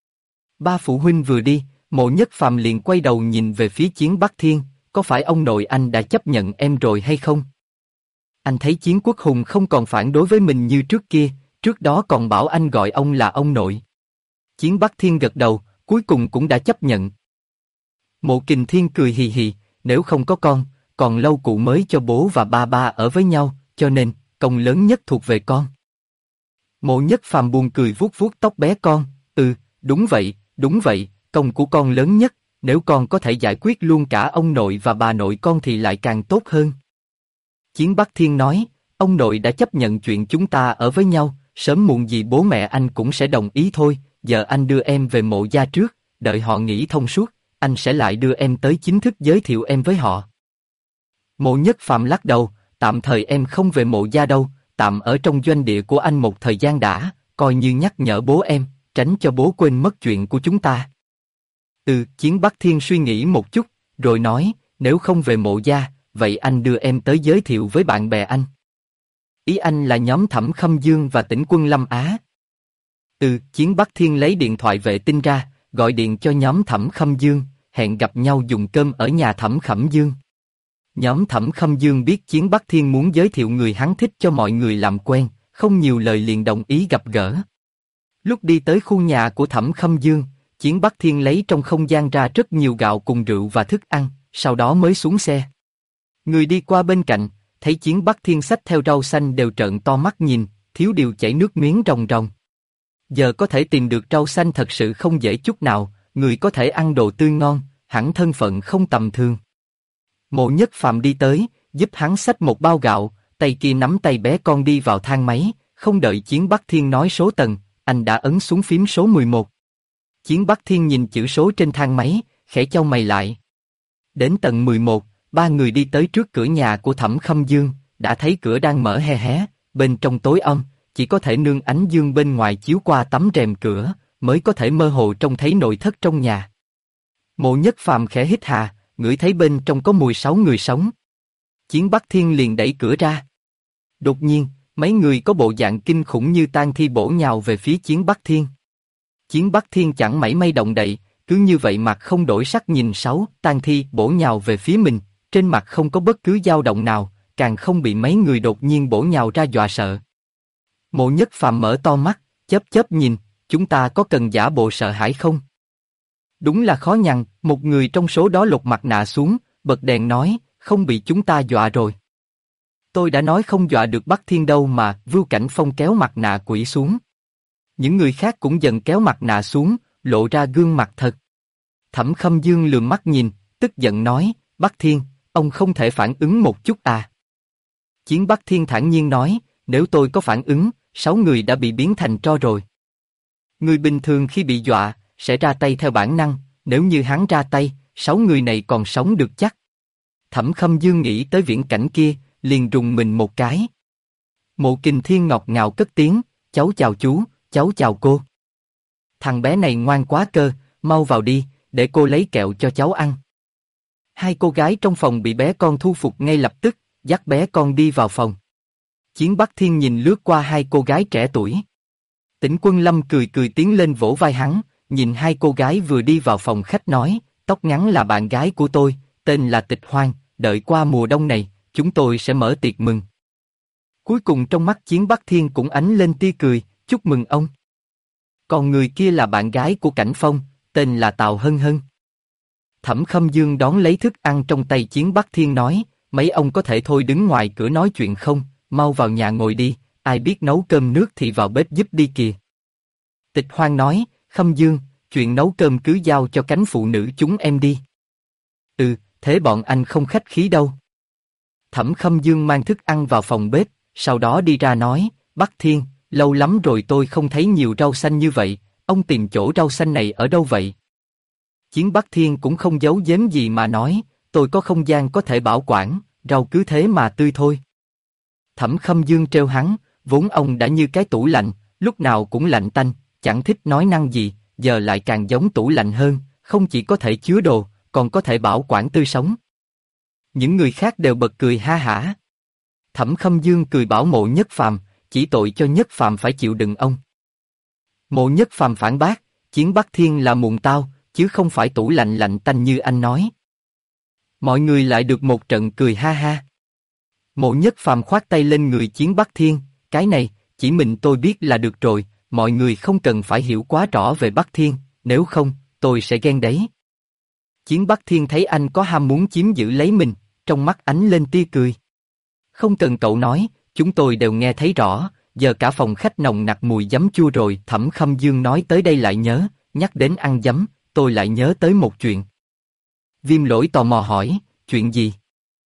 Ba phụ huynh vừa đi, Mộ Nhất Phàm liền quay đầu nhìn về phía Chiến Bắc Thiên, có phải ông nội anh đã chấp nhận em rồi hay không? Anh thấy Chiến Quốc Hùng không còn phản đối với mình như trước kia, trước đó còn bảo anh gọi ông là ông nội. Chiến Bắc Thiên gật đầu, cuối cùng cũng đã chấp nhận. Mộ Kình Thiên cười hì hì, nếu không có con, còn lâu cụ mới cho bố và ba ở với nhau, cho nên, công lớn nhất thuộc về con. Mộ Nhất Phàm buồn cười vuốt vuốt tóc bé con, đúng vậy, công của con lớn nhất, nếu con có thể giải quyết luôn cả ông nội và bà nội con thì lại càng tốt hơn. Chiến Bắc Thiên nói, ông nội đã chấp nhận chuyện chúng ta ở với nhau, sớm muộn gì bố mẹ anh cũng sẽ đồng ý thôi, giờ anh đưa em về Mộ gia trước, đợi họ nghĩ thông suốt, anh sẽ lại đưa em tới chính thức giới thiệu em với họ. Mộ Nhất Phàm lắc đầu, tạm thời em không về Mộ gia đâu, tạm ở trong doanh địa của anh một thời gian đã, coi như nhắc nhở bố em, tránh cho bố quên mất chuyện của chúng ta. Chiến Bắc Thiên suy nghĩ một chút, rồi nói, nếu không về Mộ gia, vậy anh đưa em tới giới thiệu với bạn bè anh. Ý anh là nhóm Thẩm Khâm Dương và Tĩnh Quân Lâm Á. Chiến Bắc Thiên lấy điện thoại vệ tinh ra, gọi điện cho nhóm Thẩm Khâm Dương, hẹn gặp nhau dùng cơm ở nhà Thẩm Khâm Dương. Nhóm Thẩm Khâm Dương biết Chiến Bắc Thiên muốn giới thiệu người hắn thích cho mọi người làm quen, không nhiều lời liền đồng ý gặp gỡ. Lúc đi tới khu nhà của Thẩm Khâm Dương, Chiến Bắc Thiên lấy trong không gian ra rất nhiều gạo cùng rượu và thức ăn, sau đó mới xuống xe. Người đi qua bên cạnh, thấy Chiến Bắc Thiên xách theo rau xanh đều trợn to mắt nhìn, thiếu điều chảy nước miếng ròng ròng. Giờ có thể tìm được rau xanh thật sự không dễ chút nào, người có thể ăn đồ tươi ngon, hẳn thân phận không tầm thường. Mộ Nhất Phàm đi tới, giúp hắn xách một bao gạo, tay kia nắm tay bé con đi vào thang máy, không đợi Chiến Bắc Thiên nói số tầng, anh đã ấn xuống phím số 11. Chiến Bắc Thiên nhìn chữ số trên thang máy, khẽ chau mày lại. Đến tầng 11, ba người đi tới trước cửa nhà của Thẩm Khâm Dương, đã thấy cửa đang mở hé hé, bên trong tối âm, chỉ có thể nương ánh dương bên ngoài chiếu qua tấm rèm cửa, mới có thể mơ hồ trông thấy nội thất trong nhà. Mộ Nhất Phàm khẽ hít hà, ngửi thấy bên trong có mùi 6 người sống. Chiến Bắc Thiên liền đẩy cửa ra. Đột nhiên, mấy người có bộ dạng kinh khủng như tang thi bổ nhào về phía Chiến Bắc Thiên. Chiến Bắc Thiên chẳng mảy may động đậy, cứ như vậy mặt không đổi sắc nhìn 6 tang thi bổ nhào về phía mình, trên mặt không có bất cứ dao động nào, càng không bị mấy người đột nhiên bổ nhào ra dọa sợ. Mộ Nhất Phàm mở to mắt, chớp chớp nhìn, chúng ta có cần giả bộ sợ hãi không? Đúng là khó nhằn, một người trong số đó lột mặt nạ xuống, bật đèn nói, không bị chúng ta dọa rồi. Tôi đã nói không dọa được Bắc Thiên đâu mà. Vưu Cảnh Phong kéo mặt nạ quỷ xuống. Những người khác cũng dần kéo mặt nạ xuống, lộ ra gương mặt thật. Thẩm Khâm Dương lườm mắt nhìn, tức giận nói, Bắc Thiên, ông không thể phản ứng một chút à? Chiến Bắc Thiên thản nhiên nói, nếu tôi có phản ứng, 6 người đã bị biến thành tro rồi. Người bình thường khi bị dọa, sẽ ra tay theo bản năng, nếu như hắn ra tay, 6 người này còn sống được chắc. Thẩm Khâm Dương nghĩ tới viễn cảnh kia, liền rùng mình một cái. Mộ Kình Thiên ngọt ngào cất tiếng, cháu chào chú, cháu chào cô. Thằng bé này ngoan quá cơ, mau vào đi, để cô lấy kẹo cho cháu ăn. Hai cô gái trong phòng bị bé con thu phục ngay lập tức, dắt bé con đi vào phòng. Chiến Bắc Thiên nhìn lướt qua hai cô gái trẻ tuổi. Tĩnh Quân Lâm cười cười tiến lên vỗ vai hắn, nhìn hai cô gái vừa đi vào phòng khách nói, tóc ngắn là bạn gái của tôi, tên là Tịch Hoang, đợi qua mùa đông này, chúng tôi sẽ mở tiệc mừng. Cuối cùng trong mắt Chiến Bắc Thiên cũng ánh lên tia cười, chúc mừng ông. Còn người kia là bạn gái của Cảnh Phong, tên là Tào Hân Hân. Thẩm Khâm Dương đón lấy thức ăn trong tay Chiến Bắc Thiên nói, mấy ông có thể thôi đứng ngoài cửa nói chuyện không, mau vào nhà ngồi đi, ai biết nấu cơm nước thì vào bếp giúp đi kìa. Tịch Hoang nói, Khâm Dương, chuyện nấu cơm cứ giao cho cánh phụ nữ chúng em đi. Ừ, thế bọn anh không khách khí đâu. Thẩm Khâm Dương mang thức ăn vào phòng bếp, sau đó đi ra nói, Bắc Thiên, lâu lắm rồi tôi không thấy nhiều rau xanh như vậy, ông tìm chỗ rau xanh này ở đâu vậy? Chiến Bắc Thiên cũng không giấu giếm gì mà nói, tôi có không gian có thể bảo quản, rau cứ thế mà tươi thôi. Thẩm Khâm Dương trêu hắn, vốn ông đã như cái tủ lạnh, lúc nào cũng lạnh tanh, chẳng thích nói năng gì, giờ lại càng giống tủ lạnh hơn, không chỉ có thể chứa đồ, còn có thể bảo quản tươi sống. Những người khác đều bật cười ha hả. Thẩm Khâm Dương cười bảo Mộ Nhất Phàm, chỉ tội cho Nhất Phàm phải chịu đựng ông. Mộ Nhất Phàm phản bác, Chiến Bắc Thiên là mùng tao, chứ không phải tủ lạnh lạnh tanh như anh nói. Mọi người lại được một trận cười ha ha. Mộ Nhất Phàm khoát tay lên người Chiến Bắc Thiên, cái này, chỉ mình tôi biết là được rồi, mọi người không cần phải hiểu quá rõ về Bắc Thiên, nếu không, tôi sẽ ghen đấy. Chiến Bắc Thiên thấy anh có ham muốn chiếm giữ lấy mình, trong mắt ánh lên tia cười. Không cần cậu nói, chúng tôi đều nghe thấy rõ, giờ cả phòng khách nồng nặc mùi giấm chua rồi. Thẩm Khâm Dương nói tới đây lại nhớ, nhắc đến ăn giấm, tôi lại nhớ tới một chuyện. Viêm Lỗi tò mò hỏi, chuyện gì?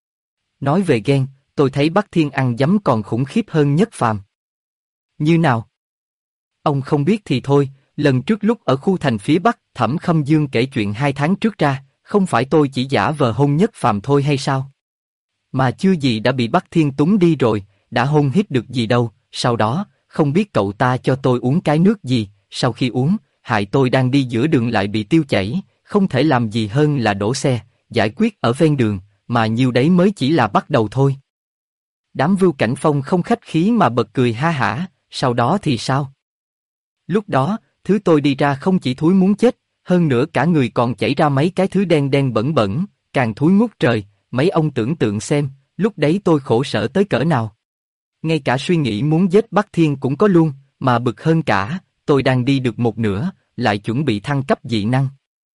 Nói về ghen, tôi thấy Bắc Thiên ăn giấm còn khủng khiếp hơn Nhất Phàm. Như nào? Ông không biết thì thôi, lần trước lúc ở khu thành phía Bắc, Thẩm Khâm Dương kể chuyện 2 tháng trước ra, không phải tôi chỉ giả vờ hôn Nhất Phàm thôi hay sao? Mà chưa gì đã bị Bắc Thiên túng đi rồi, đã hôn hít được gì đâu, sau đó, không biết cậu ta cho tôi uống cái nước gì, sau khi uống, hại tôi đang đi giữa đường lại bị tiêu chảy, không thể làm gì hơn là đổ xe, giải quyết ở ven đường, mà nhiêu đấy mới chỉ là bắt đầu thôi. Đám Vưu Cảnh Phong không khách khí mà bật cười ha hả, sau đó thì sao? Lúc đó, thứ tôi đi ra không chỉ thúi muốn chết, hơn nữa cả người còn chảy ra mấy cái thứ đen đen bẩn bẩn, càng thúi ngút trời, mấy ông tưởng tượng xem, lúc đấy tôi khổ sở tới cỡ nào. Ngay cả suy nghĩ muốn giết Bắc Thiên cũng có luôn, mà bực hơn cả, tôi đang đi được một nửa, lại chuẩn bị thăng cấp dị năng.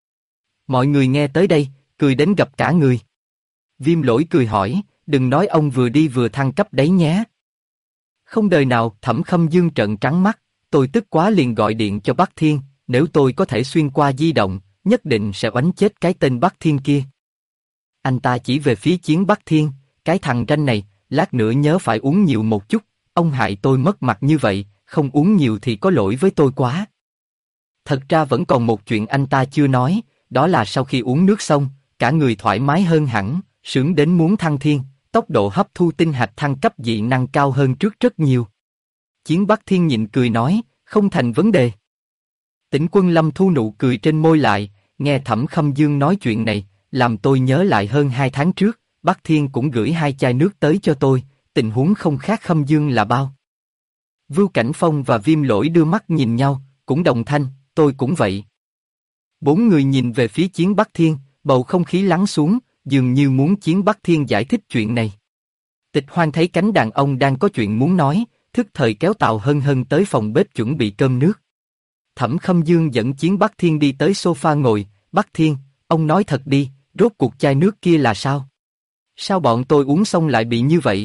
Mọi người nghe tới đây, cười đến gập cả người. Viêm Lỗi cười hỏi, đừng nói ông vừa đi vừa thăng cấp đấy nhé. Không đời nào. Thẩm Khâm Dương trợn trắng mắt, tôi tức quá liền gọi điện cho Bắc Thiên, nếu tôi có thể xuyên qua di động, nhất định sẽ oánh chết cái tên Bắc Thiên kia. Anh ta chỉ về phía Chiến Bắc Thiên, cái thằng ranh này, lát nữa nhớ phải uống nhiều một chút, ông hại tôi mất mặt như vậy, không uống nhiều thì có lỗi với tôi quá. Thật ra vẫn còn một chuyện anh ta chưa nói, đó là sau khi uống nước xong, cả người thoải mái hơn hẳn, sướng đến muốn thăng thiên, tốc độ hấp thu tinh hạch thăng cấp dị năng cao hơn trước rất nhiều. Chiến Bắc Thiên nhịn cười nói, không thành vấn đề. Tĩnh Quân Lâm thu nụ cười trên môi lại, nghe Thẩm Khâm Dương nói chuyện này, làm tôi nhớ lại hơn 2 tháng trước, Bắc Thiên cũng gửi 2 chai nước tới cho tôi, tình huống không khác Khâm Dương là bao. Vưu Cảnh Phong và Viêm Lỗi đưa mắt nhìn nhau, cũng đồng thanh, tôi cũng vậy. 4 người nhìn về phía Chiến Bắc Thiên, bầu không khí lắng xuống, dường như muốn Chiến Bắc Thiên giải thích chuyện này. Tịch Hoang thấy cánh đàn ông đang có chuyện muốn nói, thức thời kéo Tào Hân Hân tới phòng bếp chuẩn bị cơm nước. Thẩm Khâm Dương dẫn Chiến Bắc Thiên đi tới sofa ngồi, Bắc Thiên, ông nói thật đi, rốt cuộc chai nước kia là sao? Sao bọn tôi uống xong lại bị như vậy?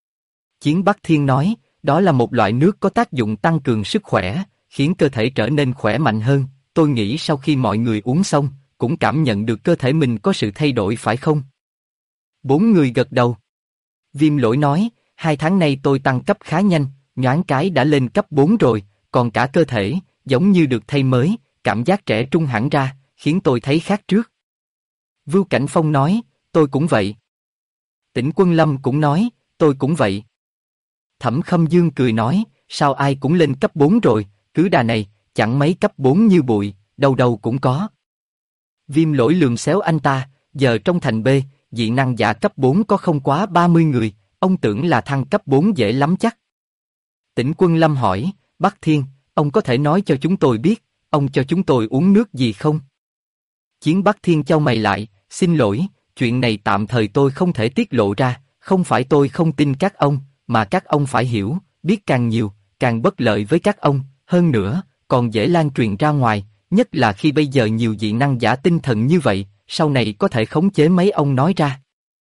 Chiến Bắc Thiên nói, đó là một loại nước có tác dụng tăng cường sức khỏe, khiến cơ thể trở nên khỏe mạnh hơn. Tôi nghĩ sau khi mọi người uống xong, cũng cảm nhận được cơ thể mình có sự thay đổi phải không? 4 người gật đầu. Viêm Lỗi nói, 2 tháng nay tôi tăng cấp khá nhanh, nhoáng cái đã lên cấp 4 rồi, còn cả cơ thể, giống như được thay mới, cảm giác trẻ trung hẳn ra, khiến tôi thấy khác trước. Vưu Cảnh Phong nói, tôi cũng vậy. Tĩnh Quân Lâm cũng nói, tôi cũng vậy. Thẩm Khâm Dương cười nói, sao ai cũng lên cấp 4 rồi, cứ đà này, chẳng mấy cấp 4 như bụi, đâu đâu cũng có. Viêm Lỗi lườm xéo anh ta, giờ trong thành B, dị năng giả cấp 4 có không quá 30 người, ông tưởng là thăng cấp 4 dễ lắm chắc. Tĩnh Quân Lâm hỏi, Bắc Thiên, ông có thể nói cho chúng tôi biết, ông cho chúng tôi uống nước gì không? Chiến Bắc Thiên chau mày lại, xin lỗi, chuyện này tạm thời tôi không thể tiết lộ ra, không phải tôi không tin các ông, mà các ông phải hiểu, biết càng nhiều, càng bất lợi với các ông, hơn nữa, còn dễ lan truyền ra ngoài, nhất là khi bây giờ nhiều dị năng giả tinh thần như vậy, sau này có thể khống chế mấy ông nói ra.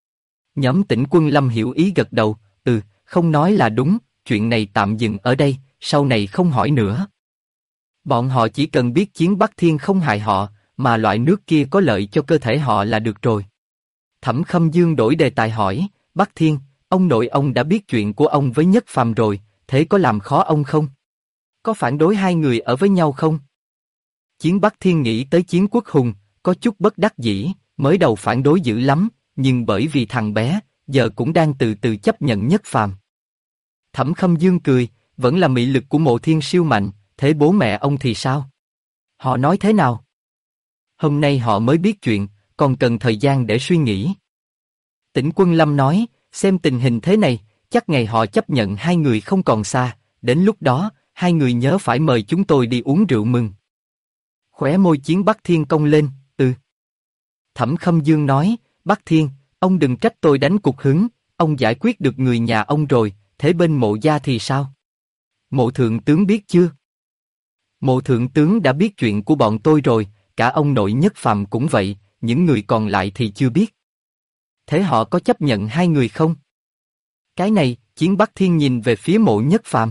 Nhóm Tĩnh Quân Lâm hiểu ý gật đầu, không nói là đúng, chuyện này tạm dừng ở đây, sau này không hỏi nữa. Bọn họ chỉ cần biết Chiến Bắc Thiên không hại họ, mà loại nước kia có lợi cho cơ thể họ là được rồi. Thẩm Khâm Dương đổi đề tài hỏi, Bắc Thiên, ông nội ông đã biết chuyện của ông với Nhất Phàm rồi, thế có làm khó ông không? Có phản đối 2 người ở với nhau không? Chiến Bắc Thiên nghĩ tới Chiến Quốc Hùng, có chút bất đắc dĩ, mới đầu phản đối dữ lắm, nhưng bởi vì thằng bé, giờ cũng đang từ từ chấp nhận Nhất Phàm. Thẩm Khâm Dương cười, vẫn là mị lực của Mộ Thiên siêu mạnh, thế bố mẹ ông thì sao? Họ nói thế nào? Hôm nay họ mới biết chuyện, còn cần thời gian để suy nghĩ. Tĩnh Quân Lâm nói, xem tình hình thế này, chắc ngày họ chấp nhận 2 người không còn xa, đến lúc đó, 2 người nhớ phải mời chúng tôi đi uống rượu mừng. Khóe môi Chiến Bắc Thiên cong lên, Thẩm Khâm Dương nói, Bắc Thiên, ông đừng trách tôi đánh cục hứng, ông giải quyết được người nhà ông rồi, thế bên Mộ gia thì sao? Mộ thượng tướng biết chưa? Mộ thượng tướng đã biết chuyện của bọn tôi rồi, cả ông nội Nhất Phàm cũng vậy, những người còn lại thì chưa biết. Thế họ có chấp nhận 2 người không? Cái này, Chiến Bắc Thiên nhìn về phía Mộ Nhất Phàm.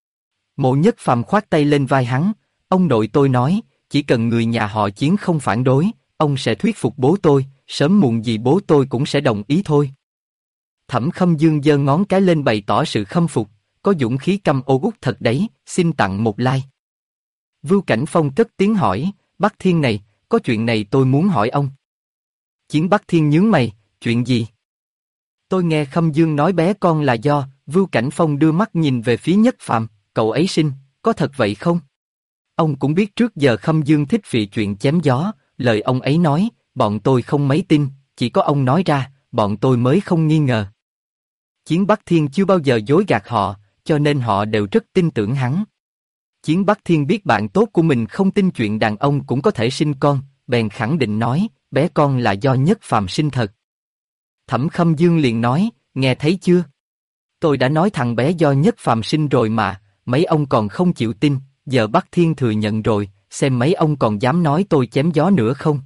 Mộ Nhất Phàm khoát tay lên vai hắn, ông nội tôi nói, chỉ cần người nhà họ Chiến không phản đối, ông sẽ thuyết phục bố tôi, sớm muộn gì bố tôi cũng sẽ đồng ý thôi. Thẩm Khâm Dương giơ ngón cái lên bày tỏ sự khâm phục, có dũng khí căm ô út thật đấy, xin tặng một like. Vưu Cảnh Phong cất tiếng hỏi, Bắc Thiên này, có chuyện này tôi muốn hỏi ông. Chiến Bắc Thiên nhướng mày, chuyện gì? Tôi nghe Khâm Dương nói bé con là do, Vưu Cảnh Phong đưa mắt nhìn về phía Nhất Phàm, cậu ấy sinh, có thật vậy không? Ông cũng biết trước giờ Khâm Dương thích vì chuyện chém gió, lời ông ấy nói, bọn tôi không mấy tin, chỉ có ông nói ra, bọn tôi mới không nghi ngờ. Chiến Bắc Thiên chưa bao giờ dối gạt họ, cho nên họ đều rất tin tưởng hắn. Chiến Bắc Thiên biết bạn tốt của mình không tin chuyện đàn ông cũng có thể sinh con, bèn khẳng định nói, bé con là do Nhất Phàm sinh thật. Thẩm Khâm Dương liền nói, nghe thấy chưa? Tôi đã nói thằng bé do Nhất Phàm sinh rồi mà, mấy ông còn không chịu tin, giờ Bắc Thiên thừa nhận rồi, xem mấy ông còn dám nói tôi chém gió nữa không?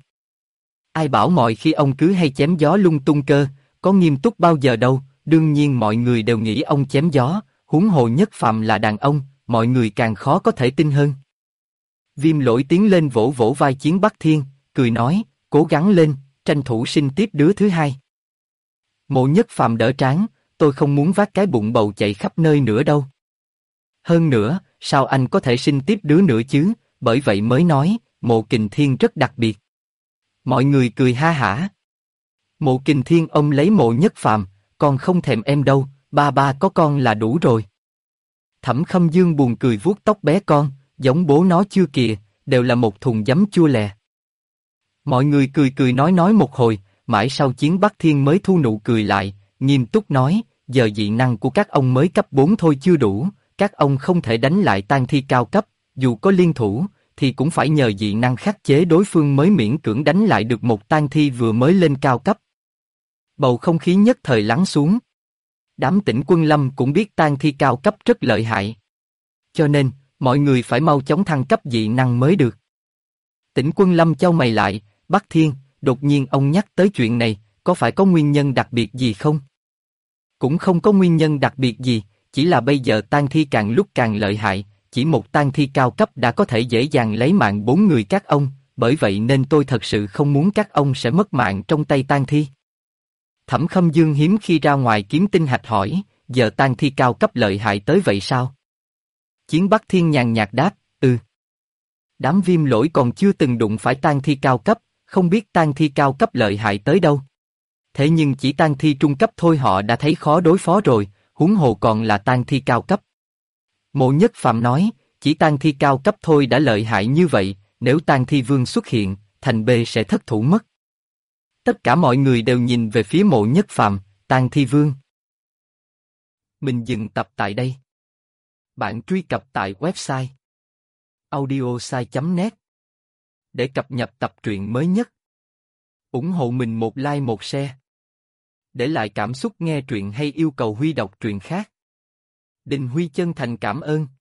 Ai bảo mọi khi ông cứ hay chém gió lung tung cơ, có nghiêm túc bao giờ đâu, đương nhiên mọi người đều nghĩ ông chém gió, huống hồ Nhất Phàm là đàn ông, mọi người càng khó có thể tin hơn. Viêm Lỗi tiến lên vỗ vỗ vai Chiến Bắc Thiên, cười nói, cố gắng lên, tranh thủ sinh tiếp đứa thứ 2. Mộ Nhất Phàm đỡ trán, tôi không muốn vác cái bụng bầu chạy khắp nơi nữa đâu. Hơn nữa, sao anh có thể sinh tiếp đứa nữa chứ, bởi vậy mới nói, Mộ Kình Thiên rất đặc biệt. Mọi người cười ha hả. Mộ Kình Thiên ôm lấy Mộ Nhất Phàm, con không thèm em đâu, ba có con là đủ rồi. Thẩm Khâm Dương buồn cười vuốt tóc bé con, giống bố nó chưa kìa, đều là một thùng giấm chua lè. Mọi người cười cười nói một hồi, mãi sau Chiến Bắc Thiên mới thu nụ cười lại, nghiêm túc nói, giờ dị năng của các ông mới cấp 4 thôi chưa đủ, các ông không thể đánh lại tang thi cao cấp, dù có liên thủ, thì cũng phải nhờ dị năng khắc chế đối phương mới miễn cưỡng đánh lại được một tang thi vừa mới lên cao cấp. Bầu không khí nhất thời lắng xuống. Đám Tĩnh Quân Lâm cũng biết tang thi cao cấp rất lợi hại. Cho nên, mọi người phải mau chóng thăng cấp dị năng mới được. Tĩnh Quân Lâm chau mày lại, Bắc Thiên, đột nhiên ông nhắc tới chuyện này, có phải có nguyên nhân đặc biệt gì không? Cũng không có nguyên nhân đặc biệt gì, chỉ là bây giờ tang thi càng lúc càng lợi hại, chỉ một tang thi cao cấp đã có thể dễ dàng lấy mạng 4 người các ông, bởi vậy nên tôi thật sự không muốn các ông sẽ mất mạng trong tay tang thi. Thẩm Khâm Dương hiếm khi ra ngoài kiếm tinh hạch hỏi, giờ tang thi cao cấp lợi hại tới vậy sao? Chiến Bắc Thiên nhàn nhạt đáp, Đám Viêm Lỗi còn chưa từng đụng phải tang thi cao cấp, không biết tang thi cao cấp lợi hại tới đâu. Thế nhưng chỉ tang thi trung cấp thôi họ đã thấy khó đối phó rồi, huống hồ còn là tang thi cao cấp. Mộ Nhất Phàm nói, chỉ tang thi cao cấp thôi đã lợi hại như vậy, nếu tang thi vương xuất hiện, thành B sẽ thất thủ mất. Tất cả mọi người đều nhìn về phía Mộ Nhất Phàm, tang thi vương. Mình dừng tập tại đây. Bạn truy cập tại website audiosai.net để cập nhật tập truyện mới nhất. Ủng hộ mình một like một share. Để lại cảm xúc nghe truyện hay yêu cầu Huy đọc truyện khác. Đình Huy chân thành cảm ơn.